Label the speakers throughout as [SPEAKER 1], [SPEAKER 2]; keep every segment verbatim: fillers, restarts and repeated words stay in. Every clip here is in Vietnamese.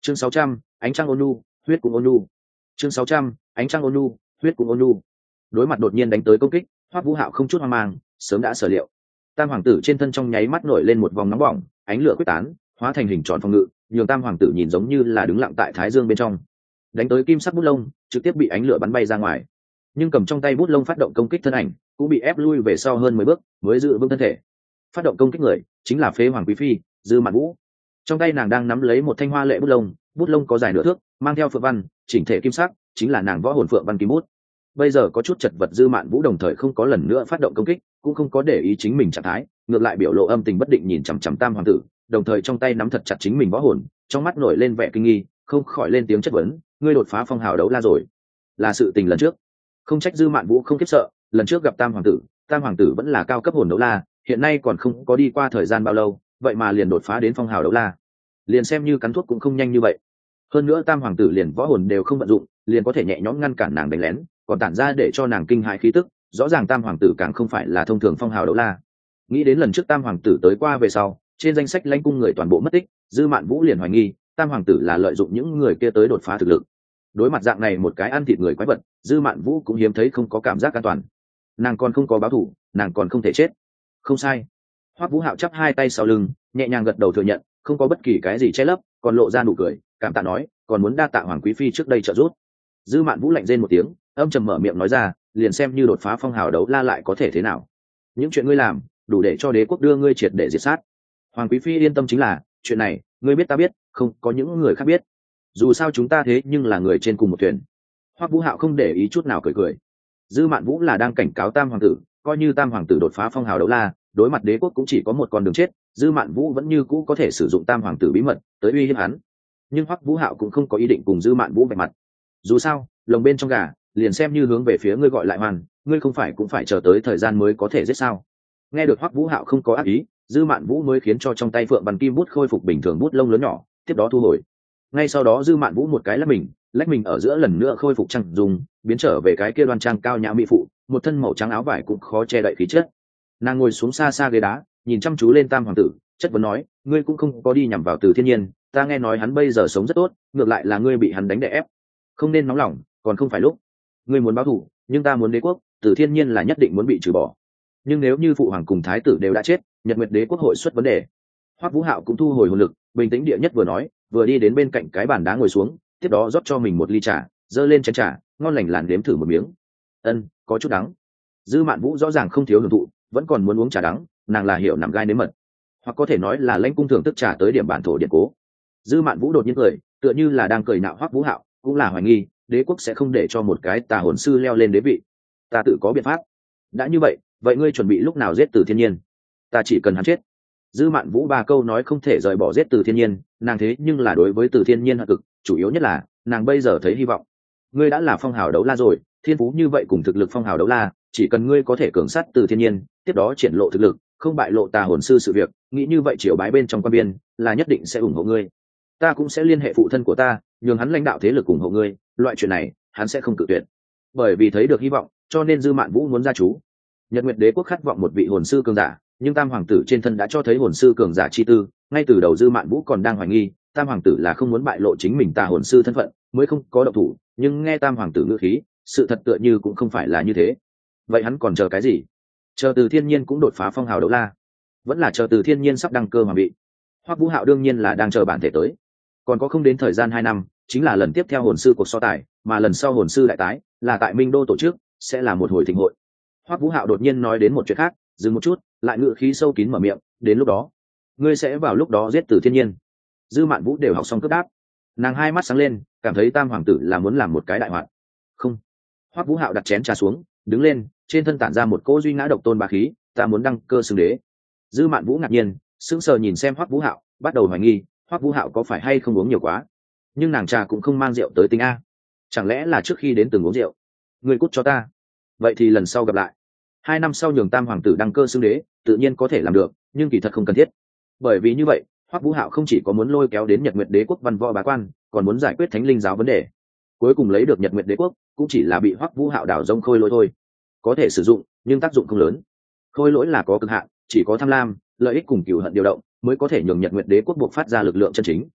[SPEAKER 1] chương sáu trăm, ánh trăng ôn nhu, huyết cũng ôn nhu. chương sáu trăm, ánh trăng ôn nhu, huyết cũng ôn nhu. Đối mặt đột nhiên đánh tới công kích, Hoắc Vũ Hạo không chút hoang mang, sớm đã sở liệu. Tam hoàng tử trên thân trong nháy mắt nổi lên một vòng nóng bỏng, ánh lửa quyết tán, hóa thành hình tròn phòng ngự, nhường Tam hoàng tử nhìn giống như là đứng lặng tại thái dương bên trong. Đánh tới kim sắc bút lông, trực tiếp bị ánh lửa bắn bay ra ngoài. Nhưng cầm trong tay bút lông phát động công kích thân ảnh, cũng bị ép lui về sau hơn mười bước, mới giữ vững thân thể. Phát động công kích người, chính là Phế Hoàng quý phi, Dư Mạn Vũ. Trong tay nàng đang nắm lấy một thanh hoa lệ bút lông, bút lông có dài nửa thước, mang theo phượng văn, chỉnh thể kim sắc, chính là nàng võ hồn phượng văn kim bút. Bây giờ có chút chật vật, Dư Mạn Vũ đồng thời không có lần nữa phát động công kích, cũng không có để ý chính mình trạng thái, ngược lại biểu lộ âm tình bất định nhìn chằm chằm Tam hoàng tử, đồng thời trong tay nắm thật chặt chính mình võ hồn, trong mắt nổi lên vẻ kinh nghi, không khỏi lên tiếng chất vấn: ngươi đột phá phong hào đấu la rồi? Là sự tình lần trước. Không trách Dư Mạn Vũ không khiếp sợ, lần trước gặp Tam hoàng tử, Tam hoàng tử vẫn là cao cấp hồn đấu la, hiện nay còn không có đi qua thời gian bao lâu, vậy mà liền đột phá đến phong hào đấu la. Liền xem như cắn thuốc cũng không nhanh như vậy. Hơn nữa Tam hoàng tử liền võ hồn đều không vận dụng, liền có thể nhẹ nhõm ngăn cản nàng đánh lén, còn tản ra để cho nàng kinh hãi khí tức, rõ ràng Tam hoàng tử càng không phải là thông thường phong hào đấu la. Nghĩ đến lần trước Tam hoàng tử tới qua về sau, trên danh sách lãnh cung người toàn bộ mất tích, Dư Mạn Vũ liền hoài nghi Tam hoàng tử là lợi dụng những người kia tới đột phá thực lực. Đối mặt dạng này một cái ăn thịt người quái vật, Dư Mạn Vũ cũng hiếm thấy không có cảm giác an toàn. Nàng còn không có báo thù, nàng còn không thể chết. Không sai. Hoắc Vũ Hạo chắp hai tay sau lưng, nhẹ nhàng gật đầu thừa nhận, không có bất kỳ cái gì che lấp, còn lộ ra nụ cười, cảm tạ nói, còn muốn đa tạ hoàng quý phi trước đây trợ giúp. Dư Mạn Vũ lạnh rên một tiếng, âm trầm mở miệng nói ra, liền xem như đột phá phong hào đấu la lại có thể thế nào? Những chuyện ngươi làm, đủ để cho đế quốc đưa ngươi triệt để diệt sát. Hoàng quý phi yên tâm, chính là chuyện này, ngươi biết ta biết, không có những người khác biết. Dù sao chúng ta thế nhưng là người trên cùng một thuyền. Hoắc Vũ Hạo không để ý chút nào, cười cười. Dư Mạn Vũ là đang cảnh cáo Tam hoàng tử, coi như Tam hoàng tử đột phá phong hào đấu la, đối mặt đế quốc cũng chỉ có một con đường chết, Dư Mạn Vũ vẫn như cũ có thể sử dụng Tam hoàng tử bí mật tới uy hiếp hắn. Nhưng Hoắc Vũ Hạo cũng không có ý định cùng Dư Mạn Vũ vạch mặt. Dù sao, lồng bên trong gà, liền xem như hướng về phía ngươi gọi lại hoàn, ngươi không phải cũng phải chờ tới thời gian mới có thể giết sao? Nghe được Hoắc Vũ Hạo không có ác ý, Dư Mạn Vũ mới khiến cho trong tay phượng văn kim bút khôi phục bình thường bút lông lớn nhỏ, tiếp đó thu hồi. Ngay sau đó Dư Mạn Vũ một cái lách mình, lách mình ở giữa lần nữa khôi phục trang dùng, biến trở về cái kia đoan trang cao nhã mỹ phụ, một thân màu trắng áo vải cũng khó che đậy khí chất. Nàng ngồi xuống xa xa ghế đá, nhìn chăm chú lên Tam hoàng tử, chất vấn nói, ngươi cũng không có đi nhằm vào Từ Thiên Nhiên, ta nghe nói hắn bây giờ sống rất tốt, ngược lại là ngươi bị hắn đánh đè ép, không nên nóng lòng, còn không phải lúc. Ngươi muốn báo thù, nhưng ta muốn đế quốc, Từ Thiên Nhiên là nhất định muốn bị trừ bỏ. Nhưng nếu như phụ hoàng cùng thái tử đều đã chết, Nhật Nguyệt đế quốc hội xuất vấn đề. Hoắc Vũ Hạo cũng thu hồi hồn lực, bình tĩnh địa nhất vừa nói, vừa đi đến bên cạnh cái bàn đá ngồi xuống, tiếp đó rót cho mình một ly trà, dơ lên chén trà, ngon lành làn đếm thử một miếng. Ân, có chút đắng. Dư Mạn Vũ rõ ràng không thiếu hưởng thụ, vẫn còn muốn uống trà đắng, nàng là hiểu nằm gai nếm mật, hoặc có thể nói là lãnh cung thưởng thức trà tới điểm bản thổ điện cố. Dư Mạn Vũ đột nhiên cười, tựa như là đang cười nạo Hoắc Vũ Hạo, cũng là hoài nghi đế quốc sẽ không để cho một cái tà hồn sư leo lên đế vị. Ta tự có biện pháp. Đã như vậy, vậy ngươi chuẩn bị lúc nào giết Từ Thiên Nhiên? Ta chỉ cần hắn chết. Dư Mạn Vũ ba câu nói không thể rời bỏ giết Từ Thiên Nhiên, nàng thế nhưng là đối với Từ Thiên Nhiên hận cực, chủ yếu nhất là nàng bây giờ thấy hy vọng. Ngươi đã là phong hào đấu la rồi, thiên phú như vậy cùng thực lực phong hào đấu la, chỉ cần ngươi có thể cường sát Từ Thiên Nhiên, tiếp đó triển lộ thực lực, không bại lộ tà hồn sư sự việc, nghĩ như vậy triều bái bên trong quan biên là nhất định sẽ ủng hộ ngươi. Ta cũng sẽ liên hệ phụ thân của ta, nhường hắn lãnh đạo thế lực ủng hộ ngươi, loại chuyện này hắn sẽ không cự tuyệt. Bởi vì thấy được hy vọng, cho nên Dư Mạn Vũ muốn gia chú. Nhật Nguyệt đế quốc khát vọng một vị hồn sư cường giả, nhưng Tam hoàng tử trên thân đã cho thấy hồn sư cường giả chi tư, ngay từ đầu Dư Mạn Vũ còn đang hoài nghi Tam hoàng tử là không muốn bại lộ chính mình tà hồn sư thân phận, mới không có động thủ, nhưng nghe Tam hoàng tử ngữ khí, sự thật tựa như cũng không phải là như thế. Vậy hắn còn chờ cái gì? Chờ Từ Thiên Nhiên cũng đột phá phong hào đấu la, vẫn là chờ Từ Thiên Nhiên sắp đăng cơ hoàng vị? Hoắc Vũ Hạo đương nhiên là đang chờ bản thể tới. Còn có không đến thời gian hai năm, chính là lần tiếp theo hồn sư cuộc so tài, mà lần sau hồn sư đại tái là tại Minh Đô tổ chức, sẽ là một hồi thịnh hội. Hoắc Vũ Hạo đột nhiên nói đến một chuyện khác, dừng một chút, lại ngự khí sâu kín mở miệng, đến lúc đó, ngươi sẽ vào lúc đó giết Từ Thiên Nhiên. Dư Mạn Vũ đều học xong cướp đáp, nàng hai mắt sáng lên, cảm thấy Tam hoàng tử là muốn làm một cái đại hoạt. Không. Hoắc Vũ Hạo đặt chén trà xuống, đứng lên, trên thân tản ra một cỗ duy ngã độc tôn bá khí, ta muốn đăng cơ xưng đế. Dư Mạn Vũ ngạc nhiên, sững sờ nhìn xem Hoắc Vũ Hạo, bắt đầu hoài nghi Hoắc Vũ Hạo có phải hay không uống nhiều quá. Nhưng nàng trà cũng không mang rượu tới tính a, chẳng lẽ là trước khi đến từng uống rượu? Ngươi cút cho ta. Vậy thì lần sau gặp lại. Hai năm sau nhường Tam hoàng tử đăng cơ xưng đế, tự nhiên có thể làm được, nhưng kỳ thật không cần thiết. Bởi vì như vậy, Hoắc Vũ Hạo không chỉ có muốn lôi kéo đến Nhật Nguyệt đế quốc văn võ bá quan, còn muốn giải quyết thánh linh giáo vấn đề. Cuối cùng lấy được Nhật Nguyệt đế quốc, cũng chỉ là bị Hoắc Vũ Hạo đảo rông khôi lỗi thôi. Có thể sử dụng, nhưng tác dụng không lớn. Khôi lỗi là có cực hạn, chỉ có tham lam, lợi ích cùng cừu hận điều động, mới có thể nhường Nhật Nguyệt đế quốc buộc phát ra lực lượng chân chính.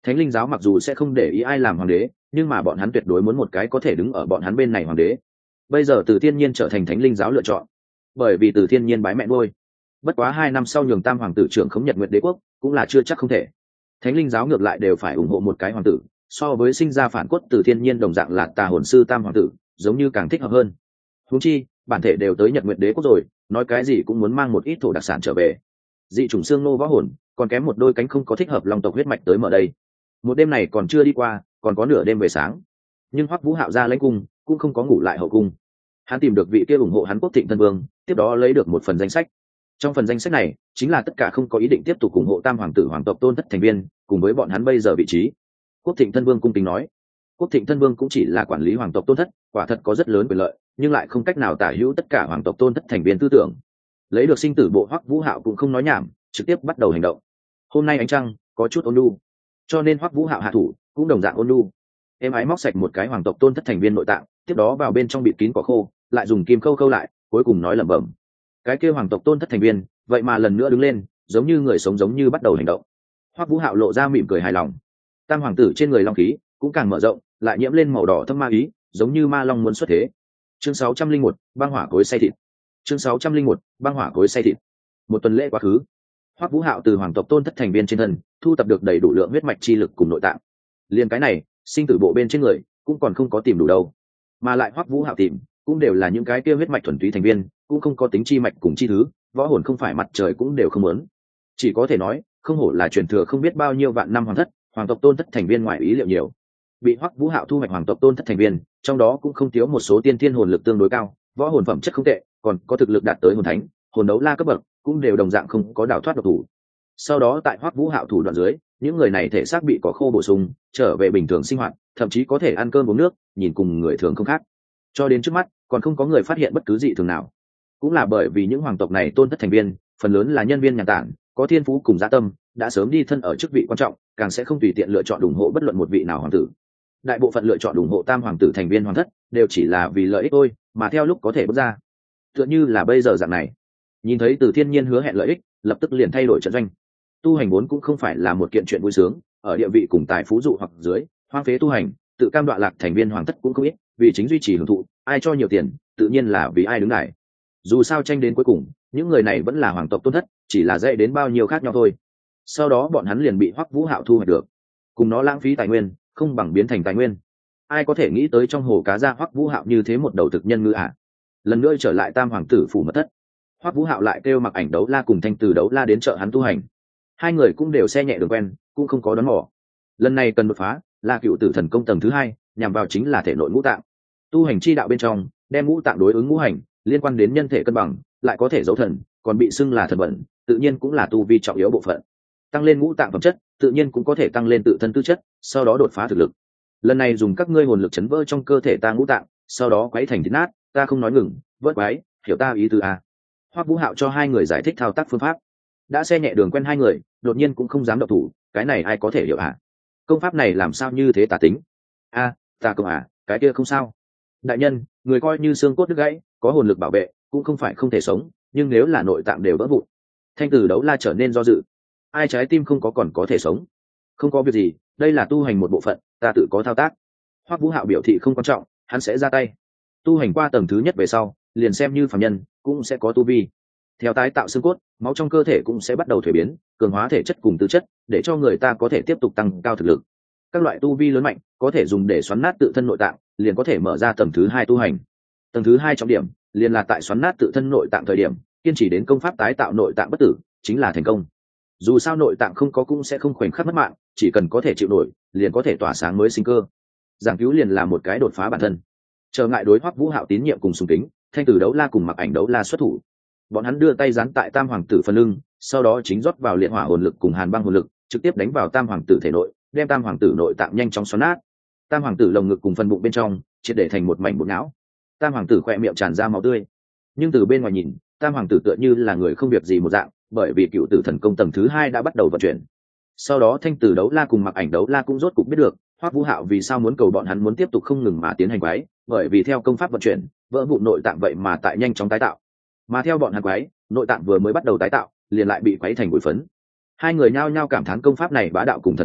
[SPEAKER 1] Thánh linh giáo mặc dù sẽ không để ý ai làm hoàng đế, nhưng mà bọn hắn tuyệt đối muốn một cái có thể đứng ở bọn hắn bên này hoàng đế. Bây giờ Từ Thiên Nhiên trở thành thánh linh giáo lựa chọn, bởi vì Từ Thiên Nhiên bái mẹ nuôi. Bất quá hai năm sau nhường tam hoàng tử trưởng khống Nhật Nguyệt Đế quốc cũng là chưa chắc không thể. Thánh linh giáo ngược lại đều phải ủng hộ một cái hoàng tử, so với sinh ra phản cốt Từ Thiên Nhiên đồng dạng là tà hồn sư tam hoàng tử, giống như càng thích hợp hơn. Huống chi, bản thể đều tới Nhật Nguyệt Đế quốc rồi, nói cái gì cũng muốn mang một ít thổ đặc sản trở về. Dị chủng xương nô võ hồn, còn kém một đôi cánh không có thích hợp long tộc huyết mạch tới mở đây. Một đêm này còn chưa đi qua, còn có nửa đêm về sáng. Nhưng Hoắc Vũ Hạo ra lãnh cung, cũng không có ngủ lại hậu cung. Hắn tìm được vị kia ủng hộ hắn Quốc Thịnh Thân Vương, tiếp đó lấy được một phần danh sách. Trong phần danh sách này, chính là tất cả không có ý định tiếp tục ủng hộ tam hoàng tử hoàng tộc tôn thất thành viên, cùng với bọn hắn bây giờ vị trí. Quốc Thịnh Thân Vương cung kính nói, Quốc Thịnh Thân Vương cũng chỉ là quản lý hoàng tộc tôn thất, quả thật có rất lớn quyền lợi, nhưng lại không cách nào tả hữu tất cả hoàng tộc tôn thất thành viên tư tưởng. Lấy được sinh tử bộ, Hoắc Vũ Hạo cũng không nói nhảm, trực tiếp bắt đầu hành động. Hôm nay ánh trăng có chút ôn nhu, cho nên Hoắc Vũ Hạo hạ thủ cũng đồng dạng ôn nhu. Em ái móc sạch một cái hoàng tộc tôn thất thành viên nội tạng, tiếp đó vào bên trong bịt kín cỏ khô, lại dùng kim khâu khâu lại, cuối cùng nói lẩm bẩm. Cái kia hoàng tộc tôn thất thành viên, vậy mà lần nữa đứng lên, giống như người sống giống như bắt đầu hành động. Hoắc Vũ Hạo lộ ra mỉm cười hài lòng. Tam hoàng tử trên người long khí cũng càng mở rộng, lại nhiễm lên màu đỏ thâm ma ý, giống như ma long muốn xuất thế. Chương sáu trăm linh một, băng hỏa cối xay thịt. Chương sáu trăm linh một, băng hỏa cối xay thịt. Một tuần lễ quá khứ, Hoắc Vũ Hạo từ hoàng tộc tôn thất thành viên trên thân thu tập được đầy đủ lượng huyết mạch chi lực cùng nội tạng. Liên cái này, sinh tử bộ bên trên người cũng còn không có tìm đủ đâu, mà lại Hoắc Vũ Hạo tìm cũng đều là những cái kia huyết mạch thuần túy thành viên, cũng không có tính chi mạch cùng chi thứ, võ hồn không phải mặt trời cũng đều không muốn. Chỉ có thể nói, không hổ là truyền thừa không biết bao nhiêu vạn năm hoàng thất, hoàng tộc tôn thất thành viên ngoài ý liệu nhiều. Bị Hoắc Vũ Hạo thu hoạch hoàng tộc tôn thất thành viên, trong đó cũng không thiếu một số tiên thiên hồn lực tương đối cao, võ hồn phẩm chất không tệ, còn có thực lực đạt tới hồn thánh, hồn đấu la cấp bậc, cũng đều đồng dạng không có đào thoát độc thủ. Sau đó tại Hoắc Vũ Hạo thủ đoạn dưới, những người này thể xác bị cỏ khô bổ sung, trở về bình thường sinh hoạt, thậm chí có thể ăn cơm uống nước, nhìn cùng người thường không khác. Cho đến trước mắt, còn không có người phát hiện bất cứ dị thường nào. Cũng là bởi vì những hoàng tộc này tôn thất thành viên, phần lớn là nhân viên nhàn tản, có thiên phú cùng dạ tâm, đã sớm đi thân ở chức vị quan trọng, càng sẽ không tùy tiện lựa chọn ủng hộ bất luận một vị nào hoàng tử. Đại bộ phận lựa chọn ủng hộ tam hoàng tử thành viên hoàng thất, đều chỉ là vì lợi ích thôi, mà theo lúc có thể bước ra. Tựa như là bây giờ dạng này. Nhìn thấy Từ Thiên Nhiên hứa hẹn lợi ích, lập tức liền thay đổi trận doanh. Tu hành vốn cũng không phải là một kiện chuyện vui sướng, ở địa vị cùng tài phú dụ hoặc dưới, hoang phế tu hành, tự cam đoạ lạc thành viên hoàng thất cũng không ít, vì chính duy trì hưởng thụ, ai cho nhiều tiền, tự nhiên là vì ai đứng đài. Dù sao tranh đến cuối cùng, những người này vẫn là hoàng tộc tôn thất, chỉ là dạy đến bao nhiêu khác nhau thôi. Sau đó bọn hắn liền bị Hoắc Vũ Hạo thu hoạch được, cùng nó lãng phí tài nguyên, không bằng biến thành tài nguyên. Ai có thể nghĩ tới trong hồ cá ra Hoắc Vũ Hạo như thế một đầu thực nhân ngư ạ? À? Lần nữa trở lại tam hoàng tử phủ mật thất, Hoắc Vũ Hạo lại kêu Mặc Ảnh Đấu La cùng Thanh Từ Đấu La đến trợ hắn tu hành. Hai người cũng đều xe nhẹ đường quen, cũng không có đón mỏ. Lần này cần đột phá, là Cựu Tử Thần Công tầng thứ hai, nhằm vào chính là thể nội ngũ tạng. Tu hành chi đạo bên trong, đem ngũ tạng đối ứng ngũ hành, liên quan đến nhân thể cân bằng, lại có thể giấu thần, còn bị xưng là thần vận, tự nhiên cũng là tu vi trọng yếu bộ phận. Tăng lên ngũ tạng phẩm chất, tự nhiên cũng có thể tăng lên tự thân tư chất, sau đó đột phá thực lực. Lần này dùng các ngươi hồn lực chấn vỡ trong cơ thể ta ngũ tạng, sau đó quấy thành thịt nát, ta không nói ngừng, vớt quái, hiểu ta ý tứ à? Hoắc Vũ Hạo cho hai người giải thích thao tác phương pháp. Đã xe nhẹ đường quen hai người, đột nhiên cũng không dám động thủ, cái này ai có thể hiểu à? Công pháp này làm sao như thế tà tính? A, à, ta công à, cái kia không sao. Đại nhân, người coi như xương cốt đứt gãy, có hồn lực bảo vệ, cũng không phải không thể sống, nhưng nếu là nội tạng đều vỡ vụn. Thanh Từ Đấu La trở nên do dự. Ai trái tim không có còn có thể sống? Không có việc gì, đây là tu hành một bộ phận, ta tự có thao tác. Hoắc Vũ Hạo biểu thị không quan trọng, hắn sẽ ra tay. Tu hành qua tầng thứ nhất về sau, liền xem như phàm nhân, cũng sẽ có tu vi. Theo tái tạo xương cốt, máu trong cơ thể cũng sẽ bắt đầu thuế biến, cường hóa thể chất cùng tư chất, để cho người ta có thể tiếp tục tăng cao thực lực. Các loại tu vi lớn mạnh, có thể dùng để xoắn nát tự thân nội tạng, liền có thể mở ra tầng thứ hai tu hành. Tầng thứ hai trọng điểm, liền là tại xoắn nát tự thân nội tạng thời điểm, kiên trì đến công pháp tái tạo nội tạng bất tử, chính là thành công. Dù sao nội tạng không có cũng sẽ không khoảnh khắc mất mạng, chỉ cần có thể chịu nổi, liền có thể tỏa sáng mới sinh cơ. Giảng cứu liền là một cái đột phá bản thân. Trở ngại đối Hoắc Vũ Hạo tín nhiệm cùng sùng kính, Thanh Từ Đấu La cùng Mặc Ảnh Đấu La xuất thủ. Bọn hắn đưa tay dán tại tam hoàng tử phần lưng, sau đó chính rót vào liệt hỏa hồn lực cùng hàn băng hồn lực, trực tiếp đánh vào tam hoàng tử thể nội, đem tam hoàng tử nội tạng nhanh chóng xoắn nát. Tam hoàng tử lồng ngực cùng phần bụng bên trong triệt để thành một mảnh bột não. Tam hoàng tử khỏe miệng tràn ra máu tươi, nhưng từ bên ngoài nhìn, tam hoàng tử tựa như là người không việc gì một dạng, bởi vì Cựu Tử Thần Công tầng thứ hai đã bắt đầu vận chuyển. Sau đó Thanh Từ Đấu La cùng Mặc Ảnh Đấu La cũng rốt cục biết được Hoắc Vũ Hạo vì sao muốn cầu bọn hắn muốn tiếp tục không ngừng mà tiến hành quái, bởi vì theo công pháp vận chuyển, vỡ vụn nội tạng vậy mà tại nhanh chóng tái tạo. Mà theo bọn hắn quái, nội tạng vừa mới bắt đầu tái tạo, liền lại bị quấy thành bụi phấn. Hai người nhao nhao cảm thán công pháp này bá đạo cùng thần kỳ,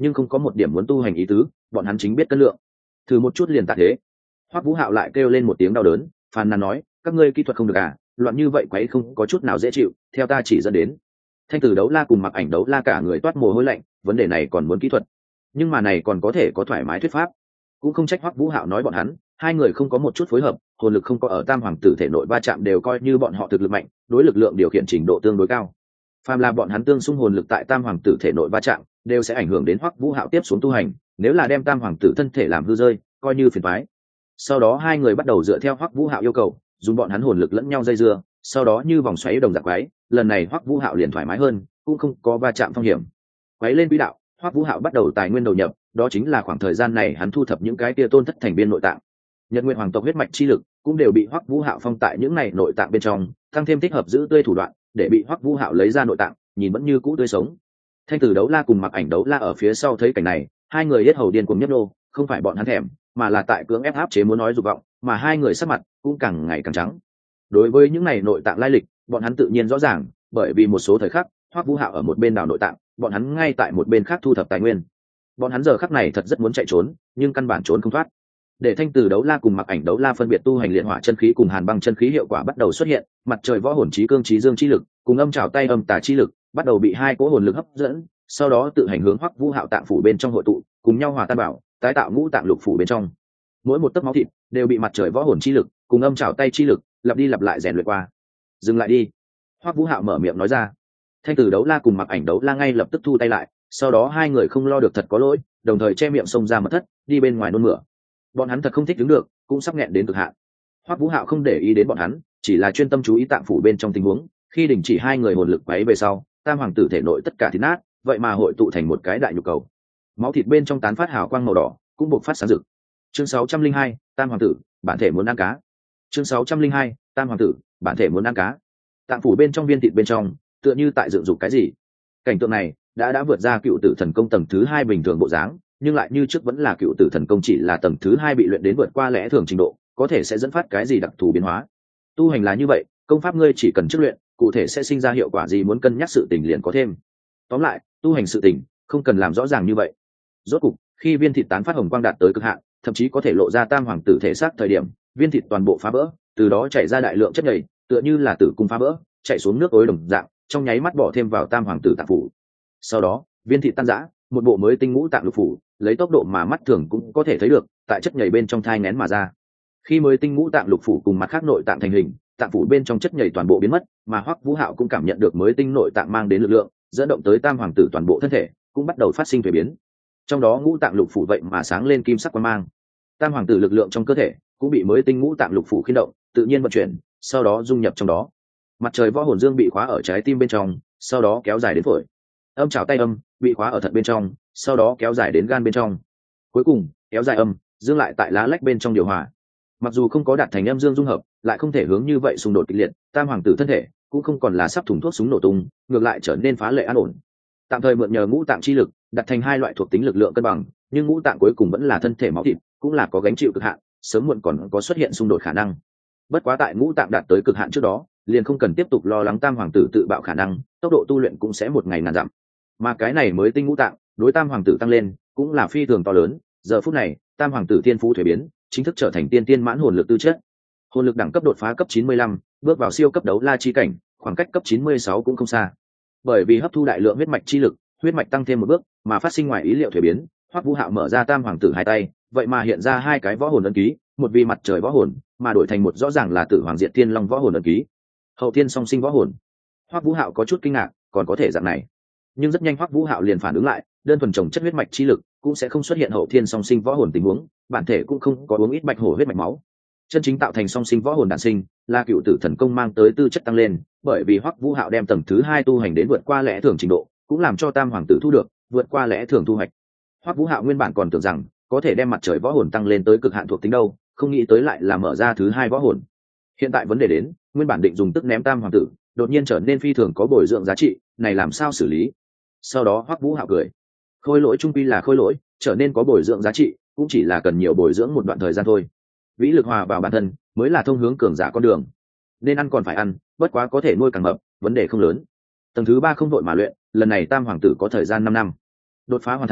[SPEAKER 1] nhưng không có một điểm muốn tu hành ý tứ, bọn hắn chính biết cân lượng, thử một chút liền tạ thế. Hoắc Vũ Hạo lại kêu lên một tiếng đau đớn, phàn nàn nói, các ngươi kỹ thuật không được à, loạn như vậy quấy không có chút nào dễ chịu, theo ta chỉ dẫn đến. Thanh Tử Đấu La cùng Mặc Ảnh Đấu La cả người toát mồ hôi lạnh, vấn đề này còn muốn kỹ thuật, nhưng mà này còn có thể có thoải mái thuyết pháp, cũng không trách Hoắc Vũ Hạo nói bọn hắn, hai người không có một chút phối hợp, hồn lực không có ở Tam Hoàng tử thể nội va chạm đều coi như bọn họ thực lực mạnh, đối lực lượng điều khiển trình độ tương đối cao. Phàm là bọn hắn tương xung hồn lực tại Tam Hoàng tử thể nội va chạm, đều sẽ ảnh hưởng đến Hoắc Vũ Hạo tiếp xuống tu hành, nếu là đem Tam Hoàng tử thân thể làm hư rơi, coi như phiền toái. Sau đó hai người bắt đầu dựa theo Hoắc Vũ Hạo yêu cầu, dùng bọn hắn hồn lực lẫn nhau dây dưa, sau đó như vòng xoáy đồng dạng quái, lần này Hoắc Vũ Hạo liền thoải mái hơn, cũng không có va chạm phong hiểm. Quái lên quỹ đạo, Hoắc Vũ Hạo bắt đầu tài nguyên đầu nhập, đó chính là khoảng thời gian này hắn thu thập những cái tia tôn thất thành biên nội tạng. Nhật Nguyệt Hoàng tộc huyết mạch chi lực cũng đều bị Hoắc Vũ Hạo phong tại những này nội tạng bên trong, tăng thêm thích hợp giữ tươi thủ đoạn, để bị Hoắc Vũ Hạo lấy ra nội tạng, nhìn vẫn như cũ tươi sống. Thanh Tử Đấu La cùng Mặc Ảnh Đấu La ở phía sau thấy cảnh này, hai người yết hầu điên cuồng nhấp nô, không phải bọn hắn thèm, mà là tại cưỡng ép áp chế muốn nói dục vọng, mà hai người sắc mặt cũng càng ngày càng trắng. Đối với những này nội tạng lai lịch, bọn hắn tự nhiên rõ ràng, bởi vì một số thời khắc, Hoắc Vũ Hạo ở một bên đào nội tạng, bọn hắn ngay tại một bên khác thu thập tài nguyên. Bọn hắn giờ khắc này thật rất muốn chạy trốn, nhưng căn bản trốn không thoát. Để Thanh Tử Đấu La cùng Mặc Ảnh Đấu La phân biệt tu hành liệt hỏa chân khí cùng hàn băng chân khí hiệu quả bắt đầu xuất hiện, mặt trời võ hồn chí cương chí dương chi lực, cùng âm trảo tay âm tà chi lực, bắt đầu bị hai cỗ hồn lực hấp dẫn, sau đó tự hành hướng Hoắc Vũ Hạo tạng phủ bên trong hội tụ, cùng nhau hòa tan bảo, tái tạo ngũ tạng lục phủ bên trong. Mỗi một tấc máu thịt đều bị mặt trời võ hồn chi lực, cùng âm trảo tay chi lực, lặp đi lặp lại rèn luyện qua. Dừng lại đi, Hoắc Vũ Hạo mở miệng nói ra. Thanh Tử Đấu La cùng Mặc Ảnh Đấu La ngay lập tức thu tay lại, sau đó hai người không lo được thật có lỗi, đồng thời che miệng xông ra mật thất, đi bên ngoài nôn mửa. Bọn hắn thật không thích đứng được, cũng sắp nghẹn đến cực hạn. Hoắc Vũ Hạo không để ý đến bọn hắn, chỉ là chuyên tâm chú ý tạng phủ bên trong tình huống. Khi đình chỉ hai người hồn lực quấy về sau, Tam Hoàng tử thể nội tất cả thịt nát, vậy mà hội tụ thành một cái đại nhục cầu. Máu thịt bên trong tán phát hào quang màu đỏ, cũng bộc phát sáng rực. Chương sáu trăm linh hai, Tam Hoàng tử, bản thể muốn ăn cá. Chương sáu trăm linh hai, Tam Hoàng tử, bản thể muốn ăn cá. Tạng phủ bên trong viên thịt bên trong, tựa như tại dựng dục cái gì. Cảnh tượng này đã đã vượt ra cựu tử thần công tầng thứ hai bình thường bộ dáng, nhưng lại như trước vẫn là cựu tử thần công, chỉ là tầng thứ hai bị luyện đến vượt qua lẽ thường trình độ, có thể sẽ dẫn phát cái gì đặc thù biến hóa. Tu hành là như vậy, công pháp ngươi chỉ cần trước luyện, cụ thể sẽ sinh ra hiệu quả gì muốn cân nhắc sự tình liền có thêm. Tóm lại, tu hành sự tình không cần làm rõ ràng như vậy. Rốt cục, khi viên thịt tán phát hồng quang đạt tới cực hạn, thậm chí có thể lộ ra Tam Hoàng tử thể xác thời điểm, viên thịt toàn bộ phá vỡ, từ đó chảy ra đại lượng chất nhầy, tựa như là tử cung phá vỡ, chảy xuống nước ối đồng dạng, trong nháy mắt bỏ thêm vào Tam Hoàng tử tạng phủ. Sau đó, viên thịt tan rã, một bộ mới tinh ngũ tạng lục phủ, lấy tốc độ mà mắt thường cũng có thể thấy được, tại chất nhầy bên trong thai nghén mà ra. Khi mới tinh ngũ tạng lục phủ cùng mặt khác nội tạng thành hình, tạng phủ bên trong chất nhầy toàn bộ biến mất, mà Hoắc Vũ Hạo cũng cảm nhận được mới tinh nội tạng mang đến lực lượng, dẫn động tới Tam Hoàng tử toàn bộ thân thể cũng bắt đầu phát sinh thay biến. Trong đó ngũ tạng lục phủ vậy mà sáng lên kim sắc quang mang. Tam Hoàng tử lực lượng trong cơ thể cũng bị mới tinh ngũ tạng lục phủ khiên động, tự nhiên vận chuyển, sau đó dung nhập trong đó. Mặt trời võ hồn dương bị khóa ở trái tim bên trong, sau đó kéo dài đến phổi. Âm trảo tay âm bị khóa ở thận bên trong, sau đó kéo dài đến gan bên trong. Cuối cùng, kéo dài âm dương lại tại lá lách bên trong điều hòa. Mặc dù không có đạt thành âm dương dung hợp, lại không thể hướng như vậy xung đột kịch liệt, Tam Hoàng tử thân thể cũng không còn là sắp thùng thuốc súng nổ tung, ngược lại trở nên phá lệ an ổn. Tạm thời mượn nhờ ngũ tạng chi lực, đặt thành hai loại thuộc tính lực lượng cân bằng, nhưng ngũ tạng cuối cùng vẫn là thân thể máu thịt, cũng là có gánh chịu cực hạn, sớm muộn còn có xuất hiện xung đột khả năng. Bất quá tại ngũ tạng đạt tới cực hạn trước đó, liền không cần tiếp tục lo lắng Tam Hoàng tử tự bạo khả năng, tốc độ tu luyện cũng sẽ một ngày ngàn dặm. Mà cái này mới tinh ngũ tạng, đối Tam Hoàng tử tăng lên cũng là phi thường to lớn. Giờ phút này, Tam Hoàng tử thiên phú thuế biến, chính thức trở thành tiên tiên mãn hồn lực tư chất. Hồn lực đẳng cấp đột phá cấp chín mươi lăm, bước vào siêu cấp đấu la chi cảnh, khoảng cách cấp chín mươi sáu cũng không xa. Bởi vì hấp thu đại lượng huyết mạch chi lực, huyết mạch tăng thêm một bước, mà phát sinh ngoài ý liệu thuế biến, Hoắc Vũ Hạo mở ra Tam Hoàng tử hai tay, vậy mà hiện ra hai cái võ hồn ấn ký, một vì mặt trời võ hồn, mà đổi thành một rõ ràng là Tử Hoàng Diệt Thiên Long võ hồn ấn ký. Hậu thiên song sinh võ hồn. Hoắc Vũ Hạo có chút kinh ngạc, còn có thể dạng này. Nhưng rất nhanh Hoắc Vũ Hạo liền phản ứng lại, đơn thuần trồng chất huyết mạch chi lực cũng sẽ không xuất hiện hậu thiên song sinh võ hồn tình huống, bản thể cũng không có uống ít bạch hổ huyết mạch máu. Chân chính tạo thành song sinh võ hồn đản sinh, là cựu tử thần công mang tới tư chất tăng lên, bởi vì Hoắc Vũ Hạo đem tầng thứ hai tu hành đến vượt qua lẽ thường trình độ, cũng làm cho Tam Hoàng tử thu được vượt qua lẽ thường thu hoạch. Hoắc Vũ Hạo nguyên bản còn tưởng rằng có thể đem mặt trời võ hồn tăng lên tới cực hạn thuộc tính đâu, không nghĩ tới lại là mở ra thứ hai võ hồn. Hiện tại vấn đề đến, nguyên bản định dùng tức ném Tam Hoàng tử, đột nhiên trở nên phi thường có bồi dưỡng giá trị, này làm sao xử lý? Sau đó Hoắc Vũ Hạo cười, khôi lỗi trung quy là khôi lỗi, trở nên có bồi dưỡng giá trị, cũng chỉ là cần nhiều bồi dưỡng một đoạn thời gian thôi. Vĩ lực hòa vào bản thân mới là thông hướng cường giả con đường, nên ăn còn phải ăn, bất quá có thể nuôi càng mập, vấn đề không lớn. Tầng thứ ba không vội mà luyện, lần này Tam Hoàng tử có thời gian năm năm. Đột phá hoàn thành,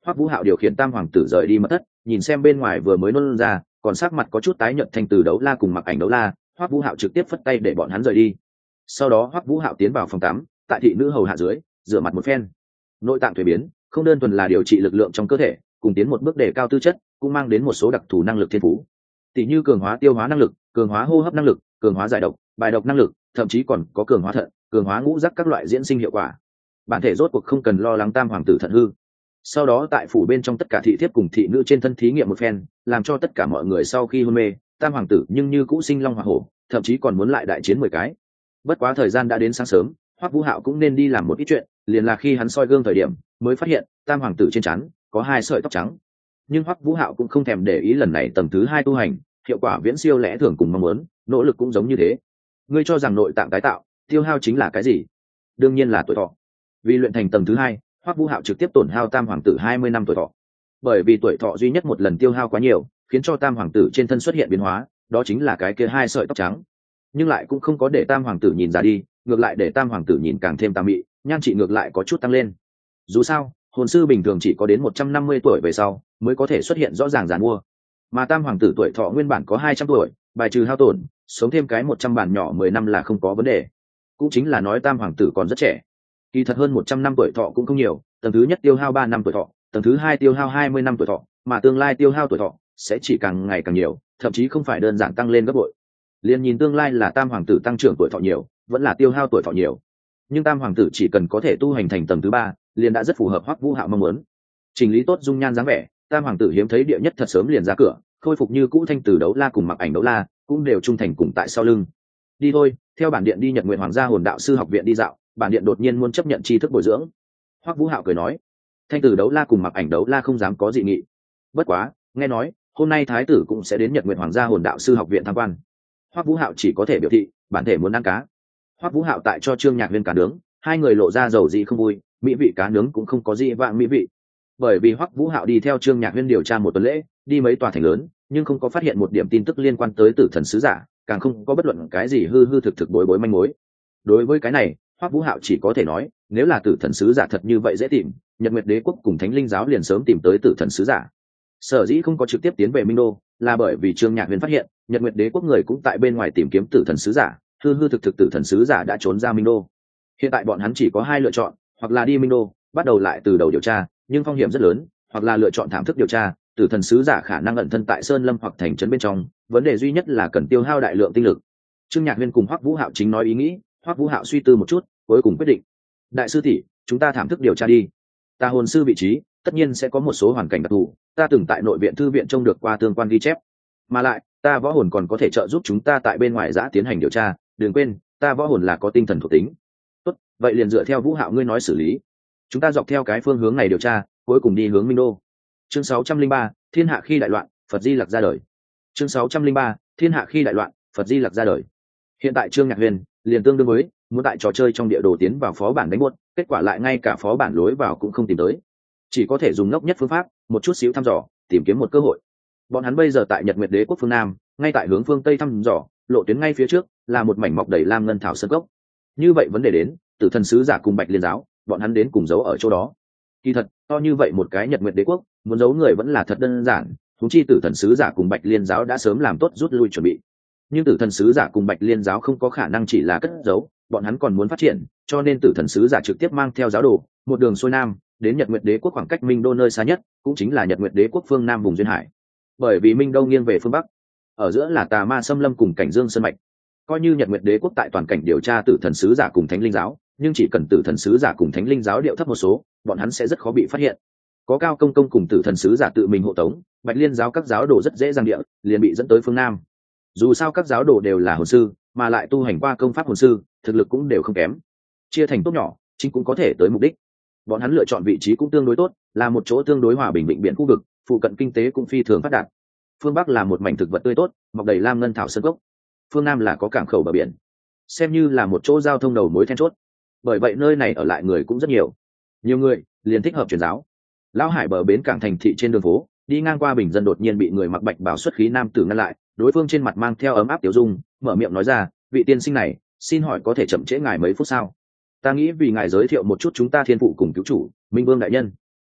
[SPEAKER 1] Hoắc Vũ Hạo điều khiển tam hoàng tử rời đi mật thất, nhìn xem bên ngoài vừa mới nôn ra, còn sắc mặt có chút tái nhợt Thanh Từ Đấu La cùng Mặc Ảnh Đấu La, Hoắc Vũ Hạo trực tiếp phất tay để bọn hắn rời đi. Sau đó Hoắc Vũ Hạo tiến vào phòng tắm, tại thị nữ hầu hạ dưới, rửa mặt một phen. Nội tạng thuế biến, không đơn thuần là điều trị lực lượng trong cơ thể, cùng tiến một bước đề cao tư chất, cũng mang đến một số đặc thù năng lực thiên phú. Tỷ như cường hóa tiêu hóa năng lực, cường hóa hô hấp năng lực, cường hóa giải độc, bài độc năng lực, thậm chí còn có cường hóa thận, cường hóa ngũ giác các loại diễn sinh hiệu quả. Bản thể rốt cuộc không cần lo lắng tam hoàng tử thận hư. Sau đó tại phủ bên trong tất cả thị thiếp cùng thị nữ trên thân thí nghiệm một phen, làm cho tất cả mọi người sau khi hôn mê, tam hoàng tử nhưng như cũ sinh long hỏa hổ, thậm chí còn muốn lại đại chiến mười cái. Bất quá thời gian đã đến sáng sớm, Hoắc Vũ Hạo cũng nên đi làm một ít chuyện, liền là khi hắn soi gương thời điểm, mới phát hiện tam hoàng tử trên trán có hai sợi tóc trắng. Nhưng Hoắc Vũ Hạo cũng không thèm để ý, lần này tầng thứ hai tu hành, hiệu quả viễn siêu lẽ thường cùng mong muốn, nỗ lực cũng giống như thế. Ngươi cho rằng nội tạng tái tạo, tiêu hao chính là cái gì? Đương nhiên là tuổi thọ. Vì luyện thành tầng thứ hai, Hoắc Vũ Hạo trực tiếp tổn hao tam hoàng tử hai mươi năm tuổi thọ. Bởi vì tuổi thọ duy nhất một lần tiêu hao quá nhiều, khiến cho tam hoàng tử trên thân xuất hiện biến hóa, đó chính là cái kia hai sợi tóc trắng. Nhưng lại cũng không có để tam hoàng tử nhìn già đi, ngược lại để tam hoàng tử nhìn càng thêm tà mị, nhan trị ngược lại có chút tăng lên. Dù sao, hồn sư bình thường chỉ có đến một trăm năm mươi tuổi về sau mới có thể xuất hiện rõ ràng giàn mua, mà tam hoàng tử tuổi thọ nguyên bản có hai trăm tuổi, bài trừ hao tổn, sống thêm cái một trăm bản nhỏ mười năm là không có vấn đề. Cũng chính là nói tam hoàng tử còn rất trẻ. Kỳ thật hơn một trăm năm tuổi thọ cũng không nhiều, tầng thứ nhất tiêu hao ba năm tuổi thọ, tầng thứ hai tiêu hao hai mươi năm tuổi thọ, mà tương lai tiêu hao tuổi thọ sẽ chỉ càng ngày càng nhiều, thậm chí không phải đơn giản tăng lên gấp bội. Liên nhìn tương lai là tam hoàng tử tăng trưởng tuổi thọ nhiều, vẫn là tiêu hao tuổi thọ nhiều. Nhưng tam hoàng tử chỉ cần có thể tu hành thành tầng thứ ba, liền đã rất phù hợp Hoắc Vũ Hạo mong muốn. Chỉnh lý tốt dung nhan dáng vẻ, tam hoàng tử hiếm thấy địa nhất thật sớm liền ra cửa, khôi phục như cũ Thanh Từ Đấu La cùng Mặc Ảnh Đấu La cũng đều trung thành cùng tại sau lưng. Đi thôi, theo bản điện đi Nhật Nguyện Hoàng gia Hồn Đạo sư học viện đi dạo, bản điện đột nhiên muốn chấp nhận tri thức bồi dưỡng. Hoắc Vũ Hạo cười nói. Thanh Từ Đấu La cùng Mặc Ảnh Đấu La không dám có dị nghị. Bất quá, nghe nói hôm nay thái tử cũng sẽ đến Nhật Nguyện Hoàng gia Hồn Đạo sư học viện tham quan. Hoắc Vũ Hạo chỉ có thể biểu thị bản thể muốn ăn cá. Hoắc Vũ Hạo tại cho Trương Nhạc Viên cá nướng, hai người lộ ra dầu gì không vui, mỹ vị cá nướng cũng không có gì vạng mỹ vị. Bởi vì Hoắc Vũ Hạo đi theo Trương Nhạc Viên điều tra một tuần lễ, đi mấy tòa thành lớn, nhưng không có phát hiện một điểm tin tức liên quan tới Tử Thần sứ giả, càng không có bất luận cái gì hư hư thực thực bối bối manh mối. Đối với cái này, Hoắc Vũ Hạo chỉ có thể nói, nếu là Tử Thần sứ giả thật như vậy dễ tìm, Nhật Nguyệt Đế quốc cùng Thánh Linh giáo liền sớm tìm tới Tử Thần sứ giả. Sở dĩ không có trực tiếp tiến về Minh Đô, là bởi vì Trương Nhạc Viên phát hiện, Nhật Nguyệt Đế quốc người cũng tại bên ngoài tìm kiếm Tử Thần sứ giả, hư hư thực thực Tử Thần sứ giả đã trốn ra Minh Đô. Hiện tại bọn hắn chỉ có hai lựa chọn, hoặc là đi Minh Đô, bắt đầu lại từ đầu điều tra, nhưng phong hiểm rất lớn, hoặc là lựa chọn thảm thức điều tra, Tử Thần sứ giả khả năng ẩn thân tại sơn lâm hoặc thành trấn bên trong, vấn đề duy nhất là cần tiêu hao đại lượng tinh lực. Trương Nhạc Viên cùng Hoắc Vũ Hạo chính nói ý nghĩ, Hoắc Vũ Hạo suy tư một chút, cuối cùng quyết định. Đại sư tỷ, chúng ta thảm thức điều tra đi. Ta hồn sư vị trí, tất nhiên sẽ có một số hoàn cảnh đặc thù, ta từng tại nội viện thư viện trông được qua tương quan ghi chép, mà lại, ta võ hồn còn có thể trợ giúp chúng ta tại bên ngoài giã tiến hành điều tra, đừng quên, ta võ hồn là có tinh thần thuộc tính. Tốt, vậy liền dựa theo Vũ Hạo ngươi nói xử lý. Chúng ta dọc theo cái phương hướng này điều tra, cuối cùng đi hướng Minh Đô. Chương sáu trăm linh ba, Thiên hạ khi đại loạn, Phật Di Lặc ra đời. Chương sáu trăm linh ba, Thiên hạ khi đại loạn, Phật Di Lặc ra đời. Hiện tại Trương Nhạc Huyền liền tương đương với muốn tại trò chơi trong địa đồ tiến vào phó bản đánh buốt, kết quả lại ngay cả phó bản lối vào cũng không tìm tới. Chỉ có thể dùng ngốc nhất phương pháp, một chút xíu thăm dò, tìm kiếm một cơ hội. Bọn hắn bây giờ tại Nhật Nguyệt Đế quốc phương Nam, ngay tại hướng phương Tây thăm dò, lộ tuyến ngay phía trước là một mảnh mọc đầy lam ngân thảo sơn cốc. Như vậy vấn đề đến, Tử Thần sứ giả cùng Bạch Liên giáo, bọn hắn đến cùng giấu ở chỗ đó. Kỳ thật, to như vậy một cái Nhật Nguyệt Đế quốc, muốn giấu người vẫn là thật đơn giản, huống chi Tử Thần sứ giả cùng Bạch Liên giáo đã sớm làm tốt rút lui chuẩn bị. Nhưng Tử Thần sứ giả cùng Bạch Liên giáo không có khả năng chỉ là cất giấu, bọn hắn còn muốn phát triển, cho nên Tử Thần sứ giả trực tiếp mang theo giáo đồ, một đường xuôi nam, đến Nhật Nguyệt Đế quốc khoảng cách Minh Đô nơi xa nhất, cũng chính là Nhật Nguyệt Đế quốc phương Nam vùng duyên hải. Bởi vì Minh Đô nghiêng về phương Bắc, ở giữa là Tà Ma Xâm Lâm cùng Cảnh Dương Sơn mạch. Coi như Nhật Nguyệt Đế quốc tại toàn cảnh điều tra Tử Thần sứ giả cùng Thánh Linh giáo, nhưng chỉ cần Tử Thần sứ giả cùng Thánh Linh giáo điệu thấp một số, bọn hắn sẽ rất khó bị phát hiện. Có Cao Công Công cùng Tử Thần sứ giả tự mình hộ tống, Bạch Liên giáo các giáo đồ rất dễ dàng địa liền bị dẫn tới phương Nam. Dù sao các giáo đồ đều là hồn sư, mà lại tu hành qua công pháp hồn sư, thực lực cũng đều không kém. Chia thành tốt nhỏ, chính cũng có thể tới mục đích. Bọn hắn lựa chọn vị trí cũng tương đối tốt, là một chỗ tương đối hòa bình bệnh biển khu vực, phụ cận kinh tế cũng phi thường phát đạt. Phương Bắc là một mảnh thực vật tươi tốt, mọc đầy lam ngân thảo sơn cốc. Phương Nam là có cảng khẩu bờ biển, xem như là một chỗ giao thông đầu mối then chốt. Bởi vậy nơi này ở lại người cũng rất nhiều. Nhiều người liền thích hợp truyền giáo. Lão Hải bờ bến cảng thành thị trên đường phố, đi ngang qua bình dân đột nhiên bị người mặc bạch bào xuất khí nam tử ngăn lại, đối phương trên mặt mang theo ấm áp tiểu dung, mở miệng nói ra, vị tiên sinh này, xin hỏi có thể chậm trễ ngài mấy phút sao? Ta nghĩ vì ngài giới thiệu một chút chúng ta thiên phụ cùng cứu chủ Minh Vương đại nhân.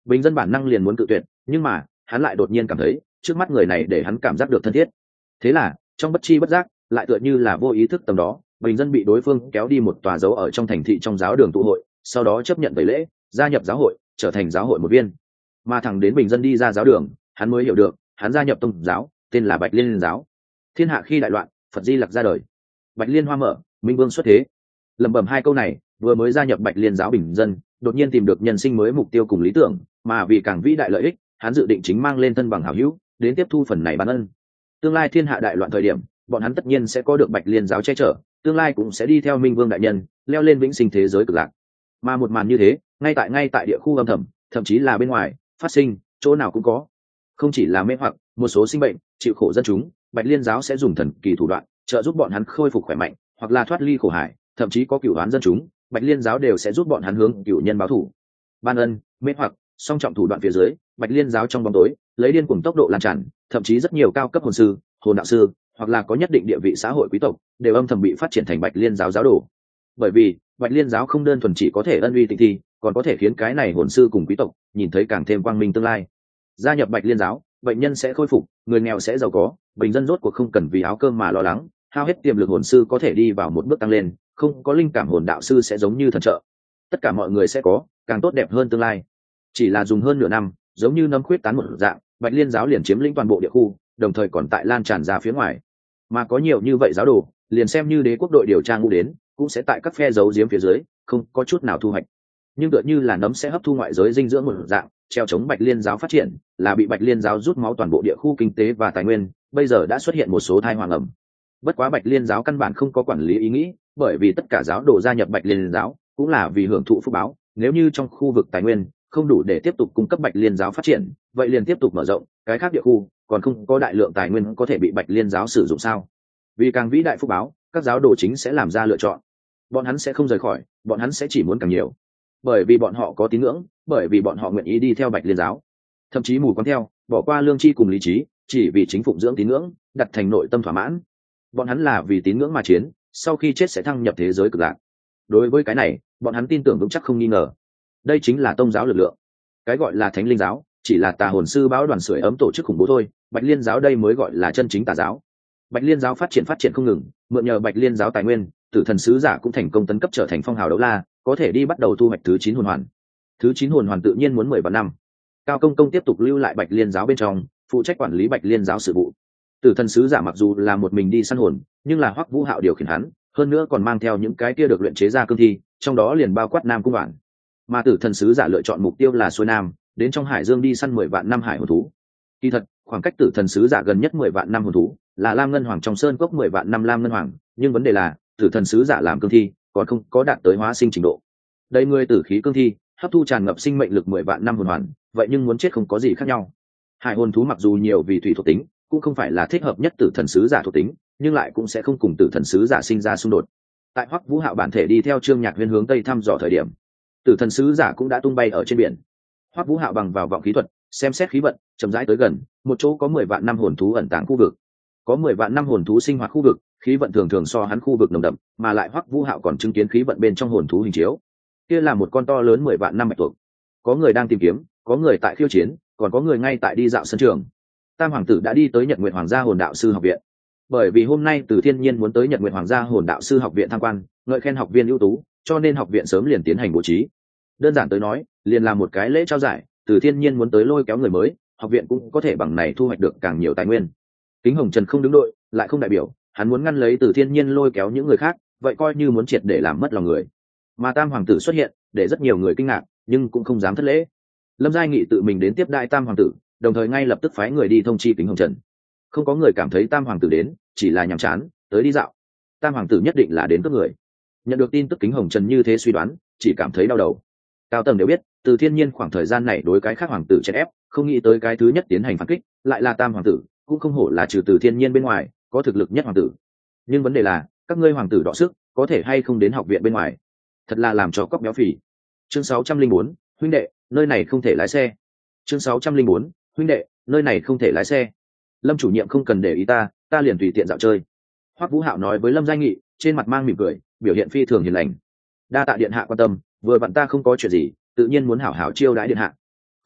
[SPEAKER 1] Bình dân bản năng liền muốn cự tuyệt, nhưng mà hắn lại đột nhiên cảm thấy trước mắt người này để hắn cảm giác được thân thiết. Thế là trong bất chi bất giác, lại tựa như là vô ý thức tầm đó, bình dân bị đối phương kéo đi một tòa dấu ở trong thành thị trong giáo đường tụ hội, sau đó chấp nhận tẩy lễ, gia nhập giáo hội, trở thành giáo hội một viên. Mà thẳng đến bình dân đi ra giáo đường, hắn mới hiểu được hắn gia nhập tông giáo tên là Bạch Liên giáo. Thiên hạ khi đại loạn, Phật Di Lặc ra đời, Bạch Liên hoa mở, Minh Vương xuất thế. Lẩm bẩm hai câu này, vừa mới gia nhập Bạch Liên giáo bình dân đột nhiên tìm được nhân sinh mới mục tiêu cùng lý tưởng, mà vì càng vĩ đại lợi ích, hắn dự định chính mang lên thân bằng hảo hữu đến tiếp thu phần này ban ân. Tương lai thiên hạ đại loạn thời điểm, bọn hắn tất nhiên sẽ có được Bạch Liên giáo che chở, tương lai cũng sẽ đi theo Minh Vương đại nhân leo lên vĩnh sinh thế giới cực lạc. Mà một màn như thế, ngay tại ngay tại địa khu âm thầm, thậm chí là bên ngoài phát sinh, chỗ nào cũng có. Không chỉ là mê hoặc một số sinh bệnh chịu khổ dân chúng, Bạch Liên giáo sẽ dùng thần kỳ thủ đoạn trợ giúp bọn hắn khôi phục khỏe mạnh, hoặc là thoát ly khổ hải, thậm chí có cửu đoán dân chúng, Bạch Liên giáo đều sẽ giúp bọn hắn hướng cửu nhân báo thù. Ban ân, mê hoặc, song trọng thủ đoạn phía dưới, Bạch Liên giáo trong bóng tối lấy điên cuồng tốc độ lan tràn, thậm chí rất nhiều cao cấp hồn sư, hồn đạo sư, hoặc là có nhất định địa vị xã hội quý tộc, đều âm thầm bị phát triển thành Bạch Liên giáo giáo đồ. Bởi vì Bạch Liên giáo không đơn thuần chỉ có thể ân uy tịnh thi, còn có thể khiến cái này hồn sư cùng quý tộc nhìn thấy càng thêm quang minh tương lai. Gia nhập Bạch Liên giáo, bệnh nhân sẽ khôi phục, người nghèo sẽ giàu có, bình dân rốt cuộc không cần vì áo cơm mà lo lắng, hao hết tiềm lực hồn sư có thể đi vào một bước tăng lên, không có linh cảm hồn đạo sư sẽ giống như thần trợ. Tất cả mọi người sẽ có càng tốt đẹp hơn tương lai. Chỉ là dùng hơn nửa năm, giống như nấm khuyết tán một dạng, Bạch Liên giáo liền chiếm lĩnh toàn bộ địa khu, đồng thời còn tại lan tràn ra phía ngoài. Mà có nhiều như vậy giáo đồ, liền xem như đế quốc đội điều tra ngũ đến, cũng sẽ tại các phe giấu giếm phía dưới, không có chút nào thu hoạch. Nhưng tựa như là nấm sẽ hấp thu ngoại giới dinh dưỡng một dạng, treo chống Bạch Liên giáo phát triển, là bị Bạch Liên giáo rút máu toàn bộ địa khu kinh tế và tài nguyên, bây giờ đã xuất hiện một số thai hoàng ẩm. Bất quá Bạch Liên giáo căn bản không có quản lý ý nghĩ, bởi vì tất cả giáo đồ gia nhập Bạch Liên giáo cũng là vì hưởng thụ phúc báo, nếu như trong khu vực tài nguyên không đủ để tiếp tục cung cấp Bạch Liên giáo phát triển, vậy liền tiếp tục mở rộng, cái khác địa khu còn không có đại lượng tài nguyên có thể bị Bạch Liên giáo sử dụng sao? Vì càng vĩ đại phúc báo, các giáo đồ chính sẽ làm ra lựa chọn. Bọn hắn sẽ không rời khỏi, bọn hắn sẽ chỉ muốn càng nhiều. Bởi vì bọn họ có tín ngưỡng, bởi vì bọn họ nguyện ý đi theo Bạch Liên giáo. Thậm chí mù quáng theo, bỏ qua lương tri cùng lý trí, chỉ vì chính phụng dưỡng tín ngưỡng, đặt thành nội tâm thỏa mãn. Bọn hắn là vì tín ngưỡng mà chiến, sau khi chết sẽ thăng nhập thế giới cực lạc. Đối với cái này, bọn hắn tin tưởng vững chắc không nghi ngờ. Đây chính là tông giáo lực lượng. Cái gọi là Thánh Linh giáo, chỉ là tà hồn sư báo đoàn sưởi ấm tổ chức khủng bố thôi, Bạch Liên giáo đây mới gọi là chân chính tà giáo. Bạch Liên giáo phát triển phát triển không ngừng, mượn nhờ Bạch Liên giáo tài nguyên, Tử Thần sứ giả cũng thành công tấn cấp trở thành phong hào đấu la, có thể đi bắt đầu thu hoạch thứ chín hồn hoàn. Thứ chín hồn hoàn tự nhiên muốn mười vạn năm. Cao Công Công tiếp tục lưu lại Bạch Liên giáo bên trong, phụ trách quản lý Bạch Liên giáo sự vụ. Tử Thần sứ giả mặc dù là một mình đi săn hồn, nhưng là Hoắc Vũ Hạo điều khiển hắn, hơn nữa còn mang theo những cái kia được luyện chế ra cương thi, trong đó liền bao quát Nam Cung Đoạn. Mà Tử Thần sứ giả lựa chọn mục tiêu là xuôi nam, đến trong hải dương đi săn mười vạn năm hải hồn thú. Kỳ thật, khoảng cách Tử Thần sứ giả gần nhất mười vạn năm hồn thú là Lam Ngân Hoàng trong sơn cốc mười vạn năm Lam Ngân Hoàng, nhưng vấn đề là Tử Thần sứ giả làm cương thi, còn không có đạt tới hóa sinh trình độ. Đây người tử khí cương thi, hấp thu tràn ngập sinh mệnh lực mười vạn năm hồn hoàn, vậy nhưng muốn chết không có gì khác nhau. Hải hồn thú mặc dù nhiều vì thủy thuộc tính, cũng không phải là thích hợp nhất Tử Thần sứ giả thuộc tính, nhưng lại cũng sẽ không cùng Tử Thần sứ giả sinh ra xung đột. Tại Hoắc Vũ Hạo bản thể đi theo Trương Nhạc Huyên hướng tây thăm dò thời điểm, Tử Thần sứ giả cũng đã tung bay ở trên biển. Hoắc Vũ Hạo bằng vào vọng khí thuật, xem xét khí vận, chậm rãi tới gần một chỗ có mười vạn năm hồn thú ẩn tàng khu vực. Có mười vạn năm hồn thú sinh hoạt khu vực, khí vận thường thường so hắn khu vực nồng đậm, mà lại Hoắc Vũ Hạo còn chứng kiến khí vận bên trong hồn thú hình chiếu. Kia là một con to lớn mười vạn năm bạch tuộc. Có người đang tìm kiếm, có người tại khiêu chiến, còn có người ngay tại đi dạo sân trường. Tam hoàng tử đã đi tới Nhật Nguyệt Hoàng gia Hồn Đạo sư học viện. Bởi vì hôm nay Từ Thiên Nhiên muốn tới Nhật Nguyệt Hoàng gia Hồn Đạo sư học viện tham quan, ngợi khen học viên ưu tú, cho nên học viện sớm liền tiến hành bố trí. Đơn giản tới nói, liền làm một cái lễ trao giải, Từ Thiên Nhiên muốn tới lôi kéo người mới, học viện cũng có thể bằng này thu hoạch được càng nhiều tài nguyên. Kính Hồng Trần không đứng đội, lại không đại biểu, hắn muốn ngăn lấy Từ Thiên Nhiên lôi kéo những người khác, vậy coi như muốn triệt để làm mất lòng người. Mà Tam hoàng tử xuất hiện, để rất nhiều người kinh ngạc, nhưng cũng không dám thất lễ. Lâm Giai Nghị tự mình đến tiếp đại Tam hoàng tử, đồng thời ngay lập tức phái người đi thông chi Kính Hồng Trần. Không có người cảm thấy Tam hoàng tử đến, chỉ là nhàm chán, tới đi dạo. Tam hoàng tử nhất định là đến cướp người. Nhận được tin tức Kính Hồng Trần như thế suy đoán, chỉ cảm thấy đau đầu. Cao tầng đều biết, Từ Thiên Nhiên khoảng thời gian này đối cái khác hoàng tử chèn ép, không nghĩ tới cái thứ nhất tiến hành phản kích, lại là Tam hoàng tử, cũng không hổ là trừ Từ Thiên Nhiên bên ngoài, có thực lực nhất hoàng tử. Nhưng vấn đề là, các ngươi hoàng tử đọ sức, có thể hay không đến học viện bên ngoài? Thật là làm cho cóc béo phì. Chương sáu trăm linh bốn, huynh đệ, nơi này không thể lái xe. Chương sáu trăm linh bốn, huynh đệ, nơi này không thể lái xe. Lâm chủ nhiệm không cần để ý ta, ta liền tùy tiện dạo chơi. Hoắc Vũ Hạo nói với Lâm Giai Nghị, trên mặt mang mỉm cười, biểu hiện phi thường hiền lành. Đa tạ điện hạ quan tâm, vừa vặn ta không có chuyện gì, tự nhiên muốn hảo hảo chiêu đãi điện hạ.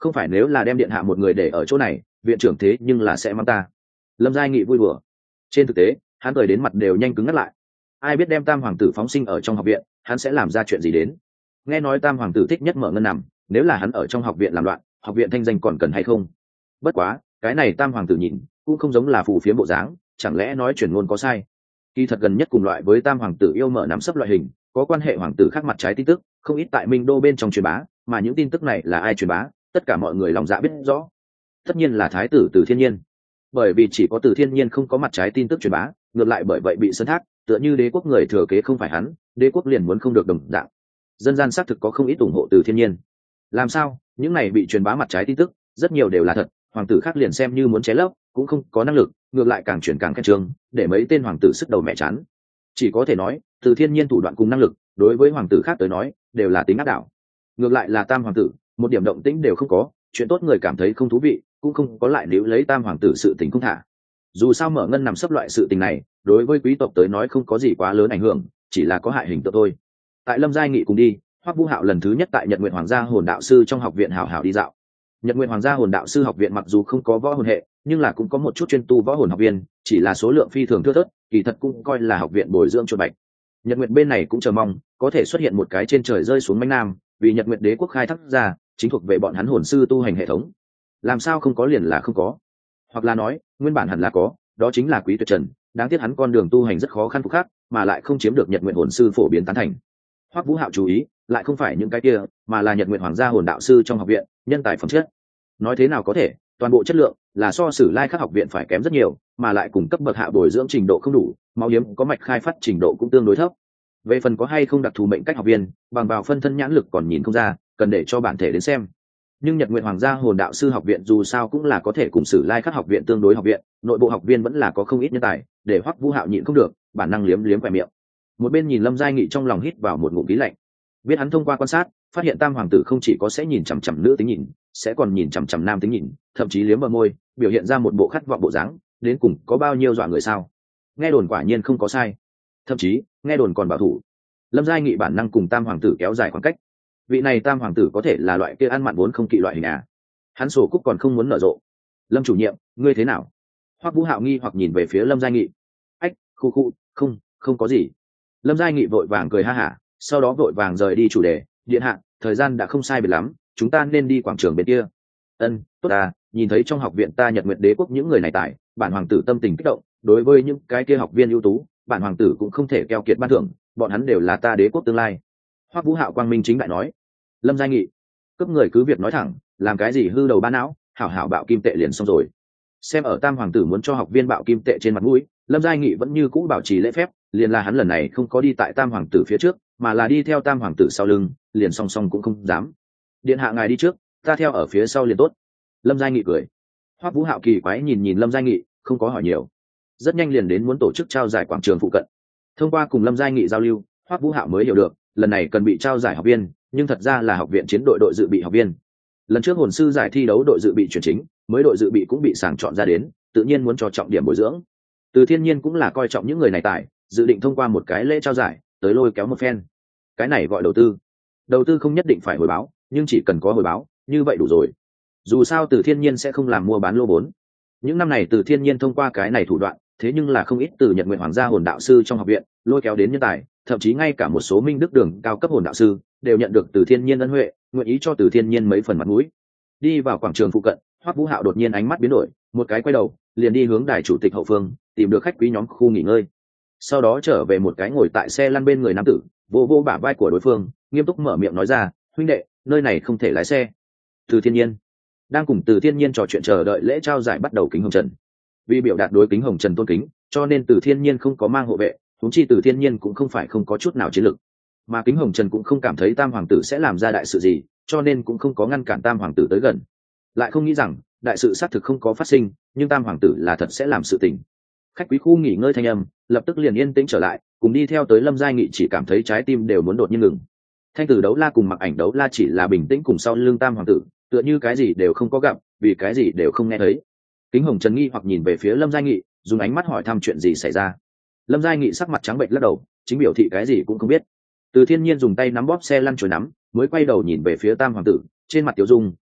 [SPEAKER 1] không phải nếu là đem điện hạ một người để ở chỗ này viện trưởng thế nhưng là sẽ mắng ta. Lâm Giai Nghị vui đùa. Trên thực tế hắn cười đến mặt đều nhanh cứng ngắt lại. Ai biết đem tam hoàng tử phóng sinh ở trong học viện hắn sẽ làm ra chuyện gì đến. Nghe nói tam hoàng tử thích nhất mở ngân nằm, nếu là hắn ở trong học viện làm loạn học viện thanh danh còn cần hay không. Bất quá cái này tam hoàng tử nhìn cũng không giống là phù phiếm bộ dáng, chẳng lẽ nói chuyển ngôn có sai. Kỳ thật gần nhất cùng loại với tam hoàng tử yêu mở nắm sấp loại hình có quan hệ hoàng tử khác mặt trái tin tức không ít tại Minh Đô bên trong truyền bá, mà những tin tức này là ai truyền bá tất cả mọi người lòng dạ biết rõ. Tất nhiên là thái tử Từ Thiên Nhiên, bởi vì chỉ có Từ Thiên Nhiên không có mặt trái tin tức truyền bá, ngược lại bởi vậy bị sân thác, tựa như đế quốc người thừa kế không phải hắn, đế quốc liền muốn không được đồng dạng. Dân gian xác thực có không ít ủng hộ Từ Thiên Nhiên. Làm sao những này bị truyền bá mặt trái tin tức rất nhiều đều là thật, hoàng tử khác liền xem như muốn chế lấp cũng không có năng lực, ngược lại càng chuyển càng khen trương, để mấy tên hoàng tử sức đầu mẹ chán. Chỉ có thể nói Từ Thiên Nhiên thủ đoạn cùng năng lực đối với hoàng tử khác tới nói đều là tính áp đảo. Ngược lại là tam hoàng tử một điểm động tĩnh đều không có, chuyện tốt người cảm thấy không thú vị cũng không có lại níu lấy tam hoàng tử sự tình không thả. Dù sao mở ngân nằm sấp loại sự tình này đối với quý tộc tới nói không có gì quá lớn ảnh hưởng, chỉ là có hại hình tượng thôi. Tại Lâm Giai Nghị cùng đi, Hoắc Vũ Hạo lần thứ nhất tại Nhật Nguyện Hoàng gia hồn đạo sư trong học viện hảo hảo đi dạo. Nhật Nguyện Hoàng gia hồn đạo sư học viện mặc dù không có võ hồn hệ, nhưng là cũng có một chút chuyên tu võ hồn học viên, chỉ là số lượng phi thường thưa thớt, kỳ thật cũng coi là học viện bồi dưỡng chuột bạch. Nhật Nguyện bên này cũng chờ mong có thể xuất hiện một cái trên trời rơi xuống manh nam, vì Nhật Nguyện đế quốc khai thác ra chính thuộc về bọn hắn hồn sư tu hành hệ thống. Làm sao không có liền là không có, hoặc là nói nguyên bản hẳn là có, đó chính là Quý Tuyệt Trần, đáng tiếc hắn con đường tu hành rất khó khăn phục khắc, mà lại không chiếm được Nhật Nguyện hồn sư phổ biến tán thành. Hoắc Vũ Hạo chú ý lại không phải những cái kia, mà là Nhật Nguyện Hoàng gia hồn đạo sư trong học viện nhân tài phẩm chất. Nói thế nào có thể, toàn bộ chất lượng là so Sử Lai Khắc học viện phải kém rất nhiều, mà lại cùng cấp bậc hạ bồi dưỡng trình độ không đủ, máu hiếm có mạch khai phát trình độ cũng tương đối thấp. Về phần có hay không đặc thù mệnh cách học viên, bằng vào phân thân nhãn lực còn nhìn không ra, cần để cho bản thể đến xem. Nhưng Nhật Nguyện Hoàng gia hồn đạo sư học viện dù sao cũng là có thể cùng Sử Lai Khắc học viện tương đối học viện, nội bộ học viên vẫn là có không ít nhân tài, để Hoắc Vũ Hạo nhịn không được, bản năng liếm liếm quẻ miệng. Một bên nhìn Lâm Giai Nghị trong lòng hít vào một ngụm khí lạnh. Biết hắn thông qua quan sát phát hiện tam hoàng tử không chỉ có sẽ nhìn chằm chằm nữ tính nhìn, sẽ còn nhìn chằm chằm nam tính nhìn, thậm chí liếm bờ môi, biểu hiện ra một bộ khát vọng bộ dáng, đến cùng có bao nhiêu dọa người sao. Nghe đồn quả nhiên không có sai, thậm chí nghe đồn còn bảo thủ. Lâm Giai Nghị bản năng cùng tam hoàng tử kéo dài khoảng cách. Vị này tam hoàng tử có thể là loại kia ăn mặn vốn không kỵ loại hình à? Hắn sổ cúc còn không muốn nở rộ. Lâm chủ nhiệm, ngươi thế nào? Hoắc Vũ Hạo nghi hoặc nhìn về phía Lâm Giai Nghị. Ách, khu khu, không, không có gì. Lâm Giai Nghị vội vàng cười ha hả, sau đó vội vàng rời đi chủ đề. Điện hạ, thời gian đã không sai biệt lắm, chúng ta nên đi quảng trường bên kia. Ân, tốt à, nhìn thấy trong học viện ta Nhật Nguyệt đế quốc những người này tại, bản hoàng tử tâm tình kích động, đối với những cái kia học viên ưu tú, bản hoàng tử cũng không thể keo kiệt ban thưởng, bọn hắn đều là ta đế quốc tương lai. Hoắc Vũ Hạo quang minh chính đại nói. Lâm Giai Nghị, cấp người cứ việc nói thẳng, làm cái gì hư đầu ba não, hảo hảo bạo kim tệ liền xong rồi. Xem ở tam hoàng tử muốn cho học viên bạo kim tệ trên mặt mũi, Lâm Giai Nghị vẫn như cũ bảo trì lễ phép, liền là hắn lần này không có đi tại tam hoàng tử phía trước, mà là đi theo tam hoàng tử sau lưng, liền song song cũng không dám. Điện hạ ngài đi trước, ta theo ở phía sau liền tốt. Lâm Giai Nghị cười. Hoắc Vũ Hạo kỳ quái nhìn nhìn Lâm Giai Nghị, không có hỏi nhiều, rất nhanh liền đến muốn tổ chức trao giải quảng trường phụ cận. Thông qua cùng Lâm Giai Nghị giao lưu, Hoắc Vũ Hạo mới hiểu được lần này cần bị trao giải học viên, nhưng thật ra là học viện chiến đội đội dự bị học viên. Lần trước hồn sư giải thi đấu đội dự bị chuyển chính, mới đội dự bị cũng bị sàng chọn ra đến, tự nhiên muốn cho trọng điểm bồi dưỡng. Từ Thiên Nhiên cũng là coi trọng những người này tài, dự định thông qua một cái lễ trao giải tới lôi kéo một phen. Cái này gọi đầu tư. Đầu tư không nhất định phải hồi báo, nhưng chỉ cần có hồi báo như vậy đủ rồi. Dù sao Từ Thiên Nhiên sẽ không làm mua bán lô vốn. Những năm này Từ Thiên Nhiên thông qua cái này thủ đoạn, thế nhưng là không ít từ Nhật Nguyện Hoàng gia hồn đạo sư trong học viện lôi kéo đến nhân tài, thậm chí ngay cả một số minh đức đường cao cấp hồn đạo sư đều nhận được Từ Thiên Nhiên ân huệ, nguyện ý cho Từ Thiên Nhiên mấy phần mặt mũi. Đi vào quảng trường phụ cận, Hoắc Vũ Hạo đột nhiên ánh mắt biến đổi, một cái quay đầu liền đi hướng đài chủ tịch hậu phương, tìm được khách quý nhóm khu nghỉ ngơi. Sau đó trở về một cái ngồi tại xe lăn bên người nam tử, vô vô bả vai của đối phương, nghiêm túc mở miệng nói ra, huynh đệ, nơi này không thể lái xe. Từ Thiên Nhiên đang cùng Từ Thiên Nhiên trò chuyện chờ đợi lễ trao giải bắt đầu. Kính Hồng Trần vì biểu đạt đối Kính Hồng Trần tôn kính, cho nên Từ Thiên Nhiên không có mang hộ vệ, huống chi Từ Thiên Nhiên cũng không phải không có chút nào chiến lực, mà Kính Hồng Trần cũng không cảm thấy tam hoàng tử sẽ làm ra đại sự gì, cho nên cũng không có ngăn cản tam hoàng tử tới gần. Lại không nghĩ rằng đại sự xác thực không có phát sinh, nhưng tam hoàng tử là thật sẽ làm sự tình. Khách quý khu nghỉ ngơi thanh âm lập tức liền yên tĩnh trở lại, cùng đi theo tới Lâm Giai Nghị chỉ cảm thấy trái tim đều muốn đột nhiên ngừng. Thanh tử đấu la cùng Mặc Ảnh đấu la chỉ là bình tĩnh cùng sau lưng tam hoàng tử, tựa như cái gì đều không có gặp, vì cái gì đều không nghe thấy. Kính Hồng Trần nghi hoặc nhìn về phía Lâm Giai Nghị, dùng ánh mắt hỏi thăm chuyện gì xảy ra. Lâm Giai Nghị sắc mặt trắng bệch lắc đầu, chính biểu thị cái gì cũng không biết. Từ Thiên Nhiên dùng tay nắm bóp xe lăn chổi nắm, mới quay đầu nhìn về phía tam hoàng tử, trên mặt tiểu dung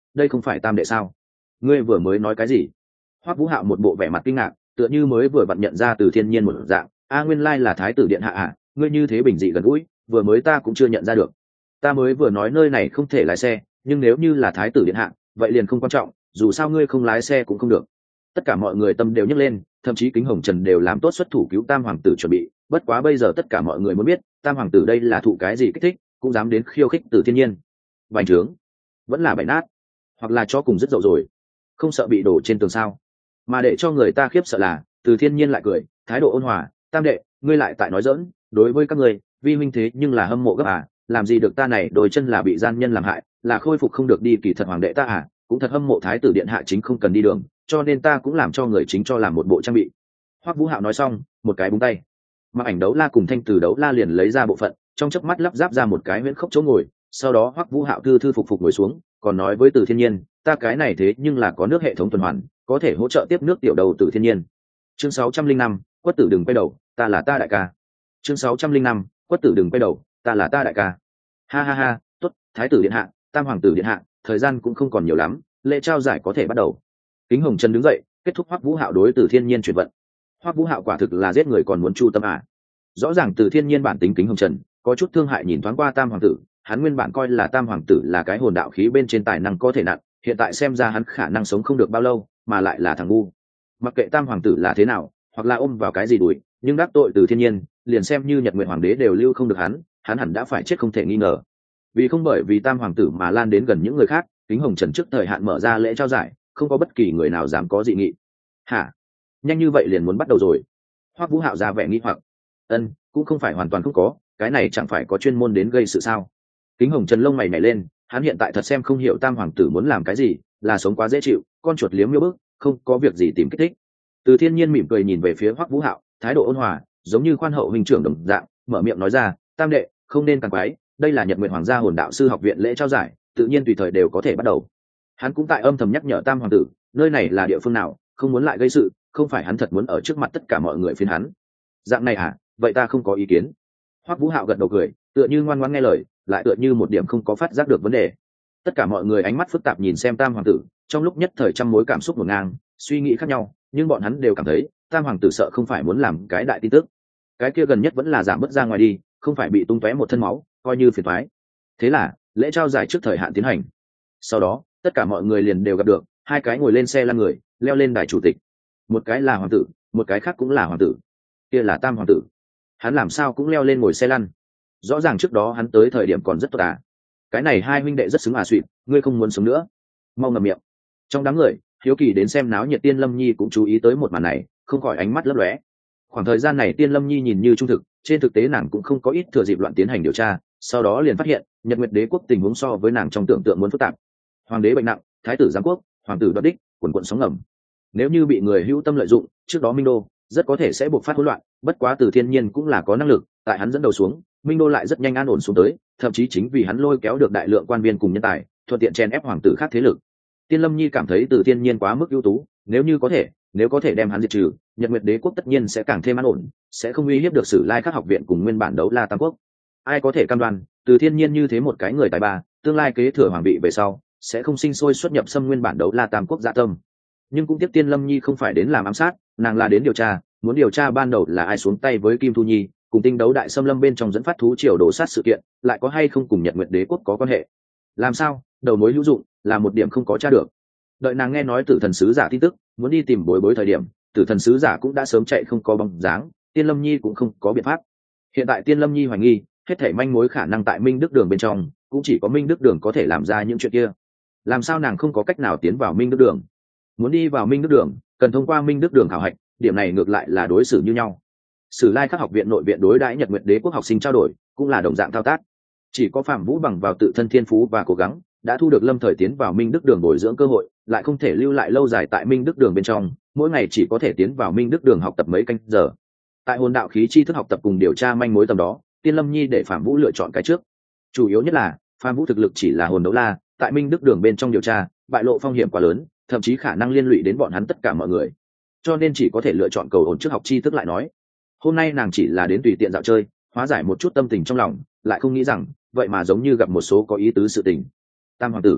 [SPEAKER 1] đây không phải tam đệ sao? Ngươi vừa mới nói cái gì? Hoắc Vũ Hạo một bộ vẻ mặt kinh ngạc, tựa như mới vừa vặn nhận ra Từ Thiên Nhiên một dạng. A nguyên lai là thái tử điện hạ à? Ngươi như thế bình dị gần gũi, vừa mới ta cũng chưa nhận ra được. Ta mới vừa nói nơi này không thể lái xe, nhưng nếu như là thái tử điện hạ, vậy liền không quan trọng, dù sao ngươi không lái xe cũng không được. Tất cả mọi người tâm đều nhấc lên, thậm chí Kính Hồng Trần đều làm tốt xuất thủ cứu Tam hoàng tử chuẩn bị. Bất quá bây giờ tất cả mọi người muốn biết, Tam hoàng tử đây là thụ cái gì kích thích, cũng dám đến khiêu khích Từ Thiên Nhiên. Bành trướng, vẫn là bành nát, hoặc là cho cùng rất dậu rồi, không sợ bị đổ trên tường sao? Mà để cho người ta khiếp sợ là, Từ Thiên Nhiên lại cười, thái độ ôn hòa, tam đệ, ngươi lại tại nói dỡn, đối với các ngươi, vi huynh thế nhưng là hâm mộ gấp à, làm gì được ta này đôi chân là bị gian nhân làm hại, là khôi phục không được đi kỳ thật hoàng đệ ta à, cũng thật hâm mộ thái tử điện hạ chính không cần đi đường, cho nên ta cũng làm cho người chính cho làm một bộ trang bị. Hoắc Vũ Hạo nói xong, một cái búng tay, mặc ảnh đấu la cùng thanh từ đấu la liền lấy ra bộ phận, trong chớp mắt lắp ráp ra một cái huyễn khốc chỗ ngồi, sau đó Hoắc Vũ Hạo thư thư phục phục ngồi xuống, còn nói với Từ Thiên Nhiên, ta cái này thế nhưng là có nước hệ thống tuần hoàn, có thể hỗ trợ tiếp nước tiểu đầu Từ Thiên Nhiên. Chương sáu trăm linh năm, quất tử đừng quay đầu, ta là ta đại ca. Chương sáu trăm linh năm, quất tử đừng quay đầu, ta là ta đại ca. Ha ha ha, tốt, thái tử điện hạ, tam hoàng tử điện hạ, thời gian cũng không còn nhiều lắm, lễ trao giải có thể bắt đầu. Kính Hồng Trần đứng dậy, kết thúc Hoắc Vũ Hạo đối Từ Thiên Nhiên chuyển vận. Hoắc Vũ Hạo quả thực là giết người còn muốn chu tâm à? Rõ ràng Từ Thiên Nhiên bản tính Kính Hồng Trần có chút thương hại nhìn thoáng qua tam hoàng tử, hắn nguyên bản coi là tam hoàng tử là cái hồn đạo khí bên trên tài năng có thể nặng, hiện tại xem ra hắn khả năng sống không được bao lâu, mà lại là thằng ngu. Mặc kệ tam hoàng tử là thế nào, hoặc là ôm vào cái gì đuổi, nhưng đắc tội Từ Thiên Nhiên, liền xem như Nhật Nguyệt hoàng đế đều lưu không được hắn, hắn hẳn đã phải chết không thể nghi ngờ. Vì không bởi vì tam hoàng tử mà lan đến gần những người khác, Kính Hồng Trần trước thời hạn mở ra lễ trao giải, không có bất kỳ người nào dám có dị nghị. Hả? Nhanh như vậy liền muốn bắt đầu rồi? Hoắc Vũ Hạo ra vẻ nghi hoặc. Ân, cũng không phải hoàn toàn không có, cái này chẳng phải có chuyên môn đến gây sự sao? Kính Hồng Trần lông mày nhảy lên, hắn hiện tại thật xem không hiểu tam hoàng tử muốn làm cái gì, là sống quá dễ chịu, con chuột liếm miêu bức, không có việc gì tìm kích thích. Từ Thiên Nhiên mỉm cười nhìn về phía Hoắc Vũ Hạo, thái độ ôn hòa, giống như khoan hậu huynh trưởng đồng dạng, mở miệng nói ra, tam đệ, không nên càng quái, đây là Nhật Nguyệt Hoàng gia Hồn Đạo sư học viện lễ trao giải, tự nhiên tùy thời đều có thể bắt đầu. Hắn cũng tại âm thầm nhắc nhở tam hoàng tử, nơi này là địa phương nào, không muốn lại gây sự, không phải hắn thật muốn ở trước mặt tất cả mọi người phiến hắn. Dạng này à, vậy ta không có ý kiến. Hoắc Vũ Hạo gật đầu cười, tựa như ngoan ngoãn nghe lời, lại tựa như một điểm không có phát giác được vấn đề. Tất cả mọi người ánh mắt phức tạp nhìn xem tam hoàng tử, trong lúc nhất thời trăm mối cảm xúc ngổn ngang, suy nghĩ khác nhau, nhưng bọn hắn đều cảm thấy tam hoàng tử sợ không phải muốn làm cái đại tin tức, cái kia gần nhất vẫn là giảm bớt ra ngoài đi, không phải bị tung tóe một thân máu, coi như phiền toái. Thế là lễ trao giải trước thời hạn tiến hành. Sau đó tất cả mọi người liền đều gặp được hai cái ngồi lên xe lăn người leo lên đài chủ tịch, một cái là hoàng tử, một cái khác cũng là hoàng tử. Kia là tam hoàng tử, hắn làm sao cũng leo lên ngồi xe lăn? Rõ ràng trước đó hắn tới thời điểm còn rất tốt à. Cái này hai huynh đệ rất xứng à suỵt, ngươi không muốn sống nữa, mau ngậm miệng. Trong đám người hiếu kỳ đến xem náo nhiệt Tiên Lâm Nhi cũng chú ý tới một màn này, không khỏi ánh mắt lấp lóe. Khoảng thời gian này Tiên Lâm Nhi nhìn như trung thực, trên thực tế nàng cũng không có ít thừa dịp loạn tiến hành điều tra, sau đó liền phát hiện Nhật Nguyệt Đế quốc tình huống so với nàng trong tưởng tượng muốn phức tạp. Hoàng đế bệnh nặng, thái tử giáng quốc, hoàng tử đoạt đích, quần quần sóng ngầm. Nếu như bị người hữu tâm lợi dụng, trước đó Minh Đô rất có thể sẽ buộc phát hỗn loạn, bất quá Từ Thiên Nhiên cũng là có năng lực, tại hắn dẫn đầu xuống, Minh Đô lại rất nhanh an ổn xuống tới, thậm chí chính vì hắn lôi kéo được đại lượng quan viên cùng nhân tài, thuận tiện chen ép hoàng tử khác thế lực. Tiên Lâm Nhi cảm thấy Từ Thiên Nhiên quá mức ưu tú, nếu như có thể, nếu có thể đem hắn diệt trừ, Nhật Nguyệt Đế quốc tất nhiên sẽ càng thêm an ổn, sẽ không uy hiếp được Sử Lai Khắc học viện cùng nguyên bản Đấu La Tam quốc. Ai có thể cam đoan, Từ Thiên Nhiên như thế một cái người tài ba, tương lai kế thừa hoàng vị về sau, sẽ không sinh sôi xuất nhập xâm nguyên bản Đấu La Tam quốc dạ tâm. Nhưng cũng tiếp Tiên Lâm Nhi không phải đến làm ám sát, nàng là đến điều tra, muốn điều tra ban đầu là ai xuống tay với Kim Thu Nhi, cùng tinh đấu đại xâm lâm bên trong dẫn phát thú triều đổ sát sự kiện, lại có hay không cùng Nhật Nguyệt Đế quốc có quan hệ. Làm sao, đầu mối hữu dụng, là một điểm không có tra được. Đợi nàng nghe nói Tử Thần sứ giả tin tức, muốn đi tìm Bối Bối thời điểm, Tử Thần sứ giả cũng đã sớm chạy không có bóng dáng, Tiên Lâm Nhi cũng không có biện pháp. Hiện tại Tiên Lâm Nhi hoài nghi, hết thảy manh mối khả năng tại Minh Đức Đường bên trong, cũng chỉ có Minh Đức Đường có thể làm ra những chuyện kia. Làm sao nàng không có cách nào tiến vào Minh Đức Đường? Muốn đi vào Minh Đức Đường, cần thông qua Minh Đức Đường khảo hạch, điểm này ngược lại là đối xử như nhau. Sử Lai Khắc học viện nội viện đối đãi Nhật Nguyệt Đế quốc học sinh trao đổi, cũng là đồng dạng thao tác. Chỉ có Phạm Vũ bằng vào tự thân thiên phú và cố gắng, đã thu được lâm thời tiến vào Minh Đức Đường bồi dưỡng cơ hội, lại không thể lưu lại lâu dài tại Minh Đức Đường bên trong, mỗi ngày chỉ có thể tiến vào Minh Đức Đường học tập mấy canh giờ. Tại hồn đạo khí chi thức học tập cùng điều tra manh mối tầm đó, Tiên Lâm Nhi để Phạm Vũ lựa chọn cái trước. Chủ yếu nhất là Phạm Vũ thực lực chỉ là hồn đấu la, tại Minh Đức Đường bên trong điều tra, bại lộ phong hiểm quá lớn, thậm chí khả năng liên lụy đến bọn hắn tất cả mọi người, cho nên chỉ có thể lựa chọn cầu ổn trước học chi thức lại nói. Hôm nay nàng chỉ là đến tùy tiện dạo chơi, hóa giải một chút tâm tình trong lòng, lại không nghĩ rằng vậy mà giống như gặp một số có ý tứ sự tình. Tam hoàng tử,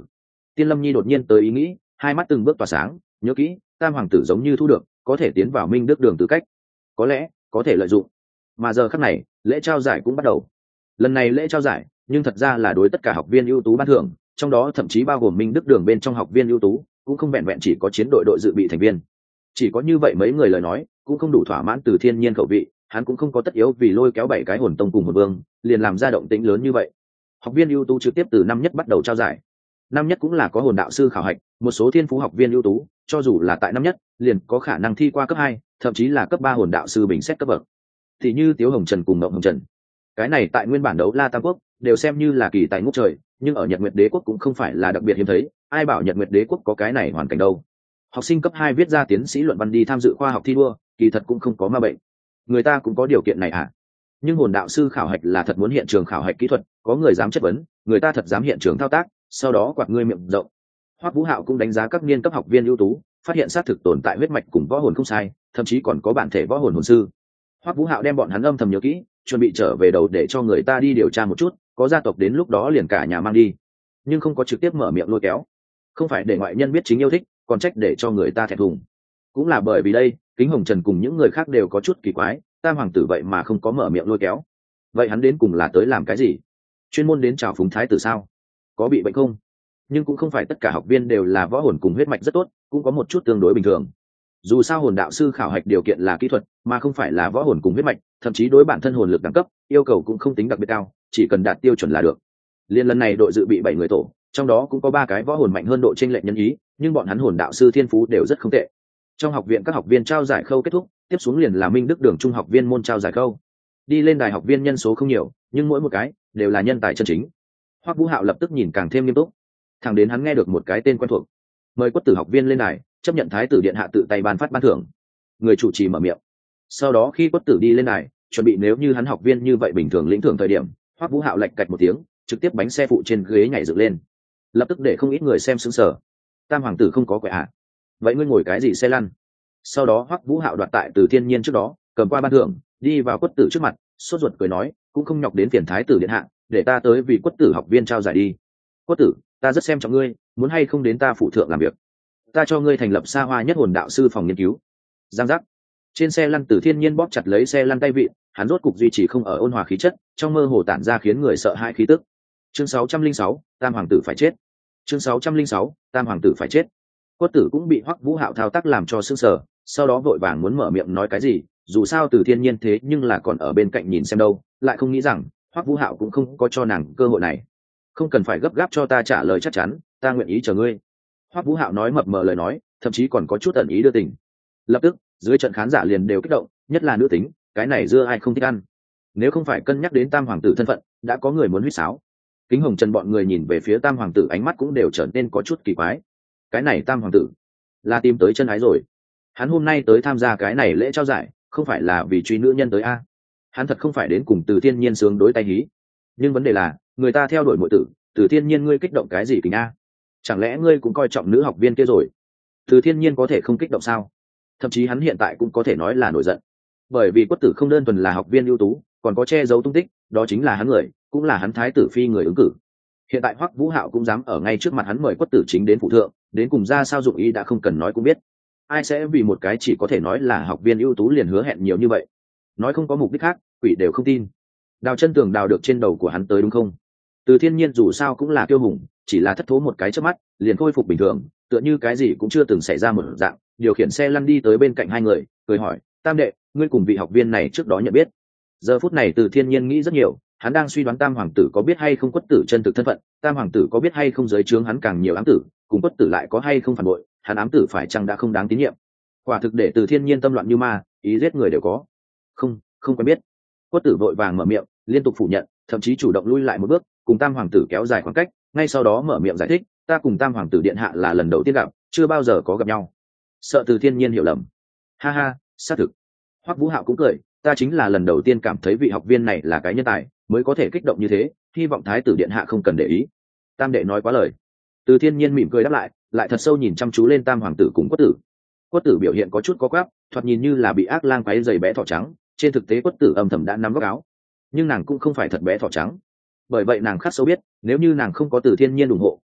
[SPEAKER 1] Tiên Lâm Nhi đột nhiên tới ý nghĩ, hai mắt từng bước tỏa sáng, nhớ kỹ, tam hoàng tử giống như thu được có thể tiến vào Minh Đức đường tư cách, có lẽ có thể lợi dụng. Mà giờ khắc này, lễ trao giải cũng bắt đầu. Lần này lễ trao giải, nhưng thật ra là đối tất cả học viên ưu tú ban thưởng, trong đó thậm chí bao gồm Minh Đức đường bên trong học viên ưu tú, cũng không vẹn vẹn chỉ có chiến đội đội dự bị thành viên. Chỉ có như vậy mấy người lời nói, cũng không đủ thỏa mãn Từ Thiên Nhiên khẩu vị, hắn cũng không có tất yếu vì lôi kéo bảy cái hồn tông cùng một vương, liền làm ra động tĩnh lớn như vậy. Học viên ưu tú trực tiếp từ năm nhất bắt đầu trao giải. Năm nhất cũng là có hồn đạo sư khảo hạch, một số thiên phú học viên ưu tú, cho dù là tại năm nhất, liền có khả năng thi qua cấp hai, thậm chí là cấp ba hồn đạo sư bình xét cấp bậc. Thì như Tiếu Hồng Trần cùng Ngộng Hồng Trần, cái này tại nguyên bản đấu La Tam Quốc đều xem như là kỳ tài ngút trời, nhưng ở Nhật Nguyệt Đế quốc cũng không phải là đặc biệt hiếm thấy, ai bảo Nhật Nguyệt Đế quốc có cái này hoàn cảnh đâu. Học sinh cấp hai viết ra tiến sĩ luận văn đi tham dự khoa học thi đua, kỳ thật cũng không có ma bệnh. Người ta cũng có điều kiện này à? Nhưng hồn đạo sư khảo hạch là thật muốn hiện trường khảo hạch kỹ thuật, có người dám chất vấn, người ta thật dám hiện trường thao tác, sau đó quạt ngươi miệng rộng. Hoắc Vũ Hạo cũng đánh giá các niên cấp học viên ưu tú, phát hiện xác thực tồn tại huyết mạch cùng võ hồn không sai, thậm chí còn có bản thể võ hồn hồn sư. Hoắc Vũ Hạo đem bọn hắn âm thầm nhớ kỹ, chuẩn bị trở về đầu để cho người ta đi điều tra một chút, có gia tộc đến lúc đó liền cả nhà mang đi, nhưng không có trực tiếp mở miệng lôi kéo, không phải để ngoại nhân biết chính yêu thích, còn trách để cho người ta thẹn thùng. Cũng là bởi vì đây, Kính Hồng Trần cùng những người khác đều có chút kỳ quái, tam hoàng tử vậy mà không có mở miệng lôi kéo, vậy hắn đến cùng là tới làm cái gì? Chuyên môn đến chào phúng thái tử sao? Có bị bệnh không? Nhưng cũng không phải tất cả học viên đều là võ hồn cùng huyết mạch rất tốt, cũng có một chút tương đối bình thường. Dù sao hồn đạo sư khảo hạch điều kiện là kỹ thuật, mà không phải là võ hồn cùng huyết mạch, thậm chí đối bản thân hồn lực đẳng cấp yêu cầu cũng không tính đặc biệt cao, chỉ cần đạt tiêu chuẩn là được. Liên lần này đội dự bị bảy người tổ, trong đó cũng có ba cái võ hồn mạnh hơn độ chênh lệch nhân ý, nhưng bọn hắn hồn đạo sư thiên phú đều rất không tệ. Trong học viện các học viên trao giải khâu kết thúc, tiếp xuống liền là Minh Đức đường trung học viên môn trao giải khâu. Đi lên đài học viên nhân số không nhiều, nhưng mỗi một cái đều là nhân tài chân chính. Hoắc Vũ Hạo lập tức nhìn càng thêm nghiêm túc, thẳng đến hắn nghe được một cái tên quen thuộc. Mời Quất Tử học viên lên đài, chấp nhận thái tử điện hạ tự tay ban phát ban thưởng. Người chủ trì mở miệng. Sau đó khi Quất Tử đi lên đài, chuẩn bị nếu như hắn học viên như vậy bình thường lĩnh thưởng thời điểm, Hoắc Vũ Hạo lạch cạch một tiếng, trực tiếp bánh xe phụ trên ghế nhảy dựng lên, lập tức để không ít người xem sững sờ. Tam hoàng tử không có quẻ à? Vậy ngươi ngồi cái gì xe lăn? Sau đó Hoắc Vũ Hạo đoạt tại Từ Thiên Nhiên trước đó, cầm qua ban thưởng, đi vào Quất Tử trước mặt, sốt ruột cười nói, cũng không nhọc đến phiền thái tử điện hạ, để ta tới vì Quất Tử học viên trao giải đi. Quất Tử, ta rất xem trọng ngươi, muốn hay không đến ta phụ thượng làm việc, ta cho ngươi thành lập xa hoa nhất hồn đạo sư phòng nghiên cứu. Giang giác. Trên xe lăn Từ Thiên Nhiên bóp chặt lấy xe lăn tay vịn, hắn rốt cục duy trì không ở ôn hòa khí chất, trong mơ hồ tản ra khiến người sợ hãi khí tức. Chương sáu trăm linh sáu, tam hoàng tử phải chết. Chương sáu trăm linh sáu, tam hoàng tử phải chết. Quất Tử cũng bị Hoắc Vũ Hạo thao tác làm cho sững sờ, sau đó vội vàng muốn mở miệng nói cái gì, dù sao Từ Thiên Nhiên thế nhưng là còn ở bên cạnh nhìn xem đâu, lại không nghĩ rằng Hoắc Vũ Hạo cũng không có cho nàng cơ hội này. Không cần phải gấp gáp cho ta trả lời chắc chắn, ta nguyện ý chờ ngươi. Hoắc Vũ Hạo nói mập mờ lời nói, thậm chí còn có chút ẩn ý đưa tình. Lập tức, dưới trận khán giả liền đều kích động, nhất là nữ tính, cái này dưa ai không thích ăn. Nếu không phải cân nhắc đến tam hoàng tử thân phận, đã có người muốn huýt sáo. Kính Hồng Trần bọn người nhìn về phía tam hoàng tử, ánh mắt cũng đều trở nên có chút kỳ quái. Cái này tam hoàng tử là tìm tới chân ái rồi. Hắn hôm nay tới tham gia cái này lễ trao giải, không phải là vì truy nữ nhân tới a? Hắn thật không phải đến cùng Từ Thiên Nhiên sướng đối tay hí. Nhưng vấn đề là, người ta theo đuổi muội tử, Từ Thiên Nhiên ngươi kích động cái gì kính a? Chẳng lẽ ngươi cũng coi trọng nữ học viên kia rồi? Từ Thiên Nhiên có thể không kích động sao? Thậm chí hắn hiện tại cũng có thể nói là nổi giận, bởi vì Quất Tử không đơn thuần là học viên ưu tú, còn có che giấu tung tích, đó chính là hắn người, cũng là hắn thái tử phi người ứng cử. Hiện tại Hoắc Vũ Hạo cũng dám ở ngay trước mặt hắn mời Quất Tử chính đến phụ thượng, đến cùng ra sao dụng ý đã không cần nói cũng biết. Ai sẽ vì một cái chỉ có thể nói là học viên ưu tú liền hứa hẹn nhiều như vậy? Nói không có mục đích khác, quỷ đều không tin. Đào chân tường đào được trên đầu của hắn tới đúng không? Từ Thiên Nhiên dù sao cũng là kiêu hùng, chỉ là thất thố một cái chớp mắt, liền khôi phục bình thường, tựa như cái gì cũng chưa từng xảy ra một dạng, điều khiển xe lăn đi tới bên cạnh hai người, cười hỏi, tam đệ, ngươi cùng vị học viên này trước đó nhận biết? Giờ phút này Từ Thiên Nhiên nghĩ rất nhiều, hắn đang suy đoán tam hoàng tử có biết hay không Quất Tử chân thực thân phận, tam hoàng tử có biết hay không giới trướng hắn càng nhiều ám tử, cùng Quất Tử lại có hay không phản bội, hắn ám tử phải chăng đã không đáng tín nhiệm. Quả thực để Từ Thiên Nhiên tâm loạn như ma, ý giết người đều có. Không, không quen biết. Quất Tử vội vàng mở miệng, liên tục phủ nhận, thậm chí chủ động lui lại một bước, cùng tam hoàng tử kéo dài khoảng cách, ngay sau đó mở miệng giải thích, ta cùng tam hoàng tử điện hạ là lần đầu tiên gặp, chưa bao giờ có gặp nhau. Sợ Từ Thiên Nhiên hiểu lầm. Ha ha, xác thực. Hoắc Vũ Hạo cũng cười, ta chính là lần đầu tiên cảm thấy vị học viên này là cái nhân tài, mới có thể kích động như thế, hy vọng thái tử điện hạ không cần để ý. Tam đệ nói quá lời. Từ Thiên Nhiên mỉm cười đáp lại, lại thật sâu nhìn chăm chú lên tam hoàng tử cùng Quất Tử. Quất Tử biểu hiện có chút có quắp, thoạt nhìn như là bị ác lang quấy giày bé thỏ trắng, trên thực tế Quất Tử âm thầm đã nắm góc áo, nhưng nàng cũng không phải thật bé thỏ trắng. Bởi vậy nàng khắc sâu biết, nếu như nàng không có Từ Thiên Nhiên ủng hộ,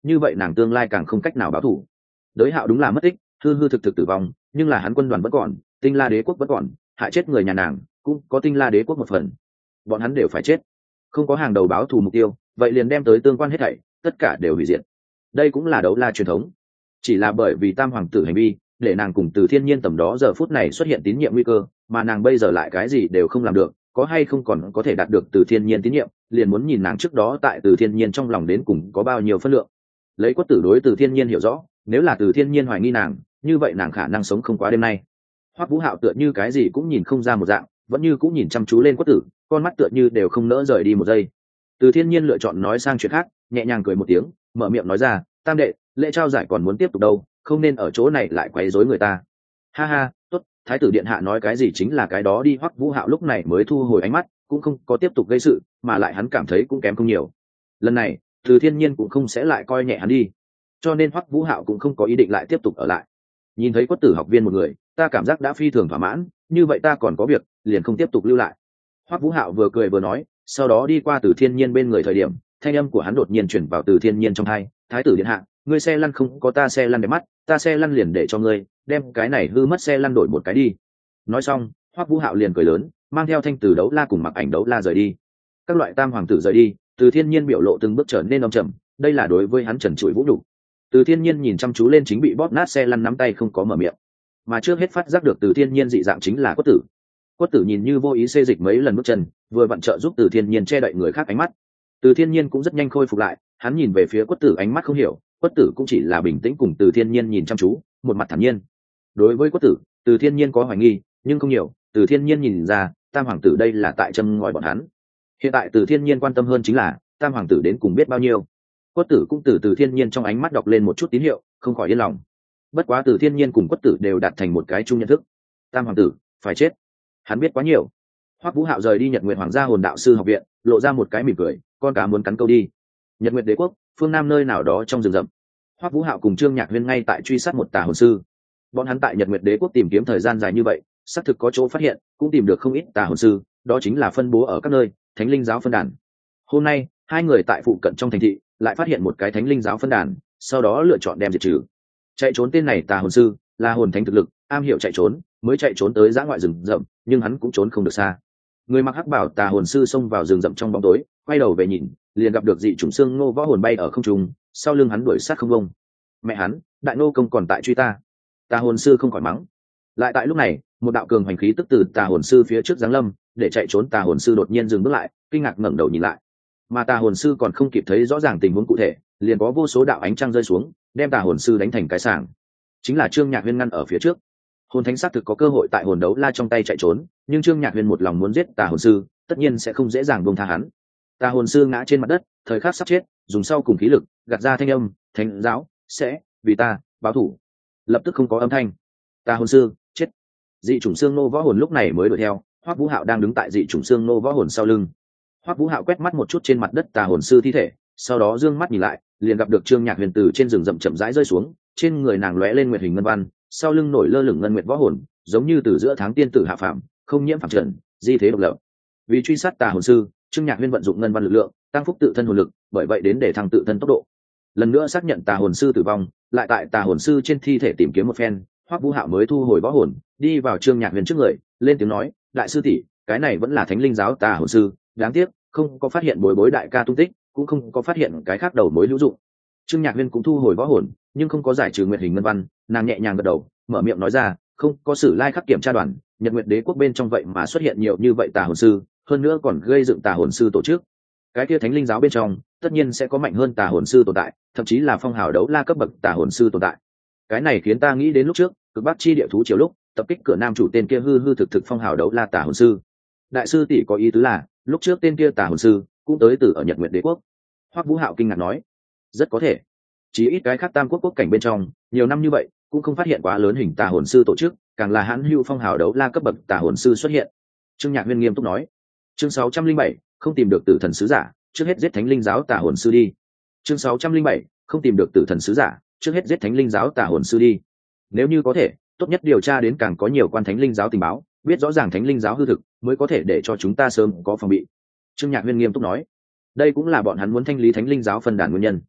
[SPEAKER 1] như vậy nàng tương lai càng không cách nào báo thù. Đới Hạo đúng là mất tích, hư hư thực thực tử vong, nhưng là hắn quân đoàn vẫn còn, Tinh La Đế quốc vẫn còn, hại chết người nhà nàng cũng có Tinh La Đế quốc một phần, bọn hắn đều phải chết. Không có hàng đầu báo thù mục tiêu, vậy liền đem tới tương quan hết thảy, tất cả đều hủy diệt. Đây cũng là đấu la truyền thống, chỉ là bởi vì tam hoàng tử hành vi để nàng cùng Từ Thiên Nhiên tầm đó giờ phút này xuất hiện tín nhiệm nguy cơ, mà nàng bây giờ lại cái gì đều không làm được, có hay không còn có thể đạt được Từ Thiên Nhiên tín nhiệm, liền muốn nhìn nàng trước đó tại Từ Thiên Nhiên trong lòng đến cùng có bao nhiêu phân lượng. Lấy Quất Tử đối Từ Thiên Nhiên hiểu rõ, nếu là Từ Thiên Nhiên hoài nghi nàng, như vậy nàng khả năng sống không quá đêm nay. Hoắc Vũ Hạo tựa như cái gì cũng nhìn không ra một dạng, vẫn như cũng nhìn chăm chú lên Quất Tử, con mắt tựa như đều không nỡ rời đi một giây. Từ Thiên Nhiên lựa chọn nói sang chuyện khác, nhẹ nhàng cười một tiếng, mở miệng nói ra, tam đệ, lễ trao giải còn muốn tiếp tục đâu, không nên ở chỗ này lại quấy rối người ta. Ha ha, tốt, thái tử điện hạ nói cái gì chính là cái đó đi. Hoắc Vũ Hạo lúc này mới thu hồi ánh mắt, cũng không có tiếp tục gây sự, mà lại hắn cảm thấy cũng kém không nhiều. Lần này Từ Thiên Nhiên cũng không sẽ lại coi nhẹ hắn đi, cho nên Hoắc Vũ Hạo cũng không có ý định lại tiếp tục ở lại. Nhìn thấy Quất Tử học viên một người, ta cảm giác đã phi thường thỏa mãn, như vậy ta còn có việc, liền không tiếp tục lưu lại. Hoắc Vũ Hạo vừa cười vừa nói, sau đó đi qua Từ Thiên Nhiên bên người thời điểm, thanh âm của hắn đột nhiên chuyển vào Từ Thiên Nhiên trong tai, thái tử điện hạ, ngươi xe lăn không có ta xe lăn đẹp mắt, ta xe lăn liền để cho ngươi, đem cái này hư mất xe lăn đổi một cái đi. Nói xong, Hoắc Vũ Hạo liền cười lớn, mang theo thanh Từ đấu la cùng Mặc Ảnh đấu la rời đi. Các loại tam hoàng tử rời đi, Từ Thiên Nhiên biểu lộ từng bước trở nên âm trầm, đây là đối với hắn trần trụi vũ nhục. Từ Thiên Nhiên nhìn chăm chú lên chính bị bóp nát xe lăn, nắm tay không có mở miệng, mà trước hết phát giác được Từ Thiên Nhiên dị dạng chính là Quất Tử. Quất Tử nhìn như vô ý xê dịch mấy lần bước chân, vừa vặn trợ giúp Từ Thiên Nhiên che đậy người khác ánh mắt. Từ Thiên Nhiên cũng rất nhanh khôi phục lại, hắn nhìn về phía Quất Tử ánh mắt không hiểu, Quất Tử cũng chỉ là bình tĩnh cùng Từ Thiên Nhiên nhìn chăm chú, một mặt thản nhiên. Đối với Quất Tử, Từ Thiên Nhiên có hoài nghi, nhưng không nhiều, Từ Thiên Nhiên nhìn ra, tam hoàng tử đây là tại châm ngòi bọn hắn. Hiện tại Từ Thiên Nhiên quan tâm hơn chính là, tam hoàng tử đến cùng biết bao nhiêu. Quất Tử cũng từ Từ Thiên Nhiên trong ánh mắt đọc lên một chút tín hiệu, không khỏi yên lòng. Bất quá Từ Thiên Nhiên cùng Quất Tử đều đạt thành một cái chung nhận thức, tam hoàng tử phải chết. Hắn biết quá nhiều. Hoắc Vũ Hạo rời đi Nhật Nguyệt Hoàng gia Hồn Đạo sư học viện, lộ ra một cái mỉm cười, con cá muốn cắn câu đi. Nhật Nguyệt Đế quốc, phương nam nơi nào đó trong rừng rậm, Hoắc Vũ Hạo cùng Trương Nhạc Huyên ngay tại truy sát một tà hồn sư. Bọn hắn tại Nhật Nguyệt Đế quốc tìm kiếm thời gian dài như vậy, xác thực có chỗ phát hiện, cũng tìm được không ít tà hồn sư, đó chính là phân bố ở các nơi Thánh Linh giáo phân đàn. Hôm nay, hai người tại phụ cận trong thành thị lại phát hiện một cái Thánh Linh giáo phân đàn, sau đó lựa chọn đem diệt trừ. Chạy trốn tên này tà hồn sư là hồn thánh thực lực, am hiểu chạy trốn, mới chạy trốn tới dã ngoại rừng rậm, nhưng hắn cũng trốn không được xa. Người mặc hắc bảo tà hồn sư xông vào rừng rậm trong bóng tối, quay đầu về nhìn, liền gặp được dị chủng xương ngô võ hồn bay ở không trung, sau lưng hắn đuổi sát không bông. Mẹ hắn, đại nô công còn tại truy ta. Tà hồn sư không khỏi mắng. Lại tại lúc này, một đạo cường hành khí tức từ tà hồn sư phía trước giáng lâm, để chạy trốn tà hồn sư đột nhiên dừng bước lại, kinh ngạc ngẩng đầu nhìn lại. Mà tà hồn sư còn không kịp thấy rõ ràng tình huống cụ thể, liền có vô số đạo ánh trăng rơi xuống, đem tà hồn sư đánh thành cái sảng. Chính là Trương Nhạc Huyên ngăn ở phía trước. Hồn thánh xác thực có cơ hội tại hồn đấu la trong tay chạy trốn, nhưng Trương Nhạc Huyên một lòng muốn giết tà hồn sư, tất nhiên sẽ không dễ dàng buông tha hắn. Tà hồn sư ngã trên mặt đất, thời khắc sắp chết, dùng sau cùng khí lực gạt ra thanh âm, thánh giáo sẽ vì ta báo thủ. Lập tức không có âm thanh. Tà hồn sư chết. Dị chủng xương nô võ hồn lúc này mới đuổi theo, Hoắc Vũ Hạo đang đứng tại dị chủng xương nô võ hồn sau lưng. Hoắc Vũ Hạo quét mắt một chút trên mặt đất tà hồn sư thi thể, sau đó dương mắt nhìn lại, liền gặp được Trương Nhạc Huyền từ trên rừng rậm chậm rãi rơi xuống, trên người nàng lóe lên nguyệt hình ngân văn, sau lưng nổi lơ lửng ngân nguyệt võ hồn, giống như từ giữa tháng tiên tử hạ phàm, không nhiễm phàm trần, di thế độc lập. Vì truy sát tà hồn sư, Trương Nhạc Huyên vận dụng ngân văn lực lượng, tăng phúc tự thân hồn lực, bởi vậy đến để thăng tự thân tốc độ. Lần nữa xác nhận tà hồn sư tử vong, lại tại tà hồn sư trên thi thể tìm kiếm một phen, Hoắc Vũ Hạo mới thu hồi võ hồn, đi vào Trương Nhạc Huyên trước người, lên tiếng nói, đại sư tỷ, cái này vẫn là Thánh Linh giáo tà hồn sư, đáng tiếc không có phát hiện bối bối đại ca tung tích, cũng không có phát hiện cái khác đầu mối hữu dụng. Trương Nhạc Huyên cũng thu hồi võ hồn, nhưng không có giải trừ nguyệt hình ngân văn, nàng nhẹ nhàng gật đầu, mở miệng nói ra, không có sử lai khắc kiểm tra đoàn, Nhật Nguyệt Đế quốc bên trong vậy mà xuất hiện nhiều như vậy tà hồn sư, hơn nữa còn gây dựng tà hồn sư tổ chức. Cái kia Thánh Linh giáo bên trong, tất nhiên sẽ có mạnh hơn tà hồn sư tồn tại, thậm chí là phong hào đấu la cấp bậc tà hồn sư tồn tại. Cái này khiến ta nghĩ đến lúc trước, cực bắc chi địa thú chiều lúc, tập kích cửa nam chủ tên kia hư hư thực thực phong hào đấu la tà hồn sư. Đại sư tỷ có ý tứ là, lúc trước tên kia tà hồn sư cũng tới từ ở Nhật Nguyệt Đế quốc. Hoắc Vũ Hạo kinh ngạc nói, rất có thể. Chỉ ít cái khác tam quốc quốc cảnh bên trong, nhiều năm như vậy, cũng không phát hiện quá lớn hình tà hồn sư tổ chức, càng là hãn hữu phong hào đấu la cấp bậc tà hồn sư xuất hiện. Trương Nhạc Huyên nghiêm túc nói, chương sáu trăm linh bảy, không tìm được tử thần sứ giả, trước hết giết Thánh Linh giáo tà hồn sư đi. Chương sáu trăm linh bảy, không tìm được tử thần sứ giả, trước hết giết Thánh Linh giáo tà hồn sư đi. Nếu như có thể, tốt nhất điều tra đến càng có nhiều quan Thánh Linh giáo tình báo, biết rõ ràng Thánh Linh giáo hư thực, mới có thể để cho chúng ta sớm có phòng bị. Trương Nhạc Huyên nghiêm túc nói, đây cũng là bọn hắn muốn thanh lý Thánh Linh giáo phân đàn nguyên nhân.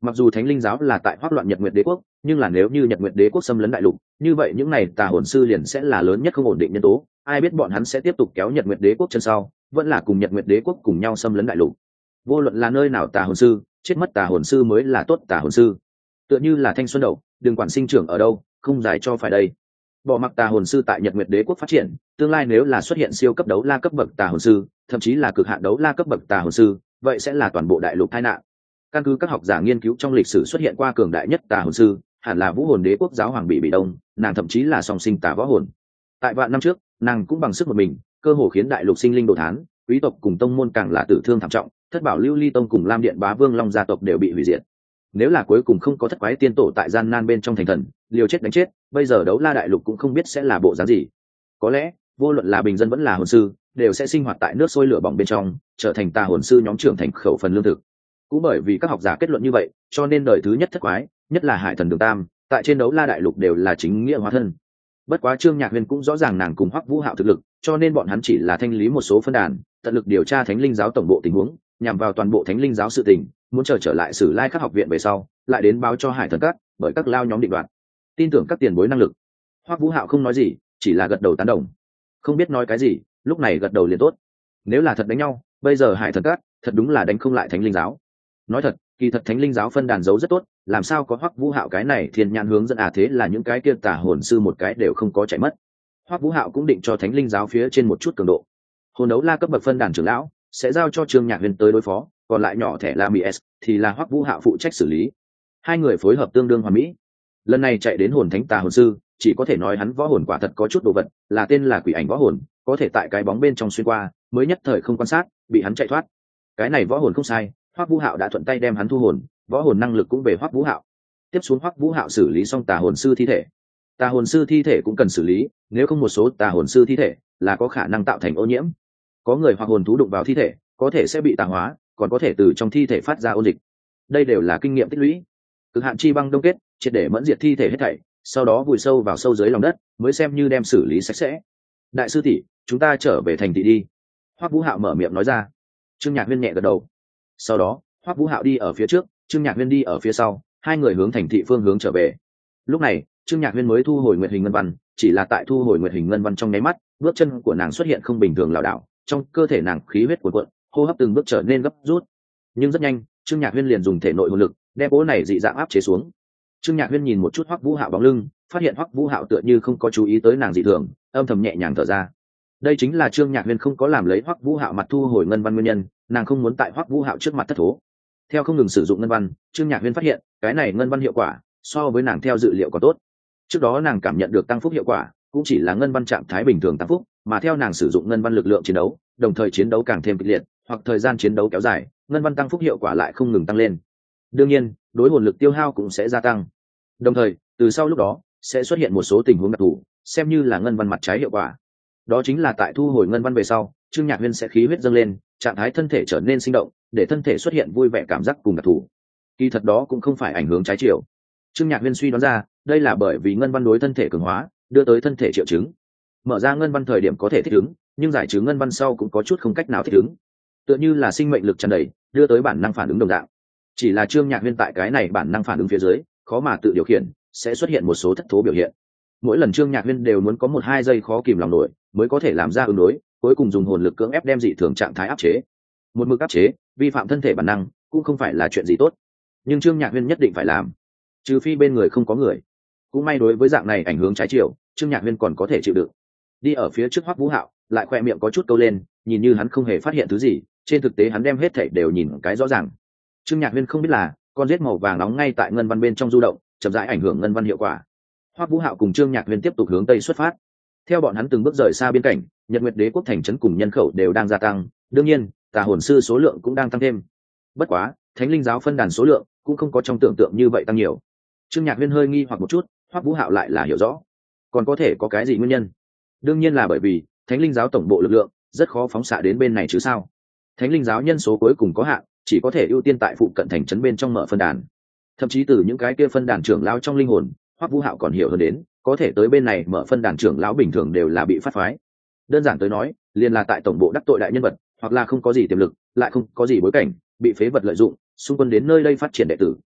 [SPEAKER 1] Mặc dù thánh linh giáo là tại hoắc loạn Nhật Nguyệt Đế quốc, nhưng là nếu như Nhật Nguyệt Đế quốc xâm lấn đại lục, như vậy những này tà hồn sư liền sẽ là lớn nhất không ổn định nhân tố. Ai biết bọn hắn sẽ tiếp tục kéo Nhật Nguyệt Đế quốc chân sau, vẫn là cùng Nhật Nguyệt Đế quốc cùng nhau xâm lấn đại lục. Vô luận là nơi nào tà hồn sư, chết mất tà hồn sư mới là tốt tà hồn sư. Tựa như là thanh xuân đậu, đừng quản sinh trưởng ở đâu, không giải cho phải đây. Bỏ mặc tà hồn sư tại Nhật Nguyệt Đế quốc phát triển, tương lai nếu là xuất hiện siêu cấp đấu la cấp bậc tà hồn sư, thậm chí là cực hạn đấu la cấp bậc tà hồn sư, vậy sẽ là toàn bộ đại lục tai nạn. Căn cứ các học giả nghiên cứu trong lịch sử xuất hiện qua cường đại nhất tà hồn sư, hẳn là Vũ Hồn Đế quốc giáo hoàng Bị Bị Đông, nàng thậm chí là song sinh tà võ hồn. Tại vạn năm trước, nàng cũng bằng sức một mình, cơ hồ khiến đại lục sinh linh đồ thán, quý tộc cùng tông môn càng là tử thương thảm trọng, Thất Bảo Lưu Ly tông cùng Lam Điện Bá Vương Long gia tộc đều bị hủy diệt. Nếu là cuối cùng không có thất quái tiên tổ tại gian nan bên trong thành thần, liều chết đánh chết, bây giờ đấu la đại lục cũng không biết sẽ là bộ dáng gì. Có lẽ, vô luận là bình dân vẫn là hồn sư, đều sẽ sinh hoạt tại nước sôi lửa bỏng bên trong, trở thành tà hồn sư nhóm trưởng thành khẩu phần lương thực. Cũng bởi vì các học giả kết luận như vậy, cho nên đời thứ nhất thất quái, nhất là Hải Thần Đường Tam, tại trên đấu la đại lục đều là chính nghĩa hóa thân. Bất quá Trương Nhạc Huyền cũng rõ ràng nàng cùng Hoắc Vũ Hạo thực lực, cho nên bọn hắn chỉ là thanh lý một số phân đàn, tận lực điều tra Thánh Linh giáo tổng bộ tình huống, nhằm vào toàn bộ Thánh Linh giáo sự tình, muốn chờ trở lại Sử Lai Khắc học viện về sau, lại đến báo cho Hải Thần Các, bởi các lao nhóm định đoạt. Tin tưởng các tiền bối năng lực. Hoắc Vũ Hạo không nói gì, chỉ là gật đầu tán đồng. Không biết nói cái gì, lúc này gật đầu liền tốt. Nếu là thật đánh nhau, bây giờ Hải Thần Các thật đúng là đánh không lại Thánh Linh giáo. Nói thật, kỳ thật Thánh Linh giáo phân đàn giấu rất tốt, làm sao có Hoắc Vũ Hạo cái này thiên nhãn hướng dẫn à, thế là những cái kia tà hồn sư một cái đều không có chạy mất. Hoắc Vũ Hạo cũng định cho Thánh Linh giáo phía trên một chút cường độ. Hồn đấu la cấp bậc phân đàn trưởng lão sẽ giao cho Trương Nhạc Huyền tới đối phó, còn lại nhỏ thẻ Lamias thì là Hoắc Vũ Hạo phụ trách xử lý. Hai người phối hợp tương đương hoàn mỹ. Lần này chạy đến hồn thánh tà hồn sư, chỉ có thể nói hắn võ hồn quả thật có chút đồ vật, là tên là quỷ ảnh võ hồn, có thể tại cái bóng bên trong xuyên qua, mới nhất thời không quan sát, bị hắn chạy thoát. Cái này võ hồn không sai, Hoắc Vũ Hạo đã thuận tay đem hắn thu hồn, võ hồn năng lực cũng về Hoắc Vũ Hạo. Tiếp xuống Hoắc Vũ Hạo xử lý xong tà hồn sư thi thể. Tà hồn sư thi thể cũng cần xử lý, nếu không một số tà hồn sư thi thể là có khả năng tạo thành ô nhiễm. Có người hoặc hồn thú đụng vào thi thể, có thể sẽ bị tà hóa, còn có thể từ trong thi thể phát ra ôn dịch. Đây đều là kinh nghiệm tích lũy. Cực hạn chi băng đông kết, triệt để mẫn diệt thi thể hết thảy, sau đó vùi sâu vào sâu dưới lòng đất, mới xem như đem xử lý sạch sẽ. Đại sư tỷ, chúng ta trở về thành thị đi. Hoắc Vũ Hạo mở miệng nói ra. Trương Nhạc Huyên nhẹ gật đầu. Sau đó, Hoắc Vũ Hạo đi ở phía trước, Trương Nhạc Huyên đi ở phía sau, hai người hướng thành thị phương hướng trở về. Lúc này, Trương Nhạc Huyên mới thu hồi nguyệt hình ngân văn, chỉ là tại thu hồi nguyệt hình ngân văn trong nháy mắt, bước chân của nàng xuất hiện không bình thường lảo đảo, trong cơ thể nàng khí huyết cuồn cuộn, hô hấp từng bước trở nên gấp rút. Nhưng rất nhanh, Trương Nhạc Huyên liền dùng thể nội hồn lực, đem cỗ này dị dạng áp chế xuống. Trương Nhạc Huyên nhìn một chút Hoắc Vũ Hạo bóng lưng, phát hiện Hoắc Vũ Hạo tựa như không có chú ý tới nàng dị thường, âm thầm nhẹ nhàng thở ra. Đây chính là Trương Nhạc Huyên không có làm lấy Hoắc Vũ Hạo mặt thu hồi ngân văn nguyên nhân, nàng không muốn tại Hoắc Vũ Hạo trước mặt thất thố. Theo không ngừng sử dụng ngân văn, Trương Nhạc Huyên phát hiện, cái này ngân văn hiệu quả so với nàng theo dự liệu còn tốt. Trước đó nàng cảm nhận được tăng phúc hiệu quả, cũng chỉ là ngân văn trạng thái bình thường tăng phúc, mà theo nàng sử dụng ngân văn lực lượng chiến đấu, đồng thời chiến đấu càng thêm kịch liệt, hoặc thời gian chiến đấu kéo dài, ngân văn tăng phúc hiệu quả lại không ngừng tăng lên. Đương nhiên, đối hồn lực tiêu hao cũng sẽ gia tăng. Đồng thời, từ sau lúc đó, sẽ xuất hiện một số tình huống đặc thù, xem như là ngân văn mặt trái hiệu quả. Đó chính là tại thu hồi ngân văn về sau, Trương Nhạc Huyên sẽ khí huyết dâng lên, trạng thái thân thể trở nên sinh động, để thân thể xuất hiện vui vẻ cảm giác cùng đặc thù. Kỳ thật đó cũng không phải ảnh hưởng trái chiều. Trương Nhạc Huyên suy đoán ra, đây là bởi vì ngân văn đối thân thể cường hóa, đưa tới thân thể triệu chứng. Mở ra ngân văn thời điểm có thể thích ứng, nhưng giải trừ ngân văn sau cũng có chút không cách nào thích ứng. Tựa như là sinh mệnh lực tràn đầy, đưa tới bản năng phản ứng đồng dạng. Chỉ là Trương Nhạc Huyên tại cái này bản năng phản ứng phía dưới, khó mà tự điều khiển, sẽ xuất hiện một số thất thố biểu hiện. Mỗi lần Trương Nhạc Huyên đều muốn có một hai giây khó kìm lòng nổi, mới có thể làm ra ứng đối, cuối cùng dùng hồn lực cưỡng ép đem dị thường trạng thái áp chế. Một mực áp chế, vi phạm thân thể bản năng, cũng không phải là chuyện gì tốt. Nhưng Trương Nhạc Huyên nhất định phải làm, trừ phi bên người không có người. Cũng may đối với dạng này ảnh hưởng trái chiều, Trương Nhạc Huyên còn có thể chịu đựng. Đi ở phía trước Hoắc Vũ Hạo, lại khoe miệng có chút câu lên, nhìn như hắn không hề phát hiện thứ gì, trên thực tế hắn đem hết thảy đều nhìn cái rõ ràng. Trương Nhạc Huyên không biết là, con rết màu vàng nóng ngay tại ngân văn bên trong du động, chậm rãi ảnh hưởng ngân văn hiệu quả. Hoắc Vũ Hạo cùng Trương Nhạc Huyên tiếp tục hướng tây xuất phát. Theo bọn hắn từng bước rời xa biên cảnh, Nhật Nguyệt Đế quốc thành trấn cùng nhân khẩu đều đang gia tăng, đương nhiên, tà hồn sư số lượng cũng đang tăng thêm. Bất quá, Thánh Linh giáo phân đàn số lượng cũng không có trong tưởng tượng như vậy tăng nhiều. Trương Nhạc Huyên hơi nghi hoặc một chút, Hoắc Vũ Hạo lại là hiểu rõ. Còn có thể có cái gì nguyên nhân? Đương nhiên là bởi vì Thánh Linh giáo tổng bộ lực lượng rất khó phóng xạ đến bên này chứ sao? Thánh Linh giáo nhân số cuối cùng có hạn, chỉ có thể ưu tiên tại phụ cận thành trấn bên trong mở phân đàn. Thậm chí từ những cái kia phân đàn trưởng lão trong linh hồn, Hoắc Vũ Hạo còn hiểu hơn đến, có thể tới bên này mở phân đàn trưởng lão bình thường đều là bị phát phái. Đơn giản tới nói, liền là tại tổng bộ đắc tội đại nhân vật, hoặc là không có gì tiềm lực, lại không có gì bối cảnh, bị phế vật lợi dụng, xung quân đến nơi đây phát triển đệ tử.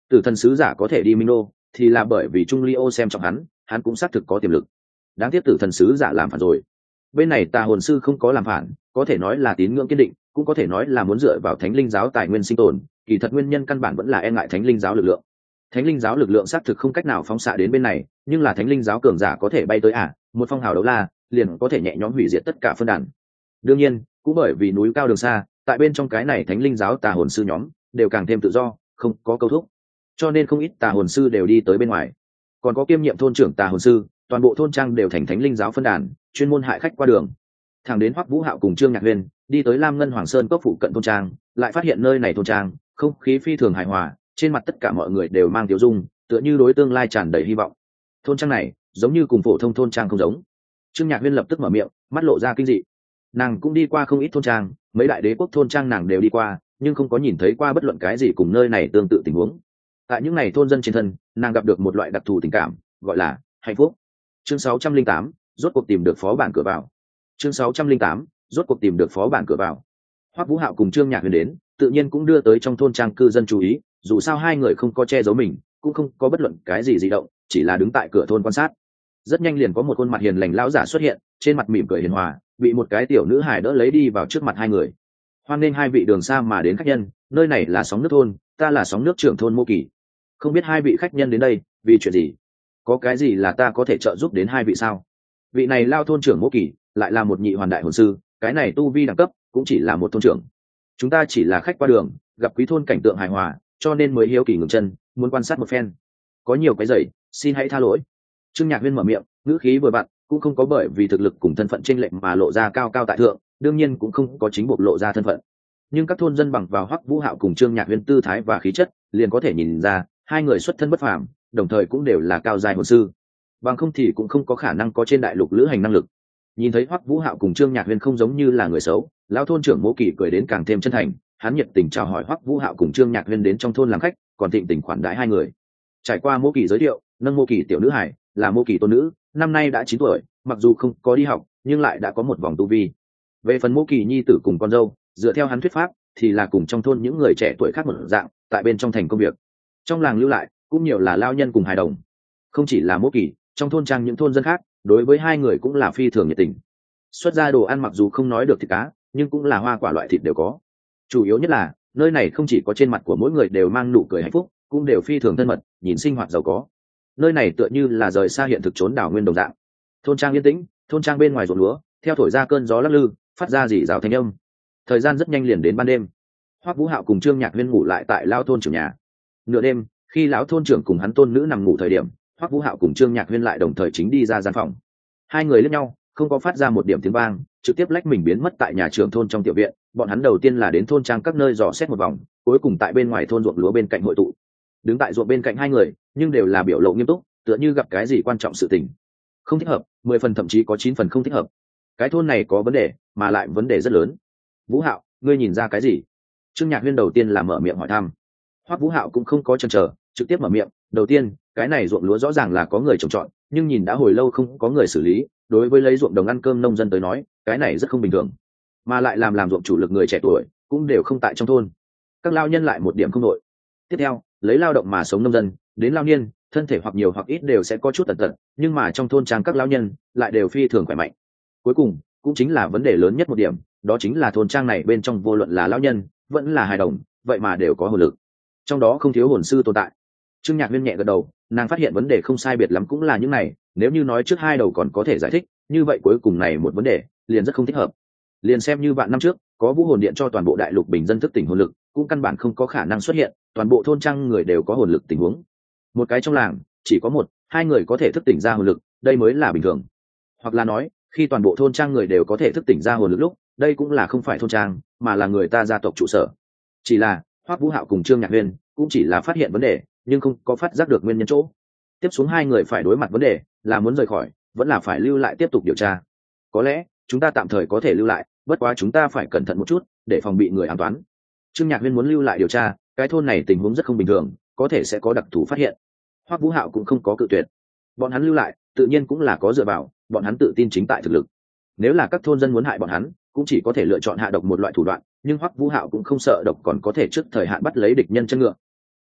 [SPEAKER 1] Tử thần sứ giả có thể đi minh đô thì là bởi vì Trung Ly Ô xem trọng hắn, hắn cũng xác thực có tiềm lực. Đáng tiếc tử thần sứ giả làm phản rồi. Bên này tà hồn sư không có làm phản, có thể nói là tín ngưỡng kiên định, cũng có thể nói là muốn dựa vào thánh linh giáo tài nguyên sinh tồn, kỳ thật nguyên nhân căn bản vẫn là e ngại thánh linh giáo lực lượng. Thánh linh giáo lực lượng xác thực không cách nào phóng xạ đến bên này, nhưng là thánh linh giáo cường giả có thể bay tới à, một phong hào đấu la liền có thể nhẹ nhõm hủy diệt tất cả phân đàn. Đương nhiên cũng bởi vì núi cao đường xa, tại bên trong cái này thánh linh giáo tà hồn sư nhóm đều càng thêm tự do, không có câu thúc, cho nên không ít tà hồn sư đều đi tới bên ngoài. Còn có kiêm nhiệm thôn trưởng tà hồn sư, toàn bộ thôn trang đều thành thánh linh giáo phân đàn, chuyên môn hại khách qua đường. Thẳng đến Hoắc Vũ Hạo cùng Trương Nhạc Huyền đi tới Lam Ngân Hoàng Sơn cốc phụ cận thôn trang, lại phát hiện nơi này thôn trang không khí phi thường hài hòa, trên mặt tất cả mọi người đều mang tiêu dung, tựa như đối tương lai tràn đầy hy vọng. Thôn trang này giống như cùng phổ thông thôn trang không giống. Trương Nhạc Huyền lập tức mở miệng, mắt lộ ra kinh dị. Nàng cũng đi qua không ít thôn trang, mấy đại đế quốc thôn trang nàng đều đi qua, nhưng không có nhìn thấy qua bất luận cái gì cùng nơi này tương tự tình huống. Tại những này thôn dân trên thân, nàng gặp được một loại đặc thù tình cảm, gọi là hạnh phúc. Chương sáu trăm linh tám, rốt cuộc tìm được phó bản cửa vào. Chương sáu trăm linh tám, rốt cuộc tìm được phó bản cửa vào. Hoắc Vũ Hạo cùng Trương Nhạc Huyền đến, tự nhiên cũng đưa tới trong thôn trang cư dân chú ý, dù sao hai người không có che giấu mình, cũng không có bất luận cái gì dị động, chỉ là đứng tại cửa thôn quan sát. Rất nhanh liền có một khuôn mặt hiền lành lão giả xuất hiện, trên mặt mỉm cười hiền hòa, bị một cái tiểu nữ hài đỡ lấy đi vào trước mặt hai người. Hoan nghênh hai vị đường xa mà đến khách nhân, nơi này là Sóng Nước thôn, ta là Sóng Nước trưởng thôn Mô Kỳ. Không biết hai vị khách nhân đến đây vì chuyện gì? Có cái gì là ta có thể trợ giúp đến hai vị sao? Vị này lao thôn trưởng Mô Kỳ lại là một nhị hoàn đại hồn sư, cái này tu vi đẳng cấp cũng chỉ là một thôn trưởng. Chúng ta chỉ là khách qua đường, gặp quý thôn cảnh tượng hài hòa, cho nên mới hiếu kỳ ngừng chân, muốn quan sát một phen. Có nhiều cái giày, xin hãy tha lỗi. Trương Nhạc Huyên mở miệng, ngữ khí vừa vặn, cũng không có bởi vì thực lực cùng thân phận chênh lệch mà lộ ra cao cao tại thượng, đương nhiên cũng không có chính bộc lộ ra thân phận. Nhưng các thôn dân bằng vào Hoắc Vũ Hạo cùng Trương Nhạc Huyên tư thái và khí chất, liền có thể nhìn ra, hai người xuất thân bất phàm, đồng thời cũng đều là cao giai hồn sư. Bằng không thì cũng không có khả năng có trên đại lục lữ hành năng lực. Nhìn thấy Hoắc Vũ Hạo cùng Trương Nhạc Huyên không giống như là người xấu, lão thôn trưởng Mộ Kỳ cười đến càng thêm chân thành, hắn nhiệt tình chào hỏi Hoắc Vũ Hạo cùng Trương Nhạc Huyên đến trong thôn làm khách, còn thịnh tình khoản đãi hai người. Trải qua Mộ Kỳ giới thiệu, nâng Mộ Kỳ tiểu nữ hải, là Mộ Kỳ tôn nữ, năm nay đã chín tuổi, mặc dù không có đi học, nhưng lại đã có một vòng tu vi. Về phần Mộ Kỳ nhi tử cùng con dâu, dựa theo hắn thuyết pháp, thì là cùng trong thôn những người trẻ tuổi khác một dạng, tại bên trong thành công việc. Trong làng lưu lại, cũng nhiều là lao nhân cùng hài đồng. Không chỉ là Mộ Kỳ, trong thôn trang những thôn dân khác, đối với hai người cũng là phi thường nhiệt tình. Xuất ra đồ ăn mặc dù không nói được thịt cá, nhưng cũng là hoa quả loại thịt đều có. Chủ yếu nhất là nơi này không chỉ có trên mặt của mỗi người đều mang nụ cười hạnh phúc, cũng đều phi thường thân mật, nhìn sinh hoạt giàu có. Nơi này tựa như là rời xa hiện thực trốn đảo nguyên đồng dạng. Thôn trang yên tĩnh, thôn trang bên ngoài ruộng lúa theo thổi ra cơn gió lắc lư, phát ra rỉ rào thanh âm. Thời gian rất nhanh liền đến ban đêm. Hoắc Vũ Hạo cùng Trương Nhạc Huyên ngủ lại tại lão thôn trưởng nhà. Nửa đêm, khi lão thôn trưởng cùng hắn tôn nữ nằm ngủ thời điểm, Hoắc Vũ Hạo cùng Trương Nhạc Huyên lại đồng thời chính đi ra gian phòng. Hai người liếc nhau, không có phát ra một điểm tiếng vang, trực tiếp lách mình biến mất tại nhà trưởng thôn trong tiểu viện. Bọn hắn đầu tiên là đến thôn trang các nơi dò xét một vòng, cuối cùng tại bên ngoài thôn ruộng lúa bên cạnh hội tụ. Đứng tại ruộng bên cạnh hai người, nhưng đều là biểu lộ nghiêm túc, tựa như gặp cái gì quan trọng sự tình. Không thích hợp, mười phần thậm chí có chín phần không thích hợp. Cái thôn này có vấn đề, mà lại vấn đề rất lớn. Vũ Hạo, ngươi nhìn ra cái gì? Trương Nhạc Huyên đầu tiên là mở miệng hỏi thăm. Hoắc Vũ Hạo cũng không có chần chờ, trực tiếp mở miệng. Đầu tiên, cái này ruộng lúa rõ ràng là có người trồng trọt, nhưng nhìn đã hồi lâu không có người xử lý. Đối với lấy ruộng đồng ăn cơm nông dân tới nói, cái này rất không bình thường. Mà lại làm làm ruộng chủ lực người trẻ tuổi, cũng đều không tại trong thôn. Các lao nhân lại một điểm không đội. Tiếp theo, lấy lao động mà sống nông dân, đến lao niên, thân thể hoặc nhiều hoặc ít đều sẽ có chút tật tật, nhưng mà trong thôn trang các lao nhân lại đều phi thường khỏe mạnh. Cuối cùng, cũng chính là vấn đề lớn nhất một điểm, đó chính là thôn trang này bên trong vô luận là lao nhân, vẫn là hài đồng, vậy mà đều có hồn lực. Trong đó không thiếu hồn sư tồn tại. Trương Nhạc Huyên nhẹ gật đầu, nàng phát hiện vấn đề không sai biệt lắm cũng là những này, nếu như nói trước hai đầu còn có thể giải thích, như vậy cuối cùng này một vấn đề liền rất không thích hợp. Liền xem như vạn năm trước, có vũ hồn điện cho toàn bộ đại lục bình dân thức tỉnh hồn lực, cũng căn bản không có khả năng xuất hiện, toàn bộ thôn trang người đều có hồn lực tình huống. Một cái trong làng, chỉ có một, hai người có thể thức tỉnh ra hồn lực, đây mới là bình thường. Hoặc là nói, khi toàn bộ thôn trang người đều có thể thức tỉnh ra hồn lực lúc, đây cũng là không phải thôn trang, mà là người ta gia tộc trụ sở. Chỉ là, Hoắc Vũ Hạo cùng Trương Nhạc Huyên cũng chỉ là phát hiện vấn đề, nhưng không có phát giác được nguyên nhân chỗ. Tiếp xuống hai người phải đối mặt vấn đề, là muốn rời khỏi, vẫn là phải lưu lại tiếp tục điều tra. Có lẽ, chúng ta tạm thời có thể lưu lại, bất quá chúng ta phải cẩn thận một chút, để phòng bị người ám toán. Trương Nhạc Huyên muốn lưu lại điều tra, cái thôn này tình huống rất không bình thường, có thể sẽ có đặc thù phát hiện. Hoắc Vũ Hạo cũng không có cự tuyệt. Bọn hắn lưu lại, tự nhiên cũng là có dựa vào, bọn hắn tự tin chính tại thực lực. Nếu là các thôn dân muốn hại bọn hắn, cũng chỉ có thể lựa chọn hạ độc một loại thủ đoạn, nhưng Hoắc Vũ Hạo cũng không sợ độc, còn có thể trước thời hạn bắt lấy địch nhân chân ngựa.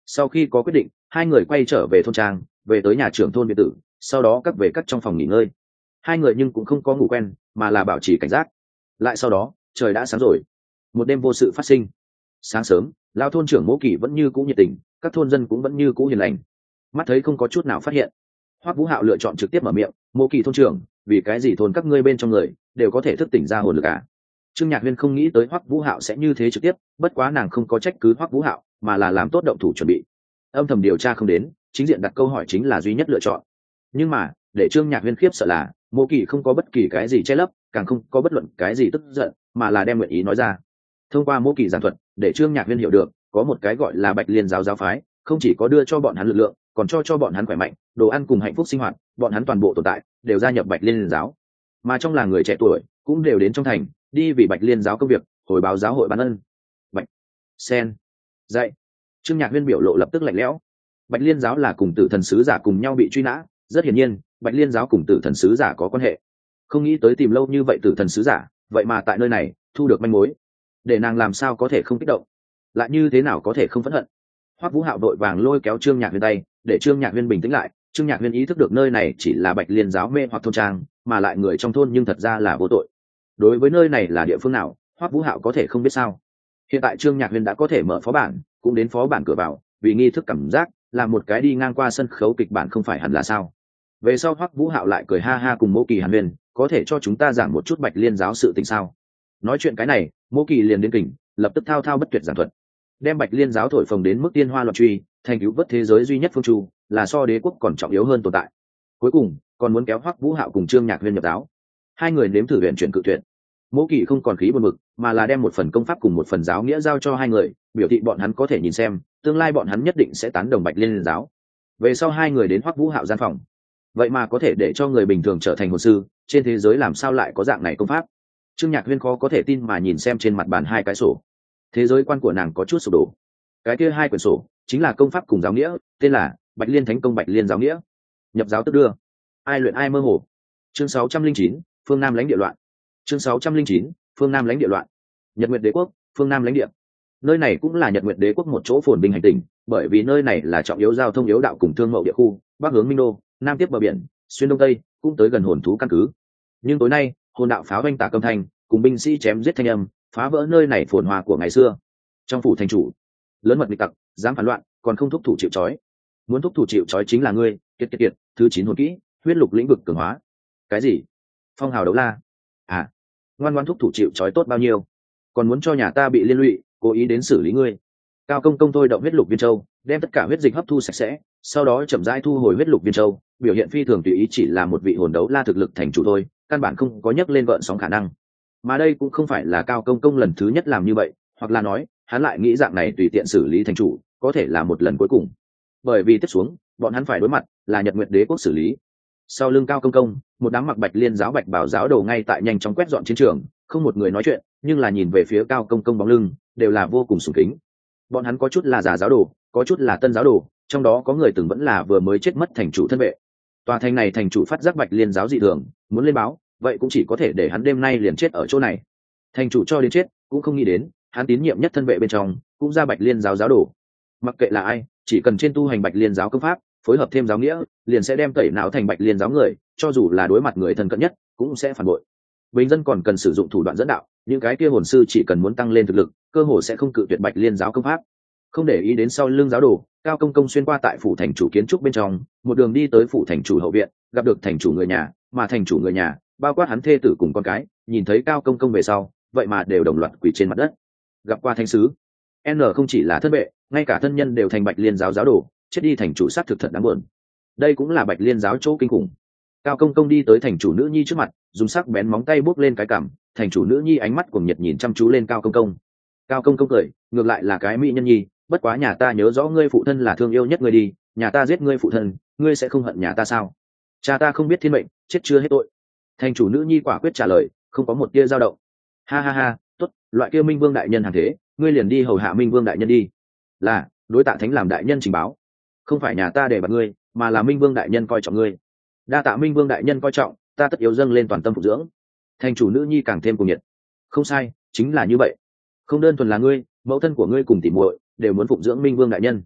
[SPEAKER 1] Sau khi có quyết định, hai người quay trở về thôn trang, về tới nhà trưởng thôn biệt tử, sau đó cắt về cắt trong phòng nghỉ ngơi. Hai người nhưng cũng không có ngủ quen, mà là bảo trì cảnh giác. Lại sau đó, trời đã sáng rồi, một đêm vô sự phát sinh. Sáng sớm, lao thôn trưởng Mỗ Kỳ vẫn như cũ nhiệt tình, các thôn dân cũng vẫn như cũ hiền lành. Mắt thấy không có chút nào phát hiện, Hoắc Vũ Hạo lựa chọn trực tiếp mở miệng: Mỗ Kỳ thôn trưởng, vì cái gì thôn các ngươi bên trong người đều có thể thức tỉnh ra hồn lực à? Trương Nhạc Huyên không nghĩ tới Hoắc Vũ Hạo sẽ như thế trực tiếp, bất quá nàng không có trách cứ Hoắc Vũ Hạo, mà là làm tốt động thủ chuẩn bị. Âm thầm điều tra không đến, chính diện đặt câu hỏi chính là duy nhất lựa chọn. Nhưng mà, để Trương Nhạc Huyên khiếp sợ là, Mộ Kỳ không có bất kỳ cái gì che lấp, càng không có bất luận cái gì tức giận, mà là đem nguyện ý nói ra. Thông qua Mộ Kỳ giảng thuật, để Trương Nhạc Huyên hiểu được, có một cái gọi là Bạch Liên giáo giáo phái, không chỉ có đưa cho bọn hắn lực lượng, còn cho cho bọn hắn khỏe mạnh, đồ ăn cùng hạnh phúc sinh hoạt, bọn hắn toàn bộ tồn tại đều gia nhập Bạch Liên giáo. Mà trong làng người trẻ tuổi cũng đều đến trong thành, đi vì Bạch Liên giáo công việc, hồi báo giáo hội ban ân. Bạch Sen dạy. Trương Nhạc Huyên biểu lộ lập tức lạnh lẽo. Bạch Liên giáo là cùng Tử Thần sứ giả cùng nhau bị truy nã, rất hiển nhiên, Bạch Liên giáo cùng Tử Thần sứ giả có quan hệ. Không nghĩ tới tìm lâu như vậy Tử Thần sứ giả, vậy mà tại nơi này thu được manh mối, để nàng làm sao có thể không kích động, lại như thế nào có thể không phẫn hận. Hoắc Vũ Hạo đội vàng lôi kéo Trương Nhạc Huyên tay, để Trương Nhạc Huyên bình tĩnh lại. Trương Nhạc Huyên ý thức được nơi này chỉ là Bạch Liên giáo mê hoặc thôn trang, mà lại người trong thôn nhưng thật ra là vô tội. Đối với nơi này là địa phương nào, Hoắc Vũ Hạo có thể không biết sao? Hiện tại Trương Nhạc Huyên đã có thể mở phó bản, cũng đến phó bản cửa vào, vì nghi thức cảm giác là một cái đi ngang qua sân khấu kịch bản không phải hẳn là sao? Về sau Hoắc Vũ Hạo lại cười ha ha cùng Mộ Kỳ Hàn Huyền, có thể cho chúng ta giảng một chút Bạch Liên giáo sự tình sao? Nói chuyện cái này, Mộ Kỳ liền đến kình, lập tức thao thao bất tuyệt giảng thuật, đem Bạch Liên giáo thổi phồng đến mức tiên hoa loạn truy, thành cứu vớt thế giới duy nhất phương chu, là so đế quốc còn trọng yếu hơn tồn tại. Cuối cùng, còn muốn kéo Hoắc Vũ Hạo cùng Trương Nhạc Huyên nhập giáo. Hai người nếm thử luyện chuyển cự tuyệt. Mộ Kỳ không còn khí buồn bực, mà là đem một phần công pháp cùng một phần giáo nghĩa giao cho hai người, biểu thị bọn hắn có thể nhìn xem, tương lai bọn hắn nhất định sẽ tán đồng Bạch Liên giáo. Về sau hai người đến Hoắc Vũ Hạo gian phòng, vậy mà có thể để cho người bình thường trở thành hồn sư, trên thế giới làm sao lại có dạng này công pháp? Trương Nhạc Huyên khó có thể tin mà nhìn xem trên mặt bàn hai cái sổ. Thế giới quan của nàng có chút sụp đổ. Cái kia hai quyển sổ chính là công pháp cùng giáo nghĩa, tên là Bạch Liên Thánh Công Bạch Liên giáo nghĩa. Nhập giáo tức đưa, ai luyện ai mơ hồ. Chương sáu trăm linh chín, phương Nam lãnh địa loạn. Chương sáu trăm linh chín, phương Nam lãnh địa loạn. Nhật Nguyệt Đế quốc, phương Nam lãnh địa. Nơi này cũng là Nhật Nguyệt Đế quốc một chỗ phồn vinh hành tinh, bởi vì nơi này là trọng yếu giao thông yếu đạo cùng thương mậu địa khu, bắc hướng Minh Đô, nam tiếp bờ biển, xuyên đông tây, cũng tới gần hồn thú căn cứ. Nhưng tối nay, hồn đạo pháo oanh tạc âm thanh, cùng binh sĩ chém giết thanh âm, phá vỡ nơi này phồn hoa của ngày xưa. Trong phủ thành chủ, lớn mật nghịch tặc, dám phản loạn, còn không thúc thủ chịu trói. Muốn thúc thủ chịu trói chính là ngươi, kiệt kiệt kiệt, thứ chín hồn kỹ, huyết lục lĩnh vực cường hóa. Cái gì? Phong hào đấu la? À, ngoan ngoan thúc thủ chịu trói tốt bao nhiêu? Còn muốn cho nhà ta bị liên lụy, cố ý đến xử lý ngươi. Cao công công thôi động huyết lục viên châu, đem tất cả huyết dịch hấp thu sạch sẽ, sau đó chậm rãi thu hồi huyết lục viên châu, biểu hiện phi thường tùy ý, chỉ là một vị hồn đấu la thực lực thành chủ thôi, căn bản không có nhấc lên gợn sóng khả năng. Mà đây cũng không phải là Cao công công lần thứ nhất làm như vậy, hoặc là nói, hắn lại nghĩ dạng này tùy tiện xử lý thành chủ, có thể là một lần cuối cùng. Bởi vì tiếp xuống, bọn hắn phải đối mặt là Nhật Nguyệt Đế quốc xử lý. Sau lưng Cao công công, một đám mặc Bạch Liên giáo Bạch Bảo giáo đầu ngay tại nhanh chóng quét dọn chiến trường, không một người nói chuyện, nhưng là nhìn về phía Cao công công bóng lưng, đều là vô cùng sùng kính. Bọn hắn có chút là giả giáo đồ, có chút là tân giáo đồ, trong đó có người từng vẫn là vừa mới chết mất thành chủ thân vệ. Tòa thành này thành chủ phát giác Bạch Liên giáo dị thường, muốn lên báo, vậy cũng chỉ có thể để hắn đêm nay liền chết ở chỗ này. Thành chủ cho đến chết, cũng không nghĩ đến, hắn tín nhiệm nhất thân vệ bên trong, cũng ra Bạch Liên giáo giáo đồ. Mặc kệ là ai, chỉ cần trên tu hành Bạch Liên giáo công pháp, phối hợp thêm giáo nghĩa, liền sẽ đem tẩy não thành Bạch Liên giáo người, cho dù là đối mặt người thân cận nhất, cũng sẽ phản bội. Bình dân còn cần sử dụng thủ đoạn dẫn đạo, những cái kia hồn sư chỉ cần muốn tăng lên thực lực, cơ hồ sẽ không cự tuyệt Bạch Liên giáo công pháp. Không để ý đến sau lưng giáo đồ, Cao công công xuyên qua tại phủ thành chủ kiến trúc bên trong, một đường đi tới phủ thành chủ hậu viện, gặp được thành chủ người nhà, mà thành chủ người nhà, bao quát hắn thê tử cùng con cái, nhìn thấy Cao công công về sau, vậy mà đều đồng loạt quỳ trên mặt đất. Gặp qua thánh sứ, N không chỉ là thân vệ, ngay cả thân nhân đều thành Bạch Liên giáo giáo đồ, chết đi thành chủ sát thực thật đáng buồn. Đây cũng là Bạch Liên giáo chỗ kinh khủng. Cao công công đi tới thành chủ nữ nhi trước mặt, dùng sắc bén móng tay buốc lên cái cằm, thành chủ nữ nhi ánh mắt cuồng nhiệt nhìn chăm chú lên Cao công công. Cao công công cười, ngược lại là cái mỹ nhân nhi, bất quá nhà ta nhớ rõ ngươi phụ thân là thương yêu nhất ngươi đi, nhà ta giết ngươi phụ thân, ngươi sẽ không hận nhà ta sao? Cha ta không biết thiên mệnh, chết chưa hết tội. Thành chủ nữ nhi quả quyết trả lời, không có một tia dao động. Ha ha ha, tốt, loại kia Minh Vương đại nhân hàng thế, ngươi liền đi hầu hạ Minh Vương đại nhân đi. Là, đối tạ thánh làm đại nhân trình báo, không phải nhà ta để bạt ngươi, mà là Minh Vương đại nhân coi trọng ngươi. Đa tạ Minh Vương đại nhân coi trọng, ta tất yếu dâng lên toàn tâm phục dưỡng. Thành chủ nữ nhi càng thêm cuồng nhiệt. Không sai, chính là như vậy. Không đơn thuần là ngươi, mẫu thân của ngươi cùng tỉ muội đều muốn phụng dưỡng Minh Vương đại nhân.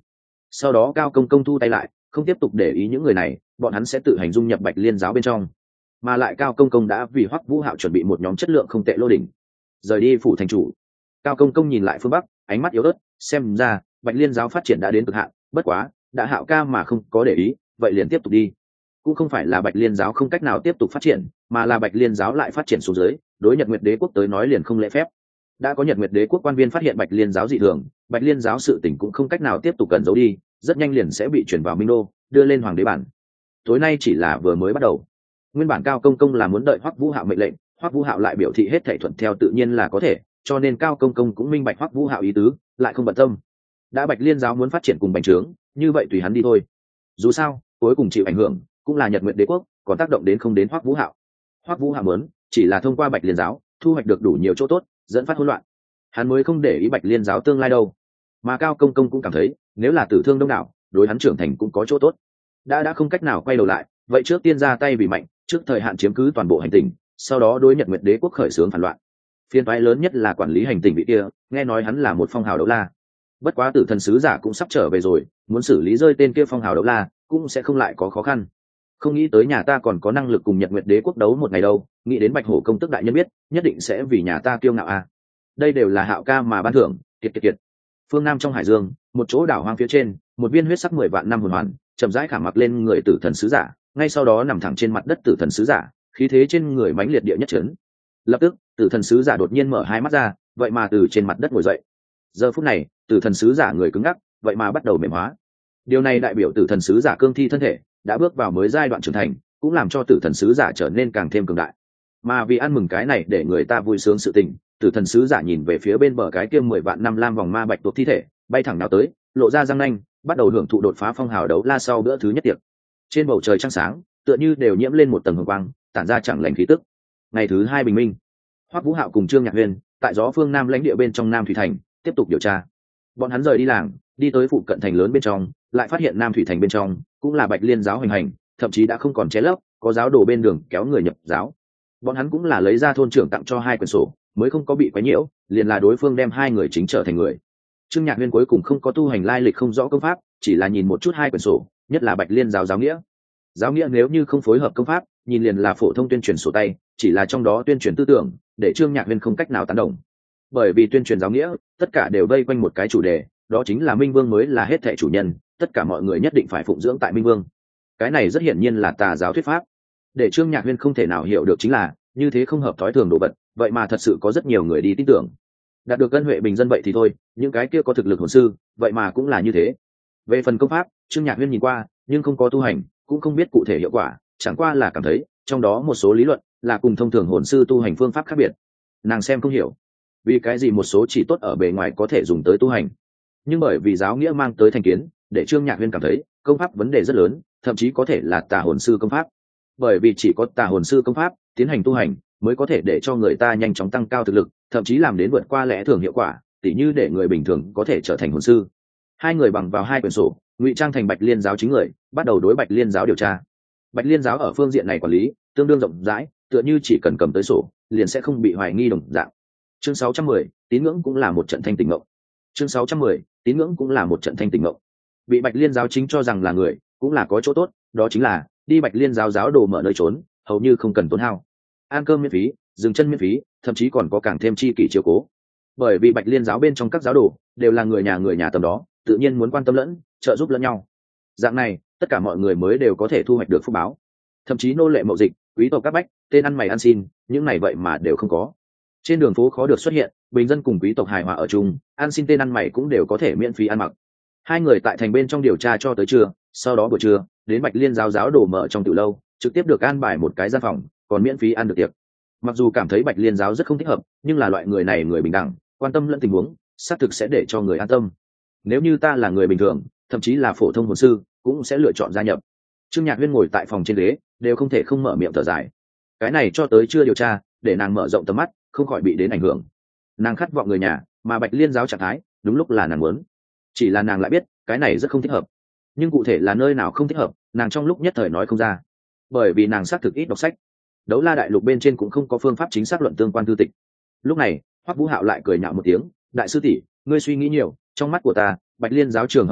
[SPEAKER 1] sau đó Cao Công Công thu tay lại, không tiếp tục để ý những người này, bọn hắn sẽ tự hành dung nhập Bạch Liên giáo bên trong. Mà lại Cao Công Công đã vì Hoắc Vũ Hạo chuẩn bị một nhóm chất lượng không tệ lô đỉnh. Rời đi phủ thành chủ, Cao Công Công nhìn lại phương bắc, ánh mắt yếu ớt, xem ra Bạch Liên giáo phát triển đã đến cực hạn, bất quá, đã Hạo ca mà không có để ý, vậy liền tiếp tục đi. Cũng không phải là Bạch Liên giáo không cách nào tiếp tục phát triển, mà là Bạch Liên giáo lại phát triển xuống dưới, đối Nhật Nguyệt Đế quốc tới nói liền không lễ phép. Đã có Nhật Nguyệt Đế quốc quan viên phát hiện Bạch Liên giáo dị thường, Bạch Liên giáo sự tình cũng không cách nào tiếp tục cần giấu đi, rất nhanh liền sẽ bị chuyển vào Minh Đô, đưa lên hoàng đế bản. Tối nay chỉ là vừa mới bắt đầu. Nguyên bản Cao Công Công là muốn đợi Hoắc Vũ Hạo mệnh lệnh, Hoắc Vũ Hạo lại biểu thị hết thảy thuận theo tự nhiên là có thể, cho nên Cao Công Công cũng minh bạch Hoắc Vũ Hạo ý tứ, lại không bận tâm. Đã Bạch Liên giáo muốn phát triển cùng bành trướng, như vậy tùy hắn đi thôi. Dù sao, cuối cùng chịu ảnh hưởng cũng là Nhật Nguyệt Đế quốc, còn tác động đến không đến Hoắc Vũ Hạo. Hoắc Vũ Hạo muốn chỉ là thông qua Bạch Liên giáo thu hoạch được đủ nhiều chỗ tốt, dẫn phát hỗn loạn. Hắn mới không để ý Bạch Liên giáo tương lai đâu. Mà Cao Công Công cũng cảm thấy, nếu là tử thương đông đảo, đối hắn trưởng thành cũng có chỗ tốt. Đã đã không cách nào quay đầu lại, vậy trước tiên ra tay vì mạnh, trước thời hạn chiếm cứ toàn bộ hành tinh, sau đó đối Nhật Nguyệt Đế quốc khởi xướng phản loạn. Phiên toái lớn nhất là quản lý hành tinh vị kia, nghe nói hắn là một phong hào đấu la. Bất quá Tử Thần sứ giả cũng sắp trở về rồi, muốn xử lý rơi tên kia phong hào đấu la, cũng sẽ không lại có khó khăn. Không nghĩ tới nhà ta còn có năng lực cùng Nhật Nguyệt Đế quốc đấu một ngày đâu, nghĩ đến Bạch Hổ công tức đại nhân biết, nhất định sẽ vì nhà ta kiêu ngạo à. Đây đều là Hạo ca mà ban thưởng, kiệt kiệt kiệt. Phương Nam trong hải dương, một chỗ đảo hoang phía trên, một viên huyết sắc mười vạn năm hồn hoàn, chậm rãi khảm mặc lên người Tử Thần sứ giả, ngay sau đó nằm thẳng trên mặt đất Tử Thần sứ giả, khí thế trên người mãnh liệt địa nhất chấn. Lập tức, Tử Thần sứ giả đột nhiên mở hai mắt ra, vậy mà từ trên mặt đất ngồi dậy. Giờ phút này, Tử Thần sứ giả người cứng ngắc, vậy mà bắt đầu mềm hóa. Điều này đại biểu Tử Thần sứ giả cương thi thân thể đã bước vào mới giai đoạn trưởng thành, cũng làm cho Tử Thần sứ giả trở nên càng thêm cường đại. Mà vì ăn mừng cái này để người ta vui sướng sự tình, Tử Thần sứ giả nhìn về phía bên bờ cái kia mười vạn năm lam vòng ma bạch tuộc thi thể, bay thẳng nào tới, lộ ra răng nanh, bắt đầu hưởng thụ đột phá phong hào đấu la sau bữa thứ nhất tiệc. Trên bầu trời trăng sáng, tựa như đều nhiễm lên một tầng hồng quang, tản ra chẳng lành khí tức. Ngày thứ hai bình minh, Hoắc Vũ Hạo cùng Trương Nhạc Huyền tại gió phương Nam lãnh địa bên trong Nam Thủy Thành tiếp tục điều tra. Bọn hắn rời đi làng, đi tới phụ cận thành lớn bên trong, lại phát hiện Nam Thủy Thành bên trong cũng là Bạch Liên giáo hành hành, thậm chí đã không còn che lấp, có giáo đồ bên đường kéo người nhập giáo. Bọn hắn cũng là lấy ra thôn trưởng tặng cho hai quyển sổ, mới không có bị quấy nhiễu, liền là đối phương đem hai người chính trở thành người. Trương Nhạc Huyền cuối cùng không có tu hành lai lịch không rõ công pháp, chỉ là nhìn một chút hai quyển sổ, nhất là Bạch Liên giáo giáo nghĩa. Giáo nghĩa nếu như không phối hợp công pháp, nhìn liền là phổ thông tuyên truyền sổ tay, chỉ là trong đó tuyên truyền tư tưởng, để Trương Nhạc Huyền không cách nào tán đồng. Bởi vì tuyên truyền giáo nghĩa, tất cả đều vây quanh một cái chủ đề, đó chính là Minh Vương mới là hết thảy chủ nhân, tất cả mọi người nhất định phải phụng dưỡng tại Minh Vương. Cái này rất hiển nhiên là tà giáo thuyết pháp. Để Trương Nhạc Huyền không thể nào hiểu được chính là, như thế không hợp thói thường đồ vật, vậy mà thật sự có rất nhiều người đi tin tưởng. Đạt được ân huệ bình dân vậy thì thôi, những cái kia có thực lực hồn sư, vậy mà cũng là như thế. Về phần công pháp, Trương Nhạc Huyền nhìn qua, nhưng không có tu hành, cũng không biết cụ thể hiệu quả, chẳng qua là cảm thấy, trong đó một số lý luận là cùng thông thường hồn sư tu hành phương pháp khác biệt. Nàng xem không hiểu, vì cái gì một số chỉ tốt ở bề ngoài có thể dùng tới tu hành, nhưng bởi vì giáo nghĩa mang tới thành kiến, để Trương Nhạc Huyền cảm thấy công pháp vấn đề rất lớn, thậm chí có thể là tà hồn sư công pháp. Bởi vì chỉ có tà hồn sư công pháp tiến hành tu hành mới có thể để cho người ta nhanh chóng tăng cao thực lực, thậm chí làm đến vượt qua lẽ thường hiệu quả, tỉ như để người bình thường có thể trở thành hồn sư. Hai người bằng vào hai quyển sổ, ngụy trang thành Bạch Liên giáo chính người, bắt đầu đối Bạch Liên giáo điều tra. Bạch Liên giáo ở phương diện này quản lý tương đương rộng rãi, tựa như chỉ cần cầm tới sổ, liền sẽ không bị hoài nghi đồng dạng. Chương sáu trăm mười, tín ngưỡng cũng là một trận thanh tỉnh ngộ. Chương sáu trăm mười, tín ngưỡng cũng là một trận thanh tỉnh ngộ. Bị Bạch Liên giáo chính cho rằng là người, cũng là có chỗ tốt, đó chính là đi Bạch Liên giáo giáo đồ mở nơi trốn, hầu như không cần tốn hao. Ăn cơm miễn phí, dừng chân miễn phí, thậm chí còn có càng thêm chi kỷ chiếu cố. Bởi vì Bạch Liên giáo bên trong các giáo đồ đều là người nhà người nhà tầm đó, tự nhiên muốn quan tâm lẫn, trợ giúp lẫn nhau. Dạng này, tất cả mọi người mới đều có thể thu hoạch được phúc báo. Thậm chí nô lệ mậu dịch, quý tộc các bách, tên ăn mày ăn xin, những này vậy mà đều không có. Trên đường phố khó được xuất hiện, bình dân cùng quý tộc hài hòa ở chung, ăn xin tên ăn mày cũng đều có thể miễn phí ăn mặc. Hai người tại thành bên trong điều tra cho tới trưa, sau đó buổi trưa đến Bạch Liên giáo giáo đồ mở trong tiểu lâu, trực tiếp được an bài một cái gian phòng, còn miễn phí ăn được tiệc. Mặc dù cảm thấy Bạch Liên giáo rất không thích hợp, nhưng là loại người này người bình đẳng, quan tâm lẫn tình huống, xác thực sẽ để cho người an tâm. Nếu như ta là người bình thường, thậm chí là phổ thông hồn sư, cũng sẽ lựa chọn gia nhập. Trương Nhạc Huyền ngồi tại phòng trên ghế, đều không thể không mở miệng thở dài. Cái này cho tới chưa điều tra, để nàng mở rộng tầm mắt, không khỏi bị đến ảnh hưởng. Nàng khát vọng người nhà, mà Bạch Liên giáo trạng thái, đúng lúc là nàng muốn. Chỉ là nàng lại biết, cái này rất không thích hợp. Nhưng cụ thể là nơi nào không thích hợp, nàng trong lúc nhất thời nói không ra. Bởi vì nàng xác thực ít đọc sách. Đấu La đại lục bên trên cũng không có phương pháp chính xác luận tương quan thư tịch. Lúc này, Hoắc Vũ Hạo lại cười nhạo một tiếng, "Đại sư tỷ, ngươi suy nghĩ nhiều, trong mắt của ta, Bạch Liên giáo trường hợp này,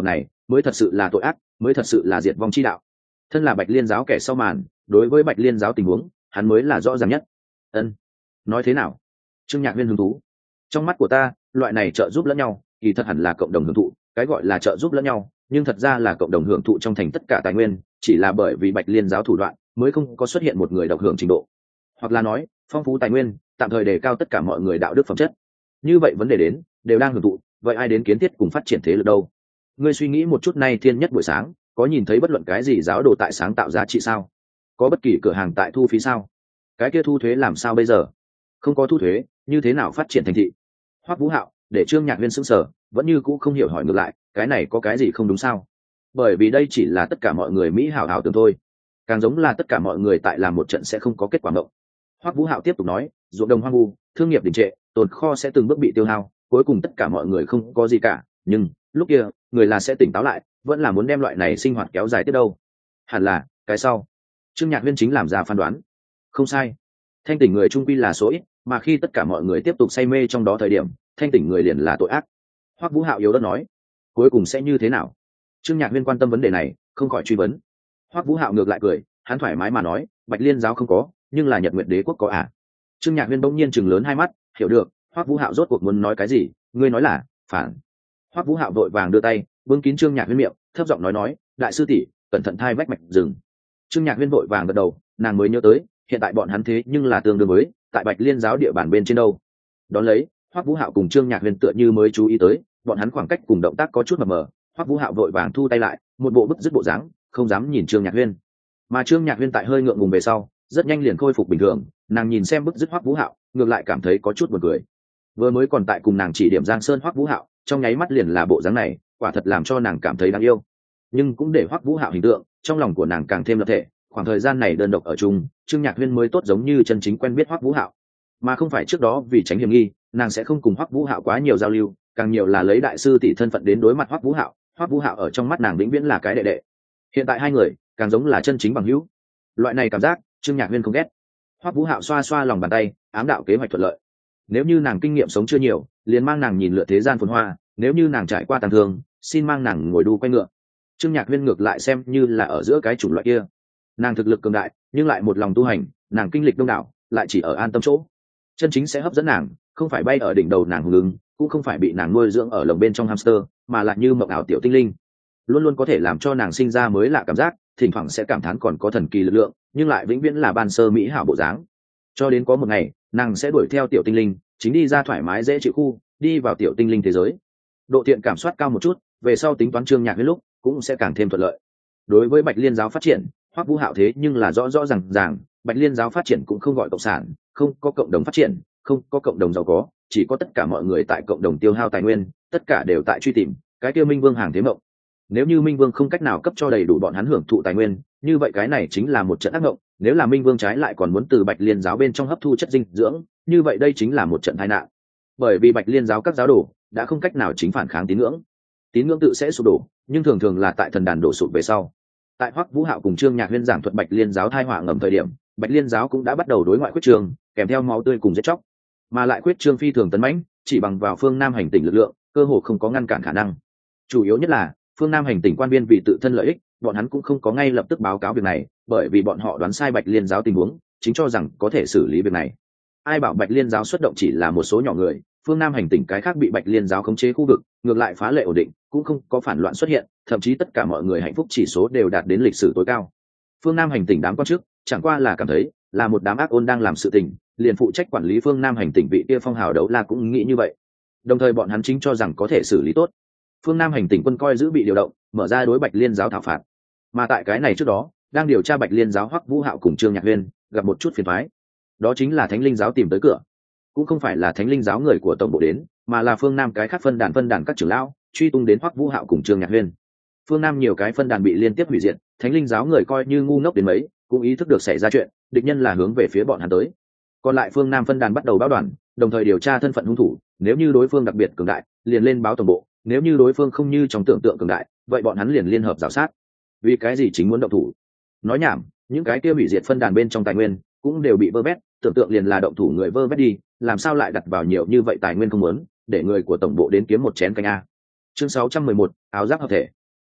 [SPEAKER 1] mới thật sự là tội ác, mới thật sự là diệt vong chi đạo. Thân là Bạch Liên giáo kẻ sau màn, đối với Bạch Liên giáo tình huống hắn mới là rõ ràng nhất. Ân, nói thế nào? Trương Nhạc Viên hứng thú. Trong mắt của ta, loại này trợ giúp lẫn nhau thì thật hẳn là cộng đồng hưởng thụ. Cái gọi là trợ giúp lẫn nhau, nhưng thật ra là cộng đồng hưởng thụ trong thành tất cả tài nguyên, chỉ là bởi vì Bạch Liên giáo thủ đoạn mới không có xuất hiện một người độc hưởng trình độ, hoặc là nói phong phú tài nguyên tạm thời đề cao tất cả mọi người đạo đức phẩm chất. Như vậy vấn đề đến đều đang hưởng thụ, vậy ai đến kiến thiết cùng phát triển thế lực đâu? Ngươi suy nghĩ một chút, nay thiên nhất buổi sáng có nhìn thấy bất luận cái gì giáo đồ tại sáng tạo giá trị sao? Có bất kỳ cửa hàng tại thu phí sao? Cái kia thu thuế làm sao bây giờ? Không có thu thuế như thế nào phát triển thành thị? Hoắc Vũ Hạo để Trương Nhạc Viên sững sờ, vẫn như cũ không hiểu, hỏi ngược lại, cái này có cái gì không đúng sao? Bởi vì đây chỉ là tất cả mọi người mỹ hảo hảo tưởng thôi, càng giống là tất cả mọi người tại làm một trận sẽ không có kết quả mộng. Hoắc Vũ Hạo tiếp tục nói, ruộng đồng hoang vu, thương nghiệp đình trệ, tồn kho sẽ từng bước bị tiêu hao, cuối cùng tất cả mọi người không có gì cả, nhưng lúc kia người là sẽ tỉnh táo lại, vẫn là muốn đem loại này sinh hoạt kéo dài tiếp đâu. Hẳn là cái sau. Trương Nhạc Viên chính làm ra phán đoán. Không sai, thanh tỉnh người trung quy là số ít, mà khi tất cả mọi người tiếp tục say mê trong đó thời điểm, thanh tỉnh người liền là tội ác. Hoắc Vũ Hạo yếu đất nói, cuối cùng sẽ như thế nào? Trương Nhạc Viên quan tâm vấn đề này, không khỏi truy vấn. Hoắc Vũ Hạo ngược lại cười, hắn thoải mái mà nói, Bạch Liên giáo không có, nhưng là Nhật Nguyệt Đế quốc có à? Trương Nhạc Viên bỗng nhiên chừng lớn hai mắt, hiểu được Hoắc Vũ Hạo rốt cuộc muốn nói cái gì. Ngươi nói là phản? Hoắc Vũ Hạo vội vàng đưa tay bưng kín Trương Nhạc Viên miệng, thấp giọng nói nói, đại sư tỷ, cẩn thận thai vách mạch rừng. Trương Nhạc Viên vội vàng gật đầu, nàng mới nhớ tới, hiện tại bọn hắn thế nhưng là tương đương với tại Bạch Liên giáo địa bàn bên trên đâu. Đón lấy, Hoắc Vũ Hạo cùng Trương Nhạc Viên tựa như mới chú ý tới, bọn hắn khoảng cách cùng động tác có chút mờ mờ. Hoắc Vũ Hạo vội vàng thu tay lại, một bộ bức dứt bộ dáng, không dám nhìn Trương Nhạc Viên. Mà Trương Nhạc Viên tại hơi ngượng ngùng về sau, rất nhanh liền khôi phục bình thường, nàng nhìn xem bức dứt Hoắc Vũ Hạo, ngược lại cảm thấy có chút buồn cười. Vừa mới còn tại cùng nàng chỉ điểm Giang Sơn Hoắc Vũ Hạo, trong nháy mắt liền là bộ dáng này, quả thật làm cho nàng cảm thấy đáng yêu. Nhưng cũng để Hoắc Vũ Hạo hình tượng trong lòng của nàng càng thêm lập thể, khoảng thời gian này đơn độc ở chung, Trương Nhạc Viên mới tốt giống như chân chính quen biết Hoắc Vũ Hạo, mà không phải trước đó vì tránh hiểm nghi, nàng sẽ không cùng Hoắc Vũ Hạo quá nhiều giao lưu, càng nhiều là lấy đại sư tỷ thân phận đến đối mặt Hoắc Vũ Hạo. Hoắc Vũ Hạo ở trong mắt nàng vĩnh viễn là cái đệ đệ, hiện tại hai người càng giống là chân chính bằng hữu. Loại này cảm giác Trương Nhạc Viên không ghét. Hoắc Vũ Hạo xoa xoa lòng bàn tay, ám đạo kế hoạch thuận lợi. Nếu như nàng kinh nghiệm sống chưa nhiều, liền mang nàng nhìn lựa thế gian phồn hoa, nếu như nàng trải qua tàn thương, xin mang nàng ngồi đu quay ngựa. Trương Nhạc Viên ngược lại xem như là ở giữa cái chủng loại kia, nàng thực lực cường đại nhưng lại một lòng tu hành, nàng kinh lịch đông đảo lại chỉ ở an tâm chỗ. Chân chính sẽ hấp dẫn nàng không phải bay ở đỉnh đầu nàng hùng ứng, cũng không phải bị nàng nuôi dưỡng ở lồng bên trong hamster, mà là như mộng ảo tiểu tinh linh, luôn luôn có thể làm cho nàng sinh ra mới lạ cảm giác, thỉnh thoảng sẽ cảm thán còn có thần kỳ lực lượng, nhưng lại vĩnh viễn là ban sơ mỹ hảo bộ dáng. Cho đến có một ngày nàng sẽ đuổi theo tiểu tinh linh, chính đi ra thoải mái dễ chịu khu, đi vào tiểu tinh linh thế giới. Độ thiện cảm soát cao một chút, về sau tính toán Trương Nhạc Viên lúc cũng sẽ càng thêm thuận lợi. Đối với Bạch Liên giáo phát triển, Hoắc Vũ Hạo thế nhưng là rõ rõ ràng ràng, Bạch Liên giáo phát triển cũng không gọi cộng sản, không có cộng đồng phát triển, không có cộng đồng giàu có, chỉ có tất cả mọi người tại cộng đồng tiêu hao tài nguyên, tất cả đều tại truy tìm cái kia Minh Vương hàng thế mộng. Nếu như Minh Vương không cách nào cấp cho đầy đủ bọn hắn hưởng thụ tài nguyên, như vậy cái này chính là một trận ác mộng. Nếu là Minh Vương trái lại còn muốn từ Bạch Liên giáo bên trong hấp thu chất dinh dưỡng, như vậy đây chính là một trận tai nạn. Bởi vì Bạch Liên giáo các giáo đồ đã không cách nào chính phản kháng tín ngưỡng, tín ngưỡng tự sẽ sụp đổ, nhưng thường thường là tại thần đàn đổ sụp về sau. Tại Hoắc Vũ Hạo cùng Trương Nhạc Viên giảng thuật Bạch Liên giáo thai họa ngầm thời điểm, Bạch Liên giáo cũng đã bắt đầu đối ngoại quyết trường, kèm theo máu tươi cùng giết chóc, mà lại quyết trương phi thường tấn mãnh, chỉ bằng vào phương Nam hành tỉnh lực lượng, cơ hồ không có ngăn cản khả năng. Chủ yếu nhất là phương Nam hành tỉnh quan biên vì tự thân lợi ích, bọn hắn cũng không có ngay lập tức báo cáo việc này, bởi vì bọn họ đoán sai Bạch Liên giáo tình huống, chính cho rằng có thể xử lý việc này. Ai bảo Bạch Liên giáo xuất động chỉ là một số nhỏ người, phương Nam hành tỉnh cái khác bị Bạch Liên giáo khống chế khu vực, ngược lại phá lệ ổn định, cũng không có phản loạn xuất hiện, thậm chí tất cả mọi người hạnh phúc chỉ số đều đạt đến lịch sử tối cao. Phương Nam hành tỉnh đám quan chức chẳng qua là cảm thấy là một đám ác ôn đang làm sự tình, liền phụ trách quản lý phương Nam hành tỉnh vị kia Phong Hào Đấu La cũng nghĩ như vậy. Đồng thời bọn hắn chính cho rằng có thể xử lý tốt. Phương Nam hành tỉnh quân coi giữ bị điều động, mở ra đối Bạch Liên giáo thảo phạt. Mà tại cái này trước đó, đang điều tra Bạch Liên giáo Hoắc Vũ Hạo cùng Trương Nhạc Viên gặp một chút phiền toái. Đó chính là Thánh Linh giáo tìm tới cửa. Cũng không phải là Thánh Linh giáo người của tổng bộ đến, mà là phương Nam cái khác phân đàn phân đàn các trưởng lão truy tung đến Hoắc Vũ Hạo cùng Trương Nhạc Viên. Phương Nam nhiều cái phân đàn bị liên tiếp hủy diệt, Thánh Linh giáo người coi như ngu ngốc đến mấy, cũng ý thức được xảy ra chuyện, địch nhân là hướng về phía bọn hắn tới. Còn lại phương Nam phân đàn bắt đầu báo đoàn, đồng thời điều tra thân phận hung thủ, nếu như đối phương đặc biệt cường đại, liền lên báo tổng bộ, nếu như đối phương không như trong tưởng tượng cường đại, vậy bọn hắn liền liên hợp giảo sát. Vì cái gì chính muốn động thủ? Nói nhảm, những cái kia hủy diệt phân đàn bên trong tài nguyên cũng đều bị vơ vét, tưởng tượng liền là động thủ người vơ vét đi, làm sao lại đặt vào nhiều như vậy tài nguyên không muốn, để người của tổng bộ đến kiếm một chén canh a. Chương sáu trăm mười một, áo giáp hợp thể.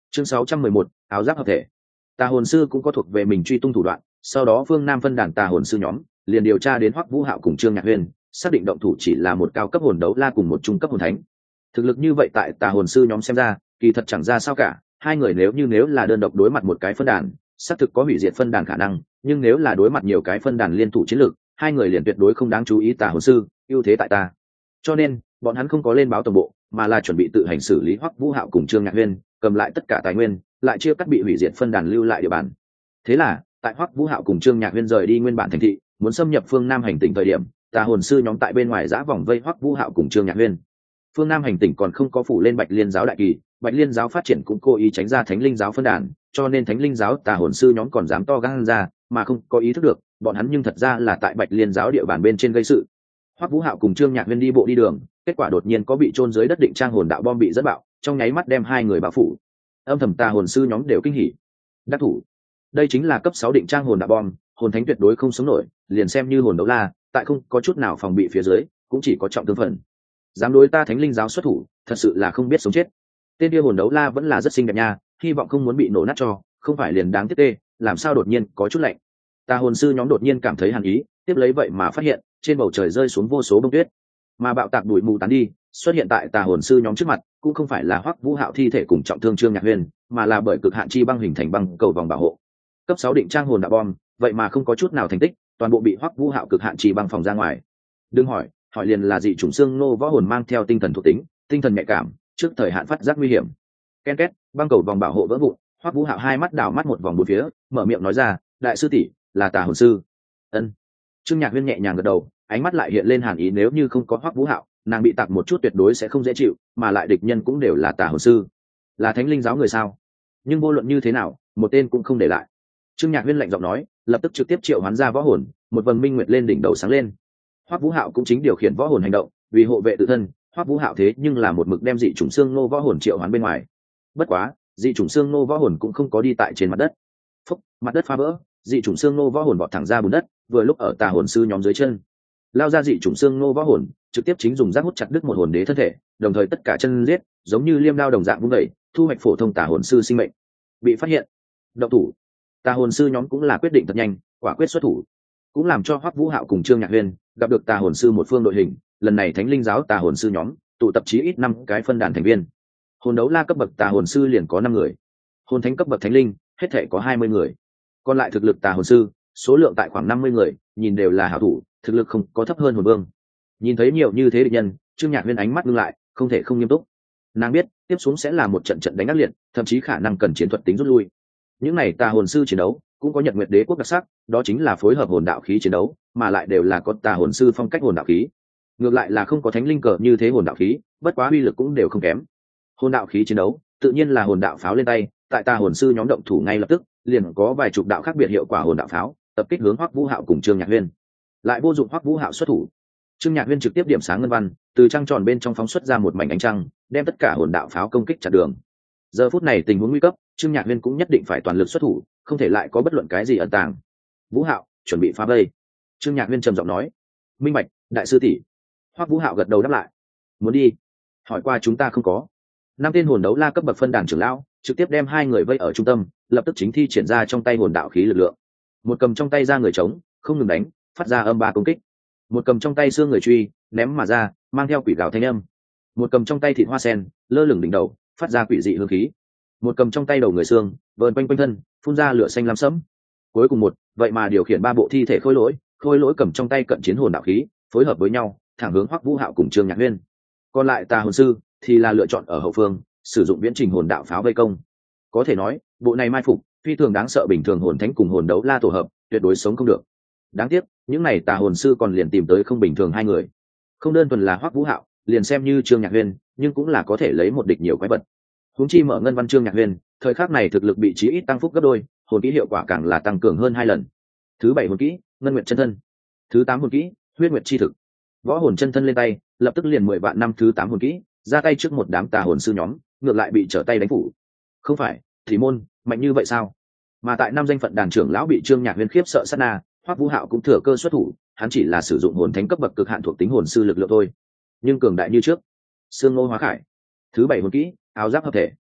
[SPEAKER 1] chương sáu trăm mười một, áo giáp hợp thể. Tà hồn sư cũng có thuộc về mình truy tung thủ đoạn, sau đó phương Nam phân đàn tà hồn sư nhóm liền điều tra đến Hoắc Vũ Hạo cùng Trương Nhạc Huyền, xác định động thủ chỉ là một cao cấp hồn đấu la cùng một trung cấp hồn thánh. Thực lực như vậy tại tà hồn sư nhóm xem ra, kỳ thật chẳng ra sao cả, hai người nếu như nếu là đơn độc đối mặt một cái phân đàn, xác thực có hủy diệt phân đàn khả năng, nhưng nếu là đối mặt nhiều cái phân đàn liên thủ chiến lược, hai người liền tuyệt đối không đáng chú ý tà hồn sư, ưu thế tại ta. Cho nên, bọn hắn không có lên báo tổng bộ, mà là chuẩn bị tự hành xử lý Hoắc Vũ Hạo cùng Trương Nhạc Huyền, cầm lại tất cả tài nguyên, lại chia cắt bị hủy diệt phân đàn lưu lại địa bàn. Thế là, tại Hoắc Vũ Hạo cùng Trương Nhạc Huyền rời đi nguyên bản thành thị, muốn xâm nhập phương Nam hành tinh thời điểm, tà hồn sư nhóm tại bên ngoài giã vòng vây Hoắc Vũ Hạo cùng Trương Nhạc Huyền. Phương Nam hành tinh còn không có phủ lên Bạch Liên giáo đại kỳ, Bạch Liên giáo phát triển cũng cố ý tránh ra Thánh Linh giáo phân đàn, cho nên Thánh Linh giáo tà hồn sư nhóm còn dám to gan ra, mà không có ý thức được, bọn hắn nhưng thật ra là tại Bạch Liên giáo địa bàn bên trên gây sự. Hoắc Vũ Hạo cùng Trương Nhạc Huyền đi bộ đi đường, kết quả đột nhiên có bị chôn dưới đất định trang hồn đạo bom bị dẫn bạo, trong nháy mắt đem hai người bao phủ. Âm thầm tà hồn sư nhóm đều kinh hỉ. Đắc thủ. Đây chính là cấp sáu định trang hồn đạo bom, hồn thánh tuyệt đối không sống nổi, liền xem như hồn đấu la, tại không có chút nào phòng bị phía dưới, cũng chỉ có trọng thương phần. Dám đối ta Thánh Linh giáo xuất thủ, thật sự là không biết sống chết. Tên kia hồn đấu la vẫn là rất xinh đẹp nha, hy vọng không muốn bị nổ nát cho, không phải liền đáng tiếc tê, làm sao đột nhiên có chút lạnh. Tà hồn sư nhóm đột nhiên cảm thấy hàn ý, tiếp lấy vậy mà phát hiện, trên bầu trời rơi xuống vô số bông tuyết, mà bạo tạc bụi mù tán đi, xuất hiện tại tà hồn sư nhóm trước mặt, cũng không phải là Hoắc Vũ Hạo thi thể cùng trọng thương Trương Nhạc Huyền, mà là bởi cực hạn chi băng hình thành băng cầu vòng bảo hộ. Cấp sáu định trang hồn đạo bom, vậy mà không có chút nào thành tích, toàn bộ bị Hoắc Vũ Hạo cực hạn chi băng phòng ra ngoài. Đừng hỏi, hỏi liền là dị chủng xương nô võ hồn mang theo tinh thần thuộc tính, tinh thần nhạy cảm, trước thời hạn phát giác nguy hiểm. Ken két, băng cầu vòng bảo hộ vỡ vụn, Hoắc Vũ Hạo hai mắt đảo mắt một vòng bốn phía, mở miệng nói ra, đại sư tỷ, là tà hồn sư. Ân. Trương Nhạc Huyền nhẹ nhàng gật đầu, ánh mắt lại hiện lên hàn ý, nếu như không có Hoắc Vũ Hạo, nàng bị tạc một chút tuyệt đối sẽ không dễ chịu, mà lại địch nhân cũng đều là tà hồn sư, là Thánh Linh giáo người sao? Nhưng vô luận như thế nào, một tên cũng không để lại. Trương Nhạc Huyền lạnh giọng nói, lập tức trực tiếp triệu hoán ra võ hồn, một vầng minh nguyệt lên đỉnh đầu sáng lên. Hoắc Vũ Hạo cũng chính điều khiển võ hồn hành động, vì hộ vệ tự thân, Hoắc Vũ Hạo thế nhưng là một mực đem dị chủng xương nô võ hồn triệu hoán bên ngoài. Bất quá, dị chủng xương nô võ hồn cũng không có đi tại trên mặt đất. Phúc, mặt đất phá vỡ, dị chủng xương nô võ hồn bọt thẳng ra bùn đất, vừa lúc ở tà hồn sư nhóm dưới chân. Lao ra dị chủng xương nô võ hồn, trực tiếp chính dùng rác hút chặt đứt một hồn đế thân thể, đồng thời tất cả chân giết, giống như liêm đao đồng dạng vung đẩy, thu hoạch phổ thông tà hồn sư sinh mệnh. Bị phát hiện, động thủ. Tà hồn sư nhóm cũng là quyết định thật nhanh, quả quyết xuất thủ, cũng làm cho Hoắc Vũ Hạo cùng Trương Nhạc Huyền gặp được tà hồn sư một phương đội hình. Lần này Thánh Linh giáo tà hồn sư nhóm tụ tập chí ít năm cái phân đàn thành viên. Hồn đấu la cấp bậc tà hồn sư liền có năm người, hồn thánh cấp bậc thánh linh hết thể có hai mươi người, còn lại thực lực tà hồn sư số lượng tại khoảng năm mươi người, nhìn đều là hảo thủ, thực lực không có thấp hơn hồn vương. Nhìn thấy nhiều như thế địch nhân, Trương Nhạc Huyền ánh mắt ngưng lại, không thể không nghiêm túc. Nàng biết tiếp xuống sẽ là một trận trận đánh ác liệt, thậm chí khả năng cần chiến thuật tính rút lui. Những này tà hồn sư chiến đấu cũng có Nhật Nguyệt Đế quốc đặc sắc, đó chính là phối hợp hồn đạo khí chiến đấu, mà lại đều là có tà hồn sư phong cách hồn đạo khí. Ngược lại là không có thánh linh cờ như thế hồn đạo khí, bất quá uy lực cũng đều không kém. Hồn đạo khí chiến đấu, tự nhiên là hồn đạo pháo lên tay, tại tà hồn sư nhóm động thủ ngay lập tức, liền có vài chục đạo khác biệt hiệu quả hồn đạo pháo, tập kích hướng Hoắc Vũ Hạo cùng Trương Nhạc Huyền. Lại vô dụng Hoắc Vũ Hạo xuất thủ. Trương Nhạc Huyền trực tiếp điểm sáng ngân văn, từ trăng tròn bên trong phóng xuất ra một mảnh ánh trăng, đem tất cả hồn đạo pháo công kích chặn đường. Giờ phút này tình huống nguy cấp, Trương Nhạc Huyền cũng nhất định phải toàn lực xuất thủ, không thể lại có bất luận cái gì ẩn tàng. Vũ Hạo, chuẩn bị phá vây. Trương Nhạc Huyền trầm giọng nói. Minh bạch, đại sư tỷ. Hoắc Vũ Hạo gật đầu đáp lại. Muốn đi? Hỏi qua chúng ta không có. Năm tên hồn đấu la cấp bậc phân đàn trưởng lão trực tiếp đem hai người vây ở trung tâm, lập tức chính thi triển ra trong tay hồn đạo khí lực lượng. Một cầm trong tay ra người trống, không ngừng đánh, phát ra âm ba công kích. Một cầm trong tay xương người truy, ném mà ra, mang theo quỷ gào thanh âm. Một cầm trong tay thịt hoa sen, lơ lửng đỉnh đầu, phát ra quỷ dị hương khí. Một cầm trong tay đầu người xương, vờn quanh quanh thân, phun ra lửa xanh lam sẫm. Cuối cùng một, vậy mà điều khiển ba bộ thi thể khôi lỗi, khôi lỗi cầm trong tay cận chiến hồn đạo khí, phối hợp với nhau, thẳng hướng Hoắc Vũ Hạo cùng Trương Nhạc Huyền. Còn lại tà hồn sư thì là lựa chọn ở hậu phương, sử dụng viễn trình hồn đạo pháo vây công. Có thể nói, bộ này mai phục phi thường đáng sợ, bình thường hồn thánh cùng hồn đấu la tổ hợp, tuyệt đối sống không được. Đáng tiếc, những này tà hồn sư còn liền tìm tới không bình thường hai người. Không đơn thuần là Hoắc Vũ Hạo, liền xem như Trương Nhạc Huyền, nhưng cũng là có thể lấy một địch nhiều quái vật. Huống chi mở ngân văn Trương Nhạc Huyền, thời khắc này thực lực bị chí ít tăng phúc gấp đôi, hồn kỹ hiệu quả càng là tăng cường hơn hai lần. Thứ bảy hồn kỹ, Ngân Nguyệt chân thân. Thứ tám hồn kỹ, Huyết Nguyệt chi thực. Võ hồn chân thân lên tay, lập tức liền mười vạn năm thứ tám hồn kỹ, ra tay trước một đám tà hồn sư nhóm, ngược lại bị trở tay đánh phủ. Không phải, Thủy môn, mạnh như vậy sao? Mà tại năm danh phận đàn trưởng lão bị Trương Nhạc Huyền khiếp sợ sát na, Hoắc Vũ Hạo cũng thừa cơ xuất thủ, hắn chỉ là sử dụng hồn thánh cấp bậc cực hạn thuộc tính hồn sư lực lượng thôi, nhưng cường đại như trước. Xương Ngô Hóa Khải. Thứ bảy hồn kỹ, áo giáp hợp thể.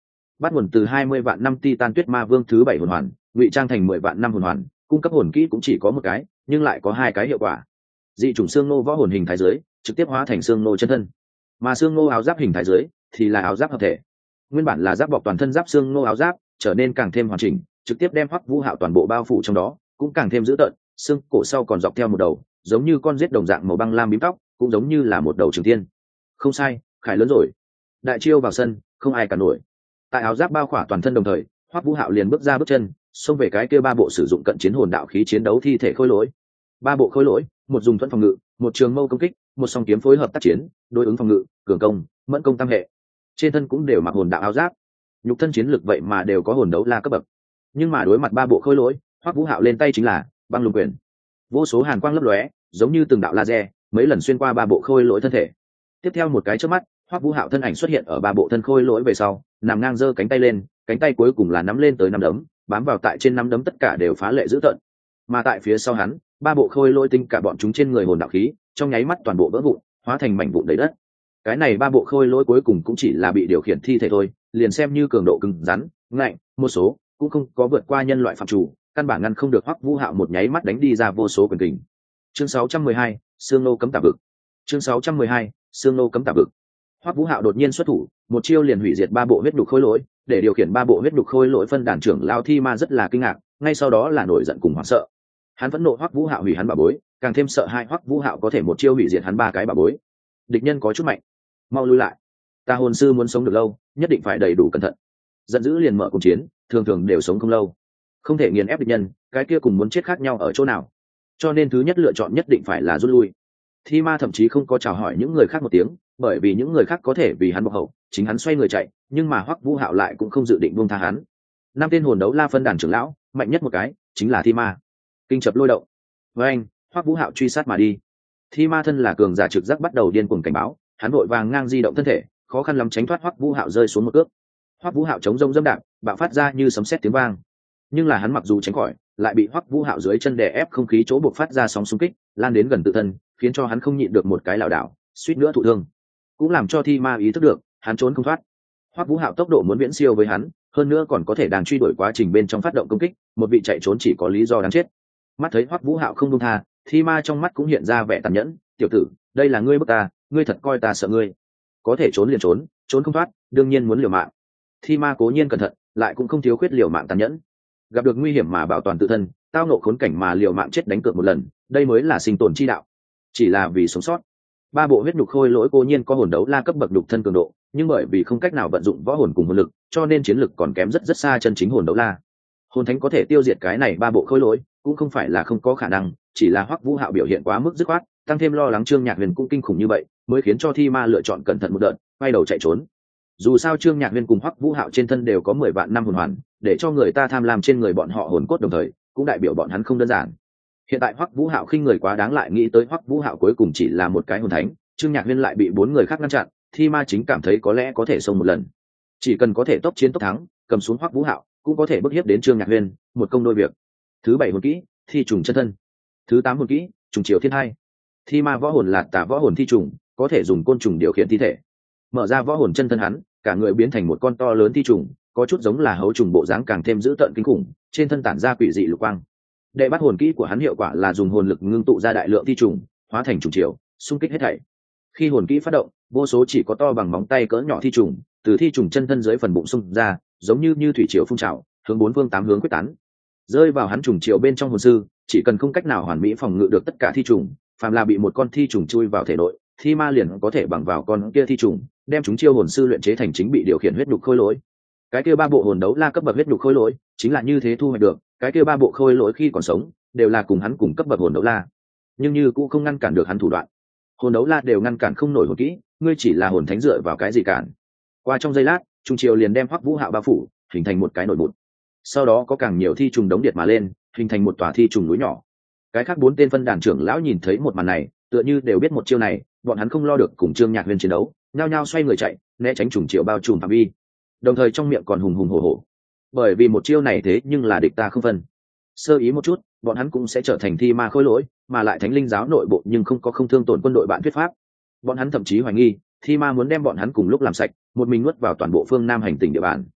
[SPEAKER 1] bắt nguồn từ hai mươi vạn năm titan tuyết ma vương thứ bảy hồn hoàn, ngụy trang thành mười vạn năm hồn hoàn, cung cấp hồn kỹ cũng chỉ có một cái, nhưng lại có hai cái hiệu quả. Dị chủng xương nô võ hồn hình thái dưới, trực tiếp hóa thành xương nô chân thân, mà xương nô áo giáp hình thái dưới thì là áo giáp hợp thể. Nguyên bản là giáp bọc toàn thân giáp xương nô áo giáp, trở nên càng thêm hoàn chỉnh, trực tiếp đem Hoắc Vũ Hạo toàn bộ bao phủ trong đó, cũng càng thêm dữ tợn, xương cổ sau còn dọc theo một đầu, giống như con rết đồng dạng màu băng lam bím tóc, cũng giống như là một đầu trường tiên. Không sai, khải lớn rồi. Đại chiêu vào sân, không ai cả nổi. Tại áo giáp bao khỏa toàn thân đồng thời, Hoắc Vũ Hạo liền bước ra bước chân, xông về cái kia ba bộ sử dụng cận chiến hồn đạo khí chiến đấu thi thể khôi lỗi. Ba bộ khôi lỗi, một dùng thuẫn phòng ngự, một trường mâu công kích, một song kiếm phối hợp tác chiến, đối ứng phòng ngự, cường công, mẫn công tam hệ. Trên thân cũng đều mặc hồn đạo áo giáp, nhục thân chiến lực vậy mà đều có hồn đấu la cấp bậc. Nhưng mà đối mặt ba bộ khôi lỗi, Hoắc Vũ Hạo lên tay chính là băng lục quyền. Vô số hàn quang lấp lóe, giống như từng đạo laser, mấy lần xuyên qua ba bộ khôi lỗi thân thể. Tiếp theo một cái chớp mắt, Hoắc Vũ Hạo thân ảnh xuất hiện ở ba bộ thân khôi lỗi về sau, nằm ngang giơ cánh tay lên, cánh tay cuối cùng là nắm lên tới nắm đấm, bám vào tại trên nắm đấm tất cả đều phá lệ dữ tợn. Mà tại phía sau hắn, ba bộ khôi lỗi tinh cả bọn chúng trên người hồn đạo khí, trong nháy mắt toàn bộ vỡ vụn, hóa thành mảnh vụn đầy đất. Cái này ba bộ khôi lỗi cuối cùng cũng chỉ là bị điều khiển thi thể thôi, liền xem như cường độ cứng rắn, ngạnh, một số cũng không có vượt qua nhân loại phạm chủ, căn bản ngăn không được Hoắc Vũ Hạo một nháy mắt đánh đi ra vô số quyền kình. Chương sáu trăm mười hai, Sương Nô cấm tà vực. Chương sáu trăm mười hai, Sương Nô cấm tà vực. Hoắc Vũ Hạo đột nhiên xuất thủ, một chiêu liền hủy diệt ba bộ huyết nhục khôi lỗi, để điều khiển ba bộ huyết nhục khôi lỗi phân đàn trưởng lão Thi Ma rất là kinh ngạc, ngay sau đó là nổi giận cùng hoảng sợ. Hắn phẫn nộ Hoắc Vũ Hạo hủy hắn bảo bối, càng thêm sợ hai Hoắc Vũ Hạo có thể một chiêu hủy diệt hắn ba cái bảo bối. Địch nhân có chút mạnh, mau lui lại. Ta hồn sư muốn sống được lâu, nhất định phải đầy đủ cẩn thận. Giận dữ liền mở cuộc chiến, thường thường đều sống không lâu. Không thể nghiền ép địch nhân, cái kia cùng muốn chết khác nhau ở chỗ nào. Cho nên thứ nhất lựa chọn nhất định phải là rút lui. Thi Ma thậm chí không có chào hỏi những người khác một tiếng, bởi vì những người khác có thể vì hắn bọc hậu, chính hắn xoay người chạy, nhưng mà Hoắc Vũ Hạo lại cũng không dự định buông tha hắn. Năm tên hồn đấu la phân đàn trưởng lão, mạnh nhất một cái chính là Thi Ma. Kinh chập lôi động. Với anh, Hoắc Vũ Hạo truy sát mà đi. Thi Ma thân là cường giả trực giác bắt đầu điên cuồng cảnh báo, hắn vội vàng ngang di động thân thể, khó khăn lắm tránh thoát Hoắc Vũ Hạo rơi xuống một cước. Hoắc Vũ Hạo chống rông dẫm đạp, bạo phát ra như sấm sét tiếng vang. Nhưng là hắn mặc dù tránh khỏi, lại bị Hoắc Vũ Hạo dưới chân đè ép không khí chỗ buộc phát ra sóng xung kích, lan đến gần tự thân, khiến cho hắn không nhịn được một cái lảo đảo, suýt nữa thụ thương. Cũng làm cho Thi Ma ý thức được, hắn trốn không thoát. Hoắc Vũ Hạo tốc độ muốn viễn siêu với hắn, hơn nữa còn có thể đang truy đuổi quá trình bên trong phát động công kích, một vị chạy trốn chỉ có lý do đáng chết. Mắt thấy Hoắc Vũ Hạo không buông tha, Thi Ma trong mắt cũng hiện ra vẻ tàn nhẫn, "Tiểu tử, đây là ngươi bức ta, ngươi thật coi ta sợ ngươi? Có thể trốn liền trốn, trốn không thoát, đương nhiên muốn liều mạng." Thi Ma cố nhiên cẩn thận, lại cũng không thiếu khuyết liều mạng tàn nhẫn. Gặp được nguy hiểm mà bảo toàn tự thân, tao nộ khốn cảnh mà liều mạng chết đánh cược một lần, đây mới là sinh tồn chi đạo. Chỉ là vì sống sót. Ba bộ huyết nhục khôi lỗi cố nhiên có hồn đấu la cấp bậc nhục thân cường độ, nhưng bởi vì không cách nào vận dụng võ hồn cùng hồn lực, cho nên chiến lực còn kém rất rất xa chân chính hồn đấu la. Hồn thánh có thể tiêu diệt cái này ba bộ khôi lỗi, cũng không phải là không có khả năng, chỉ là Hoắc Vũ Hạo biểu hiện quá mức dứt khoát, tăng thêm lo lắng Trương Nhạc Huyền cũng kinh khủng như vậy, mới khiến cho Thi Ma lựa chọn cẩn thận một đợt, quay đầu chạy trốn. Dù sao Trương Nhạc Huyền cùng Hoắc Vũ Hạo trên thân đều có mười vạn năm hồn hoàn, để cho người ta tham lam trên người bọn họ hồn cốt đồng thời, cũng đại biểu bọn hắn không đơn giản. Hiện tại Hoắc Vũ Hạo khinh người quá đáng, lại nghĩ tới Hoắc Vũ Hạo cuối cùng chỉ là một cái hồn thánh, Trương Nhạc Huyền lại bị bốn người khác ngăn chặn, Thi Ma chính cảm thấy có lẽ có thể xông một lần. Chỉ cần có thể tốc chiến tốc thắng, cầm xuống Hoắc Vũ Hạo, cũng có thể bức hiếp đến Trương Nhạc Huyền, một công đôi việc. Thứ bảy hồn kỹ, Thi trùng chân thân. Thứ tám hồn kỹ, Trùng chiều thiên hai. Thi Ma võ hồn là tà võ hồn thi trùng, có thể dùng côn trùng điều khiển thi thể. Mở ra võ hồn chân thân hắn, cả người biến thành một con to lớn thi trùng, có chút giống là hấu trùng bộ dáng, càng thêm dữ tợn kinh khủng, trên thân tản ra quỷ dị lục quang. Đệ bắt hồn kỹ của hắn hiệu quả là dùng hồn lực ngưng tụ ra đại lượng thi trùng, hóa thành trùng chiều, xung kích hết thảy. Khi hồn kỹ phát động, vô số chỉ có to bằng móng tay cỡ nhỏ thi trùng, từ thi trùng chân thân dưới phần bụng xung ra, giống như như thủy triều phun trào, hướng bốn phương tám hướng quyết tán. Rơi vào hắn trùng chiều bên trong hồn sư, chỉ cần không cách nào hoàn mỹ phòng ngự được tất cả thi trùng, phàm là bị một con thi trùng chui vào thể nội, Thi Ma liền có thể bằng vào con kia thi trùng, đem chúng chiêu hồn sư luyện chế thành chính bị điều khiển huyết nhục khôi lỗi. Cái kia ba bộ hồn đấu la cấp bậc huyết nhục khôi lỗi, chính là như thế thu hoạch được, cái kia ba bộ khôi lỗi khi còn sống, đều là cùng hắn cùng cấp bậc hồn đấu la. Nhưng như cũng không ngăn cản được hắn thủ đoạn. Hồn đấu la đều ngăn cản không nổi hồn kỹ, ngươi chỉ là hồn thánh dựa vào cái gì cản? Qua trong giây lát, trung triều liền đem Hoắc Vũ Hạo bao phủ, hình thành một cái nội bụt. Sau đó có càng nhiều thi trùng đống điệt mà lên, hình thành một tòa thi trùng núi nhỏ. Cái khác bốn tên phân đàn trưởng lão nhìn thấy một màn này, tựa như đều biết một chiêu này, bọn hắn không lo được cùng Trương Nhạc Huyền chiến đấu, nhao nhao xoay người chạy, né tránh trùng triều bao trùm phạm vi. Đồng thời trong miệng còn hùng hùng hổ hổ. Bởi vì một chiêu này thế nhưng là địch ta không phân. Sơ ý một chút, bọn hắn cũng sẽ trở thành Thi Ma khôi lỗi, mà lại Thánh Linh giáo nội bộ nhưng không có không thương tổn quân đội bạn thuyết pháp. Bọn hắn thậm chí hoài nghi, Thi Ma muốn đem bọn hắn cùng lúc làm sạch, một mình nuốt vào toàn bộ phương Nam hành tinh địa bàn.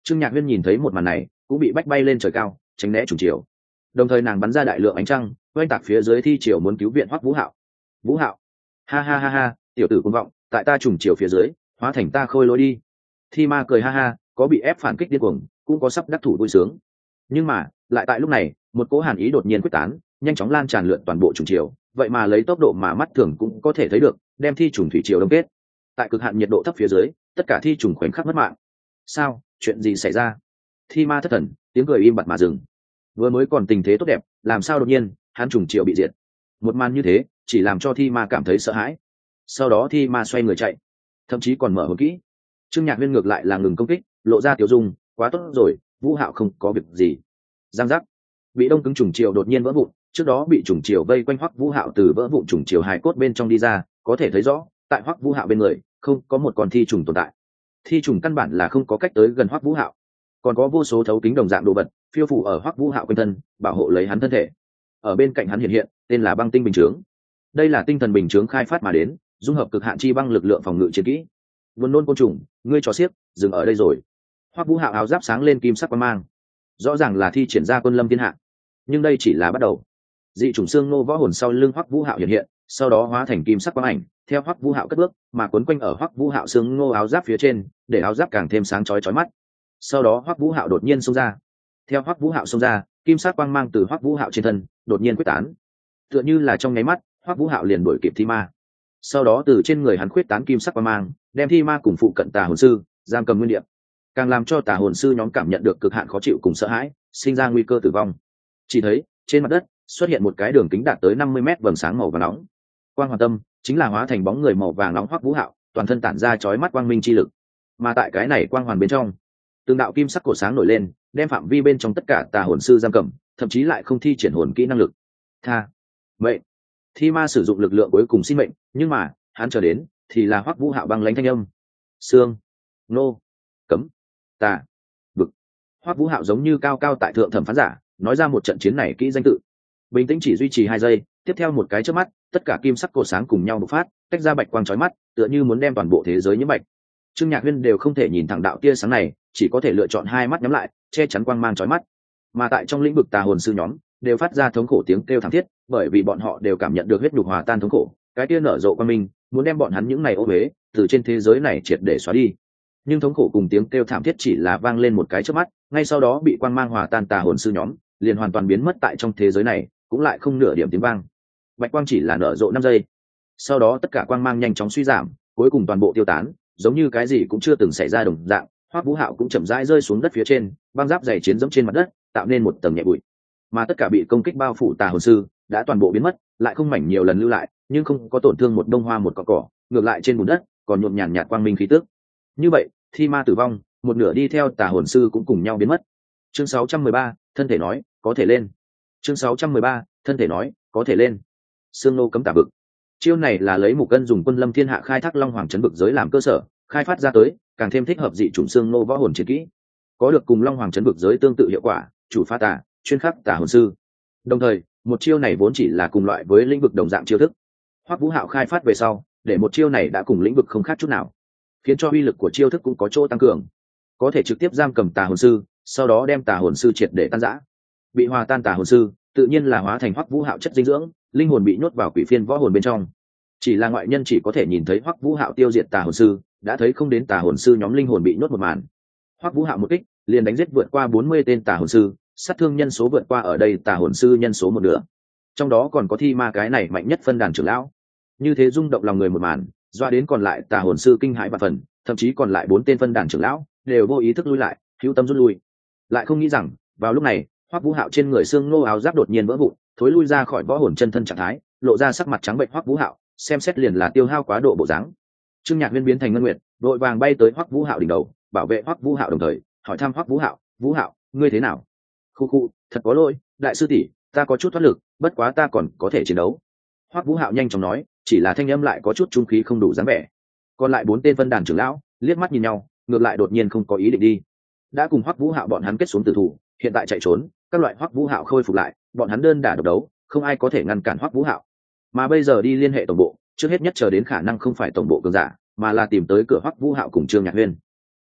[SPEAKER 1] Trương Nhạc Huyên nhìn thấy một màn này cũng bị bách bay lên trời cao tránh né trùng chiều, đồng thời nàng bắn ra đại lượng ánh trăng oanh tạc phía dưới thi triều muốn cứu viện Hoắc Vũ Hạo. Vũ Hạo, ha ha ha ha, tiểu tử cuồng vọng, tại ta trùng chiều phía dưới hóa thành ta khôi lỗi đi. Thi ma cười ha ha, có bị ép phản kích điên cuồng cũng có sắp đắc thủ vui sướng. Nhưng mà lại tại lúc này một cỗ hàn ý đột nhiên quyết tán, nhanh chóng lan tràn lượn toàn bộ trùng chiều, vậy mà lấy tốc độ mà mắt thường cũng có thể thấy được đem thi trùng thủy triều đông kết. Tại cực hạn nhiệt độ thấp phía dưới tất cả thi trùng khoảnh khắc mất mạng. Sao, chuyện gì xảy ra? Thi ma thất thần, tiếng cười im bặt mà dừng. Vừa mới còn tình thế tốt đẹp, làm sao đột nhiên hắn trùng triều bị diệt? Một màn như thế chỉ làm cho thi ma cảm thấy sợ hãi. Sau đó thi ma xoay người chạy, thậm chí còn mở hồn kỹ. Trương Nhạc Huyên ngược lại là ngừng công kích, lộ ra tiểu dung, quá tốt rồi, Vũ Hạo không có việc gì. Giang giác, bị đông cứng trùng triều đột nhiên vỡ vụn, trước đó bị trùng triều vây quanh Hoắc Vũ Hạo từ vỡ vụn trùng triều hài cốt bên trong đi ra, có thể thấy rõ, tại Hoắc Vũ Hạo bên người không có một con thi trùng tồn tại. Thi trùng căn bản là không có cách tới gần Hoắc Vũ Hạo, còn có vô số thấu kính đồng dạng đồ vật phiêu phù ở Hoắc Vũ Hạo quanh thân, bảo hộ lấy hắn thân thể. Ở bên cạnh hắn hiện hiện tên là băng tinh bình chướng. Đây là tinh thần bình chướng khai phát mà đến, dung hợp cực hạn chi băng lực lượng phòng ngự chiến kỹ. Vân nôn côn trùng, ngươi trò xiếc, dừng ở đây rồi. Hoắc Vũ Hạo áo giáp sáng lên kim sắc quang mang, rõ ràng là thi triển ra quân lâm thiên hạ, nhưng đây chỉ là bắt đầu. Dị chủng xương nô võ hồn sau lưng Hoắc Vũ Hạo hiện hiện, sau đó hóa thành kim sắc quang ảnh, theo Hoắc Vũ Hạo cất bước mà quấn quanh ở Hoắc Vũ Hạo xương nô áo giáp phía trên, để áo giáp càng thêm sáng chói chói mắt. Sau đó Hoắc Vũ Hạo đột nhiên xông ra, theo Hoắc Vũ Hạo xông ra, kim sắc quang mang từ Hoắc Vũ Hạo trên thân đột nhiên quyết tán, tựa như là trong nháy mắt Hoắc Vũ Hạo liền đuổi kịp thi ma. Sau đó từ trên người hắn quyết tán kim sắc quang mang, đem thi ma cùng phụ cận tà hồn sư giam cầm nguyên địa, càng làm cho tà hồn sư nhóm cảm nhận được cực hạn khó chịu cùng sợ hãi, sinh ra nguy cơ tử vong. Chỉ thấy trên mặt đất xuất hiện một cái đường kính đạt tới năm mươi mét vầng sáng màu vàng nóng, quang hoàn tâm chính là hóa thành bóng người màu vàng nóng Hoắc Vũ Hạo, toàn thân tản ra chói mắt quang minh chi lực. Mà tại cái này quang hoàn bên trong, từng đạo kim sắc cổ sáng nổi lên, đem phạm vi bên trong tất cả tà hồn sư giam cầm, thậm chí lại không thi triển hồn kỹ năng lực. Tha, vậy thi ma sử dụng lực lượng cuối cùng sinh mệnh, nhưng mà hắn chờ đến thì là Hoắc Vũ Hạo băng lãnh thanh âm: xương, nô, cấm, tà, vực. Hoắc Vũ Hạo giống như cao cao tại thượng thẩm phán giả, nói ra một trận chiến này kỹ danh tự. Bình tĩnh chỉ duy trì hai giây, tiếp theo một cái chớp mắt, tất cả kim sắc cổ sáng cùng nhau bộc phát, tách ra bạch quang chói mắt, tựa như muốn đem toàn bộ thế giới nhiễm bạch. Trương Nhạc Huyên đều không thể nhìn thẳng đạo tia sáng này, chỉ có thể lựa chọn hai mắt nhắm lại, che chắn quang mang chói mắt. Mà tại trong lĩnh vực tà hồn sư nhóm, đều phát ra thống khổ tiếng kêu thảm thiết, bởi vì bọn họ đều cảm nhận được huyết nhục hòa tan thống khổ, cái tia nở rộ quang minh, muốn đem bọn hắn những này ô uế từ trên thế giới này triệt để xóa đi. Nhưng thống khổ cùng tiếng kêu thảm thiết chỉ là vang lên một cái chớp mắt, ngay sau đó bị quang mang hòa tan tà hồn sư nhóm liền hoàn toàn biến mất tại trong thế giới này, cũng lại không nửa điểm tiếng vang. Bạch quang chỉ là nở rộ năm giây, sau đó tất cả quang mang nhanh chóng suy giảm, cuối cùng toàn bộ tiêu tán, giống như cái gì cũng chưa từng xảy ra đồng dạng. Hoắc Vũ Hạo cũng chậm rãi rơi xuống đất phía trên, băng giáp dày chiến dẫm trên mặt đất, tạo nên một tầng nhẹ bụi. Mà tất cả bị công kích bao phủ tà hồn sư đã toàn bộ biến mất, lại không mảnh nhiều lần lưu lại, nhưng không có tổn thương một bông hoa một cỏ cỏ, ngược lại trên bùn đất còn nhuộm nhàn nhạt quang minh khí tức. Như vậy, thi ma tử vong, một nửa đi theo tà hồn sư cũng cùng nhau biến mất. Chương sáu trăm mười ba, thân thể nói, có thể lên. Chương sáu trăm mười ba, thân thể nói, có thể lên. Xương nô cấm tà vực. Chiêu này là lấy Mục Cân dùng Quân Lâm Thiên Hạ khai thác Long Hoàng trấn vực giới làm cơ sở, khai phát ra tới, càng thêm thích hợp dị chủng xương nô võ hồn chiến kỹ, có được cùng Long Hoàng trấn vực giới tương tự hiệu quả, chủ phá tà, chuyên khắc tà hồn sư. Đồng thời, một chiêu này vốn chỉ là cùng loại với lĩnh vực đồng dạng chiêu thức. Hoắc Vũ Hạo khai phát về sau, để một chiêu này đã cùng lĩnh vực không khác chút nào, khiến cho uy lực của chiêu thức cũng có chỗ tăng cường, có thể trực tiếp giam cầm tà hồn sư, sau đó đem tà hồn sư triệt để tan rã. Bị hòa tan tà hồn sư, tự nhiên là hóa thành Hoắc Vũ Hạo chất dinh dưỡng, linh hồn bị nhốt vào quỷ phiên võ hồn bên trong. Chỉ là ngoại nhân chỉ có thể nhìn thấy Hoắc Vũ Hạo tiêu diệt tà hồn sư, đã thấy không đến tà hồn sư nhóm linh hồn bị nhốt một màn. Hoắc Vũ Hạo một kích, liền đánh giết vượt qua bốn mươi tên tà hồn sư, sát thương nhân số vượt qua ở đây tà hồn sư nhân số một nửa. Trong đó còn có thi ma cái này mạnh nhất phân đàn trưởng lão. Như thế rung động lòng người một màn, doa đến còn lại tà hồn sư kinh hãi vạn phần, thậm chí còn lại bốn tên phân đàn trưởng lão đều vô ý thức lui lại, hữu tâm rút lui. Lại không nghĩ rằng, vào lúc này, Hoắc Vũ Hạo trên người xương nô áo giáp đột nhiên vỡ vụn, thối lui ra khỏi võ hồn chân thân trạng thái, lộ ra sắc mặt trắng bệnh Hoắc Vũ Hạo, xem xét liền là tiêu hao quá độ bộ dáng. Trương Nhạc Huyên biến thành ngân nguyệt, vội vàng bay tới Hoắc Vũ Hạo đỉnh đầu, bảo vệ Hoắc Vũ Hạo đồng thời hỏi thăm Hoắc Vũ Hạo: "Vũ Hạo, ngươi thế nào?" "Khu khu, thật có lỗi, đại sư tỷ, ta có chút thoát lực, bất quá ta còn có thể chiến đấu." Hoắc Vũ Hạo nhanh chóng nói, chỉ là thanh âm lại có chút trung khí không đủ dáng vẻ. Còn lại bốn tên phân đàn trưởng lão liếc mắt nhìn nhau, ngược lại đột nhiên không có ý định đi. Đã cùng Hoắc Vũ Hạo bọn hắn kết xuống tử thủ, hiện tại chạy trốn, các loại Hoắc Vũ Hạo khôi phục lại, bọn hắn đơn đả độc đấu, không ai có thể ngăn cản Hoắc Vũ Hạo. Mà bây giờ đi liên hệ tổng bộ, trước hết nhất chờ đến khả năng không phải tổng bộ cường giả, mà là tìm tới cửa Hoắc Vũ Hạo cùng Trương Nhạc Huyên.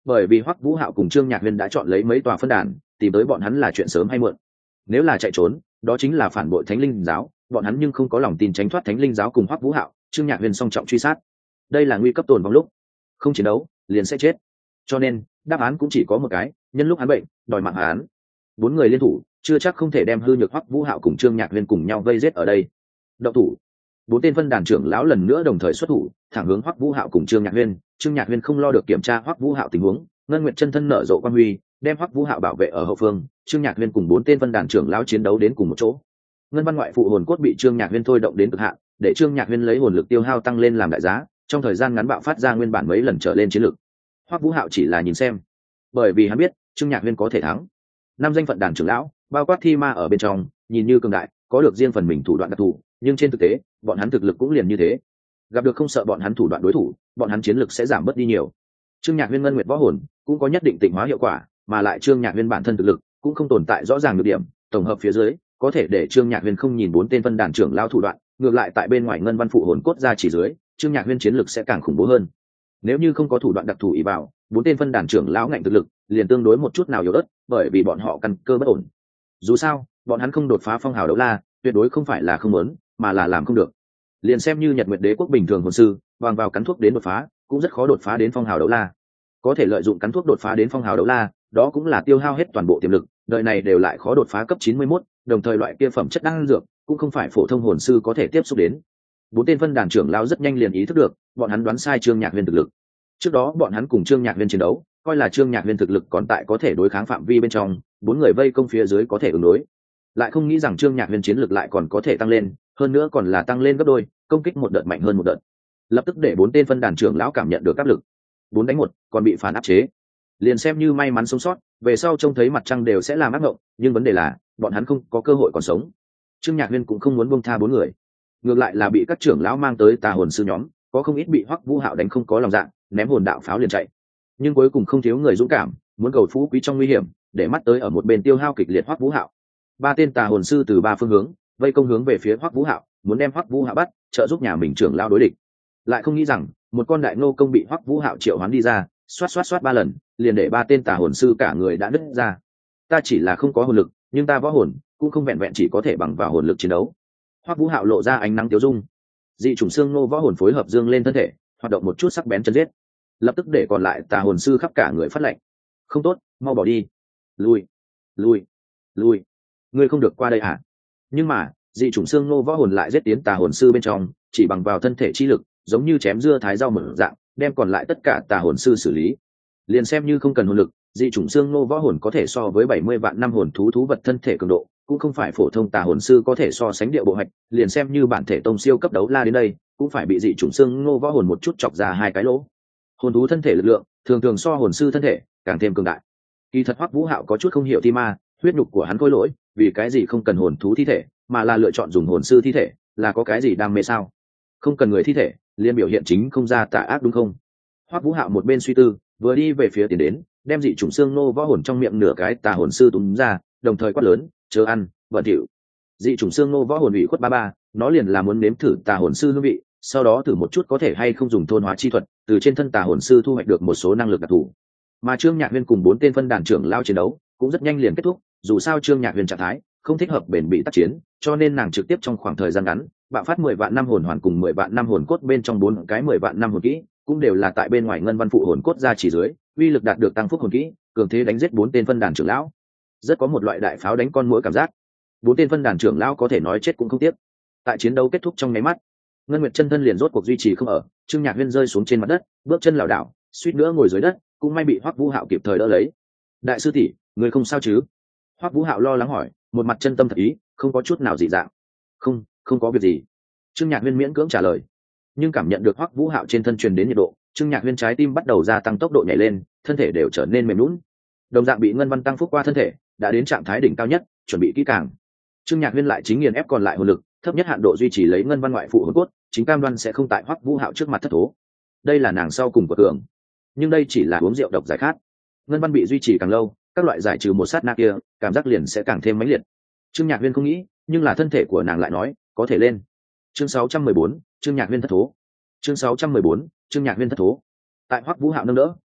[SPEAKER 1] bởi vì hoắc vũ hạo cùng trương nhạc huyên đã chọn lấy mấy tòa phân đàn, tìm tới bọn hắn là chuyện sớm hay muộn. Nếu là chạy trốn, đó chính là phản bội thánh linh giáo, bọn hắn nhưng không có lòng tin tránh thoát thánh linh giáo cùng hoắc vũ hạo, trương nhạc huyên song trọng truy sát. Đây là nguy cấp tồn vong lúc, không chiến đấu liền sẽ chết, cho nên đáp án cũng chỉ có một cái, nhân lúc hắn bệnh đòi mạng hắn. Bốn người liên thủ chưa chắc không thể đem hư nhược hoắc vũ hạo cùng trương nhạc huyên cùng nhau vây giết ở đây. Động thủ. Bốn tên phân đàn trưởng lão lần nữa đồng thời xuất thủ, thẳng hướng hoắc vũ hạo cùng trương nhạc huyên. Trương nhạc huyên không lo được kiểm tra hoắc vũ hạo tình huống, ngân nguyệt chân thân nở rộ quan huy, đem hoắc vũ hạo bảo vệ ở hậu phương. Trương nhạc huyên cùng bốn tên phân đàn trưởng lão chiến đấu đến cùng một chỗ. Ngân văn ngoại phụ hồn cốt bị trương nhạc huyên thôi động đến cực hạn, để trương nhạc huyên lấy hồn lực tiêu hao tăng lên làm đại giá, trong thời gian ngắn bạo phát ra nguyên bản mấy lần trở lên chiến lực. Hoắc vũ hạo chỉ là nhìn xem, bởi vì hắn biết trương nhạc huyên có thể thắng. Năm danh phận đàn trưởng lão bao quát thi ma ở bên trong, nhìn như cường đại, có được riêng phần mình thủ đoạn đặc thù, nhưng trên thực tế bọn hắn thực lực cũng liền như thế. Gặp được không sợ bọn hắn thủ đoạn đối thủ, bọn hắn chiến lực sẽ giảm bớt đi nhiều. Trương nhạc huyên ngân nguyệt võ hồn cũng có nhất định tịnh hóa hiệu quả, mà lại trương nhạc huyên bản thân thực lực cũng không tồn tại rõ ràng được điểm, tổng hợp phía dưới có thể để trương nhạc huyên không nhìn bốn tên phân đàn trưởng lao thủ đoạn, ngược lại tại bên ngoài ngân văn phụ hồn cốt ra chỉ dưới, trương nhạc huyên chiến lực sẽ càng khủng bố hơn. Nếu như không có thủ đoạn đặc thù ý bảo, bốn tên phân đàn trưởng lão ngạnh thực lực liền tương đối một chút nào yếu ớt, bởi vì bọn họ căn cơ bất ổn. Dù sao bọn hắn không đột phá phong hào đấu la, tuyệt đối không phải là không muốn, mà là làm không được. Liền xem như nhật nguyệt đế quốc bình thường hồn sư bằng vào cắn thuốc đến đột phá cũng rất khó đột phá đến phong hào đấu la. Có thể lợi dụng cắn thuốc đột phá đến phong hào đấu la, đó cũng là tiêu hao hết toàn bộ tiềm lực, đời này đều lại khó đột phá cấp chín mươi mốt, đồng thời loại kia phẩm chất đan dược cũng không phải phổ thông hồn sư có thể tiếp xúc đến. Bốn tên phân đàn trưởng lão rất nhanh liền ý thức được, bọn hắn đoán sai trương nhạc huyên thực lực. Trước đó bọn hắn cùng trương nhạc huyên chiến đấu, coi là trương nhạc huyên thực lực còn tại có thể đối kháng phạm vi bên trong, bốn người vây công phía dưới có thể ứng đối, lại không nghĩ rằng trương nhạc huyên chiến lực lại còn có thể tăng lên, hơn nữa còn là tăng lên gấp đôi, công kích một đợt mạnh hơn một đợt, lập tức để bốn tên phân đàn trưởng lão cảm nhận được áp lực. Bốn đánh một còn bị phản áp chế, liền xem như may mắn sống sót, về sau trông thấy mặt trăng đều sẽ làm ác mộng, nhưng vấn đề là bọn hắn không có cơ hội còn sống. Trương nhạc huyên cũng không muốn buông tha bốn người, ngược lại là bị các trưởng lão mang tới tà hồn sư nhóm, có không ít bị hoắc vũ hạo đánh không có lòng dạ, ném hồn đạo pháo liền chạy. Nhưng cuối cùng không thiếu người dũng cảm, muốn cầu phú quý trong nguy hiểm, để mắt tới ở một bên tiêu hao kịch liệt hoắc vũ hạo. Ba tên tà hồn sư từ ba phương hướng vây công hướng về phía hoắc vũ hạo, muốn đem hoắc vũ hạo bắt, trợ giúp nhà mình trưởng lão đối địch. Lại không nghĩ rằng một con đại nô công bị hoắc vũ hạo triệu hoán đi ra, xoát xoát xoát ba lần, liền để ba tên tà hồn sư cả người đã đứt ra. Ta chỉ là không có hồn lực, nhưng ta võ hồn cũng không vẹn vẹn chỉ có thể bằng vào hồn lực chiến đấu. Hoắc vũ hạo lộ ra ánh nắng tiêu dung, dị chủng xương nô võ hồn phối hợp dương lên thân thể, hoạt động một chút sắc bén chân giết, lập tức để còn lại tà hồn sư khắp cả người phát lệnh. Không tốt, mau bỏ đi, lui lui lui, ngươi không được qua đây à? Nhưng mà dị chủng xương nô võ hồn lại giết tiến tà hồn sư bên trong, chỉ bằng vào thân thể chi lực, giống như chém dưa thái rau mở dạng, đem còn lại tất cả tà hồn sư xử lý. Liền xem như không cần hồn lực, dị chủng xương nô võ hồn có thể so với bảy mươi vạn năm hồn thú thú vật thân thể cường độ, cũng không phải phổ thông tà hồn sư có thể so sánh địa bộ hạch. Liền xem như bản thể tông siêu cấp đấu la đến đây, cũng phải bị dị chủng xương nô võ hồn một chút chọc ra hai cái lỗ. Hồn thú thân thể lực lượng thường thường so hồn sư thân thể càng thêm cường đại. Kỳ thật hoắc vũ hạo có chút không hiểu thi ma, huyết nhục của hắn khôi lỗi, vì cái gì không cần hồn thú thi thể, mà là lựa chọn dùng hồn sư thi thể, là có cái gì đam mê sao? Không cần người thi thể, liền biểu hiện chính không ra tà ác đúng không? Hoắc vũ hạo một bên suy tư, vừa đi về phía tiến đến, đem dị chủng xương nô võ hồn trong miệng nửa cái tà hồn sư túm ra, đồng thời quát lớn, chớ ăn, bẩn thỉu. Dị chủng xương nô võ hồn ủy khuất ba ba, nó liền là muốn nếm thử tà hồn sư hương vị, sau đó thử một chút có thể hay không dùng thôn hóa chi thuật, từ trên thân tà hồn sư thu hoạch được một số năng lực đặc thù. Mà Trương Nhạc Huyên cùng bốn tên phân đàn trưởng lao chiến đấu cũng rất nhanh liền kết thúc, dù sao Trương Nhạc Huyên trạng thái không thích hợp bền bị tác chiến, cho nên nàng trực tiếp trong khoảng thời gian ngắn bạo phát mười vạn năm hồn hoàn cùng mười vạn năm hồn cốt bên trong bốn cái mười vạn năm hồn kỹ, cũng đều là tại bên ngoài ngân văn phụ hồn cốt ra chỉ dưới, uy lực đạt được tăng phúc hồn kỹ, cường thế đánh giết bốn tên phân đàn trưởng lão. Rất có một loại đại pháo đánh con muỗi cảm giác. Bốn tên phân đàn trưởng lão có thể nói chết cũng không tiếc. Tại chiến đấu kết thúc trong nháy mắt, Ngân Nguyệt chân thân liền rốt cuộc duy trì không ở, Trương Nhạc Huyên rơi xuống trên mặt đất, bước chân lảo đảo, suýt nữa ngồi dưới đất, cũng may bị Hoắc Vũ Hạo kịp thời đỡ lấy. Đại sư tỷ, người không sao chứ? Hoắc Vũ Hạo lo lắng hỏi, một mặt chân tâm thật ý, không có chút nào dị dạng. Không, không có việc gì. Trương Nhạc Huyên miễn cưỡng trả lời. Nhưng cảm nhận được Hoắc Vũ Hạo trên thân truyền đến nhiệt độ, Trương Nhạc Huyên trái tim bắt đầu gia tăng tốc độ nhảy lên, thân thể đều trở nên mềm nhũn. Đồng dạng bị ngân văn tăng phúc qua thân thể, đã đến trạng thái đỉnh cao nhất, chuẩn bị kỹ càng. Trương Nhạc Huyên lại chính nghiền ép còn lại hồn lực, thấp nhất hạn độ duy trì lấy ngân văn ngoại phụ hồn cốt, chính cam đoan sẽ không tại Hoắc Vũ Hạo trước mặt thất thố. Đây là nàng sau cùng của tưởng. Nhưng đây chỉ là uống rượu độc giải khát. Ngân văn bị duy trì càng lâu, các loại giải trừ một sát na kia, cảm giác liền sẽ càng thêm mãnh liệt. Trương Nhạc Huyên không nghĩ, nhưng là thân thể của nàng lại nói, có thể lên. Chương sáu trăm mười bốn, Trương Nhạc Huyên thất thố. Chương sáu trăm mười bốn, Trương Nhạc Huyên thất thố. Tại Hoắc Vũ Hạo nâng đỡ,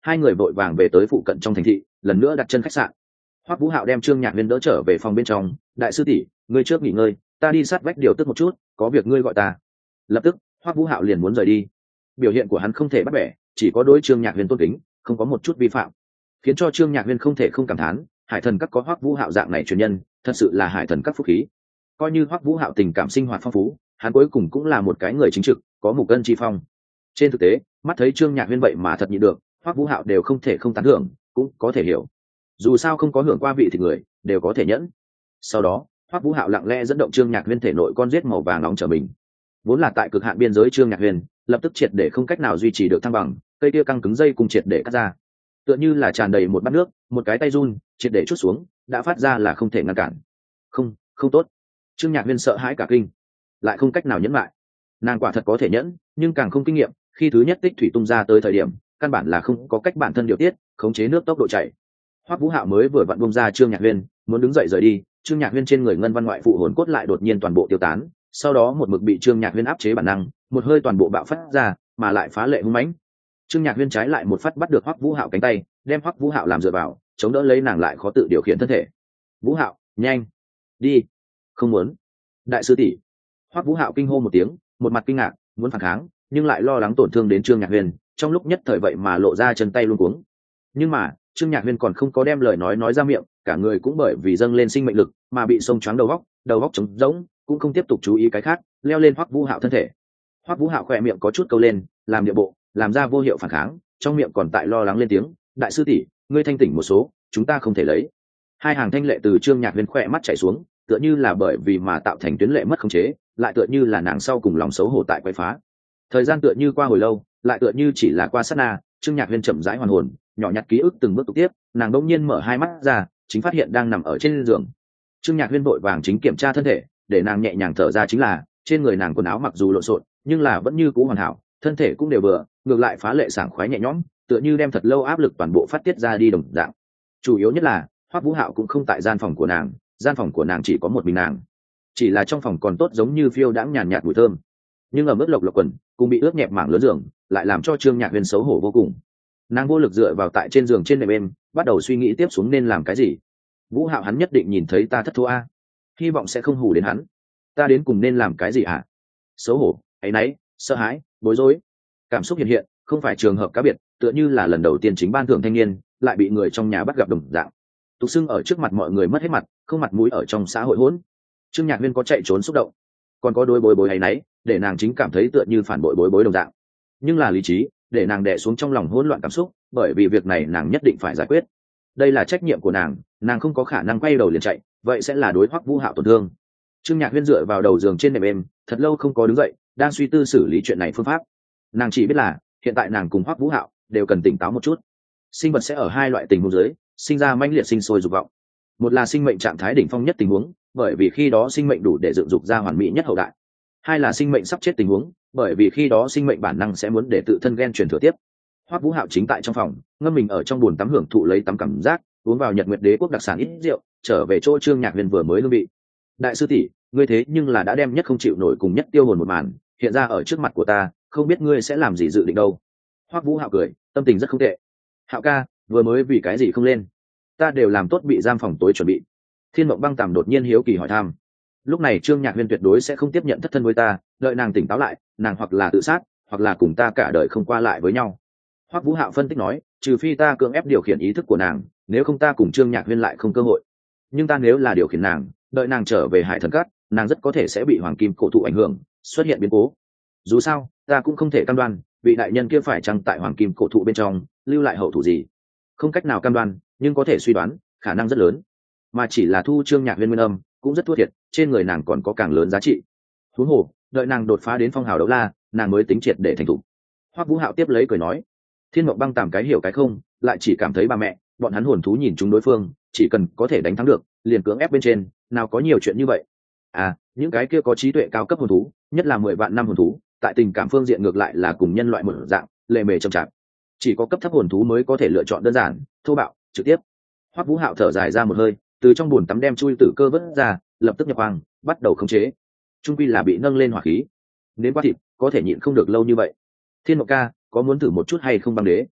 [SPEAKER 1] hai người vội vàng về tới phụ cận trong thành thị, lần nữa đặt chân khách sạn. Hoắc Vũ Hạo đem Trương Nhạc Huyên đỡ trở về phòng bên trong. Đại sư tỷ, ngươi trước nghỉ ngơi, ta đi sát vách điều tức một chút, có việc ngươi gọi ta. Lập tức Hoắc Vũ Hạo liền muốn rời đi. Biểu hiện của hắn không thể bắt bẻ, chỉ có đối Trương Nhạc Huyên tôn kính, không có một chút vi phạm, khiến cho Trương Nhạc Huyên không thể không cảm thán, Hải Thần Các có Hoắc Vũ Hạo dạng này truyền nhân, thật sự là Hải Thần Các phúc khí. Coi như Hoắc Vũ Hạo tình cảm sinh hoạt phong phú, hắn cuối cùng cũng là một cái người chính trực, có mục cân chi phong. Trên thực tế, mắt thấy Trương Nhạc Huyên vậy mà thật nhịn được, Hoắc Vũ Hạo đều không thể không tán thưởng, cũng có thể hiểu. Dù sao không có hưởng qua vị thịt người, đều có thể nhẫn. Sau đó, Hoắc Vũ Hạo lặng lẽ dẫn động Trương Nhạc Huyên thể nội con giết màu vàng nóng trở mình. Vốn là tại cực hạn biên giới Trương Nhạc Huyên, lập tức triệt để không cách nào duy trì được thăng bằng, cây kia căng cứng dây cùng triệt để cắt ra. Tựa như là tràn đầy một bát nước, một cái tay run, triệt để chút xuống, đã phát ra là không thể ngăn cản. Không, không tốt. Trương Nhạc Huyên sợ hãi cả kinh, lại không cách nào nhẫn lại. Nàng quả thật có thể nhẫn, nhưng càng không kinh nghiệm, khi thứ nhất tích thủy tung ra tới thời điểm, căn bản là không có cách bản thân điều tiết, khống chế nước tốc độ chảy. Hoắc Vũ Hạo mới vừa vặn bung ra Trương Nhạc Huyên, muốn đứng dậy rời đi, Trương Nhạc Huyên trên người ngân văn ngoại phụ hồn cốt lại đột nhiên toàn bộ tiêu tán, sau đó một mực bị Trương Nhạc Huyên áp chế bản năng, một hơi toàn bộ bạo phát ra, mà lại phá lệ hung mãnh. Trương Nhạc Huyên trái lại một phát bắt được Hoắc Vũ Hạo cánh tay, đem Hoắc Vũ Hạo làm dựa vào, chống đỡ lấy nàng lại khó tự điều khiển thân thể. Vũ Hạo, nhanh, đi. Không muốn. Đại sư tỷ. Hoắc Vũ Hạo kinh hô một tiếng, một mặt kinh ngạc, muốn phản kháng, nhưng lại lo lắng tổn thương đến Trương Nhạc Huyên, trong lúc nhất thời vậy mà lộ ra chân tay luống cuống. Nhưng mà Trương Nhạc Huyên còn không có đem lời nói nói ra miệng, cả người cũng bởi vì dâng lên sinh mệnh lực mà bị xông choáng đầu óc, đầu óc trống rỗng, cũng không tiếp tục chú ý cái khác, leo lên Hoắc Vũ Hạo thân thể. Hoắc Vũ Hạo khỏe miệng có chút câu lên, làm địa bộ, làm ra vô hiệu phản kháng, trong miệng còn tại lo lắng lên tiếng, đại sư tỷ, ngươi thanh tỉnh một số, chúng ta không thể lấy. Hai hàng thanh lệ từ Trương Nhạc Huyên khỏe mắt chảy xuống, tựa như là bởi vì mà tạo thành tuyến lệ mất khống chế, lại tựa như là nàng sau cùng lòng xấu hổ tại quấy phá. Thời gian tựa như qua hồi lâu, lại tựa như chỉ là qua sát na, Trương Nhạc Huyên chậm rãi hoàn hồn, nhỏ nhặt ký ức từng bước tục tiếp, nàng đột nhiên mở hai mắt ra, chính phát hiện đang nằm ở trên giường. Trương Nhạc Huyên vội vàng chính kiểm tra thân thể, để nàng nhẹ nhàng thở ra chính là, trên người nàng quần áo mặc dù lộn xộn, nhưng là vẫn như cũ hoàn hảo, thân thể cũng đều vừa, ngược lại phá lệ sảng khoái nhẹ nhõm, tựa như đem thật lâu áp lực toàn bộ phát tiết ra đi đồng dạng. Chủ yếu nhất là, Hoắc Vũ Hạo cũng không tại gian phòng của nàng, gian phòng của nàng chỉ có một mình nàng. Chỉ là trong phòng còn tốt giống như phiêu đãng nhàn nhạt mùi thơm, nhưng ở mức lộc lộc quần, cùng bị ướt nhẹp mảng lớn giường, lại làm cho Trương Nhạc Huyên xấu hổ vô cùng. Nàng vô lực dựa vào tại trên giường trên nệm êm, bắt đầu suy nghĩ tiếp xuống nên làm cái gì. Vũ Hạo hắn nhất định nhìn thấy ta thất thố a, hy vọng sẽ không hù đến hắn. Ta đến cùng nên làm cái gì hả? Xấu hổ, áy náy, sợ hãi, bối rối, cảm xúc hiện hiện, không phải trường hợp cá biệt, tựa như là lần đầu tiên chính ban thưởng thanh niên lại bị người trong nhà bắt gặp đồng dạng. Tục xưng ở trước mặt mọi người mất hết mặt, không mặt mũi ở trong xã hội hỗn. Trương Nhạc Huyên có chạy trốn xúc động, còn có đối bối bối áy náy, để nàng chính cảm thấy tựa như phản bội bối bối đồng dạng. Nhưng là lý trí để nàng đè xuống trong lòng hỗn loạn cảm xúc, bởi vì việc này nàng nhất định phải giải quyết. Đây là trách nhiệm của nàng, nàng không có khả năng quay đầu liền chạy, vậy sẽ là đối Hoắc Vũ Hạo tổn thương. Trương Nhạc Huyên dựa vào đầu giường trên nệm êm, thật lâu không có đứng dậy, đang suy tư xử lý chuyện này phương pháp. Nàng chỉ biết là hiện tại nàng cùng Hoắc Vũ Hạo đều cần tỉnh táo một chút. Sinh vật sẽ ở hai loại tình huống dưới sinh ra mãnh liệt sinh sôi dục vọng. Một là sinh mệnh trạng thái đỉnh phong nhất tình huống, bởi vì khi đó sinh mệnh đủ để dựng dục ra hoàn mỹ nhất hậu đại. Hai là sinh mệnh sắp chết tình huống, bởi vì khi đó sinh mệnh bản năng sẽ muốn để tự thân gen truyền thừa tiếp. Hoắc Vũ Hạo chính tại trong phòng, ngâm mình ở trong bồn tắm hưởng thụ lấy tắm cảm giác, uống vào Nhật Nguyệt Đế quốc đặc sản ít rượu, trở về chỗ Trương Nhạc Huyên vừa mới hương vị. Đại sư tỷ, ngươi thế nhưng là đã đem nhất không chịu nổi cùng nhất tiêu hồn một màn hiện ra ở trước mặt của ta, không biết ngươi sẽ làm gì dự định đâu. Hoắc Vũ Hạo cười, tâm tình rất không tệ. Hạo ca, vừa mới vì cái gì không lên? Ta đều làm tốt bị giam phòng tối chuẩn bị. Thiên Mộng Băng Tàm đột nhiên hiếu kỳ hỏi thăm. Lúc này Trương Nhạc Huyên tuyệt đối sẽ không tiếp nhận thất thân với ta, đợi nàng tỉnh táo lại, nàng hoặc là tự sát, hoặc là cùng ta cả đời không qua lại với nhau. Hoắc Vũ Hạo phân tích nói, trừ phi ta cưỡng ép điều khiển ý thức của nàng, nếu không ta cùng Trương Nhạc Huyên lại không cơ hội. Nhưng ta nếu là điều khiển nàng, đợi nàng trở về Hải Thần Cát, nàng rất có thể sẽ bị hoàng kim cổ thụ ảnh hưởng, xuất hiện biến cố. Dù sao, ta cũng không thể cam đoan vị đại nhân kia phải chăng tại hoàng kim cổ thụ bên trong lưu lại hậu thủ gì. Không cách nào cam đoan, nhưng có thể suy đoán, khả năng rất lớn. Mà chỉ là thu Trương Nhạc Huyên nguyên âm, cũng rất thua thiệt, trên người nàng còn có càng lớn giá trị. Huống hồ, đợi nàng đột phá đến phong hào đấu la, nàng mới tính triệt để thành thục. Hoắc Vũ Hạo tiếp lấy cười nói, Thiên Mộng Băng Tàm cái hiểu cái không, lại chỉ cảm thấy ba mẹ bọn hắn hồn thú nhìn chúng đối phương, chỉ cần có thể đánh thắng được, liền cưỡng ép bên trên, nào có nhiều chuyện như vậy. À, những cái kia có trí tuệ cao cấp hồn thú, nhất là mười vạn năm hồn thú, tại tình cảm phương diện ngược lại là cùng nhân loại một dạng, lề mề chậm chạp. Chỉ có cấp thấp hồn thú mới có thể lựa chọn đơn giản, thô bạo, trực tiếp. Hoắc Vũ Hạo thở dài ra một hơi, từ trong bồn tắm đem chui tử cơ vớt ra, lập tức nhập hoàng, bắt đầu khống chế. Trung quy là bị nâng lên hỏa khí, đến qua thịt, có thể nhịn không được lâu như vậy. Thiên Mộng ca, có muốn thử một chút hay không băng đế?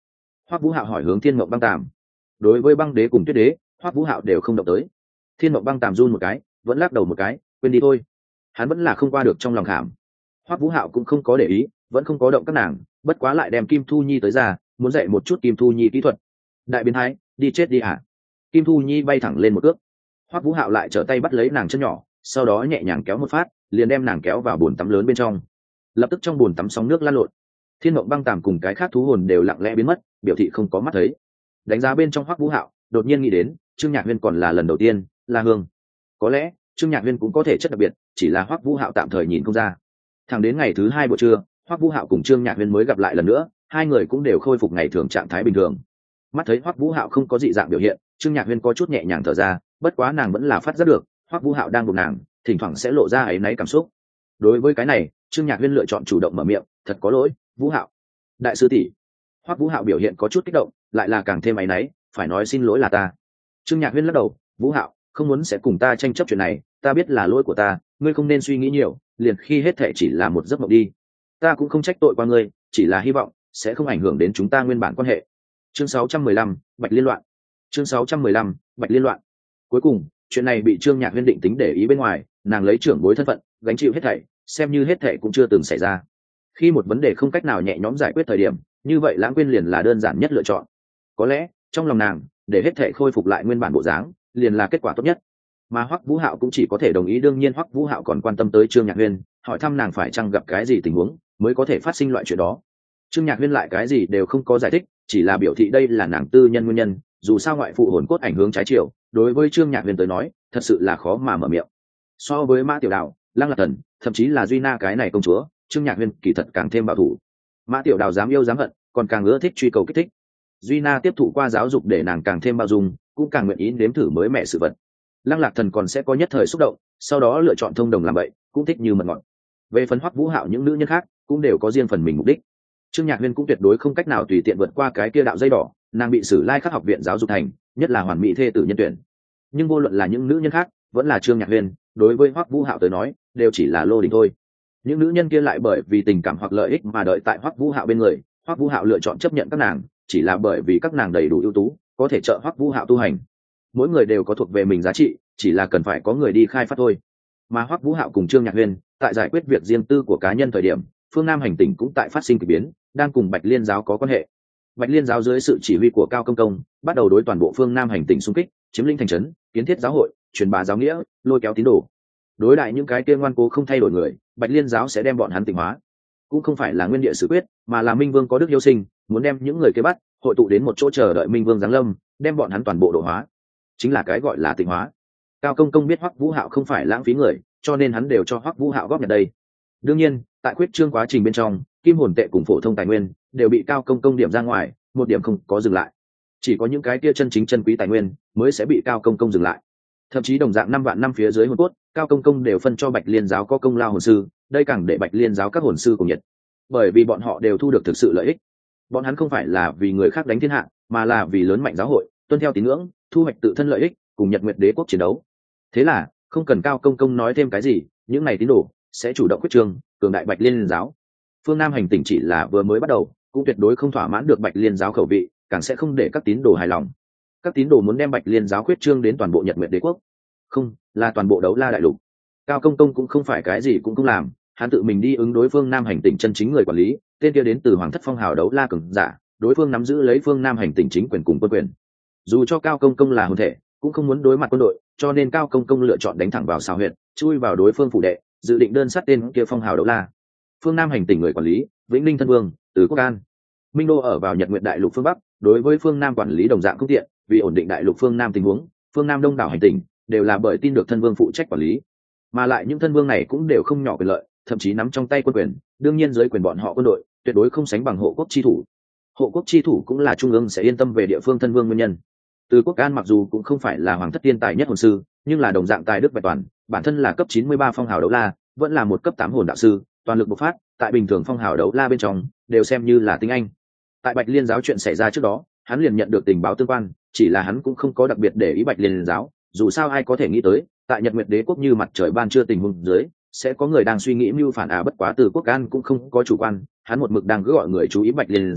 [SPEAKER 1] Hoắc Vũ Hạo hỏi hướng Thiên Mộng Băng Tàm. Đối với băng đế cùng tuyết đế, Hoắc Vũ Hạo đều không động tới. Thiên Mộng Băng Tàm run một cái, vẫn lắc đầu một cái, quên đi thôi. Hắn vẫn là không qua được trong lòng khảm. Hoắc Vũ Hạo cũng không có để ý, vẫn không có động các nàng, bất quá lại đem Kim Thu Nhi tới ra, muốn dạy một chút Kim Thu Nhi kỹ thuật. Đại biến thái, đi chết đi hả? Kim Thu Nhi bay thẳng lên một cước. Hoắc Vũ Hạo lại trở tay bắt lấy nàng chân nhỏ, sau đó nhẹ nhàng kéo một phát, liền đem nàng kéo vào bồn tắm lớn bên trong. Lập tức trong bồn tắm sóng nước lan lộn. Thiên Mộng Băng Tàm cùng cái khác thú hồn đều lặng lẽ biến mất, biểu thị không có mắt thấy. Đánh giá bên trong Hoắc Vũ Hạo, đột nhiên nghĩ đến, Trương Nhạc Huyên còn là lần đầu tiên, La Hương. Có lẽ, Trương Nhạc Huyên cũng có thể chất đặc biệt, chỉ là Hoắc Vũ Hạo tạm thời nhìn không ra. Thẳng đến ngày thứ hai buổi trưa, Hoắc Vũ Hạo cùng Trương Nhạc Huyên mới gặp lại lần nữa, hai người cũng đều khôi phục ngày thường trạng thái bình thường. Mắt thấy Hoắc Vũ Hạo không có dị dạng biểu hiện, Trương Nhạc Huyên có chút nhẹ nhàng thở ra, bất quá nàng vẫn là phát giác được, Hoắc Vũ Hạo đang buồn nàng, thỉnh thoảng sẽ lộ ra áy náy cảm xúc. Đối với cái này, Trương Nhạc Huyên lựa chọn chủ động mở miệng, "Thật có lỗi, Vũ Hạo." "Đại sư tỷ." Hoắc Vũ Hạo biểu hiện có chút kích động, lại là càng thêm áy náy, "Phải nói xin lỗi là ta." Trương Nhạc Huyên lắc đầu, "Vũ Hạo, không muốn sẽ cùng ta tranh chấp chuyện này, ta biết là lỗi của ta, ngươi không nên suy nghĩ nhiều, liền khi hết thảy chỉ là một giấc mộng đi. Ta cũng không trách tội qua ngươi, chỉ là hy vọng sẽ không ảnh hưởng đến chúng ta nguyên bản quan hệ." Chương sáu trăm mười lăm, Bạch Liên loạn. Chương sáu trăm mười lăm, Bạch Liên loạn. Cuối cùng, chuyện này bị Trương Nhạc Huyên định tính để ý bên ngoài, nàng lấy trưởng bối thân phận, gánh chịu hết thảy, xem như hết thảy cũng chưa từng xảy ra. Khi một vấn đề không cách nào nhẹ nhõm giải quyết thời điểm, như vậy lãng quên liền là đơn giản nhất lựa chọn. Có lẽ, trong lòng nàng, để hết thảy khôi phục lại nguyên bản bộ dáng, liền là kết quả tốt nhất. Mà Hoắc Vũ Hạo cũng chỉ có thể đồng ý, đương nhiên Hoắc Vũ Hạo còn quan tâm tới Trương Nhạc Huyên, hỏi thăm nàng phải chăng gặp cái gì tình huống mới có thể phát sinh loại chuyện đó. Trương Nhạc Huyên lại cái gì đều không có giải thích, chỉ là biểu thị đây là nàng tư nhân nguyên nhân, dù sao ngoại phụ hồn cốt ảnh hưởng trái chiều, đối với Trương Nhạc Huyên tới nói, thật sự là khó mà mở miệng. So với Mã Tiểu Đào, Lăng Lạc Thần, thậm chí là Duy Na cái này công chúa, Trương Nhạc Huyên kỳ thật càng thêm bảo thủ. Mã Tiểu Đào dám yêu dám hận, còn càng ưa thích truy cầu kích thích. Duy Na tiếp thụ qua giáo dục để nàng càng thêm bao dung, cũng càng nguyện ý nếm thử mới mẻ sự vật. Lăng Lạc Thần còn sẽ có nhất thời xúc động, sau đó lựa chọn thông đồng làm vậy, cũng thích như mật ngọt. Về phần Hoắc Vũ Hạo, những nữ nhân khác cũng đều có riêng phần mình mục đích. Trương Nhạc Huyên cũng tuyệt đối không cách nào tùy tiện vượt qua cái kia đạo dây đỏ, nàng bị Sử Lai Khắc học viện giáo dục thành, nhất là hoàn mỹ thê tử nhân tuyển. Nhưng vô luận là những nữ nhân khác, vẫn là Trương Nhạc Huyên, đối với Hoắc Vũ Hạo tới nói, đều chỉ là lô đỉnh thôi. Những nữ nhân kia lại bởi vì tình cảm hoặc lợi ích mà đợi tại Hoắc Vũ Hạo bên người, Hoắc Vũ Hạo lựa chọn chấp nhận các nàng, chỉ là bởi vì các nàng đầy đủ ưu tú, có thể trợ Hoắc Vũ Hạo tu hành. Mỗi người đều có thuộc về mình giá trị, chỉ là cần phải có người đi khai phát thôi. Mà Hoắc Vũ Hạo cùng Trương Nhạc Huyên, tại giải quyết việc riêng tư của cá nhân thời điểm, phương Nam hành tỉnh cũng tại phát sinh kỳ biến, đang cùng Bạch Liên giáo có quan hệ. Bạch Liên giáo dưới sự chỉ huy của Cao Công Công, bắt đầu đối toàn bộ phương Nam hành tỉnh xung kích, chiếm lĩnh thành trấn, kiến thiết giáo hội, truyền bá giáo nghĩa, lôi kéo tín đồ. Đối đại những cái kia ngoan cố không thay đổi người, Bạch Liên giáo sẽ đem bọn hắn tỉnh hóa. Cũng không phải là nguyên địa xử quyết, mà là Minh Vương có đức hiếu sinh, muốn đem những người kia bắt, hội tụ đến một chỗ chờ đợi Minh Vương giáng lâm, đem bọn hắn toàn bộ độ hóa. Chính là cái gọi là tỉnh hóa. Cao Công Công biết Hoắc Vũ Hạo không phải lãng phí người, cho nên hắn đều cho Hoắc Vũ Hạo góp nhặt đây. Đương nhiên, tại quyết trương quá trình bên trong, kim hồn tệ cùng phổ thông tài nguyên đều bị Cao Công Công điểm ra ngoài, một điểm không có dừng lại. Chỉ có những cái kia chân chính chân quý tài nguyên mới sẽ bị Cao Công Công dừng lại. Thậm chí đồng dạng năm vạn năm phía dưới hồn cốt, Cao Công Công đều phân cho Bạch Liên giáo có công lao hồn sư, đây càng để Bạch Liên giáo các hồn sư cùng nhiệt. Bởi vì bọn họ đều thu được thực sự lợi ích. Bọn hắn không phải là vì người khác đánh thiên hạ, mà là vì lớn mạnh giáo hội, tuân theo tín ngưỡng, thu hoạch tự thân lợi ích, cùng Nhật Nguyệt Đế quốc chiến đấu. Thế là, không cần Cao Công Công nói thêm cái gì, những này tín đồ sẽ chủ động quyết trương, cường đại Bạch Liên giáo. Phương Nam hành tỉnh chỉ là vừa mới bắt đầu, cũng tuyệt đối không thỏa mãn được Bạch Liên giáo khẩu vị, càng sẽ không để các tín đồ hài lòng. Các tín đồ muốn đem Bạch Liên giáo quyết trương đến toàn bộ Nhật Nguyệt Đế quốc, không, là toàn bộ Đấu La đại lục. Cao Công Công cũng không phải cái gì cũng không làm, hắn tự mình đi ứng đối phương Nam hành tỉnh chân chính người quản lý, tên kia đến từ Hoàng thất phong hào Đấu La cường giả, đối phương nắm giữ lấy phương Nam hành tỉnh chính quyền cùng quân quyền. Dù cho Cao Công Công là hồn thể, cũng không muốn đối mặt quân đội, cho nên Cao Công Công lựa chọn đánh thẳng vào Sào huyện, chui vào đối phương phủ đệ, dự định đơn sát tên kia phong hào Đấu La. Phương Nam hành tỉnh người quản lý, Vĩnh Ninh thân vương, Từ Quốc An. Minh đô ở vào Nhật Nguyệt đại lục phương bắc, đối với phương Nam quản lý đồng dạng không tiện, vì ổn định đại lục phương Nam tình huống, phương Nam đông đảo hành tỉnh đều là bởi tin được thân vương phụ trách quản lý, mà lại những thân vương này cũng đều không nhỏ quyền lợi, thậm chí nắm trong tay quân quyền, đương nhiên dưới quyền bọn họ quân đội tuyệt đối không sánh bằng hộ quốc chi thủ. Hộ quốc chi thủ cũng là trung ương sẽ yên tâm về địa phương thân vương nguyên nhân. Từ Quốc An mặc dù cũng không phải là hoàng thất tiên tài nhất hồn sư, nhưng là đồng dạng tài đức vẹn toàn, bản thân là cấp chín mươi ba phong hào Đấu La, vẫn là một cấp tám hồn đạo sư, toàn lực bộc phát, tại bình thường phong hào Đấu La bên trong đều xem như là tinh anh. Tại Bạch Liên giáo chuyện xảy ra trước đó, hắn liền nhận được tình báo tương quan, chỉ là hắn cũng không có đặc biệt để ý Bạch Liên giáo, dù sao ai có thể nghĩ tới, tại Nhật Nguyệt Đế quốc như mặt trời ban trưa tình huống dưới, sẽ có người đang suy nghĩ mưu phản à. Bất quá Từ Quốc An cũng không có chủ quan, hắn một mực đang cứ gọi người chú ý Bạch Liên giáo,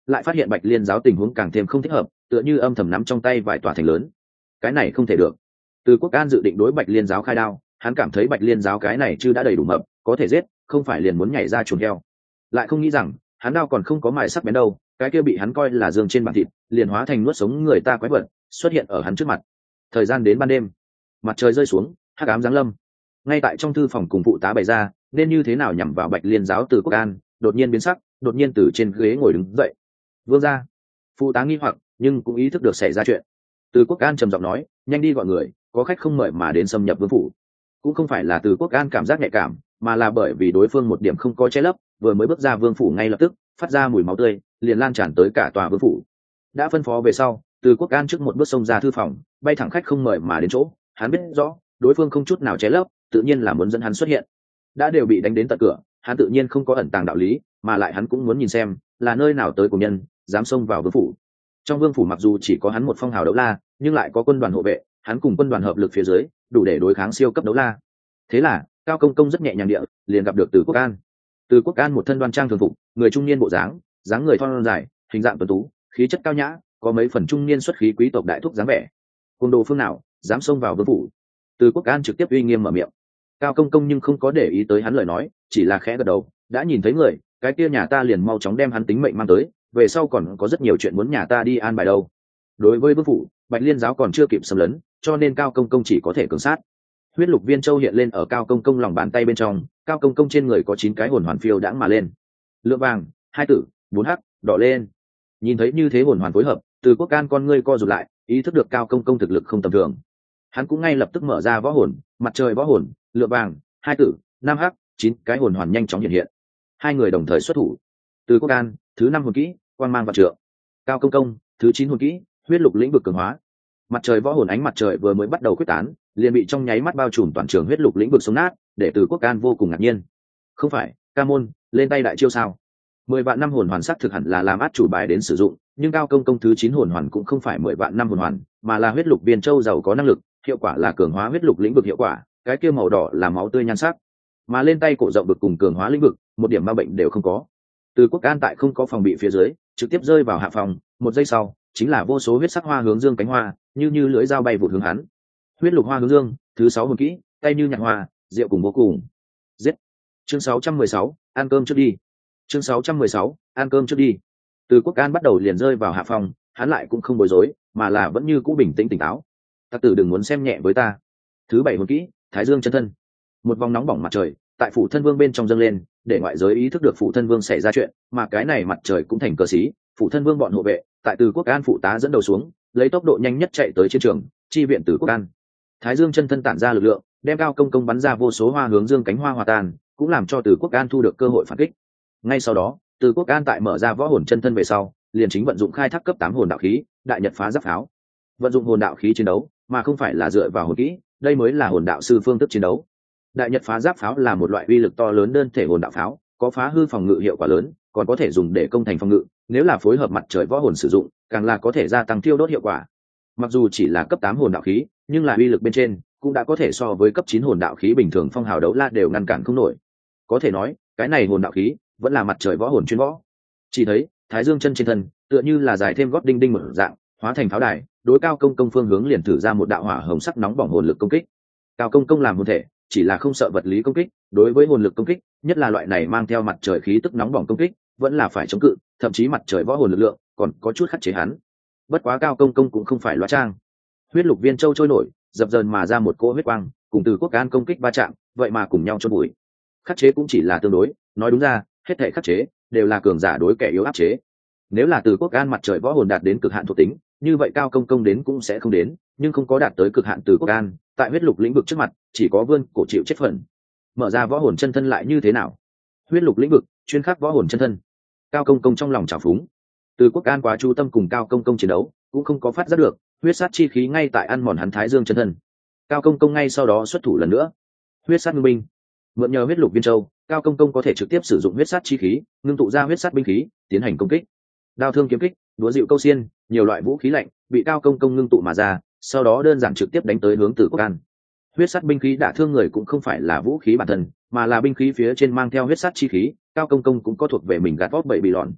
[SPEAKER 1] lại phát hiện bạch liên giáo tình huống càng thêm không thích hợp, tựa như âm thầm nắm trong tay vài tòa thành lớn. Cái này không thể được. Từ Quốc An dự định đối bạch liên giáo khai đao, hắn cảm thấy bạch liên giáo cái này chưa đã đầy đủ mập, có thể giết, không phải liền muốn nhảy ra chuồng heo. Lại không nghĩ rằng hắn đao còn không có mài sắc bén đâu, cái kia bị hắn coi là dương trên bàn thịt, liền hóa thành nuốt sống người ta quái vật, xuất hiện ở hắn trước mặt. Thời gian đến ban đêm, mặt trời rơi xuống, hắc ám giáng lâm. Ngay tại trong thư phòng cùng phụ tá bày ra nên như thế nào nhằm vào bạch liên giáo Từ Quốc An đột nhiên biến sắc, đột nhiên từ trên ghế ngồi đứng dậy. Vương gia. Phụ tá nghi hoặc nhưng cũng ý thức được xảy ra chuyện. Từ Quốc An trầm giọng nói, nhanh đi gọi người, có khách không mời mà đến xâm nhập vương phủ. Cũng không phải là Từ Quốc An cảm giác nhạy cảm, mà là bởi vì đối phương một điểm không có che lấp, vừa mới bước ra vương phủ ngay lập tức phát ra mùi máu tươi, liền lan tràn tới cả tòa vương phủ. Đã phân phó về sau, Từ Quốc An trước một bước xông ra thư phòng, bay thẳng khách không mời mà đến chỗ. Hắn biết rõ đối phương không chút nào che lấp, tự nhiên là muốn dẫn hắn xuất hiện. Đã đều bị đánh đến tận cửa, hắn tự nhiên không có ẩn tàng đạo lý, mà lại hắn cũng muốn nhìn xem là nơi nào tới của nhân dám xông vào vương phủ. Trong vương phủ mặc dù chỉ có hắn một phong hào đấu la, nhưng lại có quân đoàn hộ vệ, hắn cùng quân đoàn hợp lực phía dưới đủ để đối kháng siêu cấp đấu la. Thế là Cao Công Công rất nhẹ nhàng địa liền gặp được Từ Quốc An. Từ Quốc An một thân đoan trang thường phục, người trung niên bộ dáng, dáng người thon dài, hình dạng tuấn tú, khí chất cao nhã, có mấy phần trung niên xuất khí quý tộc đại thúc dáng vẻ. Côn đồ phương nào dám xông vào vương phủ? Từ Quốc An trực tiếp uy nghiêm mở miệng. Cao Công Công nhưng không có để ý tới hắn lời nói, chỉ là khẽ gật đầu, đã nhìn thấy người, cái kia nhà ta liền mau chóng đem hắn tính mệnh mang tới, về sau còn có rất nhiều chuyện muốn nhà ta đi an bài đâu. Đối với vương phủ, Bạch Liên giáo còn chưa kịp xâm lấn, cho nên Cao Công Công chỉ có thể cường sát. Huyết lục viên châu hiện lên ở Cao Công Công lòng bàn tay bên trong, Cao Công Công trên người có chín cái hồn hoàn phiêu đãng mà lên. Lượng vàng, hai tử, bốn hắc, đỏ lên. Nhìn thấy như thế hồn hoàn phối hợp, Từ Quốc An con ngươi co rụt lại, ý thức được Cao Công Công thực lực không tầm thường. Hắn cũng ngay lập tức mở ra võ hồn, mặt trời võ hồn, lượng vàng, hai tử, năm hắc, chín cái hồn hoàn nhanh chóng hiện hiện. Hai người đồng thời xuất thủ. Từ Quốc An, thứ năm hồn kỹ, quang mang vạn trượng. Cao Công Công, thứ chín hồn kỹ, huyết lục lĩnh vực cường hóa. Mặt trời võ hồn ánh mặt trời vừa mới bắt đầu quyết tán, liền bị trong nháy mắt bao trùm toàn trường huyết lục lĩnh vực sống nát, để Từ Quốc An vô cùng ngạc nhiên. Không phải, ca môn, lên tay đại chiêu sao? Mười vạn năm hồn hoàn sắc thực hẳn là làm át chủ bài đến sử dụng, nhưng Cao Công Công thứ chín hồn hoàn cũng không phải mười vạn năm hồn hoàn, mà là huyết lục viên châu giàu có năng lực, hiệu quả là cường hóa huyết lục lĩnh vực hiệu quả, cái kia màu đỏ là máu tươi nhan sắc, mà lên tay cổ rộng vực cùng cường hóa lĩnh vực, một điểm ma bệnh đều không có. Từ Quốc An tại không có phòng bị phía dưới, trực tiếp rơi vào hạ phòng, một giây sau, chính là vô số huyết sắc hoa hướng dương cánh hoa, như như lưỡi dao bay vụt hướng hắn. Huyết lục hoa hướng dương, thứ sáu hồn kỹ, tay như nhạc hoa, rượu cùng vô cùng. Giết. Chương sáu trăm mười sáu, ăn cơm trước đi. Chương sáu trăm mười sáu, ăn cơm trước đi. Từ Quốc An bắt đầu liền rơi vào hạ phòng, hắn lại cũng không bối rối, mà là vẫn như cũ bình tĩnh tỉnh táo. Tặc tử đừng muốn xem nhẹ với ta. Thứ bảy hồn kỹ, Thái Dương chân thân. Một vòng nóng bỏng mặt trời tại phủ thân vương bên trong dâng lên, để ngoại giới ý thức được phủ thân vương xảy ra chuyện, mà cái này mặt trời cũng thành cờ xí. Phủ thân vương bọn hộ vệ tại Từ Quốc An phụ tá dẫn đầu xuống, lấy tốc độ nhanh nhất chạy tới chiến trường, chi viện Từ Quốc An. Thái Dương chân thân tản ra lực lượng, đem Cao Công Công bắn ra vô số hoa hướng dương cánh hoa hòa tan, cũng làm cho Từ Quốc An thu được cơ hội phản kích. Ngay sau đó, Từ Quốc An tại mở ra võ hồn chân thân về sau, liền chính vận dụng khai thác cấp tám hồn đạo khí, đại nhật phá giáp pháo. Vận dụng hồn đạo khí chiến đấu, mà không phải là dựa vào hồn kỹ, đây mới là hồn đạo sư phương thức chiến đấu. Đại nhật phá giáp pháo là một loại uy lực to lớn đơn thể hồn đạo pháo, có phá hư phòng ngự hiệu quả lớn, còn có thể dùng để công thành phòng ngự, nếu là phối hợp mặt trời võ hồn sử dụng, càng là có thể gia tăng tiêu đốt hiệu quả. Mặc dù chỉ là cấp tám hồn đạo khí, nhưng là uy lực bên trên cũng đã có thể so với cấp chín hồn đạo khí bình thường phong hào đấu la đều ngăn cản không nổi. Có thể nói, cái này hồn đạo khí vẫn là mặt trời võ hồn chuyên võ. Chỉ thấy Thái Dương chân trên thân, tựa như là dài thêm gót đinh đinh mở dạng, hóa thành pháo đài, đối Cao Công Công phương hướng liền thử ra một đạo hỏa hồng sắc nóng bỏng hồn lực công kích. Cao Công Công làm hồn thể, chỉ là không sợ vật lý công kích, đối với hồn lực công kích, nhất là loại này mang theo mặt trời khí tức nóng bỏng công kích, vẫn là phải chống cự, thậm chí mặt trời võ hồn lực lượng còn có chút khắc chế hắn. Bất quá Cao Công Công cũng không phải loa trang. Huyết lục viên châu trôi nổi, dập dờn mà ra một cỗ huyết quang, cùng Từ Quốc An công kích va chạm, vậy mà cùng nhau chôn bụi. Khắc chế cũng chỉ là tương đối, nói đúng ra, hết thảy khắc chế đều là cường giả đối kẻ yếu áp chế. Nếu là Từ Quốc An mặt trời võ hồn đạt đến cực hạn thuộc tính, như vậy Cao Công Công đến cũng sẽ không đến, nhưng không có đạt tới cực hạn Từ Quốc An, tại huyết lục lĩnh vực trước mặt, chỉ có vươn cổ chịu chết phần. Mở ra võ hồn chân thân lại như thế nào? Huyết lục lĩnh vực, chuyên khắc võ hồn chân thân. Cao Công Công trong lòng trào phúng. Từ Quốc An quá chú tâm cùng Cao Công Công chiến đấu, cũng không có phát giác được huyết sát chi khí ngay tại ăn mòn hắn Thái Dương chân thân. Cao Công Công ngay sau đó xuất thủ lần nữa. Huyết sát ngưng binh. Mượn nhờ huyết lục viên châu, Cao Công Công có thể trực tiếp sử dụng huyết sát chi khí, ngưng tụ ra huyết sát binh khí, tiến hành công kích. Đao thương kiếm kích, đũa dịu câu xiên, nhiều loại vũ khí lạnh bị Cao Công Công ngưng tụ mà ra, sau đó đơn giản trực tiếp đánh tới hướng Từ Quốc An. Huyết sát binh khí đả thương người cũng không phải là vũ khí bản thân, mà là binh khí phía trên mang theo huyết sát chi khí. Cao Công Công cũng có thuộc về mình gạt vót bậy bị lọn.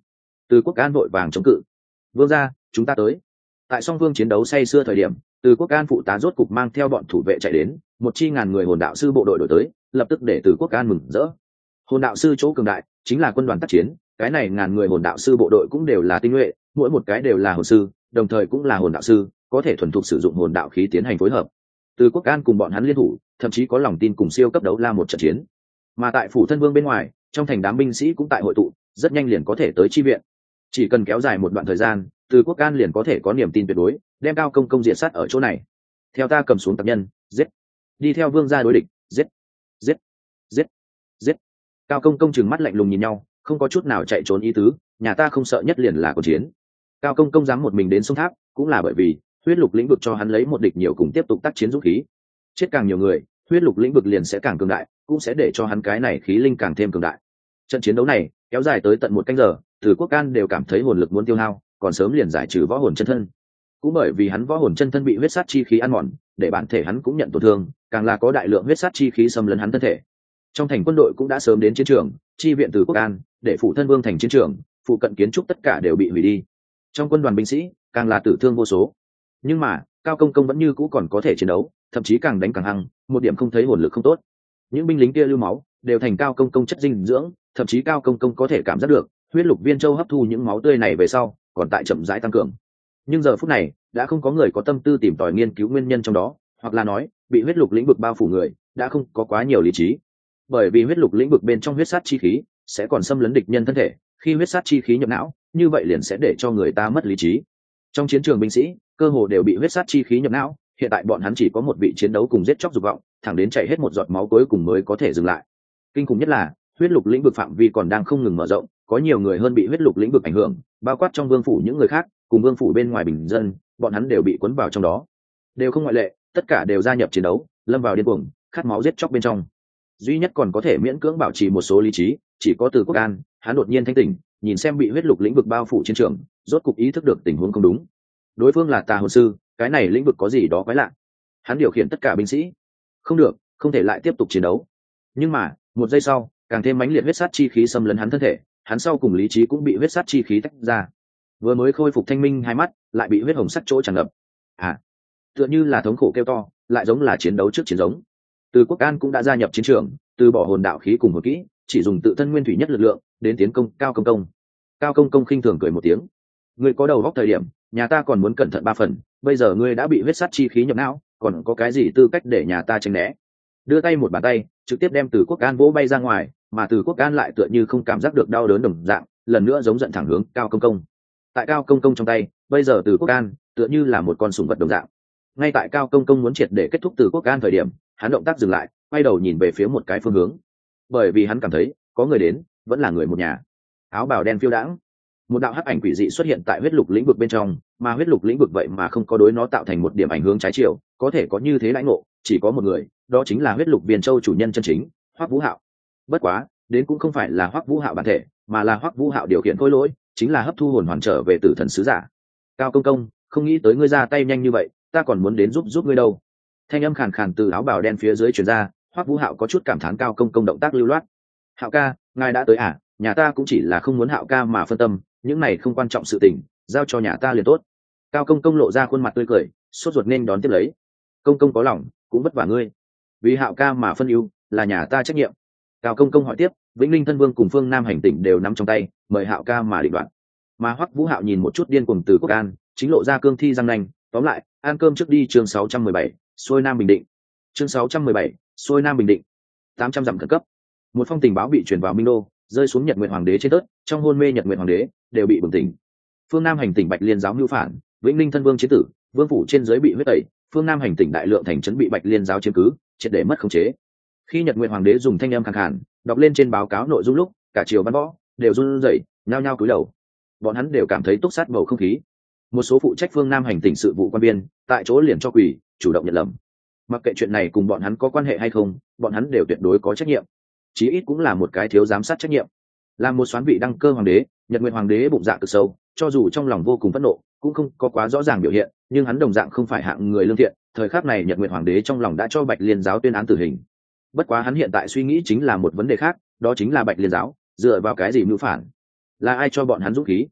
[SPEAKER 1] Từ Quốc An vội vàng chống cự. Vương gia, chúng ta tới. Tại song phương chiến đấu say sưa thời điểm, Từ Quốc An phụ tá rốt cục mang theo bọn thủ vệ chạy đến, một chi ngàn người hồn đạo sư bộ đội đổi tới, lập tức để Từ Quốc An mừng rỡ. Hồn đạo sư chỗ cường đại chính là quân đoàn tác chiến, cái này ngàn người hồn đạo sư bộ đội cũng đều là tinh nhuệ, mỗi một cái đều là hồn sư, đồng thời cũng là hồn đạo sư, có thể thuần thục sử dụng hồn đạo khí tiến hành phối hợp. Từ Quốc An cùng bọn hắn liên thủ, thậm chí có lòng tin cùng siêu cấp đấu la một trận chiến. Mà tại phủ thân vương bên ngoài, trong thành đám binh sĩ cũng tại hội tụ, rất nhanh liền có thể tới chi viện. Chỉ cần kéo dài một đoạn thời gian, Từ Quốc An liền có thể có niềm tin tuyệt đối, đem Cao Công Công diệt sát ở chỗ này. Theo ta cầm xuống tập nhân, giết. Đi theo vương gia đối địch, giết. Giết. Giết. Giết. Cao Công Công trừng mắt lạnh lùng nhìn nhau, không có chút nào chạy trốn ý tứ, nhà ta không sợ nhất liền là cuộc chiến. Cao Công Công dám một mình đến sông Tháp, cũng là bởi vì huyết lục lĩnh vực cho hắn lấy một địch nhiều cùng tiếp tục tác chiến dũng khí. Chết càng nhiều người, huyết lục lĩnh vực liền sẽ càng cường đại, cũng sẽ để cho hắn cái này khí linh càng thêm cường đại. Trận chiến đấu này kéo dài tới tận một canh giờ, Từ Quốc An đều cảm thấy hồn lực muốn tiêu hao, còn sớm liền giải trừ võ hồn chân thân. Cũng bởi vì hắn võ hồn chân thân bị huyết sát chi khí ăn mòn, để bản thể hắn cũng nhận tổn thương, càng là có đại lượng huyết sát chi khí xâm lấn hắn thân thể. Trong thành quân đội cũng đã sớm đến chiến trường, chi viện Từ Quốc An, để phụ thân vương thành chiến trường, phụ cận kiến trúc tất cả đều bị hủy đi. Trong quân đoàn binh sĩ, càng là tử thương vô số. Nhưng mà, Cao Công Công vẫn như cũ còn có thể chiến đấu, thậm chí càng đánh càng hăng, một điểm không thấy hồn lực không tốt. Những binh lính kia lưu máu, đều thành Cao Công Công chất dinh dưỡng, thậm chí Cao Công Công có thể cảm giác được, huyết lục viên châu hấp thu những máu tươi này về sau, còn tại chậm rãi tăng cường. Nhưng giờ phút này, đã không có người có tâm tư tìm tòi nghiên cứu nguyên nhân trong đó, hoặc là nói, bị huyết lục lĩnh vực bao phủ người, đã không có quá nhiều lý trí. Bởi vì huyết lục lĩnh vực bên trong huyết sát chi khí sẽ còn xâm lấn địch nhân thân thể, khi huyết sát chi khí nhập não, như vậy liền sẽ để cho người ta mất lý trí. Trong chiến trường binh sĩ, cơ hồ đều bị huyết sát chi khí nhập não, hiện tại bọn hắn chỉ có một vị chiến đấu cùng giết chóc dục vọng, thẳng đến chảy hết một giọt máu cuối cùng mới có thể dừng lại. Kinh khủng nhất là, huyết lục lĩnh vực phạm vi còn đang không ngừng mở rộng, có nhiều người hơn bị huyết lục lĩnh vực ảnh hưởng, bao quát trong vương phủ những người khác, cùng vương phủ bên ngoài bình dân, bọn hắn đều bị cuốn vào trong đó. Đều không ngoại lệ, tất cả đều gia nhập chiến đấu, lâm vào điên cuồng, khát máu giết chóc bên trong. Duy nhất còn có thể miễn cưỡng bảo trì một số lý trí, chỉ có Từ Quốc An, hắn đột nhiên thanh tỉnh, nhìn xem bị huyết lục lĩnh vực bao phủ chiến trường, rốt cục ý thức được tình huống không đúng. Đối phương là tà hồn sư, cái này lĩnh vực có gì đó quái lạ. Hắn điều khiển tất cả binh sĩ. Không được, không thể lại tiếp tục chiến đấu. Nhưng mà, một giây sau, càng thêm mãnh liệt huyết sát chi khí xâm lấn hắn thân thể, hắn sau cùng lý trí cũng bị huyết sát chi khí tách ra. Vừa mới khôi phục thanh minh hai mắt, lại bị huyết hồng sắc chỗ tràn ngập. À, tựa như là thống khổ kêu to, lại giống là chiến đấu trước chiến giống. Từ Quốc An cũng đã gia nhập chiến trường, từ bỏ hồn đạo khí cùng hồn kỹ, chỉ dùng tự thân nguyên thủy nhất lực lượng đến tiến công Cao Công Công. Cao Công Công khinh thường cười một tiếng, ngươi có đầu góc thời điểm, nhà ta còn muốn cẩn thận ba phần, bây giờ ngươi đã bị huyết sát chi khí nhập não, còn có cái gì tư cách để nhà ta tránh né? Đưa tay một bàn tay, trực tiếp đem Từ Quốc An vỗ bay ra ngoài, mà Từ Quốc An lại tựa như không cảm giác được đau đớn đồng dạng, lần nữa giống giận thẳng hướng Cao Công Công. Tại Cao Công Công trong tay, bây giờ Từ Quốc An tựa như là một con sủng vật đồng dạng. Ngay tại Cao Công Công muốn triệt để kết thúc Từ Quốc An thời điểm, hắn động tác dừng lại, quay đầu nhìn về phía một cái phương hướng, bởi vì hắn cảm thấy có người đến, vẫn là người một nhà. Áo bào đen phiêu đãng, một đạo hắc ảnh quỷ dị xuất hiện tại huyết lục lĩnh vực bên trong, mà huyết lục lĩnh vực vậy mà không có đối nó tạo thành một điểm ảnh hưởng trái chiều, có thể có như thế lãnh ngộ, chỉ có một người, đó chính là huyết lục viên châu chủ nhân chân chính, Hoắc Vũ Hạo. Bất quá, đến cũng không phải là Hoắc Vũ Hạo bản thể, mà là Hoắc Vũ Hạo điều khiển khối lỗi, chính là hấp thu hồn hoàn trở về tử thần sứ giả. Cao Công Công, không nghĩ tới ngươi ra tay nhanh như vậy, ta còn muốn đến giúp giúp ngươi đâu. Thanh âm khàn khàn từ áo bào đen phía dưới truyền ra, Hoắc Vũ Hạo có chút cảm thán Cao Công Công động tác lưu loát. Hạo ca, ngài đã tới à? Nhà ta cũng chỉ là không muốn Hạo ca mà phân tâm, những này không quan trọng sự tình, giao cho nhà ta liền tốt. Cao Công Công lộ ra khuôn mặt tươi cười, sốt ruột nên đón tiếp lấy. Công Công có lòng, cũng vất vả ngươi. Vì Hạo ca mà phân ưu, là nhà ta trách nhiệm. Cao Công Công hỏi tiếp, Vĩnh Linh Thân Vương cùng Phương Nam hành tỉnh đều nắm trong tay, mời Hạo ca mà định đoạt. Mà Hoắc Vũ Hạo nhìn một chút điên cuồng Từ Quốc An, chính lộ ra cương thi răng nanh, tóm lại, ăn cơm trước đi. Chương sáu trăm mười bảy, xuôi Nam Bình Định. Chương sáu trăm mười bảy, xuôi Nam Bình Định. tám trăm dặm khẩn cấp. Một phong tình báo bị truyền vào Minh Đô, rơi xuống Nhật Nguyệt Hoàng đế trên tớt, trong hôn mê Nhật Nguyệt Hoàng đế đều bị bừng tỉnh. Phương Nam hành tỉnh Bạch Liên giáo mưu phản, Vĩnh Linh Thân Vương chế tử, vương phủ trên dưới bị huyết tẩy, phương Nam hành tỉnh đại lượng thành trấn bị Bạch Liên giáo chiếm cứ, triệt để mất khống chế. Khi Nhật Nguyệt Hoàng đế dùng thanh âm khàn khàn đọc lên trên báo cáo nội dung lúc, cả triều văn võ đều run rẩy, nhao nhao cúi đầu. Bọn hắn đều cảm thấy túc sát bầu không khí. Một số phụ trách phương Nam hành tỉnh sự vụ quan viên tại chỗ liền cho quỳ, chủ động nhận lầm. Mặc kệ chuyện này cùng bọn hắn có quan hệ hay không, bọn hắn đều tuyệt đối có trách nhiệm, chí ít cũng là một cái thiếu giám sát trách nhiệm. Làm một soán vị đăng cơ hoàng đế, Nhật Nguyệt Hoàng đế bụng dạ cực sâu, cho dù trong lòng vô cùng phẫn nộ, cũng không có quá rõ ràng biểu hiện, nhưng hắn đồng dạng không phải hạng người lương thiện. Thời khắc này Nhật Nguyệt Hoàng đế trong lòng đã cho Bạch Liên giáo tuyên án tử hình. Bất quá hắn hiện tại suy nghĩ chính là một vấn đề khác, đó chính là Bạch Liên giáo dựa vào cái gì mưu phản, là ai cho bọn hắn dũng khí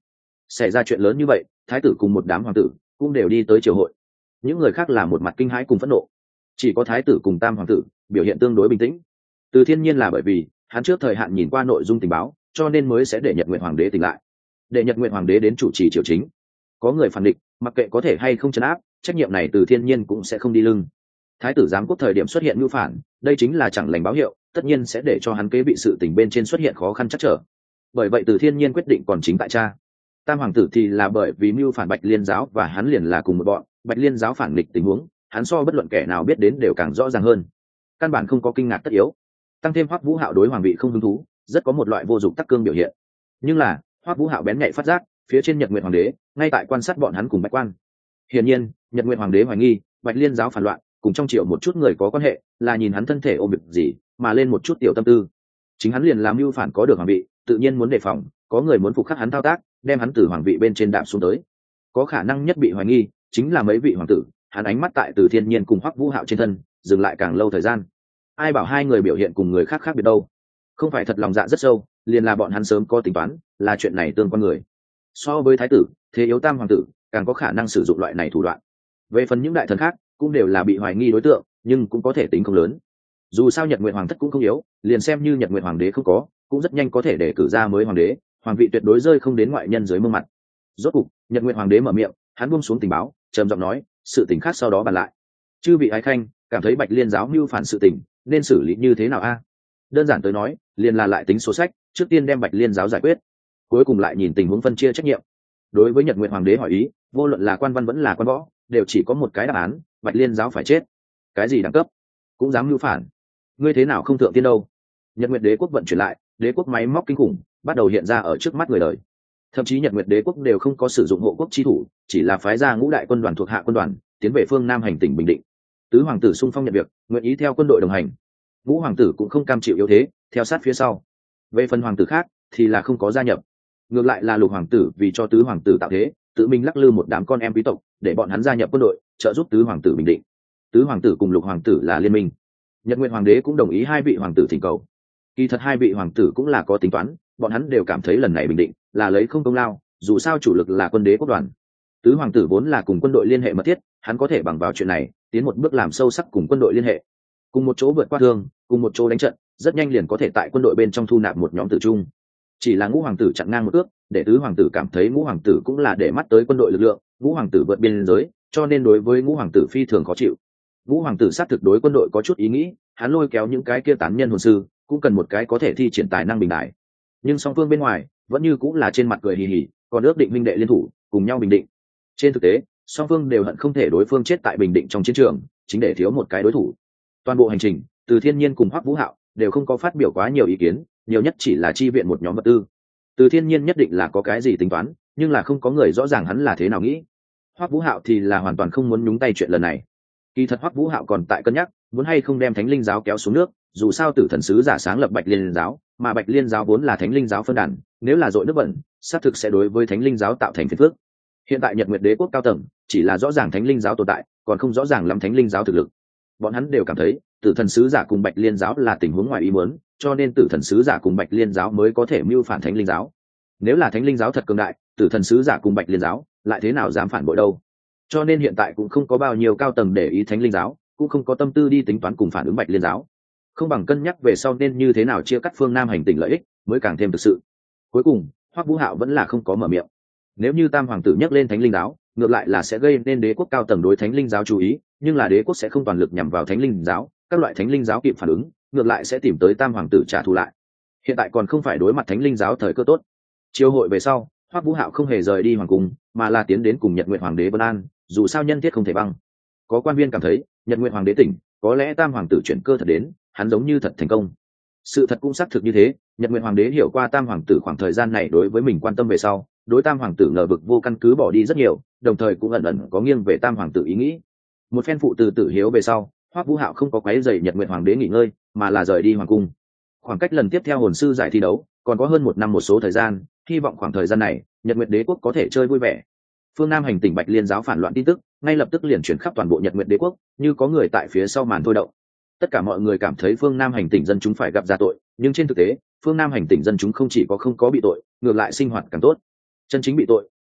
[SPEAKER 1] Xảy ra chuyện lớn như vậy, thái tử cùng một đám hoàng tử cũng đều đi tới triều hội. Những người khác là một mặt kinh hãi cùng phẫn nộ, chỉ có thái tử cùng tam hoàng tử biểu hiện tương đối bình tĩnh. Từ Thiên Nhiên là bởi vì hắn trước thời hạn nhìn qua nội dung tình báo, cho nên mới sẽ để Nhật Nguyệt Hoàng đế tỉnh lại, để Nhật Nguyệt Hoàng đế đến chủ trì triều chính. Có người phản địch, mặc kệ có thể hay không trấn áp, trách nhiệm này Từ Thiên Nhiên cũng sẽ không đi lưng. Thái tử giám quốc thời điểm xuất hiện mưu phản, đây chính là chẳng lành báo hiệu, tất nhiên sẽ để cho hắn kế bị sự tình bên trên xuất hiện khó khăn chắc trở. Bởi vậy Từ Thiên Nhiên quyết định còn chính tại cha. Tam hoàng tử thì là bởi vì mưu phản Bạch Liên giáo và hắn liền là cùng một bọn, Bạch Liên giáo phản nghịch tình huống, hắn so bất luận kẻ nào biết đến đều càng rõ ràng hơn. Căn bản không có kinh ngạc tất yếu. Tăng thêm Hoắc Vũ Hạo đối hoàng vị không hứng thú, rất có một loại vô dụng tắc cương biểu hiện. Nhưng là, Hoắc Vũ Hạo bén nhạy phát giác, phía trên Nhật Nguyệt Hoàng đế, ngay tại quan sát bọn hắn cùng Bạch Quan. Hiển nhiên, Nhật Nguyệt Hoàng đế hoài nghi, Bạch Liên giáo phản loạn, cùng trong triều một chút người có quan hệ, là nhìn hắn thân thể ôm việc gì, mà lên một chút tiểu tâm tư. Chính hắn liền làm mưu phản có được hoàng vị, tự nhiên muốn đề phòng, có người muốn phục khắc hắn thao tác, đem hắn từ hoàng vị bên trên đạp xuống tới. Có khả năng nhất bị hoài nghi, chính là mấy vị hoàng tử, hắn ánh mắt tại Từ Thiên Nhiên cùng Hoắc Vũ Hạo trên thân, dừng lại càng lâu thời gian. Ai bảo hai người biểu hiện cùng người khác khác biệt đâu? Không phải thật lòng dạ rất sâu, liền là bọn hắn sớm có tính toán, là chuyện này tương quan người. So với thái tử, thế yếu tam hoàng tử, càng có khả năng sử dụng loại này thủ đoạn. Về phần những đại thần khác, cũng đều là bị hoài nghi đối tượng, nhưng cũng có thể tính không lớn. Dù sao Nhật Nguyệt Hoàng thất cũng không yếu, liền xem như Nhật Nguyệt Hoàng đế không có, cũng rất nhanh có thể để cử ra mới hoàng đế, hoàng vị tuyệt đối rơi không đến ngoại nhân dưới mương mặt. Rốt cục, Nhật Nguyệt Hoàng đế mở miệng, hắn buông xuống tình báo, trầm giọng nói, sự tình khác sau đó bàn lại. Chư vị ái khanh, cảm thấy Bạch Liên giáo mưu phản sự tình, nên xử lý như thế nào a? Đơn giản tới nói, liền là lại tính số sách, trước tiên đem Bạch Liên giáo giải quyết, cuối cùng lại nhìn tình huống phân chia trách nhiệm. Đối với Nhật Nguyệt Hoàng đế hỏi ý, vô luận là quan văn vẫn là quan võ, đều chỉ có một cái đáp án, Bạch Liên giáo phải chết. Cái gì đẳng cấp, cũng dám mưu phản, ngươi thế nào không thượng tiên đâu? Nhật Nguyệt đế quốc vận chuyển lại, đế quốc máy móc kinh khủng bắt đầu hiện ra ở trước mắt người đời. Thậm chí Nhật Nguyệt đế quốc đều không có sử dụng hộ quốc chi thủ, chỉ là phái ra ngũ đại quân đoàn thuộc hạ quân đoàn tiến về phương Nam hành tỉnh Bình Định. Tứ hoàng tử xung phong nhận việc, nguyện ý theo quân đội đồng hành. Ngũ hoàng tử cũng không cam chịu yếu thế, theo sát phía sau. Về phần hoàng tử khác thì là không có gia nhập, ngược lại là Lục hoàng tử vì cho tứ hoàng tử tạo thế, tự mình lắc lư một đám con em quý tộc để bọn hắn gia nhập quân đội, trợ giúp tứ hoàng tử bình định. Tứ hoàng tử cùng Lục hoàng tử là liên minh. Nhật Nguyệt hoàng đế cũng đồng ý hai vị hoàng tử thỉnh cầu. Kỳ thật hai vị hoàng tử cũng là có tính toán, bọn hắn đều cảm thấy lần này bình định là lấy không công lao, dù sao chủ lực là quân đế quốc đoàn. Tứ hoàng tử vốn là cùng quân đội liên hệ mật thiết, hắn có thể bằng vào chuyện này tiến một bước làm sâu sắc cùng quân đội liên hệ, cùng một chỗ vượt qua thương, cùng một chỗ đánh trận, rất nhanh liền có thể tại quân đội bên trong thu nạp một nhóm tử trung. Chỉ là Ngũ hoàng tử chặn ngang một ước, để tứ hoàng tử cảm thấy Ngũ hoàng tử cũng là để mắt tới quân đội lực lượng, Ngũ hoàng tử vượt biên giới, cho nên đối với Ngũ hoàng tử phi thường khó chịu. Ngũ hoàng tử sát thực đối quân đội có chút ý nghĩ, hắn lôi kéo những cái kia tán nhân hồn sư, cũng cần một cái có thể thi triển tài năng bình đại. Nhưng song phương bên ngoài vẫn như cũng là trên mặt cười hì hì, còn ước định minh đệ liên thủ cùng nhau bình định. Trên thực tế, song phương đều hận không thể đối phương chết tại Bình Định trong chiến trường, chính để thiếu một cái đối thủ. Toàn bộ hành trình, Từ Thiên Nhiên cùng Hoắc Vũ Hạo đều không có phát biểu quá nhiều ý kiến, nhiều nhất chỉ là chi viện một nhóm vật tư. Từ Thiên Nhiên nhất định là có cái gì tính toán, nhưng là không có người rõ ràng hắn là thế nào nghĩ. Hoắc Vũ Hạo thì là hoàn toàn không muốn nhúng tay chuyện lần này. Kỳ thật Hoắc Vũ Hạo còn tại cân nhắc, muốn hay không đem Thánh Linh giáo kéo xuống nước, dù sao Tử Thần sứ giả sáng lập Bạch Liên giáo, mà Bạch Liên giáo vốn là Thánh Linh giáo phân đàn, nếu là dội nước bẩn, xác thực sẽ đối với Thánh Linh giáo tạo thành phiền phức. Hiện tại Nhật Nguyệt đế quốc cao tầng chỉ là rõ ràng Thánh Linh giáo tồn tại, còn không rõ ràng lắm Thánh Linh giáo thực lực. Bọn hắn đều cảm thấy Tử Thần sứ giả cùng Bạch Liên giáo là tình huống ngoài ý muốn, cho nên Tử Thần sứ giả cùng Bạch Liên giáo mới có thể mưu phản Thánh Linh giáo. Nếu là Thánh Linh giáo thật cường đại, Tử Thần sứ giả cùng Bạch Liên giáo lại thế nào dám phản bội đâu? Cho nên hiện tại cũng không có bao nhiêu cao tầng để ý Thánh Linh giáo, cũng không có tâm tư đi tính toán cùng phản ứng Bạch Liên giáo. Không bằng cân nhắc về sau nên như thế nào chia cắt phương Nam hành tinh lợi ích, mới càng thêm thực sự. Cuối cùng, Hoắc Vũ Hạo vẫn là không có mở miệng. Nếu như Tam hoàng tử nhắc lên Thánh Linh giáo, ngược lại là sẽ gây nên đế quốc cao tầng đối Thánh Linh giáo chú ý, nhưng là đế quốc sẽ không toàn lực nhằm vào Thánh Linh giáo, các loại Thánh Linh giáo kịp phản ứng, ngược lại sẽ tìm tới Tam hoàng tử trả thù lại. Hiện tại còn không phải đối mặt Thánh Linh giáo thời cơ tốt. Chiêu hội về sau, Hoắc Vũ Hạo không hề rời đi hoàng cung, mà là tiến đến cùng Nhật Nguyệt hoàng đế Vân An, dù sao nhân thiết không thể băng. Có quan viên cảm thấy, Nhật Nguyệt hoàng đế tỉnh, có lẽ Tam hoàng tử chuyển cơ thật đến, hắn giống như thật thành công. Sự thật cũng xác thực như thế, Nhật Nguyệt hoàng đế hiểu qua Tam hoàng tử khoảng thời gian này đối với mình quan tâm về sau, đối Tam hoàng tử ngờ vực vô căn cứ bỏ đi rất nhiều, đồng thời cũng ẩn ẩn có nghiêng về Tam hoàng tử ý nghĩ. Một phen phụ từ tử hiếu về sau, Hoắc Vũ Hạo không có quấy rầy Nhật Nguyệt hoàng đế nghỉ ngơi, mà là rời đi hoàng cung. Khoảng cách lần tiếp theo hồn sư giải thi đấu còn có hơn một năm một số thời gian, hy vọng khoảng thời gian này Nhật Nguyệt đế quốc có thể chơi vui vẻ. Phương Nam hành tỉnh Bạch Liên giáo phản loạn tin tức ngay lập tức liền chuyển khắp toàn bộ Nhật Nguyệt đế quốc, như có người tại phía sau màn thôi động. Tất cả mọi người cảm thấy phương Nam hành tỉnh dân chúng phải gặp ra tội, nhưng trên thực tế phương Nam hành tỉnh dân chúng không chỉ có không có bị tội, ngược lại sinh hoạt càng tốt. Chân chính bị tội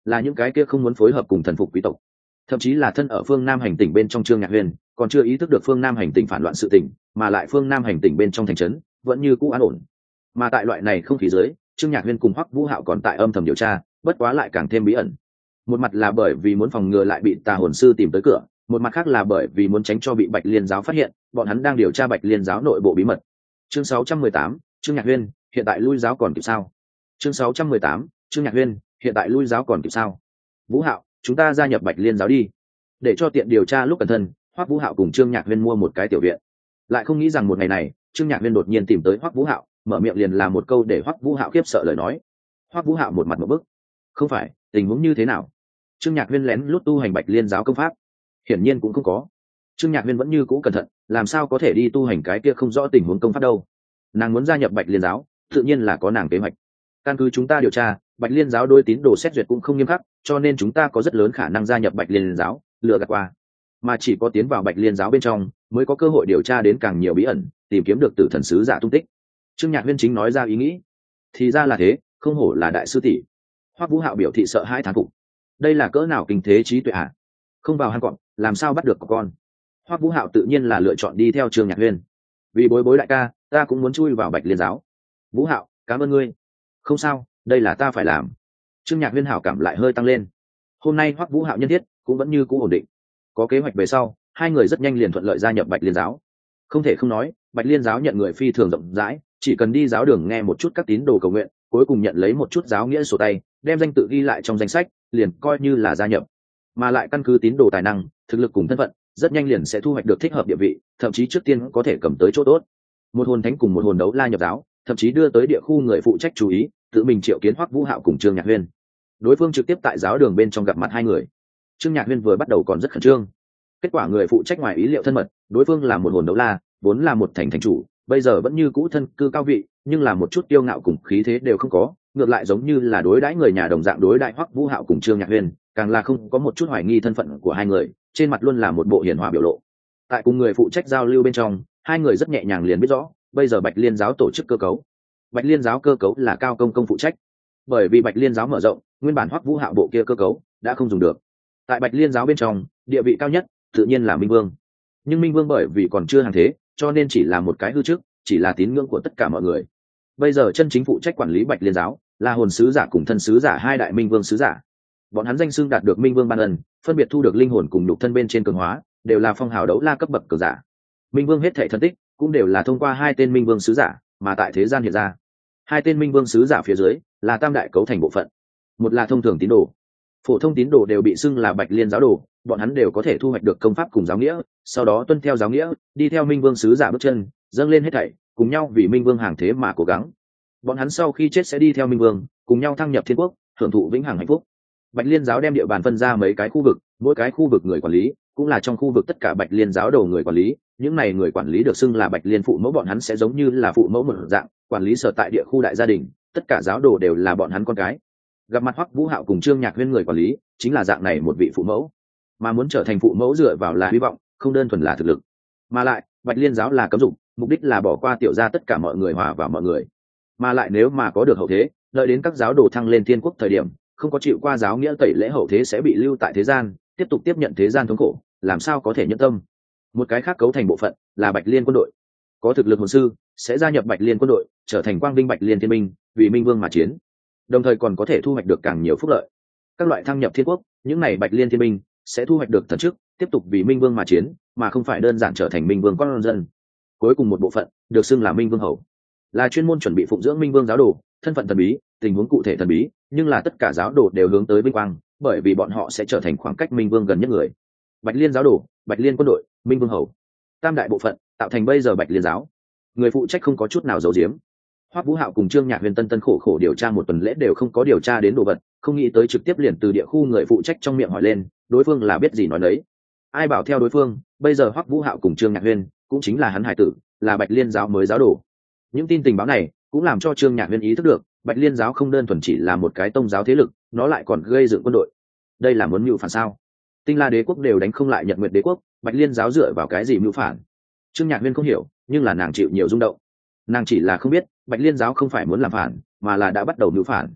[SPEAKER 1] là những cái kia không muốn phối hợp cùng thần phục quý tộc, thậm chí là thân ở phương Nam hành tỉnh bên trong Trương Nhạc Huyền còn chưa ý thức được phương Nam hành tỉnh phản loạn sự tình, mà lại phương Nam hành tỉnh bên trong thành trấn vẫn như cũ an ổn. Mà tại loại này không khí dưới, Trương Nhạc Huyền cùng Hoắc Vũ Hạo còn tại âm thầm điều tra, bất quá lại càng thêm bí ẩn. Một mặt là bởi vì muốn phòng ngừa lại bị tà hồn sư tìm tới cửa, một mặt khác là bởi vì muốn tránh cho bị Bạch Liên giáo phát hiện, bọn hắn đang điều tra Bạch Liên giáo nội bộ bí mật. Chương sáu trăm mười tám, Trương Nhạc Huyền, hiện tại lui giáo còn kịp sao? Chương sáu trăm mười tám, Trương Nhạc Huyền, hiện tại lui giáo còn kịp sao? Vũ Hạo, chúng ta gia nhập Bạch Liên giáo đi. Để cho tiện điều tra lúc cẩn thận, Hoắc Vũ Hạo cùng Trương Nhạc Huyền mua một cái tiểu viện. Lại không nghĩ rằng một ngày này, Trương Nhạc Huyền đột nhiên tìm tới Hoắc Vũ Hạo, mở miệng liền là một câu để Hoắc Vũ Hạo khiếp sợ lời nói. Hoắc Vũ Hạo một mặt một bức. Không phải, tình huống như thế nào? Trương Nhạc Huyền lén lút tu hành Bạch Liên giáo công pháp? Hiển nhiên cũng không có. Trương Nhạc Huyền vẫn như cũ cẩn thận, làm sao có thể đi tu hành cái kia không rõ tình huống công pháp đâu? Nàng muốn gia nhập Bạch Liên giáo, tự nhiên là có nàng kế hoạch. Căn cứ chúng ta điều tra, Bạch Liên giáo đối tín đồ xét duyệt cũng không nghiêm khắc, cho nên chúng ta có rất lớn khả năng gia nhập Bạch Liên giáo, lừa gạt qua. Mà chỉ có tiến vào Bạch Liên giáo bên trong, mới có cơ hội điều tra đến càng nhiều bí ẩn, tìm kiếm được tử thần sứ giả tung tích. Trương Nhạc Huyền chính nói ra ý nghĩ. Thì ra là thế, không hổ là đại sư tỷ. Hoắc Vũ Hạo biểu thị sợ hãi thán phục. Đây là cỡ nào kinh thế trí tuệ à? Không vào hang cọp, làm sao bắt được con? Hoắc Vũ Hạo tự nhiên là lựa chọn đi theo Trương Nhạc Huyền. Vì bối bối đại ca, ta cũng muốn chui vào Bạch Liên giáo. Vũ Hạo, cảm ơn ngươi. Không sao, đây là ta phải làm. Trương Nhạc Huyền hảo cảm lại hơi tăng lên. Hôm nay Hoắc Vũ Hạo nhân thiết cũng vẫn như cũ ổn định. Có kế hoạch về sau, hai người rất nhanh liền thuận lợi gia nhập Bạch Liên giáo. Không thể không nói, Bạch Liên giáo nhận người phi thường rộng rãi, chỉ cần đi giáo đường nghe một chút các tín đồ cầu nguyện, cuối cùng nhận lấy một chút giáo nghĩa sổ tay, đem danh tự ghi lại trong danh sách, liền coi như là gia nhập. Mà lại căn cứ tín đồ tài năng, thực lực cùng thân phận, rất nhanh liền sẽ thu hoạch được thích hợp địa vị, thậm chí trước tiên có thể cầm tới chỗ tốt. Một hồn thánh cùng một hồn đấu la nhập giáo, thậm chí đưa tới địa khu người phụ trách chú ý, tự mình triệu kiến Hoắc Vũ Hạo cùng Trương Nhạc Huyền. Đối phương trực tiếp tại giáo đường bên trong gặp mặt hai người. Trương Nhạc Huyền vừa bắt đầu còn rất khẩn trương. Kết quả người phụ trách ngoài ý liệu thân mật, đối phương là một hồn đấu la, vốn là một thành thành chủ, bây giờ vẫn như cũ thân cư cao vị, nhưng là một chút kiêu ngạo cùng khí thế đều không có, ngược lại giống như là đối đãi người nhà đồng dạng đối đãi Hoắc Vũ Hạo cùng Trương Nhạc Huyền, càng là không có một chút hoài nghi thân phận của hai người, trên mặt luôn là một bộ hiền hòa biểu lộ. Tại cùng người phụ trách giao lưu bên trong, hai người rất nhẹ nhàng liền biết rõ, bây giờ Bạch Liên giáo tổ chức cơ cấu. Bạch Liên giáo cơ cấu là cao công công phụ trách, bởi vì Bạch Liên giáo mở rộng, nguyên bản Hoắc Vũ Hạo bộ kia cơ cấu đã không dùng được. Tại Bạch Liên giáo bên trong, địa vị cao nhất tự nhiên là Minh Vương. Nhưng Minh Vương bởi vì còn chưa hàng thế, cho nên chỉ là một cái hư chức, chỉ là tín ngưỡng của tất cả mọi người. Bây giờ chân chính phụ trách quản lý Bạch Liên giáo là hồn sứ giả cùng thân sứ giả hai đại Minh Vương sứ giả. Bọn hắn danh xưng đạt được Minh Vương ban ân, phân biệt thu được linh hồn cùng nhục thân bên trên cường hóa, đều là phong hào đấu la cấp bậc cường giả. Minh Vương hết thảy thân tích cũng đều là thông qua hai tên Minh Vương sứ giả mà tại thế gian hiện ra. Hai tên Minh Vương sứ giả phía dưới là tam đại cấu thành bộ phận. Một là thông thường tín đồ. Phổ thông tín đồ đều bị xưng là Bạch Liên giáo đồ, bọn hắn đều có thể thu hoạch được công pháp cùng giáo nghĩa, sau đó tuân theo giáo nghĩa, đi theo Minh Vương sứ giả bước chân, dâng lên hết thảy, cùng nhau vì Minh Vương hàng thế mà cố gắng. Bọn hắn sau khi chết sẽ đi theo Minh Vương, cùng nhau thăng nhập thiên quốc, hưởng thụ vĩnh hằng hạnh phúc. Bạch Liên giáo đem địa bàn phân ra mấy cái khu vực, mỗi cái khu vực người quản lý cũng là trong khu vực tất cả Bạch Liên giáo đầu người quản lý, những này người quản lý được xưng là Bạch Liên phụ mẫu, bọn hắn sẽ giống như là phụ mẫu một dạng, quản lý sở tại địa khu đại gia đình, tất cả giáo đồ đều là bọn hắn con cái. Gặp mặt Hoắc Vũ Hạo cùng Trương Nhạc Huyền người quản lý, chính là dạng này một vị phụ mẫu. Mà muốn trở thành phụ mẫu dựa vào là hy vọng, không đơn thuần là thực lực. Mà lại, Bạch Liên giáo là cấm dục, mục đích là bỏ qua tiểu gia tất cả mọi người hòa vào mọi người. Mà lại nếu mà có được hậu thế, đợi đến các giáo đồ thăng lên thiên quốc thời điểm, không có chịu qua giáo nghĩa tẩy lễ hậu thế sẽ bị lưu tại thế gian, tiếp tục tiếp nhận thế gian thống khổ, làm sao có thể nhẫn tâm. Một cái khác cấu thành bộ phận là Bạch Liên quân đội. Có thực lực hồn sư sẽ gia nhập Bạch Liên quân đội, trở thành quang vinh Bạch Liên thiên binh, vì Minh Vương mà chiến. Đồng thời còn có thể thu hoạch được càng nhiều phúc lợi. Các loại thăng nhập thiên quốc, những này Bạch Liên thiên binh sẽ thu hoạch được thần chức, tiếp tục vì Minh Vương mà chiến, mà không phải đơn giản trở thành Minh Vương con dân. Cuối cùng một bộ phận được xưng là Minh Vương hầu, là chuyên môn chuẩn bị phụng dưỡng Minh Vương giáo đồ, thân phận thần bí, tình huống cụ thể thần bí, nhưng là tất cả giáo đồ đều hướng tới vinh quang, bởi vì bọn họ sẽ trở thành khoảng cách Minh Vương gần nhất người. Bạch Liên giáo đồ, Bạch Liên quân đội, Minh Vương hầu, tam đại bộ phận tạo thành bây giờ Bạch Liên giáo. Người phụ trách không có chút nào giấu giếm. Hoắc Vũ Hạo cùng Trương Nhạc Huyền tân tân khổ khổ điều tra một tuần lễ đều không có điều tra đến đồ vật, không nghĩ tới trực tiếp liền từ địa khu người phụ trách trong miệng hỏi lên, đối phương là biết gì nói đấy. Ai bảo theo đối phương, bây giờ Hoắc Vũ Hạo cùng Trương Nhạc Huyền cũng chính là hắn hải tử, là Bạch Liên giáo mới giáo đồ. Những tin tình báo này cũng làm cho Trương Nhạc Huyền ý thức được, Bạch Liên giáo không đơn thuần chỉ là một cái tông giáo thế lực, nó lại còn gây dựng quân đội. Đây là muốn mưu phản sao? Tinh La đế quốc đều đánh không lại Nhật Nguyệt đế quốc, Bạch Liên giáo dựa vào cái gì mưu phản? Trương Nhạc Huyền không hiểu, nhưng là nàng chịu nhiều rung động. Nàng chỉ là không biết, Bạch Liên giáo không phải muốn làm phản, mà là đã bắt đầu mưu phản.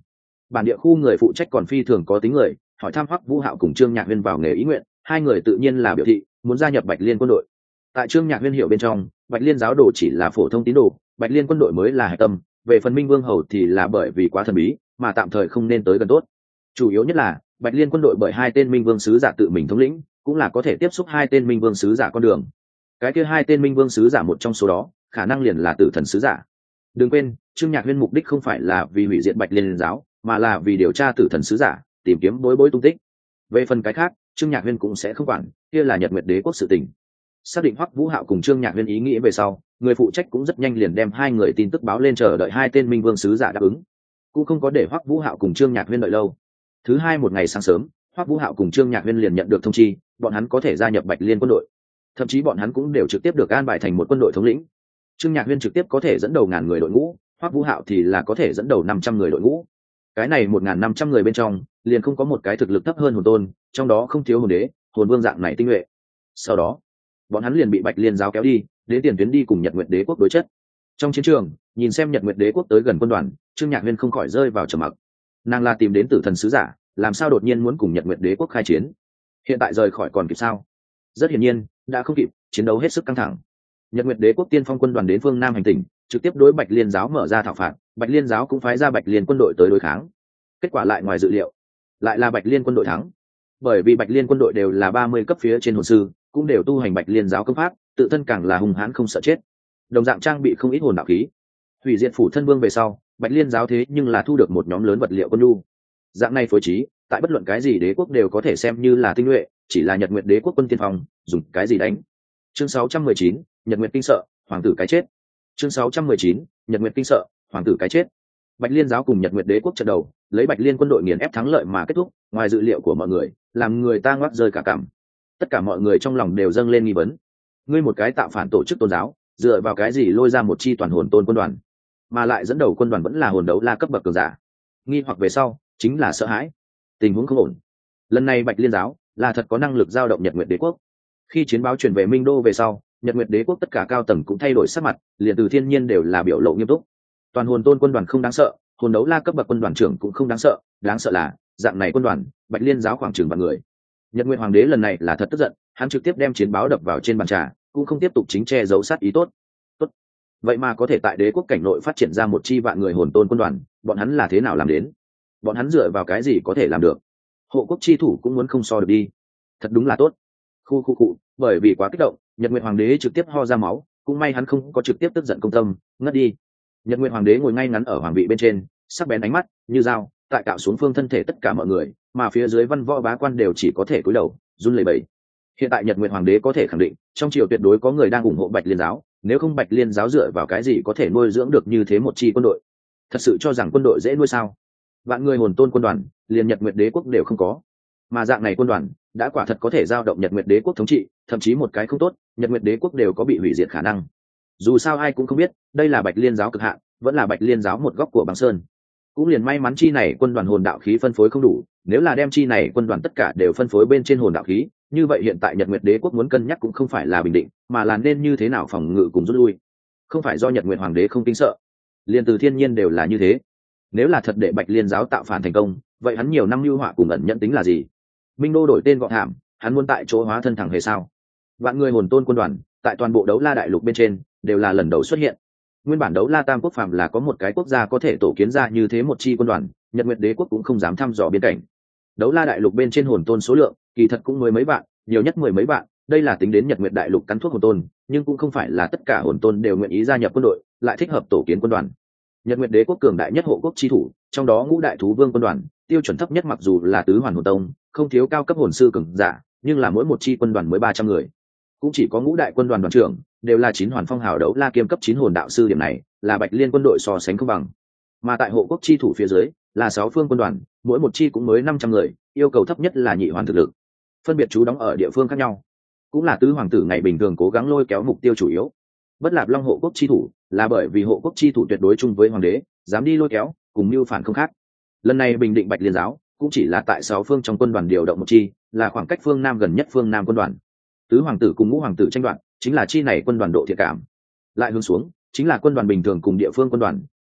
[SPEAKER 1] Bản địa khu người phụ trách còn phi thường có tính người, hỏi thăm Hoắc Vũ Hạo cùng Trương Nhạc Huyên vào nghề ý nguyện, hai người tự nhiên là biểu thị muốn gia nhập Bạch Liên quân đội. Tại Trương Nhạc Huyên hiểu bên trong, Bạch Liên giáo đồ chỉ là phổ thông tín đồ, Bạch Liên quân đội mới là hải tâm, về phần Minh Vương hầu thì là bởi vì quá thần bí, mà tạm thời không nên tới gần tốt. Chủ yếu nhất là Bạch Liên quân đội bởi hai tên Minh Vương sứ giả tự mình thống lĩnh, cũng là có thể tiếp xúc hai tên Minh Vương sứ giả con đường. Cái kia hai tên Minh Vương sứ giả một trong số đó, khả năng liền là Tử Thần sứ giả. Đừng quên, Trương Nhạc Huyên mục đích không phải là vì hủy diệt Bạch Liên giáo, mà là vì điều tra Tử Thần sứ giả, tìm kiếm bối bối tung tích. Về phần cái khác, Trương Nhạc Huyên cũng sẽ không quản, kia là Nhật Nguyệt Đế quốc sự tình. Xác định Hoắc Vũ Hạo cùng Trương Nhạc Huyên ý nghĩ về sau, người phụ trách cũng rất nhanh liền đem hai người tin tức báo lên, chờ đợi hai tên Minh Vương sứ giả đáp ứng. Cũng không có để Hoắc Vũ Hạo cùng Trương Nhạc Huyên đợi lâu. Thứ hai một ngày sáng sớm, Hoắc Vũ Hạo cùng Trương Nhạc Huyên liền nhận được thông chi, bọn hắn có thể gia nhập Bạch Liên quân đội. Thậm chí bọn hắn cũng đều trực tiếp được an bài thành một quân đội thống lĩnh. Trương Nhạc Huyên trực tiếp có thể dẫn đầu ngàn người đội ngũ, Hoắc Vũ Hạo thì là có thể dẫn đầu năm trăm người đội ngũ. Cái này một ngàn năm trăm người bên trong, liền không có một cái thực lực thấp hơn hồn tôn, trong đó không thiếu hồn đế, hồn vương dạng này tinh nhuệ. Sau đó, bọn hắn liền bị Bạch Liên giáo kéo đi, đến tiền tuyến đi cùng Nhật Nguyệt Đế quốc đối chất. Trong chiến trường, nhìn xem Nhật Nguyệt Đế quốc tới gần quân đoàn, Trương Nhạc Huyên không khỏi rơi vào trầm mặc. Nàng là tìm đến Tử Thần sứ giả, làm sao đột nhiên muốn cùng Nhật Nguyệt Đế quốc khai chiến? Hiện tại rời khỏi còn kịp sao? Rất hiển nhiên, đã không kịp, chiến đấu hết sức căng thẳng. Nhật Nguyệt Đế quốc tiên phong quân đoàn đến phương Nam hành tỉnh, trực tiếp đối Bạch Liên giáo mở ra thảo phạt, Bạch Liên giáo cũng phái ra Bạch Liên quân đội tới đối kháng. Kết quả lại ngoài dự liệu, lại là Bạch Liên quân đội thắng. Bởi vì Bạch Liên quân đội đều là ba mươi cấp phía trên hồn sư, cũng đều tu hành Bạch Liên giáo công pháp, tự thân càng là hung hãn không sợ chết. Đồng dạng trang bị không ít hồn đạo khí. Hủy diệt phủ thân vương về sau, Bạch Liên giáo thế nhưng là thu được một nhóm lớn vật liệu quân nhu. Dạng này phối trí, tại bất luận cái gì đế quốc đều có thể xem như là tinh nhuệ, chỉ là Nhật Nguyệt Đế quốc quân tiên phong, dùng cái gì đánh. Chương sáu trăm mười chín, Nhật Nguyệt kinh sợ, hoàng tử cái chết. Chương sáu trăm mười chín, Nhật Nguyệt kinh sợ, hoàng tử cái chết. Bạch Liên giáo cùng Nhật Nguyệt Đế quốc trận đầu, lấy Bạch Liên quân đội nghiền ép thắng lợi mà kết thúc, ngoài dự liệu của mọi người, làm người ta ngoác rơi cả cảm. Tất cả mọi người trong lòng đều dâng lên nghi vấn. Ngươi một cái tạo phản tổ chức tôn giáo, dựa vào cái gì lôi ra một chi toàn hồn tôn quân đoàn, mà lại dẫn đầu quân đoàn vẫn là hồn đấu la cấp bậc cường giả? Nghi hoặc về sau, chính là sợ hãi. Tình huống không ổn. Lần này Bạch Liên giáo là thật có năng lực giao động Nhật Nguyệt Đế quốc. Khi chiến báo truyền về Minh Đô về sau, Nhật Nguyệt Đế quốc tất cả cao tầng cũng thay đổi sắc mặt, liền từ thiên nhiên đều là biểu lộ nghiêm túc. Toàn hồn tôn quân đoàn không đáng sợ, hồn đấu la cấp bậc quân đoàn trưởng cũng không đáng sợ, đáng sợ là dạng này quân đoàn, Bạch Liên giáo khoảng chừng vạn người. Nhật Nguyệt Hoàng đế lần này là thật tức giận, hắn trực tiếp đem chiến báo đập vào trên bàn trà, cũng không tiếp tục chính che giấu sát ý tốt. Tốt. Vậy mà có thể tại đế quốc cảnh nội phát triển ra một chi vạn người hồn tôn quân đoàn, bọn hắn là thế nào làm đến? Bọn hắn dựa vào cái gì có thể làm được? Hộ quốc chi thủ cũng muốn không so được đi. Thật đúng là tốt. Khu khu cụ, bởi vì quá kích động, Nhật Nguyệt Hoàng đế trực tiếp ho ra máu, cũng may hắn không có trực tiếp tức giận công tâm, ngất đi. Nhật Nguyệt Hoàng đế ngồi ngay ngắn ở hoàng vị bên trên, sắc bén ánh mắt như dao, tại cạo xuống phương thân thể tất cả mọi người, mà phía dưới văn võ bá quan đều chỉ có thể cúi đầu, run lẩy bẩy. Hiện tại Nhật Nguyệt Hoàng đế có thể khẳng định, trong triều tuyệt đối có người đang ủng hộ Bạch Liên giáo, nếu không Bạch Liên giáo dựa vào cái gì có thể nuôi dưỡng được như thế một chi quân đội? Thật sự cho rằng quân đội dễ nuôi sao? Vạn người hồn tôn quân đoàn, liền Nhật Nguyệt Đế quốc đều không có. Mà dạng này quân đoàn, đã quả thật có thể giao động Nhật Nguyệt Đế quốc thống trị, thậm chí một cái không tốt, Nhật Nguyệt Đế quốc đều có bị hủy diệt khả năng. Dù sao ai cũng không biết, đây là Bạch Liên giáo cực hạn, vẫn là Bạch Liên giáo một góc của băng sơn. Cũng liền may mắn chi này quân đoàn hồn đạo khí phân phối không đủ, nếu là đem chi này quân đoàn tất cả đều phân phối bên trên hồn đạo khí, như vậy hiện tại Nhật Nguyệt Đế quốc muốn cân nhắc cũng không phải là bình định, mà là nên như thế nào phòng ngự cùng rút lui. Không phải do Nhật Nguyệt Hoàng đế không kinh sợ, liền từ thiên nhiên đều là như thế. Nếu là thật để Bạch Liên giáo tạo phản thành công, vậy hắn nhiều năm lưu họa cùng ẩn nhận tính là gì? Minh Đô đổi tên gọi thảm, hắn muốn tại chỗ hóa thân thẳng hề sao? Vạn người hồn tôn quân đoàn, tại toàn bộ đấu la đại lục bên trên, đều là lần đầu xuất hiện. Nguyên bản đấu la tam quốc phàm là có một cái quốc gia có thể tổ kiến ra như thế một chi quân đoàn, Nhật Nguyệt Đế quốc cũng không dám thăm dò biên cảnh. Đấu la đại lục bên trên hồn tôn số lượng, kỳ thật cũng mới mấy vạn, nhiều nhất mười mấy vạn, đây là tính đến Nhật Nguyệt đại lục cắn thuốc hồn tôn, nhưng cũng không phải là tất cả hồn tôn đều nguyện ý gia nhập quân đội, lại thích hợp tổ kiến quân đoàn. Nhật Nguyệt Đế quốc cường đại nhất hộ quốc chi thủ, trong đó ngũ đại thú vương quân đoàn, tiêu chuẩn thấp nhất mặc dù là tứ hoàn hồn tông, không thiếu cao cấp hồn sư cường giả, nhưng là mỗi một chi quân đoàn mới ba trăm người. Cũng chỉ có ngũ đại quân đoàn đoàn trưởng đều là chín hoàn phong hào đấu la kiêm cấp chín hồn đạo sư, điểm này là Bạch Liên quân đội so sánh không bằng. Mà tại hộ quốc chi thủ phía dưới là sáu phương quân đoàn, mỗi một chi cũng mới năm trăm người, yêu cầu thấp nhất là nhị hoàn thực lực, phân biệt trú đóng ở địa phương khác nhau, cũng là tứ hoàng tử ngày bình thường cố gắng lôi kéo mục tiêu chủ yếu. Bất Lạp Long hộ quốc chi thủ là bởi vì hộ quốc chi thủ tuyệt đối chung với hoàng đế, dám đi lôi kéo cùng mưu phản không khác. Lần này bình định Bạch Liên giáo cũng chỉ là tại sáu phương trong quân đoàn điều động một chi, là khoảng cách phương nam gần nhất phương nam quân đoàn. Tứ hoàng tử cùng ngũ hoàng tử tranh đoạt chính là chi này quân đoàn độ thiện cảm. Lại hướng xuống chính là quân đoàn bình thường cùng địa phương quân đoàn,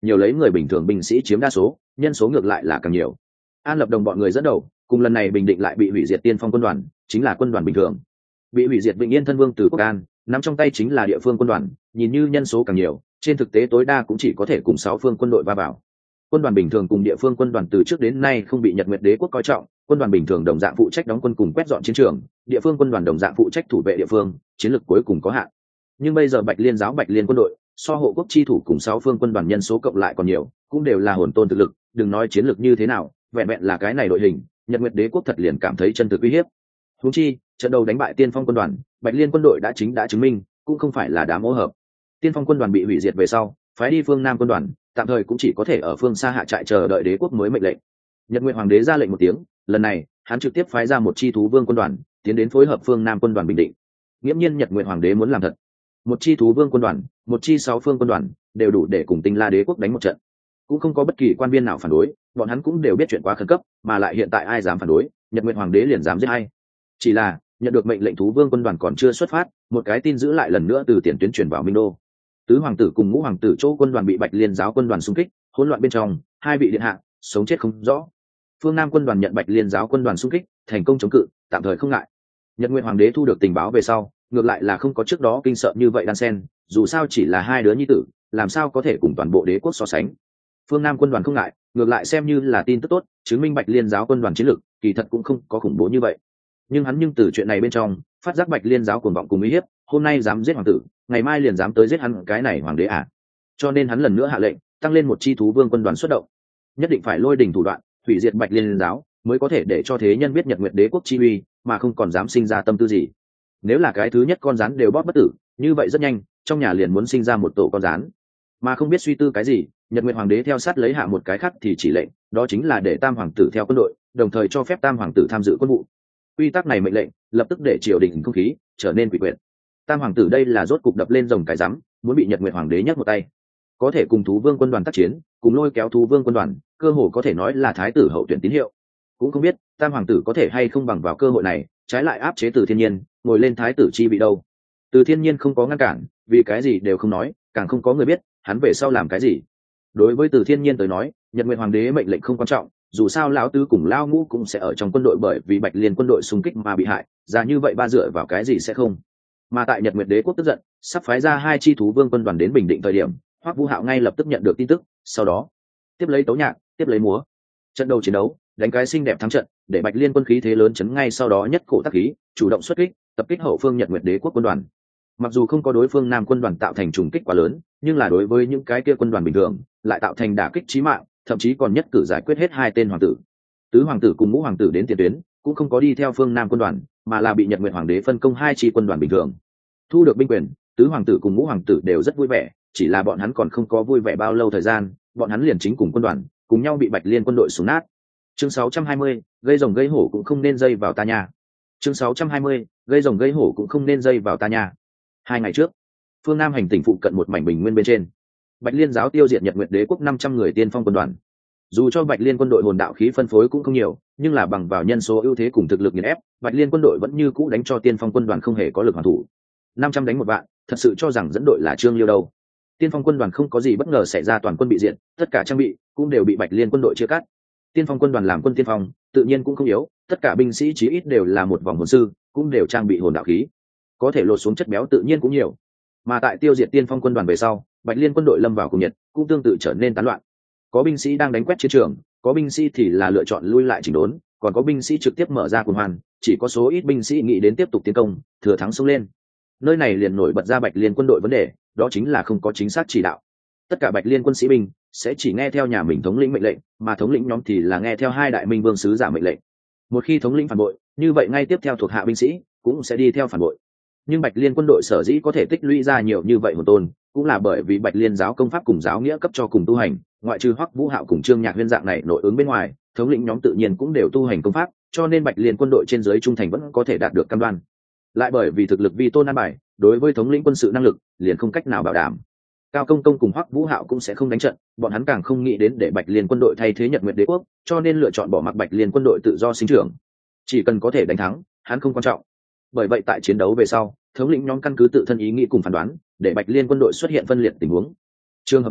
[SPEAKER 1] nhiều lấy người bình thường binh sĩ chiếm đa số, nhân số ngược lại là càng nhiều. An Lập Đồng bọn người dẫn đầu, cùng lần này bình định lại bị hủy diệt tiên phong quân đoàn, chính là quân đoàn bình thường. Bị hủy diệt Vĩnh Yên thân vương Từ Quốc An, nắm trong tay chính là địa phương quân đoàn, nhìn như nhân số càng nhiều, trên thực tế tối đa cũng chỉ có thể cùng sáu phương quân đội va vào. Quân đoàn bình thường cùng địa phương quân đoàn từ trước đến nay không bị Nhật Nguyệt Đế quốc coi trọng, quân đoàn bình thường đồng dạng phụ trách đóng quân cùng quét dọn chiến trường, địa phương quân đoàn đồng dạng phụ trách thủ vệ địa phương, chiến lược cuối cùng có hạn. Nhưng bây giờ Bạch Liên giáo Bạch Liên quân đội, so hộ quốc chi thủ cùng sáu phương quân đoàn nhân số cộng lại còn nhiều, cũng đều là hồn tôn thực lực, đừng nói chiến lược như thế nào, vẹn vẹn là cái này đội hình, Nhật Nguyệt Đế quốc thật liền cảm thấy chân thực uy hiếp. Huống chi, trận đầu đánh bại Tiên Phong quân đoàn, Bạch Liên quân đội đã chính đã chứng minh, cũng không phải là đám ô hợp. Tiên Phong quân đoàn bị hủy diệt về sau, phái đi phương Nam quân đoàn, tạm thời cũng chỉ có thể ở phương xa hạ trại chờ đợi đế quốc mới mệnh lệnh. Nhật Nguyệt Hoàng đế ra lệnh một tiếng, lần này, hắn trực tiếp phái ra một chi thú vương quân đoàn, tiến đến phối hợp phương Nam quân đoàn bình định. Nghiễm nhiên Nhật Nguyệt Hoàng đế muốn làm thật. Một chi thú vương quân đoàn, một chi sáu phương quân đoàn, đều đủ để cùng Tinh La đế quốc đánh một trận. Cũng không có bất kỳ quan viên nào phản đối, bọn hắn cũng đều biết chuyện quá khẩn cấp, mà lại hiện tại ai dám phản đối, Nhật Nguyệt Hoàng đế liền dám giết hay. Chỉ là, nhận được mệnh lệnh thú vương quân đoàn còn chưa xuất phát, một cái tin giữ lại lần nữa từ tiền tuyến truyền vào Minh Đô. Tứ hoàng tử cùng ngũ hoàng tử chỗ quân đoàn bị Bạch Liên giáo quân đoàn xung kích, hỗn loạn bên trong, hai vị điện hạ sống chết không rõ. Phương Nam quân đoàn nhận Bạch Liên giáo quân đoàn xung kích, thành công chống cự, tạm thời không ngại. Nhật Nguyệt Hoàng đế thu được tình báo về sau, ngược lại là không có trước đó kinh sợ như vậy đan sen, dù sao chỉ là hai đứa nhi tử, làm sao có thể cùng toàn bộ đế quốc so sánh. Phương Nam quân đoàn không ngại, ngược lại xem như là tin tức tốt, chứng minh Bạch Liên giáo quân đoàn chiến lược kỳ thật cũng không có khủng bố như vậy. Nhưng hắn nhưng từ chuyện này bên trong phát giác Bạch Liên giáo cuồng vọng cùng uy hiếp, hôm nay dám giết hoàng tử, ngày mai liền dám tới giết hắn cái này hoàng đế à. Cho nên hắn lần nữa hạ lệnh tăng lên một chi thú vương quân đoàn xuất động, nhất định phải lôi đình thủ đoạn hủy diệt Bạch Liên giáo, mới có thể để cho thế nhân biết Nhật Nguyệt đế quốc chi uy, mà không còn dám sinh ra tâm tư gì. Nếu là cái thứ nhất con rắn đều bóp bất tử, như vậy rất nhanh trong nhà liền muốn sinh ra một tổ con rắn. Mà không biết suy tư cái gì, Nhật Nguyệt Hoàng đế theo sát lấy hạ một cái khác thì chỉ lệnh, đó chính là để Tam hoàng tử theo quân đội, đồng thời cho phép Tam hoàng tử tham dự quân vụ. Quy tắc này mệnh lệnh lập tức để triều đình không khí trở nên quỷ quyệt. Tam hoàng tử đây là rốt cục đập lên rồng cái rắm, muốn bị Nhật Nguyệt Hoàng đế nhấc một tay. Có thể cùng thú vương quân đoàn tác chiến, cùng lôi kéo thú vương quân đoàn, cơ hồ có thể nói là thái tử hậu tuyển tín hiệu. Cũng không biết Tam hoàng tử có thể hay không bằng vào cơ hội này, trái lại áp chế Từ Thiên Nhiên, ngồi lên thái tử chi vị đâu. Từ Thiên Nhiên không có ngăn cản, vì cái gì đều không nói, càng không có người biết hắn về sau làm cái gì. Đối với Từ Thiên Nhiên tới nói, Nhật Nguyệt Hoàng đế mệnh lệnh không quan trọng, dù sao lão tứ cùng lão ngũ cũng sẽ ở trong quân đội bởi vì Bạch Liên quân đội xung kích mà bị hại, ra như vậy ba dựa vào cái gì sẽ không. Mà tại Nhật Nguyệt đế quốc tức giận, sắp phái ra hai chi thú vương quân đoàn đến Bình Định thời điểm, Hoắc Vũ Hạo ngay lập tức nhận được tin tức, sau đó tiếp lấy tấu nhạc, tiếp lấy múa. Trận đầu chiến đấu, đánh cái xinh đẹp thắng trận, để Bạch Liên quân khí thế lớn chấn ngay sau đó nhất cổ tác khí, chủ động xuất kích, tập kích hậu phương Nhật Nguyệt đế quốc quân đoàn. Mặc dù không có đối phương Nam quân đoàn tạo thành trùng kích quá lớn, nhưng là đối với những cái kia quân đoàn bình thường, lại tạo thành đả kích chí mạng, thậm chí còn nhất cử giải quyết hết hai tên hoàng tử. Tứ hoàng tử cùng ngũ hoàng tử đến tiền tuyến, cũng không có đi theo phương Nam quân đoàn, mà là bị Nhật Nguyệt Hoàng đế phân công hai chi quân đoàn bình thường. Thu được binh quyền, tứ hoàng tử cùng ngũ hoàng tử đều rất vui vẻ, chỉ là bọn hắn còn không có vui vẻ bao lâu thời gian, bọn hắn liền chính cùng quân đoàn, cùng nhau bị Bạch Liên quân đội xuống nát. Chương sáu trăm hai mươi, gây rồng gây hổ cũng không nên dây vào ta nha. Chương sáu trăm hai mươi, gây rồng gây hổ cũng không nên dây vào ta nha. Hai ngày trước, phương Nam hành tỉnh phụ cận một mảnh bình nguyên bên trên, Bạch Liên giáo tiêu diệt Nhật Nguyệt đế quốc năm trăm người tiên phong quân đoàn. Dù cho Bạch Liên quân đội hồn đạo khí phân phối cũng không nhiều, nhưng là bằng vào nhân số ưu thế cùng thực lực nghiền ép, Bạch Liên quân đội vẫn như cũ đánh cho tiên phong quân đoàn không hề có lực hoàn thủ. năm trăm đánh một vạn, thật sự cho rằng dẫn đội là Trương Liêu đâu. Tiên phong quân đoàn không có gì bất ngờ xảy ra, toàn quân bị diệt, tất cả trang bị cũng đều bị Bạch Liên quân đội chia cắt. Tiên phong quân đoàn làm quân tiên phong, tự nhiên cũng không yếu, tất cả binh sĩ chí ít đều là một vòng hồn sư, cũng đều trang bị hồn đạo khí. Có thể lột xuống chất béo tự nhiên cũng nhiều. Mà tại tiêu diệt tiên phong quân đoàn về sau, Bạch Liên quân đội lâm vào cùng nhiệt, cũng tương tự trở nên tán loạn. Có binh sĩ đang đánh quét chiến trường, có binh sĩ thì là lựa chọn lui lại chỉnh đốn, còn có binh sĩ trực tiếp mở ra cuồng hoan, chỉ có số ít binh sĩ nghĩ đến tiếp tục tiến công, thừa thắng xông lên. Nơi này liền nổi bật ra Bạch Liên quân đội vấn đề, đó chính là không có chính xác chỉ đạo. Tất cả Bạch Liên quân sĩ binh sẽ chỉ nghe theo nhà mình thống lĩnh mệnh lệnh, mà thống lĩnh nhóm thì là nghe theo hai đại minh vương sứ giả mệnh lệnh. Một khi thống lĩnh phản bội, như vậy ngay tiếp theo thuộc hạ binh sĩ cũng sẽ đi theo phản bội. Nhưng Bạch Liên quân đội sở dĩ có thể tích lũy ra nhiều như vậy hồn tôn, cũng là bởi vì Bạch Liên giáo công pháp cùng giáo nghĩa cấp cho cùng tu hành, ngoại trừ Hoắc Vũ Hạo cùng Trương Nhạc Huyên dạng này nội ứng bên ngoài, thống lĩnh nhóm tự nhiên cũng đều tu hành công pháp, cho nên Bạch Liên quân đội trên dưới trung thành vẫn có thể đạt được cam đoan. Lại bởi vì thực lực vi tôn an bài, đối với thống lĩnh quân sự năng lực liền không cách nào bảo đảm. Cao Công Công cùng Hoắc Vũ Hạo cũng sẽ không đánh trận, bọn hắn càng không nghĩ đến để Bạch Liên quân đội thay thế Nhật Nguyệt đế quốc, cho nên lựa chọn bỏ mặc Bạch Liên quân đội tự do sinh trưởng. Chỉ cần có thể đánh thắng, hắn không quan trọng. Bởi vậy tại chiến đấu về sau, thống lĩnh nhóm căn cứ tự thân ý nghĩ cùng phán đoán, để Bạch Liên quân đội xuất hiện phân liệt tình huống. Trường hợp này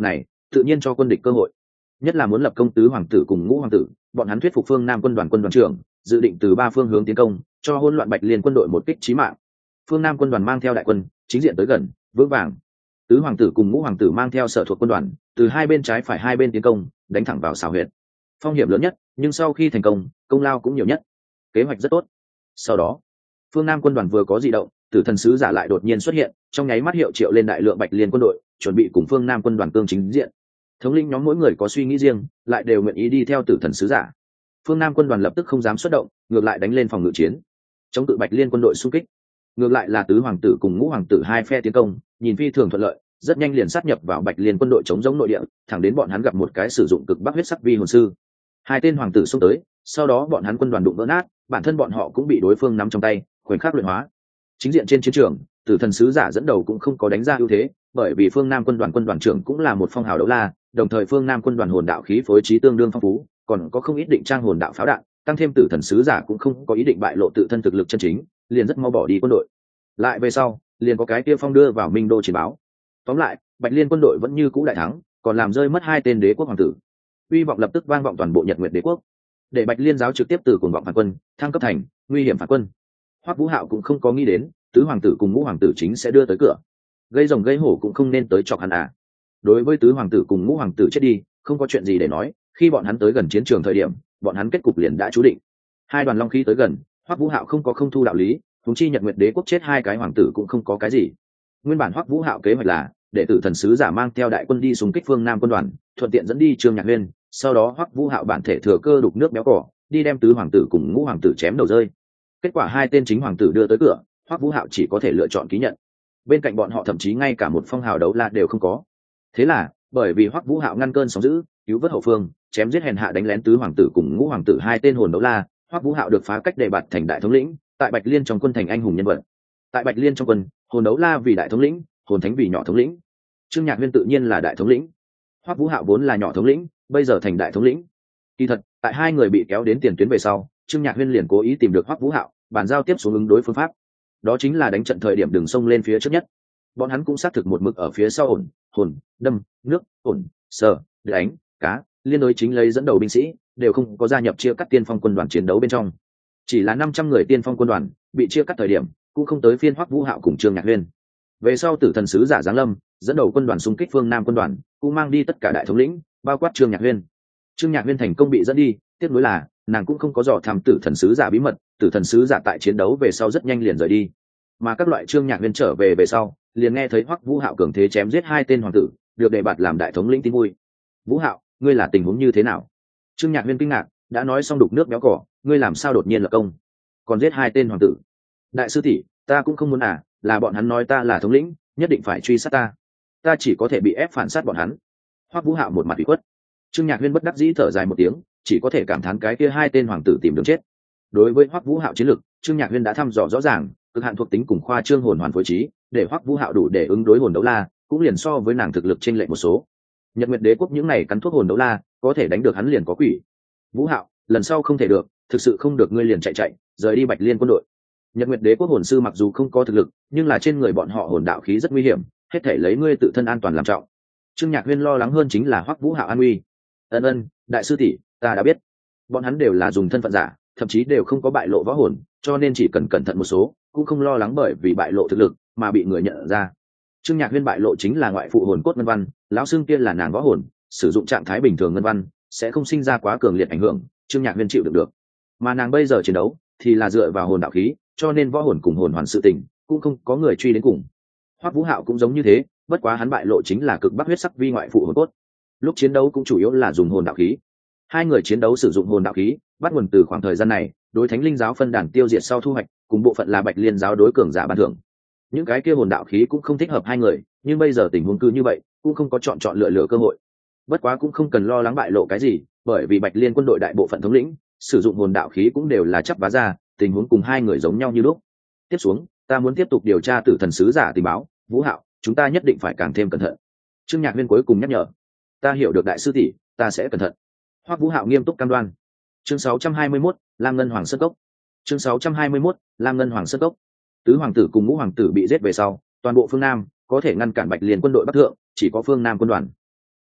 [SPEAKER 1] tự nhiên cho quân địch cơ hội, nhất là muốn lập công tứ hoàng tử cùng ngũ hoàng tử. Bọn hắn thuyết phục phương Nam quân đoàn quân đoàn trưởng dự định từ ba phương hướng tiến công, cho hỗn loạn Bạch Liên quân đội một kích chí mạng. Phương Nam quân đoàn mang theo đại quân chính diện tới gần vững vàng, tứ hoàng tử cùng ngũ hoàng tử mang theo sở thuộc quân đoàn từ hai bên trái phải hai bên tiến công, đánh thẳng vào xào huyệt. Phong hiểm lớn nhất, nhưng sau khi thành công công lao cũng nhiều nhất. Kế hoạch rất tốt. Sau đó phương Nam quân đoàn vừa có dị động, tử thần sứ giả lại đột nhiên xuất hiện, trong nháy mắt hiệu triệu lên đại lượng Bạch Liên quân đội chuẩn bị cùng phương Nam quân đoàn cương chính diện. Thống lĩnh nhóm mỗi người có suy nghĩ riêng, lại đều nguyện ý đi theo tử thần sứ giả. Phương Nam quân đoàn lập tức không dám xuất động, ngược lại đánh lên phòng ngự chiến, chống cự Bạch Liên quân đội xung kích. Ngược lại là tứ hoàng tử cùng ngũ hoàng tử hai phe tiến công, nhìn phi thường thuận lợi, rất nhanh liền sát nhập vào Bạch Liên quân đội chống giống nội địa, thẳng đến bọn hắn gặp một cái sử dụng cực bắc huyết sắc vi hồn sư. Hai tên hoàng tử xông tới, sau đó bọn hắn quân đoàn đụng vỡ nát, bản thân bọn họ cũng bị đối phương nắm trong tay, khoảnh khắc luyện hóa. Chính diện trên chiến trường, tử thần sứ giả dẫn đầu cũng không có đánh ra ưu thế, bởi vì phương Nam quân đoàn quân đoàn trưởng cũng là một phong hào đấu la, đồng thời phương Nam quân đoàn hồn đạo khí phối trí tương đương phong phú, còn có không ít định trang hồn đạo pháo đạn, tăng thêm tử thần sứ giả cũng không có ý định bại lộ tự thân thực lực chân chính, liền rất mau bỏ đi quân đội. Lại về sau, liền có cái kia phong đưa vào Minh Đô chỉ báo. Tóm lại, Bạch Liên quân đội vẫn như cũ đại thắng, còn làm rơi mất hai tên đế quốc hoàng tử. Uy vọng lập tức vang vọng toàn bộ Nhật Nguyệt đế quốc. Để Bạch Liên giáo trực tiếp từ cuồng vọng phản quân, thăng cấp thành nguy hiểm phản quân. Hoắc Vũ Hạo cũng không có nghĩ đến, tứ hoàng tử cùng ngũ hoàng tử chính sẽ đưa tới cửa. Gây rồng gây hổ cũng không nên tới chọc hắn à. Đối với tứ hoàng tử cùng ngũ hoàng tử chết đi, không có chuyện gì để nói, khi bọn hắn tới gần chiến trường thời điểm, bọn hắn kết cục liền đã chú định. Hai đoàn long khí tới gần, Hoắc Vũ Hạo không có không thu đạo lý, huống chi Nhật Nguyệt đế quốc chết hai cái hoàng tử cũng không có cái gì. Nguyên bản Hoắc Vũ Hạo kế hoạch là để tử thần sứ giả mang theo đại quân đi xung kích phương Nam quân đoàn, thuận tiện dẫn đi Trương Nhạc Huyên, sau đó Hoắc Vũ Hạo bản thể thừa cơ đục nước béo cỏ, đi đem tứ hoàng tử cùng ngũ hoàng tử chém đầu rơi. Kết quả hai tên chính hoàng tử đưa tới cửa, Hoắc Vũ Hạo chỉ có thể lựa chọn ký nhận. Bên cạnh bọn họ thậm chí ngay cả một phong hào đấu la đều không có. Thế là, bởi vì Hoắc Vũ Hạo ngăn cơn sóng dữ, cứu vớt hậu phương, chém giết hèn hạ đánh lén tứ hoàng tử cùng ngũ hoàng tử hai tên hồn đấu la, Hoắc Vũ Hạo được phá cách đề bạt thành đại thống lĩnh, tại Bạch Liên trong quân thành anh hùng nhân vật. Tại Bạch Liên trong quân, hồn đấu la vì đại thống lĩnh, hồn thánh vì nhỏ thống lĩnh. Trương Nhạc Huyên tự nhiên là đại thống lĩnh. Hoắc Vũ Hạo vốn là nhỏ thống lĩnh, bây giờ thành đại thống lĩnh. Kỳ thật, tại hai người bị kéo đến tiền tuyến về sau, Trương Nhạc Huyên liền cố ý tìm được Hoắc Vũ Hạo, bàn giao tiếp xuống ứng đối phương pháp. Đó chính là đánh trận thời điểm đường sông lên phía trước nhất. Bọn hắn cũng xác thực một mực ở phía sau ổn, hồn, đâm, nước, ổn, sờ, đánh, cá, liên đối chính lấy dẫn đầu binh sĩ, đều không có gia nhập chia cắt tiên phong quân đoàn chiến đấu bên trong. Chỉ là năm trăm người tiên phong quân đoàn bị chia cắt thời điểm, cũng không tới phiên Hoắc Vũ Hạo cùng Trương Nhạc Huyên. Về sau tử thần sứ giả giáng lâm, dẫn đầu quân đoàn xung kích phương Nam quân đoàn, cũng mang đi tất cả đại thống lĩnh, bao quát Trương Nhạc Huyên. Trương Nhạc Huyên thành công bị dẫn đi, tiếp nối là nàng cũng không có dò thăm tử thần sứ giả bí mật, tử thần sứ giả tại chiến đấu về sau rất nhanh liền rời đi. Mà các loại Trương Nhạc Huyên trở về về sau, liền nghe thấy Hoắc Vũ Hạo cường thế chém giết hai tên hoàng tử, được đề bạt làm đại thống lĩnh tin vui. Vũ Hạo, ngươi là tình huống như thế nào? Trương Nhạc Huyên kinh ngạc, đã nói xong đục nước béo cỏ, ngươi làm sao đột nhiên lập công, còn giết hai tên hoàng tử? Đại sư tỷ, ta cũng không muốn à, là bọn hắn nói ta là thống lĩnh, nhất định phải truy sát ta, ta chỉ có thể bị ép phản sát bọn hắn. Hoắc Vũ Hạo một mặt ủy khuất. Trương Nhạc Huyên bất đắc dĩ thở dài một tiếng, chỉ có thể cảm thán cái kia hai tên hoàng tử tìm đường chết. Đối với Hoắc Vũ Hạo chiến lược, Trương Nhạc Huyên đã thăm dò rõ ràng, cực hạn thuộc tính cùng khoa trương hồn hoàn phối trí, để Hoắc Vũ Hạo đủ để ứng đối hồn đấu la, cũng liền so với nàng thực lực chênh lệch một số. Nhật Nguyệt đế quốc những này cắn thuốc hồn đấu la, có thể đánh được hắn liền có quỷ. Vũ Hạo, lần sau không thể được, thực sự không được ngươi liền chạy chạy, rời đi Bạch Liên quân đội. Nhật Nguyệt đế quốc hồn sư mặc dù không có thực lực, nhưng là trên người bọn họ hồn đạo khí rất nguy hiểm, hết thảy lấy ngươi tự thân an toàn làm trọng. Trương Nhạc Huyên lo lắng hơn chính là Hoắc Vũ Hạo an nguy. Ân ân, đại sư tỷ, ta đã biết. Bọn hắn đều là dùng thân phận giả, thậm chí đều không có bại lộ võ hồn, cho nên chỉ cần cẩn thận một số, cũng không lo lắng bởi vì bại lộ thực lực mà bị người nhận ra. Trương Nhạc Huyên bại lộ chính là ngoại phụ hồn cốt ngân văn, lão xương kia là nàng võ hồn, sử dụng trạng thái bình thường ngân văn sẽ không sinh ra quá cường liệt ảnh hưởng, Trương Nhạc Huyên chịu được được. Mà nàng bây giờ chiến đấu thì là dựa vào hồn đạo khí, cho nên võ hồn cùng hồn hoàn sự tình cũng không có người truy đến cùng. Hoắc Vũ Hạo cũng giống như thế, bất quá hắn bại lộ chính là cực bắc huyết sắc vi ngoại phụ hồn cốt. Lúc chiến đấu cũng chủ yếu là dùng hồn đạo khí. Hai người chiến đấu sử dụng hồn đạo khí, bắt nguồn từ khoảng thời gian này, đối Thánh Linh giáo phân đàn tiêu diệt sau thu hoạch, cùng bộ phận là Bạch Liên giáo đối cường giả ban thưởng. Những cái kia hồn đạo khí cũng không thích hợp hai người, nhưng bây giờ tình huống cứ như vậy, cũng không có chọn chọn lựa lựa cơ hội. Bất quá cũng không cần lo lắng bại lộ cái gì, bởi vì Bạch Liên quân đội đại bộ phận thống lĩnh sử dụng hồn đạo khí cũng đều là chấp vá ra, tình huống cùng hai người giống nhau như lúc. Tiếp xuống, ta muốn tiếp tục điều tra tử thần sứ giả tình báo, Vũ Hạo, chúng ta nhất định phải càng thêm cẩn thận. Trương Nhạc Huyên cuối cùng nhắc nhở. Ta hiểu được đại sư tỷ, ta sẽ cẩn thận. Hoắc Vũ Hạo nghiêm túc cam đoan. Chương sáu trăm hai mươi mốt, Lam Ngân Hoàng Sơn Cốc. Chương sáu trăm hai mươi mốt, Lam Ngân Hoàng Sơn Cốc. Tứ hoàng tử cùng ngũ hoàng tử bị giết về sau, toàn bộ phương Nam có thể ngăn cản Bạch Liên quân đội bắc thượng, chỉ có phương Nam quân đoàn.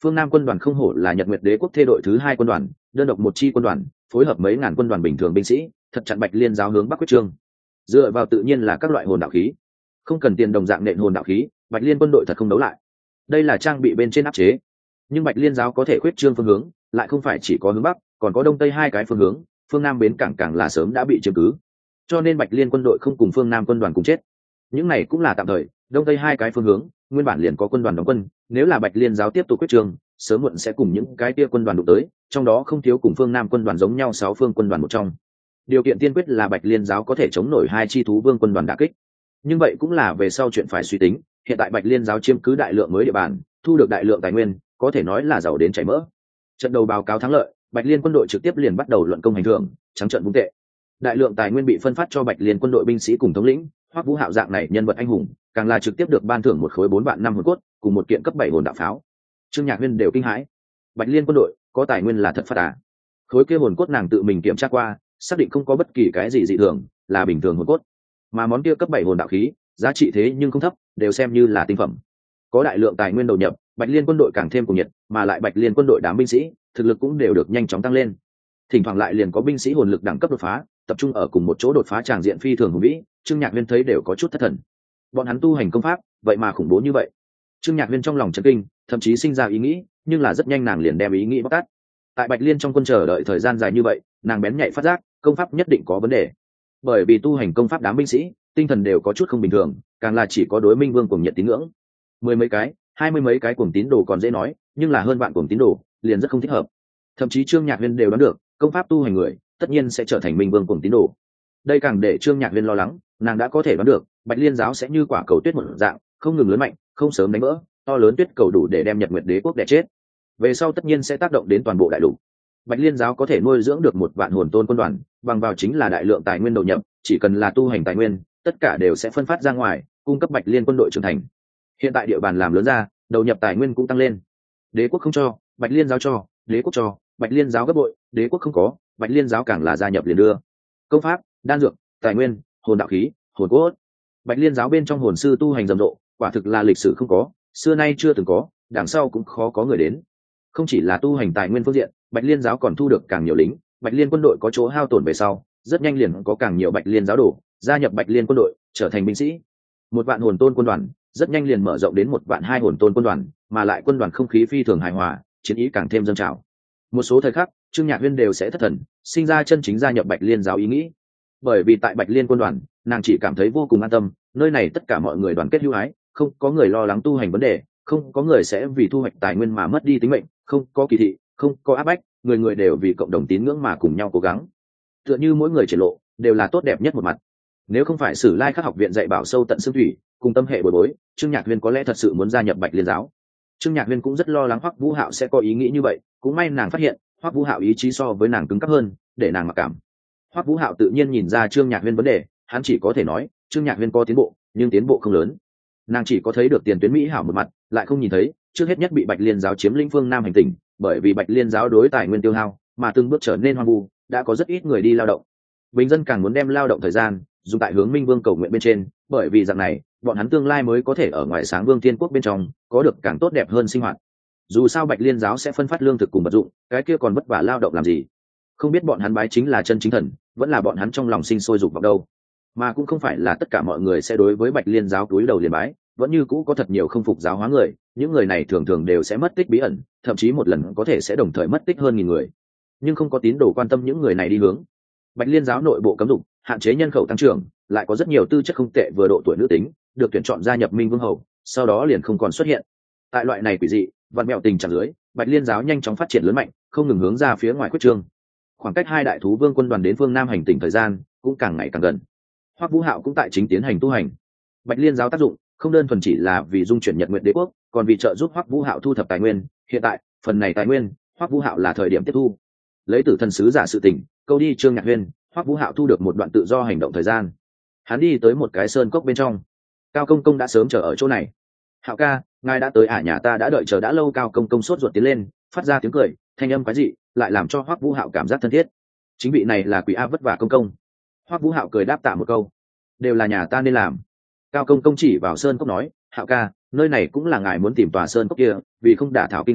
[SPEAKER 1] Phương Nam quân đoàn không hổ là Nhật Nguyệt Đế quốc thê đội thứ hai quân đoàn, đơn độc một chi quân đoàn, phối hợp mấy ngàn quân đoàn bình thường binh sĩ, thật chặn Bạch Liên giáo hướng Bắc quyết trương. Dựa vào tự nhiên là các loại hồn đạo khí, không cần tiền đồng dạng nện hồn đạo khí, Bạch Liên quân đội thật không đấu lại. Đây là trang bị bên trên áp chế, nhưng Bạch Liên giáo có thể khuyết trương phương hướng, lại không phải chỉ có hướng Bắc, còn có Đông Tây hai cái phương hướng, phương Nam bến cảng càng là sớm đã bị chiếm cứ. Cho nên Bạch Liên quân đội không cùng phương Nam quân đoàn cùng chết. Những này cũng là tạm thời, Đông Tây hai cái phương hướng, nguyên bản liền có quân đoàn đóng quân, nếu là Bạch Liên giáo tiếp tục quyết trương, sớm muộn sẽ cùng những cái kia quân đoàn đụng tới, trong đó không thiếu cùng phương Nam quân đoàn giống nhau sáu phương quân đoàn một trong. Điều kiện tiên quyết là Bạch Liên giáo có thể chống nổi hai chi thú vương quân đoàn đả kích. Nhưng vậy cũng là về sau chuyện phải suy tính, hiện tại Bạch Liên giáo chiếm cứ đại lượng mới địa bàn, thu được đại lượng tài nguyên, có thể nói là giàu đến chảy mỡ. Trận đầu báo cáo thắng lợi, Bạch Liên quân đội trực tiếp liền bắt đầu luận công hành thưởng, trắng trận vung tệ. Đại lượng tài nguyên bị phân phát cho Bạch Liên quân đội binh sĩ cùng thống lĩnh, Hoắc Vũ Hạo dạng này nhân vật anh hùng, càng là trực tiếp được ban thưởng một khối bốn vạn năm hồn cốt, cùng một kiện cấp bảy hồn đạo pháo. Trương Nhạc Huyên đều kinh hãi. Bạch Liên quân đội có tài nguyên là thật phát à? Khối kia hồn cốt nàng tự mình kiểm tra qua, xác định không có bất kỳ cái gì dị thường, là bình thường hồn cốt. Mà món kia cấp bảy hồn đạo khí, giá trị thế nhưng không thấp, đều xem như là tinh phẩm. Có đại lượng tài nguyên đầu nhập, Bạch Liên quân đội càng thêm cuồng nhiệt, mà lại Bạch Liên quân đội đám binh sĩ, thực lực cũng đều được nhanh chóng tăng lên. Thỉnh thoảng lại liền có binh sĩ hồn lực đẳng cấp đột phá, tập trung ở cùng một chỗ đột phá tràng diện phi thường hùng vĩ, Trương Nhạc Huyên thấy đều có chút thất thần. Bọn hắn tu hành công pháp, vậy mà khủng bố như vậy. Trương Nhạc Huyên trong lòng chấn kinh, thậm chí sinh ra ý nghĩ, nhưng là rất nhanh nàng liền đem ý nghĩ bóc tát. Tại Bạch Liên trong quân chờ đợi thời gian dài như vậy, nàng bén nhạy phát giác, công pháp nhất định có vấn đề. Bởi vì tu hành công pháp đám binh sĩ, tinh thần đều có chút không bình thường, càng là chỉ có đối Minh Vương cuồng nhiệt tín ngưỡng. Mười mấy cái, hai mươi mấy cái cuồng tín đồ còn dễ nói, nhưng là hơn vạn cuồng tín đồ, liền rất không thích hợp. Thậm chí Trương Nhạc Huyên đều đoán được, công pháp tu hành người, tất nhiên sẽ trở thành Minh Vương cuồng tín đồ. Đây càng để Trương Nhạc Huyên lo lắng, nàng đã có thể đoán được, Bạch Liên giáo sẽ như quả cầu tuyết một dạng, không ngừng lớn mạnh, không sớm đánh vỡ, to lớn tuyết cầu đủ để đem Nhật Nguyệt Đế quốc đè chết. Về sau tất nhiên sẽ tác động đến toàn bộ đại lục. Bạch Liên giáo có thể nuôi dưỡng được một vạn hồn tôn quân đoàn, bằng vào chính là đại lượng tài nguyên đầu nhập, chỉ cần là tu hành tài nguyên, tất cả đều sẽ phân phát ra ngoài, cung cấp Bạch Liên quân đội trưởng thành. Hiện tại địa bàn làm lớn ra, đầu nhập tài nguyên cũng tăng lên. Đế quốc không cho, Bạch Liên giáo cho, Đế quốc cho, Bạch Liên giáo gấp bội, Đế quốc không có, Bạch Liên giáo càng là gia nhập liền đưa. Công pháp, đan dược, tài nguyên, hồn đạo khí, hồn cốt. Bạch Liên giáo bên trong hồn sư tu hành rầm rộ, quả thực là lịch sử không có, xưa nay chưa từng có, đằng sau cũng khó có người đến. Không chỉ là tu hành tài nguyên phương diện, Bạch Liên giáo còn thu được càng nhiều lính, Bạch Liên quân đội có chỗ hao tổn về sau, rất nhanh liền có càng nhiều Bạch Liên giáo đồ gia nhập Bạch Liên quân đội, trở thành binh sĩ. Một vạn hồn tôn quân đoàn, rất nhanh liền mở rộng đến một vạn hai hồn tôn quân đoàn, mà lại quân đoàn không khí phi thường hài hòa, chiến ý càng thêm dâng trào. Một số thời khắc, Trương Nhạc Huyên đều sẽ thất thần, sinh ra chân chính gia nhập Bạch Liên giáo ý nghĩ. Bởi vì tại Bạch Liên quân đoàn, nàng chỉ cảm thấy vô cùng an tâm, nơi này tất cả mọi người đoàn kết hữu ái, không có người lo lắng tu hành vấn đề, không có người sẽ vì thu hoạch tài nguyên mà mất đi tính mệnh, không có kỳ thị, không có áp bách, người người đều vì cộng đồng tín ngưỡng mà cùng nhau cố gắng. Tựa như mỗi người triển lộ đều là tốt đẹp nhất một mặt. Nếu không phải Sử Lai Khắc học viện dạy bảo sâu tận xương thủy, cùng tâm hệ bồi bối, Trương Nhạc Huyên có lẽ thật sự muốn gia nhập Bạch Liên giáo. Trương Nhạc Huyên cũng rất lo lắng Hoắc Vũ Hạo sẽ có ý nghĩ như vậy, cũng may nàng phát hiện, Hoắc Vũ Hạo ý chí so với nàng cứng cáp hơn, để nàng mặc cảm. Hoắc Vũ Hạo tự nhiên nhìn ra Trương Nhạc Huyên vấn đề, hắn chỉ có thể nói, Trương Nhạc Huyên có tiến bộ, nhưng tiến bộ không lớn. Nàng chỉ có thấy được tiền tuyến mỹ hảo một mặt, lại không nhìn thấy, trước hết nhất bị Bạch Liên giáo chiếm lĩnh phương Nam hành tinh, bởi vì Bạch Liên giáo đối tài nguyên tiêu hao, mà từng bước trở nên hoang vu, đã có rất ít người đi lao động. Bình dân càng muốn đem lao động thời gian dùng tại hướng Minh Vương cầu nguyện bên trên, bởi vì dạng này, bọn hắn tương lai mới có thể ở ngoài sáng Vương Thiên Quốc bên trong có được càng tốt đẹp hơn sinh hoạt. Dù sao Bạch Liên giáo sẽ phân phát lương thực cùng vật dụng, cái kia còn vất vả lao động làm gì? Không biết bọn hắn bái chính là chân chính thần, vẫn là bọn hắn trong lòng sinh sôi dục vào đâu. Mà cũng không phải là tất cả mọi người sẽ đối với Bạch Liên giáo cúi đầu liền bái, vẫn như cũ có thật nhiều không phục giáo hóa người, những người này thường thường đều sẽ mất tích bí ẩn, thậm chí một lần có thể sẽ đồng thời mất tích hơn nghìn người. Nhưng không có tín đồ quan tâm những người này đi hướng. Bạch Liên giáo nội bộ cấm dục, hạn chế nhân khẩu tăng trưởng, lại có rất nhiều tư chất không tệ vừa độ tuổi nữ tính, được tuyển chọn gia nhập Minh Vương hầu, sau đó liền không còn xuất hiện. Tại loại này quỷ dị, vặn mẹo tình trạng dưới, Bạch Liên giáo nhanh chóng phát triển lớn mạnh, không ngừng hướng ra phía ngoài quyết trương. Khoảng cách hai đại thú vương quân đoàn đến phương Nam hành tinh thời gian cũng càng ngày càng gần. Hoắc Vũ Hạo cũng tại chính tiến hành tu hành. Bạch Liên giáo tác dụng không đơn thuần chỉ là vì dung chuyển Nhật Nguyệt Đế quốc, còn vì trợ giúp Hoắc Vũ Hạo thu thập tài nguyên. Hiện tại, phần này tài nguyên, Hoắc Vũ Hạo là thời điểm tiếp thu. Lấy Tử Thần sứ giả sự tình, câu đi Trương Nhạc Huyên, Hoắc Vũ Hạo thu được một đoạn tự do hành động thời gian. Hắn đi tới một cái sơn cốc bên trong. Cao Công Công đã sớm chờ ở chỗ này. Hạo ca, ngài đã tới à? Nhà ta đã đợi chờ đã lâu. Cao Công Công sốt ruột tiến lên, phát ra tiếng cười, thanh âm quái dị, lại làm cho Hoắc Vũ Hạo cảm giác thân thiết. Chính vị này là Quỷ A vất vả công công. Hoắc Vũ Hạo cười đáp tạ một câu, đều là nhà ta nên làm. Cao Công Công chỉ vào sơn cốc nói, Hạo ca, nơi này cũng là ngài muốn tìm tòa sơn cốc kia, vì không đả thảo kinh xả,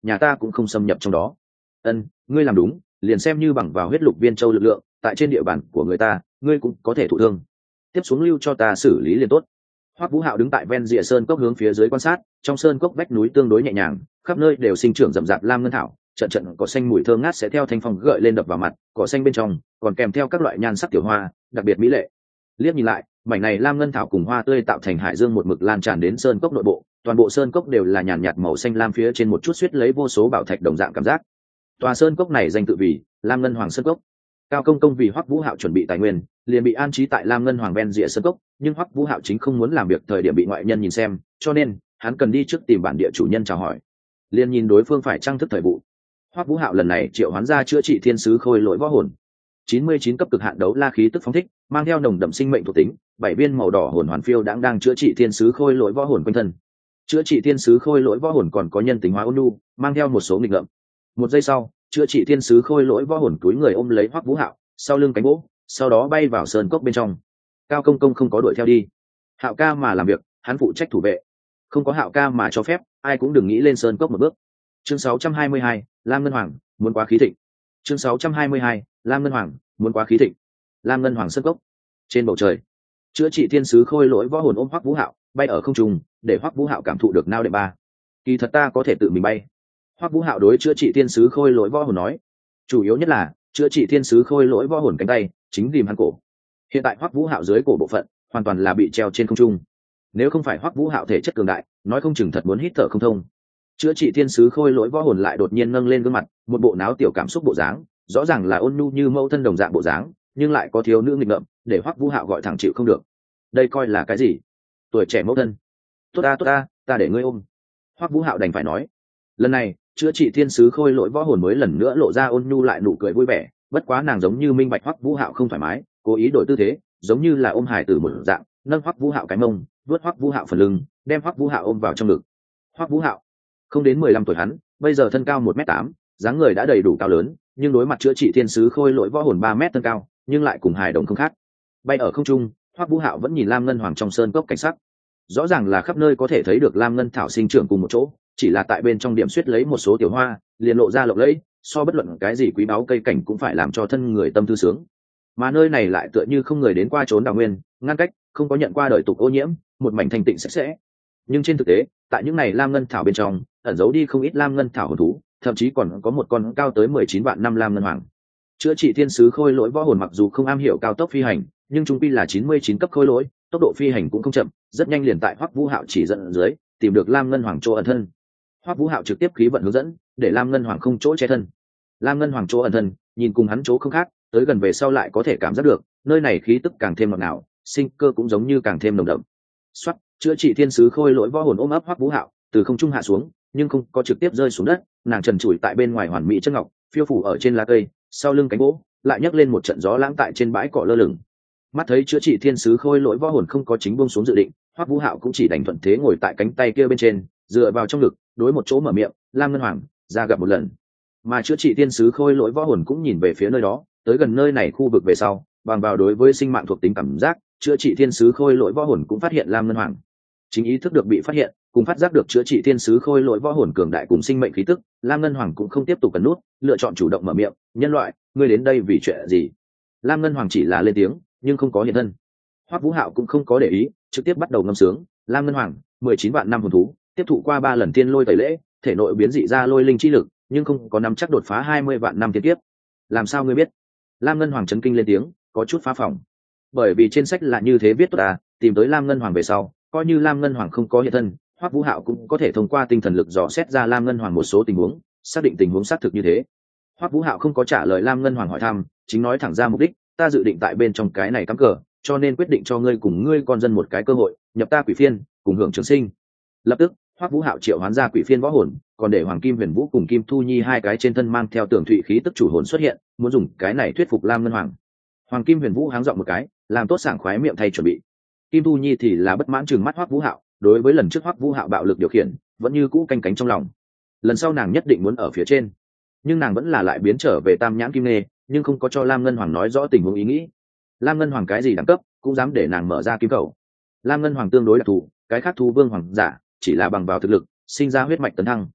[SPEAKER 1] nhà ta cũng không xâm nhập trong đó. Ân, ngươi làm đúng, liền xem như bằng vào huyết lục viên châu lực lượng tại trên địa bàn của người ta, ngươi cũng có thể thụ thương. Tiếp xuống lưu cho ta xử lý liền tốt. Hoắc Vũ Hạo đứng tại ven rìa sơn cốc hướng phía dưới quan sát, trong sơn cốc vách núi tương đối nhẹ nhàng, khắp nơi đều sinh trưởng rậm rạp lam ngân thảo, trận trận cỏ xanh mùi thơm ngát sẽ theo thanh phong gợi lên đập vào mặt, cỏ xanh bên trong còn kèm theo các loại nhan sắc tiểu hoa, đặc biệt mỹ lệ. Liếc nhìn lại, mảnh này lam ngân thảo cùng hoa tươi tạo thành hải dương một mực lan tràn đến sơn cốc nội bộ, toàn bộ sơn cốc đều là nhàn nhạt màu xanh lam, phía trên một chút suýt lấy vô số bảo thạch đồng dạng cảm giác. Tòa sơn cốc này danh tự vì Lam Ngân Hoàng Sơn Cốc. Cao công công vì Hoắc Vũ Hạo chuẩn bị tài nguyên, liền bị an trí tại Lam Ngân Hoàng ven rìa sơn cốc, nhưng Hoắc Vũ Hạo chính không muốn làm việc thời điểm bị ngoại nhân nhìn xem, cho nên hắn cần đi trước tìm bản địa chủ nhân chào hỏi, liền nhìn đối phương phải trang thức thời vụ. Hoắc Vũ Hạo lần này triệu hoán ra chữa trị thiên sứ khôi lỗi võ hồn, chín mươi chín cấp cực hạn đấu la khí tức phóng thích, mang theo nồng đậm sinh mệnh thuộc tính, bảy viên màu đỏ hồn hoàn phiêu đang đang chữa trị thiên sứ khôi lỗi võ hồn quanh thân. Chữa trị thiên sứ khôi lỗi võ hồn còn có nhân tính hóa ôn nhu, mang theo một số nghịch ngợm. Một giây sau, chữa trị thiên sứ khôi lỗi võ hồn túi người ôm lấy Hoắc Vũ Hạo, sau lưng cánh gỗ, sau đó bay vào sơn cốc bên trong. Cao công công không có đuổi theo đi. Hạo ca mà làm việc, hắn phụ trách thủ vệ. Không có Hạo ca mà cho phép, ai cũng đừng nghĩ lên sơn cốc một bước. Chương sáu trăm hai mươi hai, Lam Ngân Hoàng muốn quá khí thịnh. Chương sáu trăm hai mươi hai, Lam Ngân Hoàng muốn quá khí thịnh. Lam Ngân Hoàng sơn cốc. Trên bầu trời, chữa trị thiên sứ khôi lỗi võ hồn ôm Hoắc Vũ Hạo, bay ở không trung, để Hoắc Vũ Hạo cảm thụ được nao đệ ba. Kỳ thật ta có thể tự mình bay. Hoắc Vũ Hạo đối chữa trị thiên sứ khôi lỗi võ hồn nói, chủ yếu nhất là chữa trị thiên sứ khôi lỗi võ hồn cánh tay chính tìm hắn cổ. Hiện tại Hoắc Vũ Hạo dưới cổ bộ phận hoàn toàn là bị treo trên không trung, nếu không phải Hoắc Vũ Hạo thể chất cường đại, nói không chừng thật muốn hít thở không thông. Chữa trị thiên sứ khôi lỗi võ hồn lại đột nhiên nâng lên gương mặt, một bộ náo tiểu cảm xúc bộ dáng, rõ ràng là ôn nhu như mẫu thân đồng dạng bộ dáng, nhưng lại có thiếu nữ nghịch ngợm, để Hoắc Vũ Hạo gọi thẳng chịu không được. Đây coi là cái gì? Tuổi trẻ mẫu thân? Tốt ta tốt ta, ta để ngươi ôm. Hoắc Vũ Hạo đành phải nói. Lần này chữa trị thiên sứ khôi lỗi võ hồn mới lần nữa lộ ra ôn nhu lại nụ cười vui vẻ, bất quá nàng giống như minh bạch Hoắc Vũ Hạo không thoải mái, cố ý đổi tư thế, giống như là ôm hài tử một dạng, nâng Hoắc Vũ Hạo cái mông, vuốt Hoắc Vũ Hạo phần lưng, đem Hoắc Vũ Hạo ôm vào trong ngực. Hoắc Vũ Hạo không đến mười lăm tuổi, hắn bây giờ thân cao một mét tám, dáng người đã đầy đủ cao lớn, nhưng đối mặt chữa trị thiên sứ khôi lỗi võ hồn ba mét thân cao, nhưng lại cùng hài đồng không khác. Bay ở không trung, Hoắc Vũ Hạo vẫn nhìn Lam Ngân Hoàng trong sơn cốc cảnh sắc, rõ ràng là khắp nơi có thể thấy được lam ngân thảo sinh trưởng cùng một chỗ, chỉ là tại bên trong điểm suýt lấy một số tiểu hoa liền lộ ra lộng lẫy, so bất luận cái gì quý báu cây cảnh cũng phải làm cho thân người tâm thư sướng. Mà nơi này lại tựa như không người đến qua trốn đào nguyên, ngăn cách, không có nhận qua đời tục ô nhiễm, một mảnh thanh tịnh sạch sẽ. Nhưng trên thực tế, tại những này lam ngân thảo bên trong ẩn giấu đi không ít lam ngân thảo hồn thú, thậm chí còn có một con cao tới mười chín vạn năm lam ngân hoàng. Chữa trị thiên sứ khôi lỗi võ hồn mặc dù không am hiểu cao tốc phi hành, nhưng trung quy là chín mươi chín cấp khôi lỗi, tốc độ phi hành cũng không chậm, rất nhanh liền tại Hoắc Vũ Hạo chỉ dẫn ở dưới tìm được lam ngân hoàng chỗ ẩn thân. Hoắc Vũ Hạo trực tiếp khí vận hướng dẫn, để lam ngân hoàng không chỗ che thân. Lam ngân hoàng chỗ ẩn thân nhìn cùng hắn chỗ không khác, tới gần về sau lại có thể cảm giác được nơi này khí tức càng thêm ngọt ngào, sinh cơ cũng giống như càng thêm nồng đậm. Soát, chữa trị thiên sứ khôi lỗi võ hồn ôm ấp Hoắc Vũ Hạo từ không trung hạ xuống, nhưng không có trực tiếp rơi xuống đất, nàng trần trụi tại bên ngoài hoàn mỹ chất ngọc, phiêu phủ ở trên lá cây, sau lưng cánh gỗ lại nhấc lên một trận gió lãng tại trên bãi cỏ lơ lửng. Mắt thấy chữa trị thiên sứ khôi lỗi võ hồn không có chính buông xuống dự định, Hoắc Vũ Hạo cũng chỉ đành thuận thế ngồi tại cánh tay kia bên trên, dựa vào trong ngực, đối một chỗ mở miệng, Lam Ngân Hoàng ra gặp một lần. Mà chữa trị thiên sứ khôi lỗi võ hồn cũng nhìn về phía nơi đó, tới gần nơi này khu vực về sau, bằng vào đối với sinh mạng thuộc tính cảm giác, chữa trị thiên sứ khôi lỗi võ hồn cũng phát hiện Lam Ngân Hoàng chính ý thức được bị phát hiện, cùng phát giác được chữa trị thiên sứ khôi lỗi võ hồn cường đại cùng sinh mệnh khí tức, Lam Ngân Hoàng cũng không tiếp tục cấn nút, lựa chọn chủ động mở miệng, nhân loại, ngươi đến đây vì chuyện gì? Lam Ngân Hoàng chỉ là lên tiếng, nhưng không có hiện thân. Hoắc Vũ Hạo cũng không có để ý, trực tiếp bắt đầu ngâm sướng. Lam Ngân Hoàng, mười chín vạn năm hồn thú, tiếp thụ qua ba lần tiên lôi tẩy lễ, thể nội biến dị ra lôi linh chi lực, nhưng không có nắm chắc đột phá hai mươi vạn năm thiên kiếp. Làm sao ngươi biết? Lam Ngân Hoàng chấn kinh lên tiếng, có chút phá phòng. Bởi vì trên sách là như thế viết tốt à, tìm tới Lam Ngân Hoàng về sau, coi như Lam Ngân Hoàng không có hiện thân, Hoắc Vũ Hạo cũng có thể thông qua tinh thần lực dò xét ra Lam Ngân Hoàng một số tình huống, xác định tình huống xác thực như thế. Hoắc Vũ Hạo không có trả lời Lam Ngân Hoàng hỏi thăm, chính nói thẳng ra mục đích, ta dự định tại bên trong cái này cắm cờ, cho nên quyết định cho ngươi cùng ngươi con dân một cái cơ hội, nhập ta quỷ phiên, cùng hưởng trường sinh. Lập tức, Hoắc Vũ Hạo triệu hoán ra quỷ phiên võ hồn, còn để Hoàng Kim Huyền Vũ cùng Kim Thu Nhi hai cái trên thân mang theo tưởng thụy khí tức chủ hồn xuất hiện, muốn dùng cái này thuyết phục Lam Ngân Hoàng. Hoàng Kim Huyền Vũ háng giọng một cái, làm tốt sảng khoái miệng thay chuẩn bị. Kim Thu Nhi thì là bất mãn trừng mắt Hoắc Vũ Hạo, đối với lần trước Hoắc Vũ Hạo bạo lực điều khiển, vẫn như cũ canh cánh trong lòng. Lần sau nàng nhất định muốn ở phía trên, nhưng nàng vẫn là lại biến trở về Tam Nhãn Kim Nê, nhưng không có cho Lam Ngân Hoàng nói rõ tình huống ý nghĩ. Lam Ngân Hoàng cái gì đẳng cấp, cũng dám để nàng mở ra kim cầu. Lam Ngân Hoàng tương đối đặc thù, cái khác thú vương hoàng giả chỉ là bằng vào thực lực sinh ra huyết mạch tấn thăng.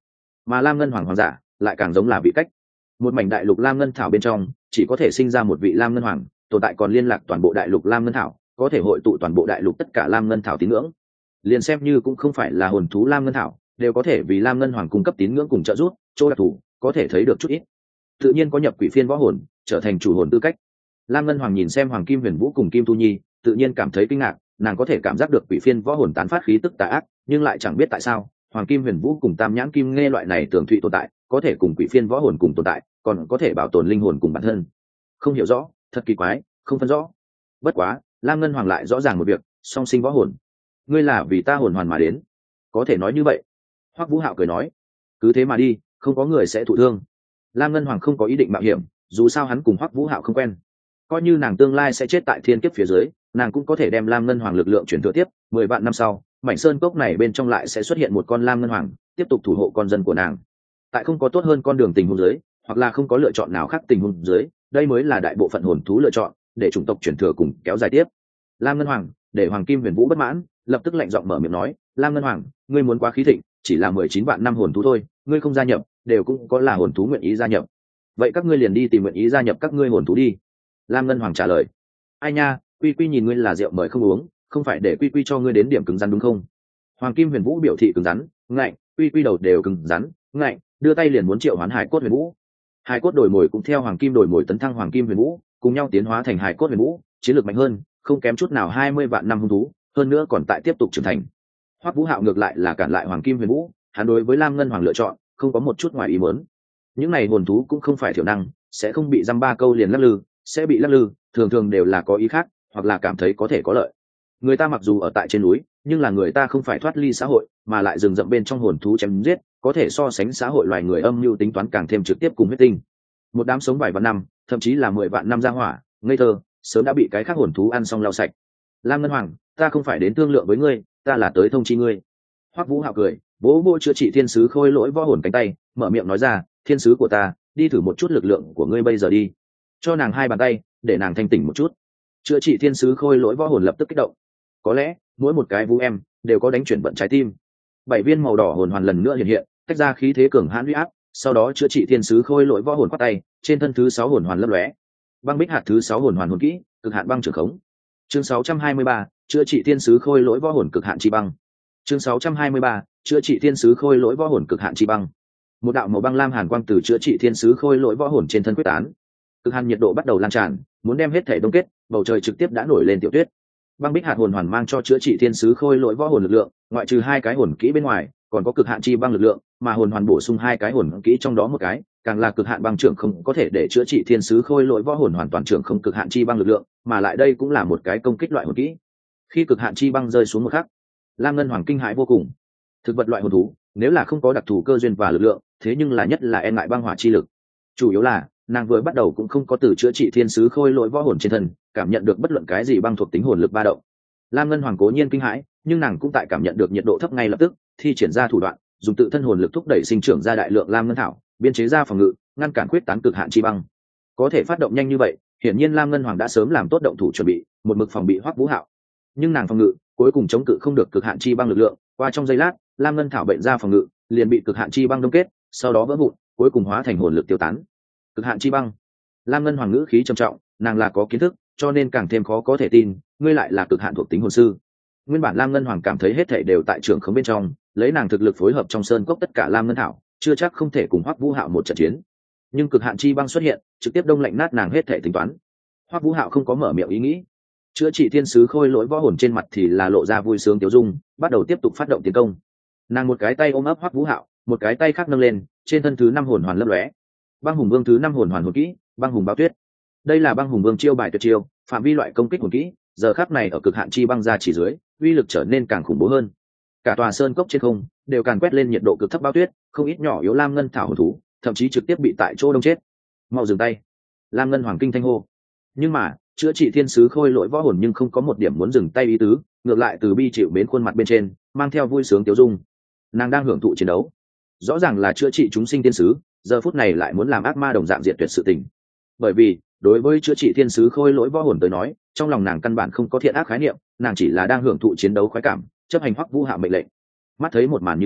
[SPEAKER 1] mà lam ngân hoàng hoàng giả lại càng giống là vị cách. Một mảnh đại lục lam ngân thảo bên trong chỉ có thể sinh ra một vị lam ngân hoàng, tồn tại còn liên lạc toàn bộ đại lục lam ngân thảo, có thể hội tụ toàn bộ đại lục tất cả lam ngân thảo tín ngưỡng. Liền xem như cũng không phải là hồn thú lam ngân thảo, đều có thể vì lam ngân hoàng cung cấp tín ngưỡng cùng trợ giúp, chỗ đặc thù có thể thấy được chút ít. Tự nhiên có nhập quỷ phiên võ hồn, trở thành chủ hồn tư cách. Lam ngân hoàng nhìn xem hoàng kim huyền vũ cùng kim tu nhi, tự nhiên cảm thấy kinh ngạc, nàng có thể cảm giác được quỷ phiên võ hồn tán phát khí tức tà ác, nhưng lại chẳng biết tại sao hoàng kim huyền vũ cùng tam nhãn kim nghe loại này tưởng thụy tồn tại có thể cùng quỷ phiên võ hồn cùng tồn tại, còn có thể bảo tồn linh hồn cùng bản thân. Không hiểu rõ, thật kỳ quái, không phân rõ. Bất quá lam ngân hoàng lại rõ ràng một việc, song sinh võ hồn, ngươi là vì ta hồn hoàn mà đến. Có thể nói như vậy. Hoắc Vũ Hạo cười nói, cứ thế mà đi, không có người sẽ thụ thương. Lam ngân hoàng không có ý định mạo hiểm, dù sao hắn cùng Hoắc Vũ Hạo không quen, coi như nàng tương lai sẽ chết tại thiên kiếp phía dưới, nàng cũng có thể đem lam ngân hoàng lực lượng chuyển thừa tiếp. Mười vạn năm sau, mảnh sơn cốc này bên trong lại sẽ xuất hiện một con lam ngân hoàng, tiếp tục thủ hộ con dân của nàng. Tại không có tốt hơn con đường tình huống dưới, hoặc là không có lựa chọn nào khác tình huống dưới, đây mới là đại bộ phận hồn thú lựa chọn để chủng tộc chuyển thừa cùng kéo dài tiếp. Lam ngân hoàng để hoàng kim huyền vũ bất mãn, lập tức lạnh giọng mở miệng nói, lam ngân hoàng, ngươi muốn quá khí thịnh, chỉ là mười chín vạn năm hồn thú thôi, ngươi không gia nhập, đều cũng có là hồn thú nguyện ý gia nhập. Vậy các ngươi liền đi tìm nguyện ý gia nhập các ngươi hồn thú đi. Lam ngân hoàng trả lời. Ai nha, quy quy nhìn ngươi là rượu mời không uống, không phải để quy quy cho ngươi đến điểm cứng rắn đúng không? Hoàng kim huyền vũ biểu thị cứng rắn, ngạnh, quy quy đầu đều cứng rắn, ngạnh, đưa tay liền muốn triệu hoán hải cốt huyền vũ. Hải cốt đổi mồi cũng theo hoàng kim đổi mồi tấn thăng hoàng kim huyền vũ, cùng nhau tiến hóa thành hải cốt huyền vũ, chiến lược mạnh hơn, không kém chút nào hai mươi vạn năm hung thú, hơn nữa còn tại tiếp tục trưởng thành. Hoắc Vũ Hạo ngược lại là cản lại hoàng kim huyền vũ, hắn đối với lam ngân hoàng lựa chọn không có một chút ngoài ý muốn. Những này hồn thú cũng không phải thiểu năng, sẽ không bị dăm ba câu liền lắc lư, sẽ bị lắc lư, thường thường đều là có ý khác, hoặc là cảm thấy có thể có lợi. Người ta mặc dù ở tại trên núi, nhưng là người ta không phải thoát ly xã hội, mà lại rừng rậm bên trong hồn thú chém giết, có thể so sánh xã hội loài người âm mưu tính toán càng thêm trực tiếp cùng huyết tinh. Một đám sống vài vạn năm, thậm chí là mười vạn năm ra hỏa, ngây thơ, sớm đã bị cái khác hồn thú ăn xong lau sạch. Lam ngân hoàng, ta không phải đến thương lượng với ngươi, ta là tới thông chi ngươi. Hoắc Vũ Hạo cười, vỗ vỗ chữa trị thiên sứ khôi lỗi võ hồn cánh tay, mở miệng nói ra, thiên sứ của ta, đi thử một chút lực lượng của ngươi bây giờ đi. Cho nàng hai bàn tay, để nàng thanh tỉnh một chút. Chữa trị thiên sứ khôi lỗi võ hồn lập tức kích động. Có lẽ mỗi một cái vũ em đều có đánh chuyển vận trái tim. Bảy viên màu đỏ hồn hoàn lần nữa hiện hiện, tách ra khí thế cường hãn uy áp. Sau đó chữa trị thiên sứ khôi lỗi võ hồn quát tay, trên thân thứ sáu hồn hoàn lấp lóe. Băng bích hạt thứ sáu hồn hoàn hồn kỹ, cực hạn băng trưởng khống. Chương sáu trăm hai mươi ba, chữa trị thiên sứ khôi lỗi võ hồn cực hạn chi băng. Chương sáu trăm hai mươi ba, chữa trị thiên sứ khôi lỗi võ hồn cực hạn chi băng. Một đạo màu băng lam hàn quang từ chữa trị thiên sứ khôi lỗi võ hồn trên thân quyết tán. Cực hàn nhiệt độ bắt đầu lan tràn, muốn đem hết thể đông kết, bầu trời trực tiếp đã nổi lên tiểu tuyết. Băng bích hạt hồn hoàn mang cho chữa trị thiên sứ khôi lỗi võ hồn lực lượng, ngoại trừ hai cái hồn kỹ bên ngoài, còn có cực hạn chi băng lực lượng, mà hồn hoàn bổ sung hai cái hồn kỹ trong đó một cái, càng là cực hạn băng trưởng không, có thể để chữa trị thiên sứ khôi lỗi võ hồn hoàn toàn trưởng không cực hạn chi băng lực lượng, mà lại đây cũng là một cái công kích loại hồn kỹ. Khi cực hạn chi băng rơi xuống một khắc, Lam Ngân Hoàng kinh hãi vô cùng. Thực vật loại hồn thú, nếu là không có đặc thù cơ duyên và lực lượng, thế nhưng là nhất là e ngại băng hỏa chi lực. Chủ yếu là, nàng vừa bắt đầu cũng không có từ chữa trị thiên sứ khôi lỗi võ hồn trên thân, cảm nhận được bất luận cái gì băng thuộc tính hồn lực ba động. Lam Ngân Hoàng cố nhiên kinh hãi, nhưng nàng cũng tại cảm nhận được nhiệt độ thấp ngay lập tức, thi triển ra thủ đoạn, dùng tự thân hồn lực thúc đẩy sinh trưởng ra đại lượng lam ngân thảo, biên chế ra phòng ngự, ngăn cản quyết tán cực hạn chi băng. Có thể phát động nhanh như vậy, hiển nhiên Lam Ngân Hoàng đã sớm làm tốt động thủ chuẩn bị, một mực phòng bị Hoắc Vũ Hạo. Nhưng nàng phòng ngự, cuối cùng chống cự không được cực hạn chi băng lực lượng, qua trong giây lát, Lam Ngân thảo bệnh ra phòng ngự, liền bị cực hạn chi băng đông kết, sau đó vỡ vụn, cuối cùng hóa thành hồn lực tiêu tán. Cực hạn chi băng. Lam Ngân Hoàng ngữ khí trầm trọng, nàng là có kiến thức, cho nên càng thêm khó có thể tin, ngươi lại là cực hạn thuộc tính hồn sư. Nguyên bản Lam Ngân Hoàng cảm thấy hết thảy đều tại trường khống bên trong, lấy nàng thực lực phối hợp trong sơn cốc tất cả Lam Ngân thảo, chưa chắc không thể cùng Hoắc Vũ Hạo một trận chiến. Nhưng cực hạn chi băng xuất hiện, trực tiếp đông lạnh nát nàng hết thảy tính toán. Hoắc Vũ Hạo không có mở miệng ý nghĩ. Chữa trị thiên sứ khôi lỗi võ hồn trên mặt thì là lộ ra vui sướng tiêu dung, bắt đầu tiếp tục phát động tiến công. Nàng một cái tay ôm ấp Hoắc Vũ Hạo, một cái tay khác nâng lên, trên thân thứ năm hồn hoàn lấp lóe. Băng hùng vương thứ năm hồn hoàn hồn kỹ, băng hùng bao tuyết. Đây là băng hùng vương chiêu bài tuyệt chiêu, phạm vi loại công kích hồn kỹ, giờ khắc này ở cực hạn chi băng ra chỉ dưới, uy lực trở nên càng khủng bố hơn. Cả tòa sơn cốc trên không đều càng quét lên nhiệt độ cực thấp bao tuyết, không ít nhỏ yếu lam ngân thảo hồn thú, thậm chí trực tiếp bị tại chỗ đông chết. Mau dừng tay! Lam Ngân Hoàng kinh thanh hô. Nhưng mà, chữa trị thiên sứ khôi lỗi võ hồn nhưng không có một điểm muốn dừng tay ý tứ, ngược lại từ bi chịu mến khuôn mặt bên trên, mang theo vui sướng tiêu dung. Nàng đang hưởng thụ chiến đấu. Rõ ràng là chữa trị chúng sinh thiên sứ, giờ phút này lại muốn làm ác ma đồng dạng diệt tuyệt sự tình. Bởi vì, đối với chữa trị thiên sứ khôi lỗi võ hồn tới nói, trong lòng nàng căn bản không có thiện ác khái niệm, nàng chỉ là đang hưởng thụ chiến đấu khoái cảm, chấp hành Hoắc Vũ Hạo mệnh lệnh. Mắt thấy một màn như thế,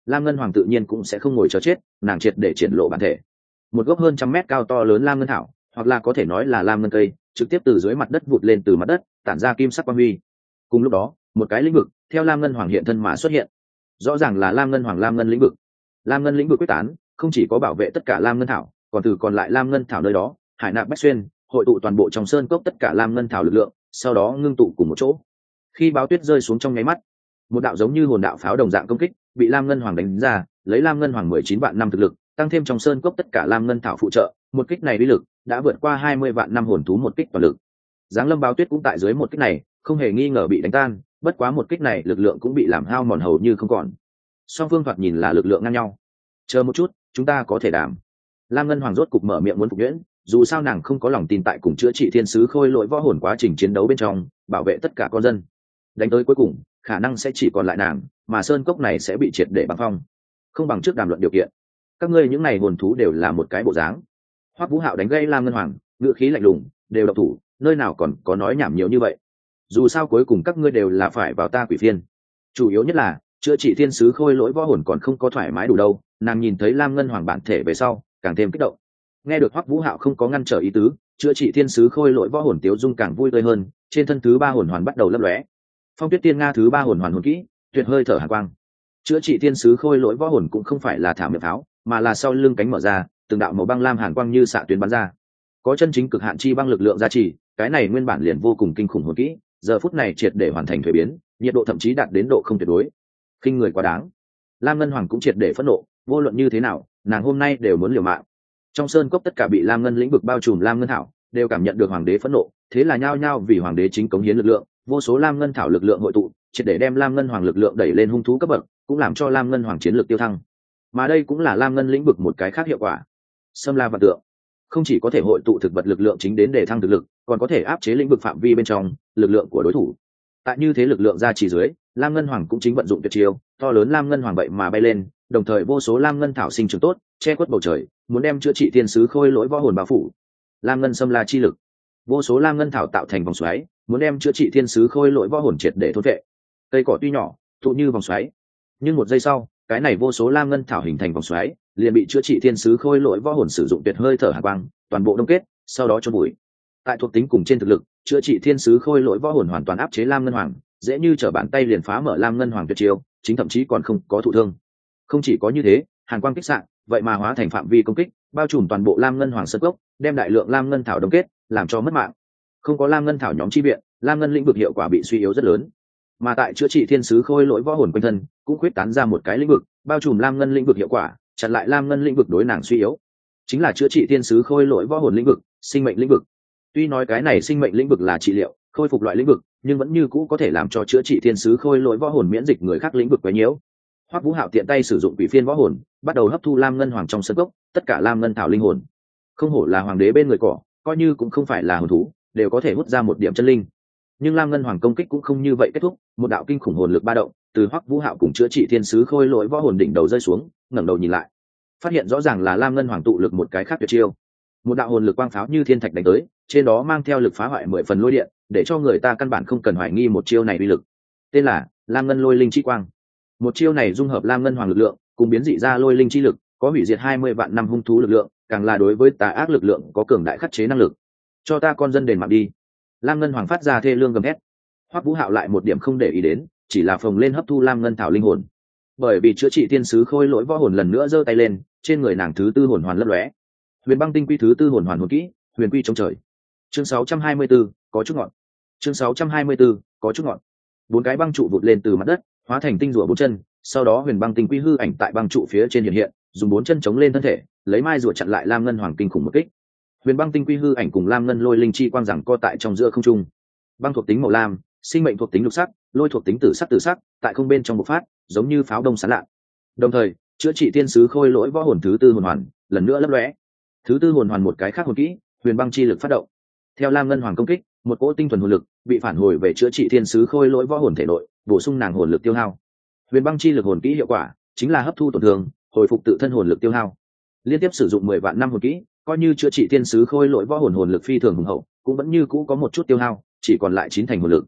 [SPEAKER 1] lam ngân hoàng tự nhiên cũng sẽ không ngồi chờ chết, nàng triệt để triển lộ bản thể. Một gốc hơn trăm mét cao to lớn lam ngân thảo, hoặc là có thể nói là lam ngân cây, trực tiếp từ dưới mặt đất vụt lên từ mặt đất, tản ra kim sắc quang huy. Cùng lúc đó, một cái lĩnh vực theo lam ngân hoàng hiện thân mà xuất hiện. Rõ ràng là lam ngân hoàng lam ngân lĩnh vực. Lam ngân lĩnh vực quyết tán, không chỉ có bảo vệ tất cả lam ngân thảo, còn từ còn lại lam ngân thảo nơi đó hải nạp bách xuyên, hội tụ toàn bộ trong sơn cốc tất cả lam ngân thảo lực lượng, sau đó ngưng tụ cùng một chỗ. Khi báo tuyết rơi xuống trong nháy mắt, một đạo giống như hồn đạo pháo đồng dạng công kích bị lam ngân hoàng đánh ra, lấy lam ngân hoàng mười chín vạn năm thực lực tăng thêm trong sơn cốc tất cả lam ngân thảo phụ trợ, một kích này uy lực đã vượt qua hai mươi vạn năm hồn thú một kích toàn lực. Giáng lâm báo tuyết cũng tại dưới một kích này không hề nghi ngờ bị đánh tan, bất quá một kích này lực lượng cũng bị làm hao mòn hầu như không còn. Song phương thoạt nhìn là lực lượng ngang nhau. Chờ một chút, chúng ta có thể đảm. Lam ngân hoàng rốt cục mở miệng muốn phục nhuyễn, dù sao nàng không có lòng tin tại cùng chữa trị thiên sứ khôi lỗi võ hồn quá trình chiến đấu bên trong bảo vệ tất cả con dân. Đánh tới cuối cùng khả năng sẽ chỉ còn lại nàng, mà sơn cốc này sẽ bị triệt để băng phong. Không bằng trước đàm luận điều kiện. Các ngươi những này hồn thú đều là một cái bộ dáng. Hoắc Vũ Hạo đánh gây Lam ngân hoàng, ngữ khí lạnh lùng, đều độc thủ, nơi nào còn có nói nhảm nhiều như vậy. Dù sao cuối cùng các ngươi đều là phải vào ta quỷ phiên. Chủ yếu nhất là chữa trị thiên sứ khôi lỗi võ hồn còn không có thoải mái đủ đâu. Nàng nhìn thấy Lam ngân hoàng bản thể về sau càng thêm kích động. Nghe được Hoắc Vũ Hạo không có ngăn trở ý tứ, chữa trị thiên sứ khôi lỗi võ hồn tiếu dung càng vui tươi hơn, trên thân thứ ba hồn hoàn bắt đầu lấp lóe. Phong Tuyết Tiên Nga thứ ba hồn hoàn hồn kỹ, tuyệt hơi thở hàn quang. Chữa trị thiên sứ khôi lỗi võ hồn cũng không phải là thả miệng pháo, mà là sau lưng cánh mở ra, từng đạo màu băng lam hàn quang như xạ tuyến bắn ra. Có chân chính cực hạn chi băng lực lượng gia trì, cái này nguyên bản liền vô cùng kinh khủng hồn kỹ, giờ phút này triệt để hoàn thành thuế biến, nhiệt độ thậm chí đạt đến độ không tuyệt đối. Khinh người quá đáng. Lam ngân hoàng cũng triệt để phẫn nộ, vô luận như thế nào, nàng hôm nay đều muốn liều mạng. Trong sơn cốc tất cả bị lam ngân lĩnh vực bao trùm lam ngân thảo đều cảm nhận được hoàng đế phẫn nộ, thế là nhao nhao vì hoàng đế chính cống hiến lực lượng, vô số lam ngân thảo lực lượng hội tụ, triệt để đem lam ngân hoàng lực lượng đẩy lên hung thú cấp bậc, cũng làm cho lam ngân hoàng chiến lực tiêu thăng. Mà đây cũng là lam ngân lĩnh vực một cái khác hiệu quả. Xâm la vật tượng không chỉ có thể hội tụ thực vật lực lượng chính đến để thăng thực lực, còn có thể áp chế lĩnh vực phạm vi bên trong lực lượng của đối thủ. Tại như thế lực lượng ra chỉ dưới, lam ngân hoàng cũng chính vận dụng tuyệt chiêu, to lớn lam ngân hoàng vậy mà bay lên, đồng thời vô số lam ngân thảo sinh trưởng tốt, che khuất bầu trời, muốn đem chữa trị thiên sứ khôi lỗi võ hồn bao phủ. Lam ngân xâm la chi lực, vô số lam ngân thảo tạo thành vòng xoáy, muốn đem chữa trị thiên sứ khôi lỗi võ hồn triệt để thôn vệ. Cây cỏ tuy nhỏ, tụ như vòng xoáy, nhưng một giây sau, cái này vô số lam ngân thảo hình thành vòng xoáy, liền bị chữa trị thiên sứ khôi lỗi võ hồn sử dụng tuyệt hơi thở hàn quang, toàn bộ đông kết, sau đó chôn bụi. Tại thuộc tính cùng trên thực lực, chữa trị thiên sứ khôi lỗi võ hồn hoàn toàn áp chế lam ngân hoàng, dễ như trở bàn tay liền phá mở lam ngân hoàng tuyệt chiêu, chính thậm chí còn không có thụ thương. Không chỉ có như thế, hàn quang kích xạ, vậy mà hóa thành phạm vi công kích, bao trùm toàn bộ lam ngân hoàng sơn cốc, đem đại lượng lam ngân thảo đông kết, làm cho mất mạng. Không có lam ngân thảo nhóm chi viện, lam ngân lĩnh vực hiệu quả bị suy yếu rất lớn. Mà tại chữa trị thiên sứ khôi lỗi võ hồn quanh thân, cũng khuyết tán ra một cái lĩnh vực, bao trùm lam ngân lĩnh vực hiệu quả, chặn lại lam ngân lĩnh vực đối nàng suy yếu. Chính là chữa trị thiên sứ khôi lỗi võ hồn lĩnh vực, sinh mệnh lĩnh vực. Tuy nói cái này sinh mệnh lĩnh vực là trị liệu, khôi phục loại lĩnh vực, nhưng vẫn như cũ có thể làm cho chữa trị thiên sứ khôi lỗi võ hồn miễn dịch người khác lĩnh vực quá nhiễu. Hoắc Vũ Hạo tiện tay sử dụng quỷ phiên võ hồn, bắt đầu hấp thu lam ngân hoàng trong sân cốc, tất cả lam ngân thảo linh hồn. Không hổ là hoàng đế bên người cỏ, coi như cũng không phải là hồn thú, đều có thể hút ra một điểm chân linh. Nhưng lam ngân hoàng công kích cũng không như vậy kết thúc, một đạo kinh khủng hồn lực ba động từ Hoắc Vũ Hạo cùng chữa trị thiên sứ khôi lỗi võ hồn đỉnh đầu rơi xuống, ngẩng đầu nhìn lại, phát hiện rõ ràng là lam ngân hoàng tụ lực một cái khác tuyệt chiêu. Một đạo hồn lực quang pháo như thiên thạch đánh tới, trên đó mang theo lực phá hoại mười phần lôi điện, để cho người ta căn bản không cần hoài nghi một chiêu này uy lực. Tên là lam ngân lôi linh chi quang. Một chiêu này dung hợp lam ngân hoàng lực lượng cùng biến dị ra lôi linh chi lực, có hủy diệt hai mươi vạn năm hung thú lực lượng, càng là đối với tà ác lực lượng có cường đại khắc chế năng lực. Cho ta con dân đền mạng đi. Lam ngân hoàng phát ra thê lương gầm thét. Hoắc Vũ Hạo lại một điểm không để ý đến, chỉ là phồng lên hấp thu lam ngân thảo linh hồn. Bởi vì chữa trị thiên sứ khôi lỗi võ hồn lần nữa giơ tay lên, trên người nàng thứ tư hồn hoàn lấp lóe. Huyền băng tinh quy thứ tư hồn hoàn hồn kỹ, huyền quy chống trời. Chương sáu trăm hai mươi tư, có chút ngọn. Chương sáu trăm hai mươi tư, có chút ngọn. Bốn cái băng trụ vụt lên từ mặt đất, hóa thành tinh rùa bốn chân, sau đó huyền băng tinh quy hư ảnh tại băng trụ phía trên hiện hiện, dùng bốn chân chống lên thân thể, lấy mai rùa chặn lại lam ngân hoàng kinh khủng một kích. Huyền băng tinh quy hư ảnh cùng lam ngân lôi linh chi quang rằng co tại trong giữa không trung. Băng thuộc tính màu lam, sinh mệnh thuộc tính lục sắc, lôi thuộc tính tử sắc tử sắc, tại không bên trong bộc phát, giống như pháo đông sáng lạ. Đồng thời, chữa trị thiên sứ khôi lỗi võ hồn thứ tư hồn hoàn, lần nữa lấp lóe. Thứ tư hồn hoàn một cái khác hồn kỹ, huyền băng chi lực phát động. Theo lam ngân hoàng công kích, một cỗ tinh thuần hồn lực bị phản hồi về chữa trị thiên sứ khôi lỗi võ hồn thể nội, bổ sung nàng hồn lực tiêu hao. Huyền băng chi lực hồn kỹ hiệu quả chính là hấp thu tổn thương, hồi phục tự thân hồn lực tiêu hao. Liên tiếp sử dụng mười vạn năm hồn kỹ, coi như chữa trị thiên sứ khôi lỗi võ hồn hồn lực phi thường hùng hậu, cũng vẫn như cũ có một chút tiêu hao, chỉ còn lại chín thành hồn lực.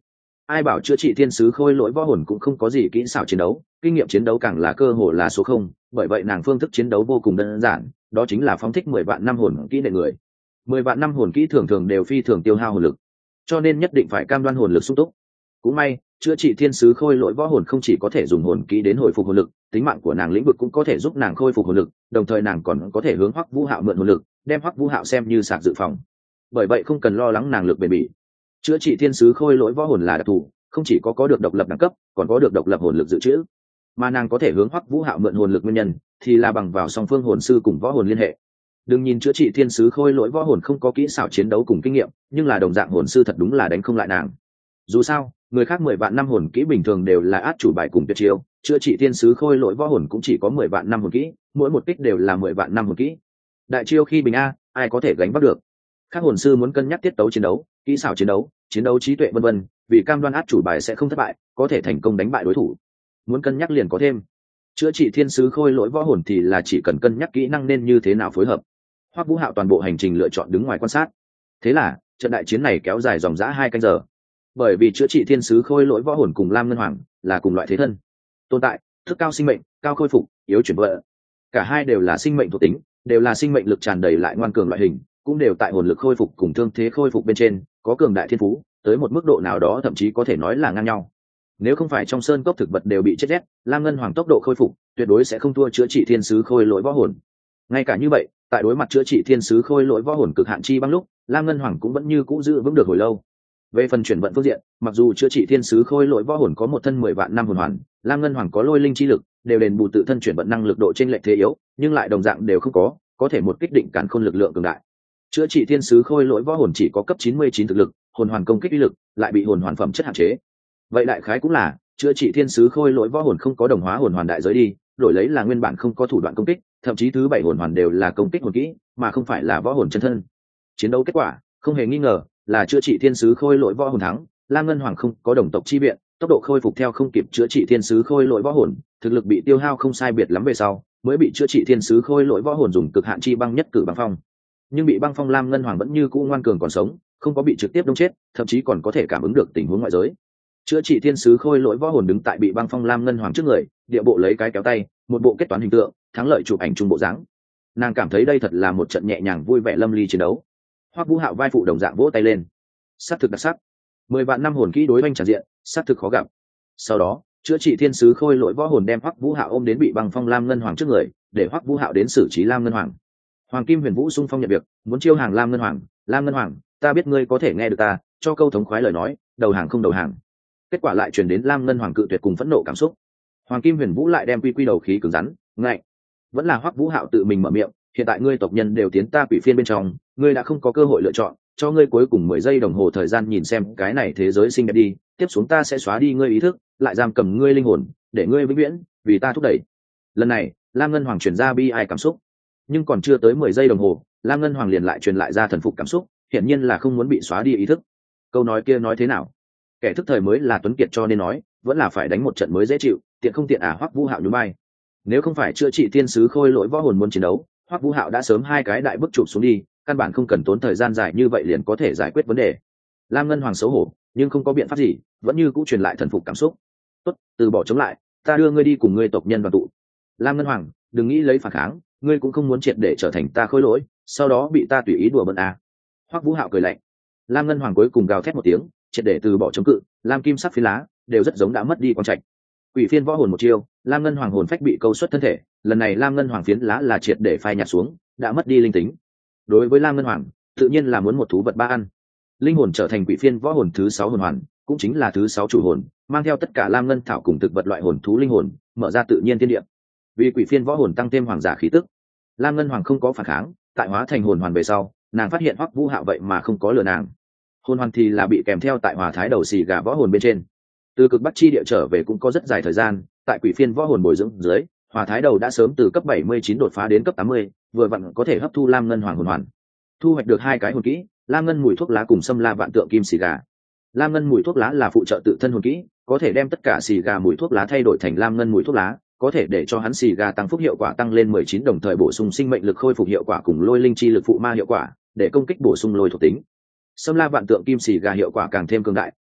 [SPEAKER 1] ai bảo chữa trị thiên sứ khôi lỗi võ hồn cũng không có gì kỹ xảo chiến đấu, kinh nghiệm chiến đấu càng là cơ hồ là số không, bởi vậy nàng phương thức chiến đấu vô cùng đơn giản, đó chính là phóng thích mười vạn năm hồn kỹ nệ người. Mười vạn năm hồn kỹ thường thường đều phi thường tiêu hao hồn lực, cho nên nhất định phải cam đoan hồn lực sung túc. Cũng may chữa trị thiên sứ khôi lỗi võ hồn không chỉ có thể dùng hồn kỹ đến hồi phục hồn lực, tính mạng của nàng lĩnh vực cũng có thể giúp nàng khôi phục hồn lực, đồng thời nàng còn có thể hướng Hoắc Vũ Hạo mượn hồn lực, đem Hoắc Vũ Hạo xem như sạc dự phòng, bởi vậy không cần lo lắng nàng lực bền bỉ. Chữa trị thiên sứ khôi lỗi võ hồn là đặc thù, không chỉ có có được độc lập đẳng cấp, còn có được độc lập hồn lực dự trữ, mà nàng có thể hướng Hoắc Vũ Hạo mượn hồn lực nguyên nhân thì là bằng vào song phương hồn sư cùng võ hồn liên hệ. Đừng nhìn chữa trị thiên sứ khôi lỗi võ hồn không có kỹ xảo chiến đấu cùng kinh nghiệm, nhưng là đồng dạng hồn sư thật đúng là đánh không lại nàng. Dù sao người khác mười vạn năm hồn kỹ bình thường đều là át chủ bài cùng tuyệt chiêu, chữa trị thiên sứ khôi lỗi võ hồn cũng chỉ có mười vạn năm hồn kỹ, mỗi một kích đều là mười vạn năm hồn kỹ. Đại chiêu khi bình a, ai có thể gánh vác được? Các hồn sư muốn cân nhắc tiết tấu chiến đấu, kỹ xảo chiến đấu, chiến đấu trí tuệ vân vân, vì cam đoan át chủ bài sẽ không thất bại, có thể thành công đánh bại đối thủ. Muốn cân nhắc liền có thêm. Chữa trị thiên sứ khôi lỗi võ hồn thì là chỉ cần cân nhắc kỹ năng nên như thế nào phối hợp. Hoắc Vũ Hạo toàn bộ hành trình lựa chọn đứng ngoài quan sát. Thế là trận đại chiến này kéo dài dòng dã hai canh giờ. Bởi vì chữa trị thiên sứ khôi lỗi võ hồn cùng Lam Ngân Hoàng là cùng loại thế thân tồn tại, thức cao sinh mệnh, cao khôi phục, yếu chuyển vợ, cả hai đều là sinh mệnh thuộc tính, đều là sinh mệnh lực tràn đầy lại ngoan cường loại hình, cũng đều tại hồn lực khôi phục cùng thương thế khôi phục bên trên có cường đại thiên phú, tới một mức độ nào đó thậm chí có thể nói là ngang nhau. Nếu không phải trong sơn cốc thực vật đều bị chết rét, Lam Ngân Hoàng tốc độ khôi phục tuyệt đối sẽ không thua chữa trị thiên sứ khôi lỗi võ hồn. Ngay cả như vậy, tại đối mặt chữa trị thiên sứ khôi lỗi võ hồn cực hạn chi băng lúc, Lam Ngân Hoàng cũng vẫn như cũ giữ vững được hồi lâu. Về phần chuyển vận phương diện, mặc dù chữa trị thiên sứ khôi lỗi võ hồn có một thân mười vạn năm hồn hoàn, Lam Ngân Hoàng có lôi linh chi lực, đều đền bù tự thân chuyển vận năng lực độ trên lệch thế yếu, nhưng lại đồng dạng đều không có, có thể một kích định cản khôn lực lượng cường đại. Chữa trị thiên sứ khôi lỗi võ hồn chỉ có cấp chín mươi chín thực lực, hồn hoàn công kích uy lực lại bị hồn hoàn phẩm chất hạn chế. Vậy đại khái cũng là chữa trị thiên sứ khôi lỗi võ hồn không có đồng hóa hồn hoàn đại giới đi, đổi lấy là nguyên bản không có thủ đoạn công kích, thậm chí thứ bảy hồn hoàn đều là công kích hồn kỹ, mà không phải là võ hồn chân thân. Chiến đấu kết quả không hề nghi ngờ là chữa trị thiên sứ khôi lỗi võ hồn thắng. Lam Ngân Hoàng không có đồng tộc chi viện, tốc độ khôi phục theo không kịp chữa trị thiên sứ khôi lỗi võ hồn, thực lực bị tiêu hao không sai biệt lắm về sau, mới bị chữa trị thiên sứ khôi lỗi võ hồn dùng cực hạn chi băng nhất cử băng phong. Nhưng bị băng phong Lam Ngân Hoàng vẫn như cũ ngoan cường còn sống, không có bị trực tiếp đông chết, thậm chí còn có thể cảm ứng được tình huống ngoại giới. Chữa trị thiên sứ khôi lỗi võ hồn đứng tại bị băng phong Lam Ngân Hoàng trước người, địa bộ lấy cái kéo tay, một bộ kết toán hình tượng, thắng lợi chụp ảnh chung bộ dáng. Nàng cảm thấy đây thật là một trận nhẹ nhàng vui vẻ lâm ly chiến đấu. Hoắc Vũ Hạo vai phụ đồng dạng vỗ tay lên, sát thực đặc sắc, mười vạn năm hồn kỹ đối oanh tràn diện, sát thực khó gặp. Sau đó chữa trị thiên sứ khôi lỗi võ hồn đem Hoắc Vũ Hạo ôm đến bị băng phong Lam Ngân Hoàng trước người, để Hoắc Vũ Hạo đến xử trí Lam Ngân Hoàng. Hoàng Kim Huyền Vũ xung phong nhận việc, muốn chiêu hàng Lam Ngân Hoàng. Lam Ngân Hoàng, ta biết ngươi có thể nghe được ta, cho câu thống khoái lời nói, đầu hàng không đầu hàng. Kết quả lại truyền đến Lam Ngân Hoàng cự tuyệt cùng phẫn nộ cảm xúc. Hoàng Kim Huyền Vũ lại đem quy quy đầu khí cứng rắn, ngại. Vẫn là Hoắc Vũ Hạo tự mình mở miệng, hiện tại ngươi tộc nhân đều tiến ta quỷ phiên bên trong, ngươi đã không có cơ hội lựa chọn, cho ngươi cuối cùng mười giây đồng hồ thời gian nhìn xem cái này thế giới xinh đẹp đi, tiếp xuống ta sẽ xóa đi ngươi ý thức, lại giam cầm ngươi linh hồn, để ngươi vĩnh viễn vì ta thúc đẩy. Lần này Lam Ngân Hoàng truyền ra bi ai cảm xúc, nhưng còn chưa tới mười giây đồng hồ, Lam Ngân Hoàng liền lại truyền lại ra thần phục cảm xúc, hiển nhiên là không muốn bị xóa đi ý thức. Câu nói kia nói thế nào? Kẻ thức thời mới là tuấn kiệt cho nên nói, vẫn là phải đánh một trận mới dễ chịu, tiện không tiện à? Hoắc Vũ Hạo nhún vai. Nếu không phải chữa trị thiên sứ khôi lỗi võ hồn muốn chiến đấu, Hoắc Vũ Hạo đã sớm hai cái đại bức chụp xuống đi, căn bản không cần tốn thời gian dài như vậy liền có thể giải quyết vấn đề. Lam Ngân Hoàng xấu hổ, nhưng không có biện pháp gì, vẫn như cũ truyền lại thần phục cảm xúc. Tốt, từ bỏ chống lại, ta đưa ngươi đi cùng ngươi tộc nhân đoàn tụ. Lam Ngân Hoàng, đừng nghĩ lấy phản kháng, ngươi cũng không muốn triệt để trở thành ta khôi lỗi, sau đó bị ta tùy ý đùa bỡn à? Hoắc Vũ Hạo cười lạnh. Lam Ngân Hoàng cuối cùng gào thét một tiếng, triệt để từ bỏ chống cự, lam kim sắc phi lá đều rất giống đã mất đi quang trạch. Quỷ phiên võ hồn một chiêu, Lam Ngân Hoàng hồn phách bị câu xuất thân thể, lần này Lam Ngân Hoàng phiến lá là triệt để phai nhạt xuống, đã mất đi linh tính. Đối với Lam Ngân Hoàng, tự nhiên là muốn một thú vật ba ăn. Linh hồn trở thành quỷ phiên võ hồn thứ sáu hồn hoàn, cũng chính là thứ sáu chủ hồn, mang theo tất cả Lam Ngân thảo cùng thực vật loại hồn thú linh hồn, mở ra tự nhiên thiên địa. Vì quỷ phiên võ hồn tăng thêm hoàng giả khí tức, Lam Ngân Hoàng không có phản kháng, tại hóa thành hồn hoàn về sau, nàng phát hiện Hoắc Vũ Hạo vậy mà không có lừa nàng. Hồn hoàn thì là bị kèm theo tại Hỏa Thái đầu xì gà võ hồn bên trên. Từ cực bắc chi địa trở về cũng có rất dài thời gian, tại quỷ phiên võ hồn bồi dưỡng dưới, Hỏa Thái đầu đã sớm từ cấp bảy mươi chín đột phá đến cấp tám mươi, vừa vặn có thể hấp thu Lam Ngân Hoàng hồn hoàn. Thu hoạch được hai cái hồn kỹ, Lam Ngân mùi thuốc lá cùng Sâm La vạn tượng kim xì gà. Lam Ngân mùi thuốc lá là phụ trợ tự thân hồn kỹ, có thể đem tất cả xì gà mùi thuốc lá thay đổi thành Lam Ngân mùi thuốc lá, có thể để cho hắn xì gà tăng phúc hiệu quả tăng lên mười chín, đồng thời bổ sung sinh mệnh lực khôi phục hiệu quả cùng lôi linh chi lực phụ ma hiệu quả, để công kích bổ sung lôi thuộc tính. Sâm La vạn tượng kim xì gà hiệu quả càng thêm cường đại,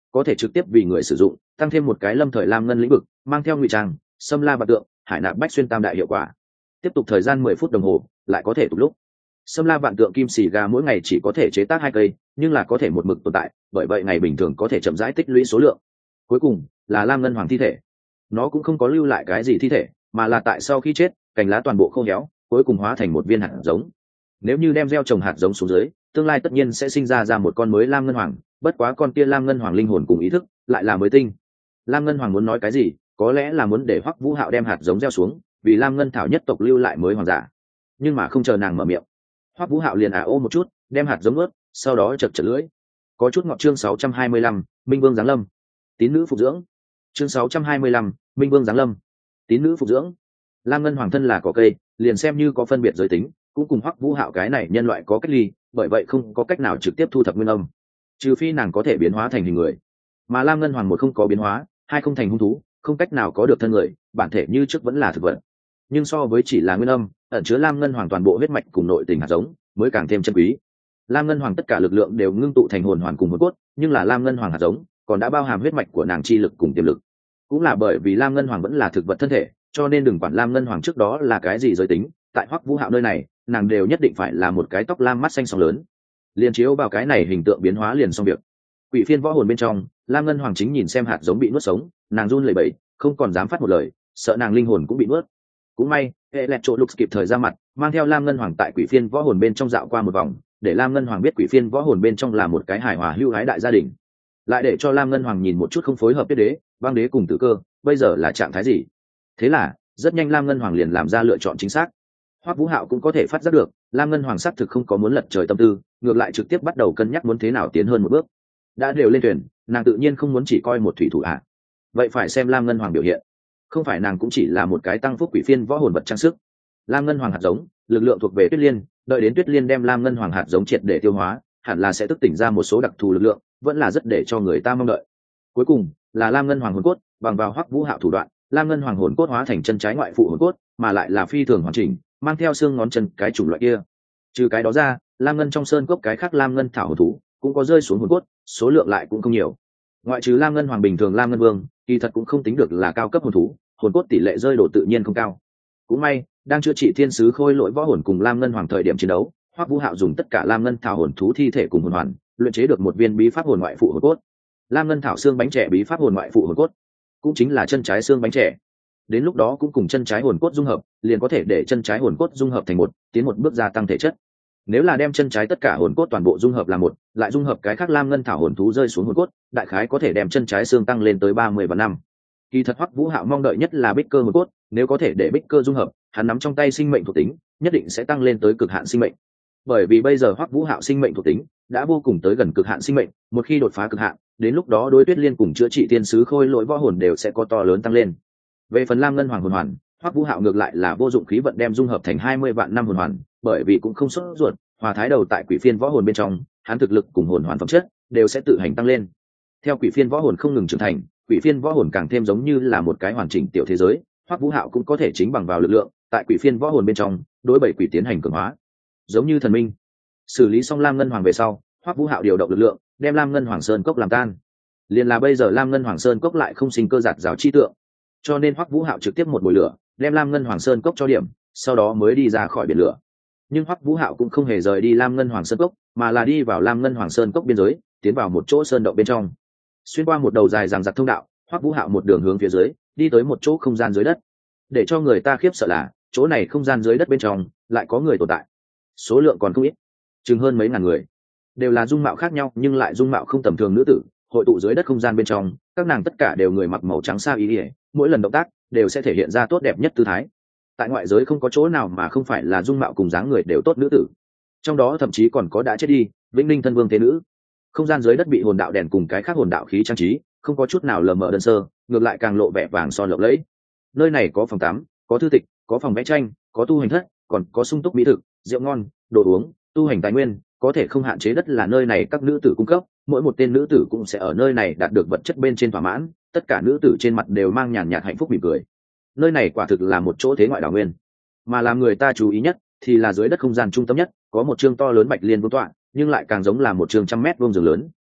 [SPEAKER 1] có thể trực tiếp vì người sử dụng tăng thêm một cái lâm thời lam ngân lĩnh vực, mang theo ngụy trang xâm la bạc tượng hải nạp bách xuyên tam đại hiệu quả. Tiếp tục thời gian mười phút đồng hồ lại có thể tục lúc. Xâm la vạn tượng kim xì gà mỗi ngày chỉ có thể chế tác hai cây, nhưng là có thể một mực tồn tại, bởi vậy ngày bình thường có thể chậm rãi tích lũy số lượng. Cuối cùng là lam ngân hoàng thi thể. Nó cũng không có lưu lại cái gì thi thể, mà là tại sau khi chết cành lá toàn bộ khô héo, cuối cùng hóa thành một viên hạt giống. Nếu như đem gieo trồng hạt giống xuống dưới, tương lai tất nhiên sẽ sinh ra ra một con mới lam ngân hoàng, bất quá con kia lam ngân hoàng linh hồn cùng ý thức lại là mới tinh. Lam ngân hoàng muốn nói cái gì, có lẽ là muốn để Hoắc Vũ Hạo đem hạt giống gieo xuống, vì lam ngân thảo nhất tộc lưu lại mới hoàng giả. Nhưng mà không chờ nàng mở miệng, Hoắc Vũ Hạo liền ả ô một chút, đem hạt giống ướt, sau đó chật chật lưỡi. Có chút ngọt. Chương sáu trăm hai mươi lăm, Minh Vương giáng lâm. Tín nữ phục dưỡng. Chương sáu trăm hai mươi lăm, Minh Vương giáng lâm. Tín nữ phục dưỡng. Lam ngân hoàng thân là cỏ cây, liền xem như có phân biệt giới tính, cũng cùng Hoắc Vũ Hạo cái này nhân loại có cách ly, bởi vậy không có cách nào trực tiếp thu thập nguyên âm, trừ phi nàng có thể biến hóa thành hình người. Mà Lam ngân hoàng một không có biến hóa, hai không thành hung thú, không cách nào có được thân người, bản thể như trước vẫn là thực vật. Nhưng so với chỉ là nguyên âm, ẩn chứa lam ngân hoàng toàn bộ huyết mạch cùng nội tình hạt giống mới càng thêm chân quý. Lam ngân hoàng tất cả lực lượng đều ngưng tụ thành hồn hoàn cùng hồn cốt, nhưng là lam ngân hoàng hạt giống còn đã bao hàm huyết mạch của nàng chi lực cùng tiềm lực. Cũng là bởi vì lam ngân hoàng vẫn là thực vật thân thể, cho nên đừng quản lam ngân hoàng trước đó là cái gì giới tính, tại Hoắc Vũ Hạo nơi này nàng đều nhất định phải là một cái tóc lam mắt xanh sóng lớn. Liền chiếu vào cái này hình tượng biến hóa liền xong việc. Quỷ phiên võ hồn bên trong, lam ngân hoàng chính nhìn xem hạt giống bị nuốt sống, nàng run lẩy bẩy, không còn dám phát một lời, sợ nàng linh hồn cũng bị nuốt. Cũng may hệ lẹt chỗ lục kịp thời ra mặt, mang theo lam ngân hoàng tại quỷ phiên võ hồn bên trong dạo qua một vòng, để lam ngân hoàng biết quỷ phiên võ hồn bên trong là một cái hài hòa hưu hái đại gia đình, lại để cho lam ngân hoàng nhìn một chút không phối hợp biết đế băng đế cùng tử cơ bây giờ là trạng thái gì. Thế là rất nhanh lam ngân hoàng liền làm ra lựa chọn chính xác. Hoắc Vũ Hạo cũng có thể phát giác được lam ngân hoàng xác thực không có muốn lật trời tâm tư, ngược lại trực tiếp bắt đầu cân nhắc muốn thế nào tiến hơn một bước. Đã đều lên thuyền, nàng tự nhiên không muốn chỉ coi một thủy thủ ạ, à. Vậy phải xem lam ngân hoàng biểu hiện, không phải nàng cũng chỉ là một cái tăng phúc quỷ phiên võ hồn vật trang sức. Lam ngân hoàng hạt giống lực lượng thuộc về tuyết liên, đợi đến tuyết liên đem lam ngân hoàng hạt giống triệt để tiêu hóa, hẳn là sẽ thức tỉnh ra một số đặc thù lực lượng, vẫn là rất để cho người ta mong đợi. Cuối cùng là lam ngân hoàng hồn cốt, bằng vào Hoắc Vũ Hạo thủ đoạn, lam ngân hoàng hồn cốt hóa thành chân trái ngoại phụ hồn cốt, mà lại là phi thường hoàn chỉnh, mang theo xương ngón chân cái chủng loại kia. Trừ cái đó ra, lam ngân trong sơn cốc cái khác lam ngân thảo hồn thú cũng có rơi xuống hồn cốt, số lượng lại cũng không nhiều. Ngoại trừ lam ngân hoàng bình thường lam ngân vương, kỳ thật cũng không tính được là cao cấp hồn thú, hồn cốt tỷ lệ rơi độ tự nhiên không cao. Cũng may đang chữa trị thiên sứ khôi lỗi võ hồn cùng lam ngân hoàng thời điểm chiến đấu, Hoắc Vũ Hạo dùng tất cả lam ngân thảo hồn thú thi thể cùng hồn hoàn, luyện chế được một viên bí pháp hồn ngoại phụ hồn cốt. Lam ngân thảo xương bánh trẻ bí pháp hồn ngoại phụ hồn cốt, cũng chính là chân trái xương bánh trẻ. Đến lúc đó cũng cùng chân trái hồn cốt dung hợp, liền có thể để chân trái hồn cốt dung hợp thành một, tiến một bước gia tăng thể chất. Nếu là đem chân trái tất cả hồn cốt toàn bộ dung hợp là một, lại dung hợp cái khác lam ngân thảo hồn thú rơi xuống hồn cốt, đại khái có thể đem chân trái xương tăng lên tới ba mươi và năm. Kỳ thật Hoắc Vũ Hạo mong đợi nhất là bích cơ hồn cốt, nếu có thể để bích cơ dung hợp, hắn nắm trong tay sinh mệnh thuộc tính, nhất định sẽ tăng lên tới cực hạn sinh mệnh. Bởi vì bây giờ Hoắc Vũ Hạo sinh mệnh thuộc tính đã vô cùng tới gần cực hạn sinh mệnh, một khi đột phá cực hạn, đến lúc đó đối tuyết liên cùng chữa trị tiên sứ khôi lỗi võ hồn đều sẽ có to lớn tăng lên. Về phần lam ngân hoàng hồn hoàn, Hoắc Vũ Hạo ngược lại là vô dụng khí vận đem dung hợp thành hai mươi vạn năm hồn hoàn, bởi vì cũng không sốt ruột, hòa thái đầu tại quỷ phiên võ hồn bên trong, hắn thực lực cùng hồn hoàn phẩm chất đều sẽ tự hành tăng lên. Theo quỷ phiên võ hồn không ngừng trưởng thành, quỷ phiên võ hồn càng thêm giống như là một cái hoàn chỉnh tiểu thế giới, Hoắc Vũ Hạo cũng có thể chính bằng vào lực lượng tại quỷ phiên võ hồn bên trong đối bảy quỷ tiến hành cường hóa, giống như thần minh. Xử lý xong lam ngân hoàng về sau, Hoắc Vũ Hạo điều động lực lượng đem lam ngân hoàng sơn cốc làm tan. Liền là bây giờ lam ngân hoàng sơn cốc lại không sinh cơ giạt rào chi tượng, cho nên Hoắc Vũ Hạo trực tiếp một mồi lửa đem lam ngân hoàng sơn cốc cho điểm, sau đó mới đi ra khỏi biển lửa. Nhưng Hoắc Vũ Hạo cũng không hề rời đi lam ngân hoàng sơn cốc, mà là đi vào lam ngân hoàng sơn cốc biên giới, tiến vào một chỗ sơn động bên trong. Xuyên qua một đầu dài dằng dặc thông đạo, Hoắc Vũ Hạo một đường hướng phía dưới đi tới một chỗ không gian dưới đất. Để cho người ta khiếp sợ là chỗ này không gian dưới đất bên trong lại có người tồn tại, số lượng còn không ít, chừng hơn mấy ngàn người, đều là dung mạo khác nhau nhưng lại dung mạo không tầm thường nữ tử, hội tụ dưới đất không gian bên trong. Các nàng tất cả đều người mặc màu trắng sa y ỉa, mỗi lần động tác đều sẽ thể hiện ra tốt đẹp nhất tư thái. Tại ngoại giới không có chỗ nào mà không phải là dung mạo cùng dáng người đều tốt nữ tử, trong đó thậm chí còn có đã chết đi vĩnh linh thân vương thế nữ. Không gian dưới đất bị hồn đạo đèn cùng cái khác hồn đạo khí trang trí, không có chút nào lờ mờ đơn sơ, ngược lại càng lộ vẻ vàng son lộng lẫy. Nơi này có phòng tắm, có thư tịch, có phòng vẽ tranh, có tu hành thất, còn có sung túc mỹ thực, rượu ngon, đồ uống, tu hành tài nguyên, có thể không hạn chế đất là nơi này các nữ tử cung cấp, mỗi một tên nữ tử cũng sẽ ở nơi này đạt được vật chất bên trên thỏa mãn, tất cả nữ tử trên mặt đều mang nhàn nhạt hạnh phúc mỉm cười. Nơi này quả thực là một chỗ thế ngoại đảo nguyên, mà làm người ta chú ý nhất thì là dưới đất không gian trung tâm nhất có một chương to lớn bạch liên vương tọa, nhưng lại càng giống là một chương trăm mét vuông giường lớn,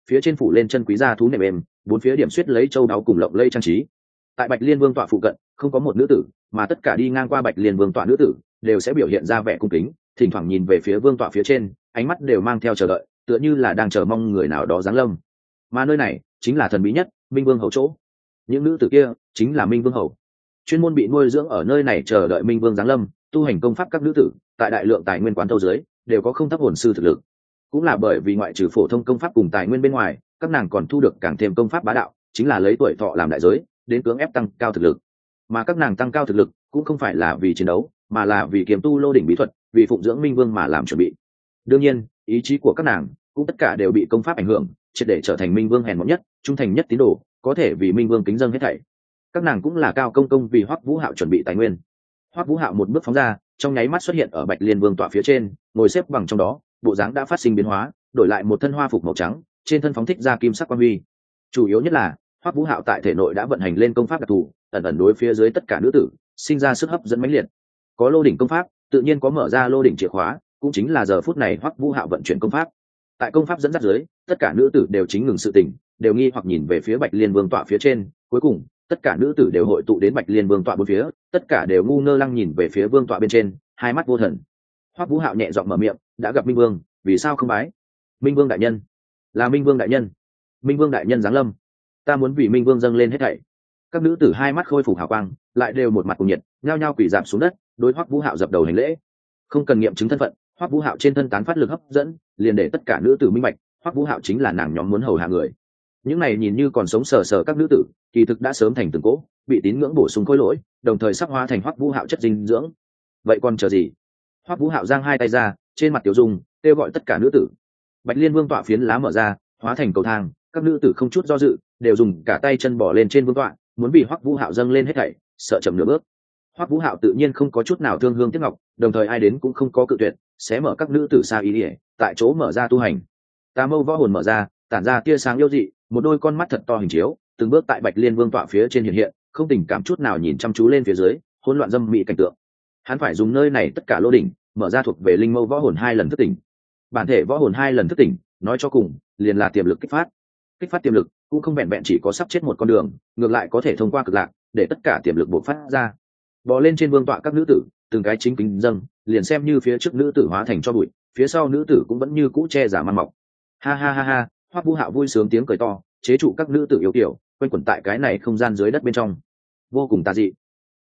[SPEAKER 1] phía trên phủ lên chân quý gia thú nệm êm, bốn phía điểm xuyết lấy châu đáo cùng lộng lây trang trí. Tại Bạch Liên Vương tọa phụ cận không có một nữ tử, mà tất cả đi ngang qua Bạch Liên Vương tọa nữ tử đều sẽ biểu hiện ra vẻ cung kính, thỉnh thoảng nhìn về phía vương tọa phía trên, ánh mắt đều mang theo chờ đợi, tựa như là đang chờ mong người nào đó giáng lâm. Mà nơi này chính là thần bí nhất Minh Vương hầu chỗ. Những nữ tử kia chính là Minh Vương hầu, chuyên môn bị nuôi dưỡng ở nơi này chờ đợi Minh Vương giáng lâm, tu hành công pháp. Các nữ tử tại đại lượng tài nguyên quán thâu dưới đều có không thấp hồn sư thực lực, cũng là bởi vì ngoại trừ phổ thông công pháp cùng tài nguyên bên ngoài, các nàng còn thu được càng thêm công pháp bá đạo, chính là lấy tuổi thọ làm đại giới đến cưỡng ép tăng cao thực lực. Mà các nàng tăng cao thực lực cũng không phải là vì chiến đấu, mà là vì kiếm tu lô đỉnh bí thuật, vì phụng dưỡng Minh Vương mà làm chuẩn bị. Đương nhiên ý chí của các nàng cũng tất cả đều bị công pháp ảnh hưởng, triệt để trở thành Minh Vương hèn mọn nhất, trung thành nhất tín đồ, có thể vì Minh Vương kính dâng hết thảy. Các nàng cũng là cao công công vì Hoắc Vũ Hạo chuẩn bị tài nguyên. Hoắc Vũ Hạo một bước phóng ra, trong nháy mắt xuất hiện ở Bạch Liên Vương tọa phía trên, ngồi xếp bằng trong đó, bộ dáng đã phát sinh biến hóa, đổi lại một thân hoa phục màu trắng, trên thân phóng thích ra kim sắc quang huy. Chủ yếu nhất là Hoắc Vũ Hạo tại thể nội đã vận hành lên công pháp đặc thù, ẩn ẩn đối phía dưới tất cả nữ tử sinh ra sức hấp dẫn mãnh liệt. Có lô đỉnh công pháp, tự nhiên có mở ra lô đỉnh chìa khóa, cũng chính là giờ phút này Hoắc Vũ Hạo vận chuyển công pháp. Tại công pháp dẫn dắt dưới, tất cả nữ tử đều chính ngừng sự tỉnh, đều nghi hoặc nhìn về phía Bạch Liên Vương tọa phía trên, cuối cùng tất cả nữ tử đều hội tụ đến Bạch Liên Vương tọa bốn phía, tất cả đều ngu ngơ lăng nhìn về phía vương tọa bên trên, hai mắt vô thần. Hoắc Vũ Hạo nhẹ giọng mở miệng, đã gặp Minh Vương, vì sao không bái? Minh Vương đại nhân, là Minh Vương đại nhân, Minh Vương đại nhân giáng lâm, ta muốn vì Minh Vương dâng lên hết thảy. Các nữ tử hai mắt khôi phục hào quang, lại đều một mặt cùng nhiệt, nhao nhao quỳ rạp xuống đất, đối Hoắc Vũ Hạo dập đầu hành lễ. Không cần nghiệm chứng thân phận, Hoắc Vũ Hạo trên thân tán phát lực hấp dẫn, liền để tất cả nữ tử minh bạch, Hoắc Vũ Hạo chính là nàng nhóm muốn hầu hạ người. Những này nhìn như còn sống sờ sờ các nữ tử, kỳ thực đã sớm thành từng cỗ, bị tín ngưỡng bổ sung khối lỗi, đồng thời sắp hóa thành Hoắc Vũ Hạo chất dinh dưỡng. Vậy còn chờ gì? Hoắc Vũ Hạo giang hai tay ra, trên mặt tiểu dung, kêu gọi tất cả nữ tử. Bạch Liên Vương tọa phiến lá mở ra, hóa thành cầu thang, các nữ tử không chút do dự, đều dùng cả tay chân bỏ lên trên vương tọa, muốn vì Hoắc Vũ Hạo dâng lên hết thảy, sợ chậm nửa bước. Hoắc Vũ Hạo tự nhiên không có chút nào thương hương tiếc ngọc, đồng thời ai đến cũng không có cự tuyệt, sẽ mở các nữ tử xa ý ỉa, tại chỗ mở ra tu hành. Tà Mâu võ hồn mở ra, tản ra tia sáng yêu dị, một đôi con mắt thật to hình chiếu, từng bước tại Bạch Liên Vương tọa phía trên hiện hiện, không tình cảm chút nào nhìn chăm chú lên phía dưới, hỗn loạn dâm mị cảnh tượng. Hắn phải dùng nơi này tất cả lô đỉnh, mở ra thuộc về Linh Mâu võ hồn hai lần thức tỉnh. Bản thể võ hồn hai lần thức tỉnh, nói cho cùng, liền là tiềm lực kích phát. Kích phát tiềm lực cũng không vẹn vẹn chỉ có sắp chết một con đường, ngược lại có thể thông qua cực lạc, để tất cả tiềm lực bộc phát ra. Bò lên trên vương tọa các nữ tử, từng cái chính kính dâng, liền xem như phía trước nữ tử hóa thành cho bụi, phía sau nữ tử cũng vẫn như cũ che giả man mọc. Ha ha ha ha, Hoắc Vũ Hạo vui sướng tiếng cười to, chế trụ các nữ tử yếu tiểu, quanh quẩn tại cái này không gian dưới đất bên trong, vô cùng tà dị.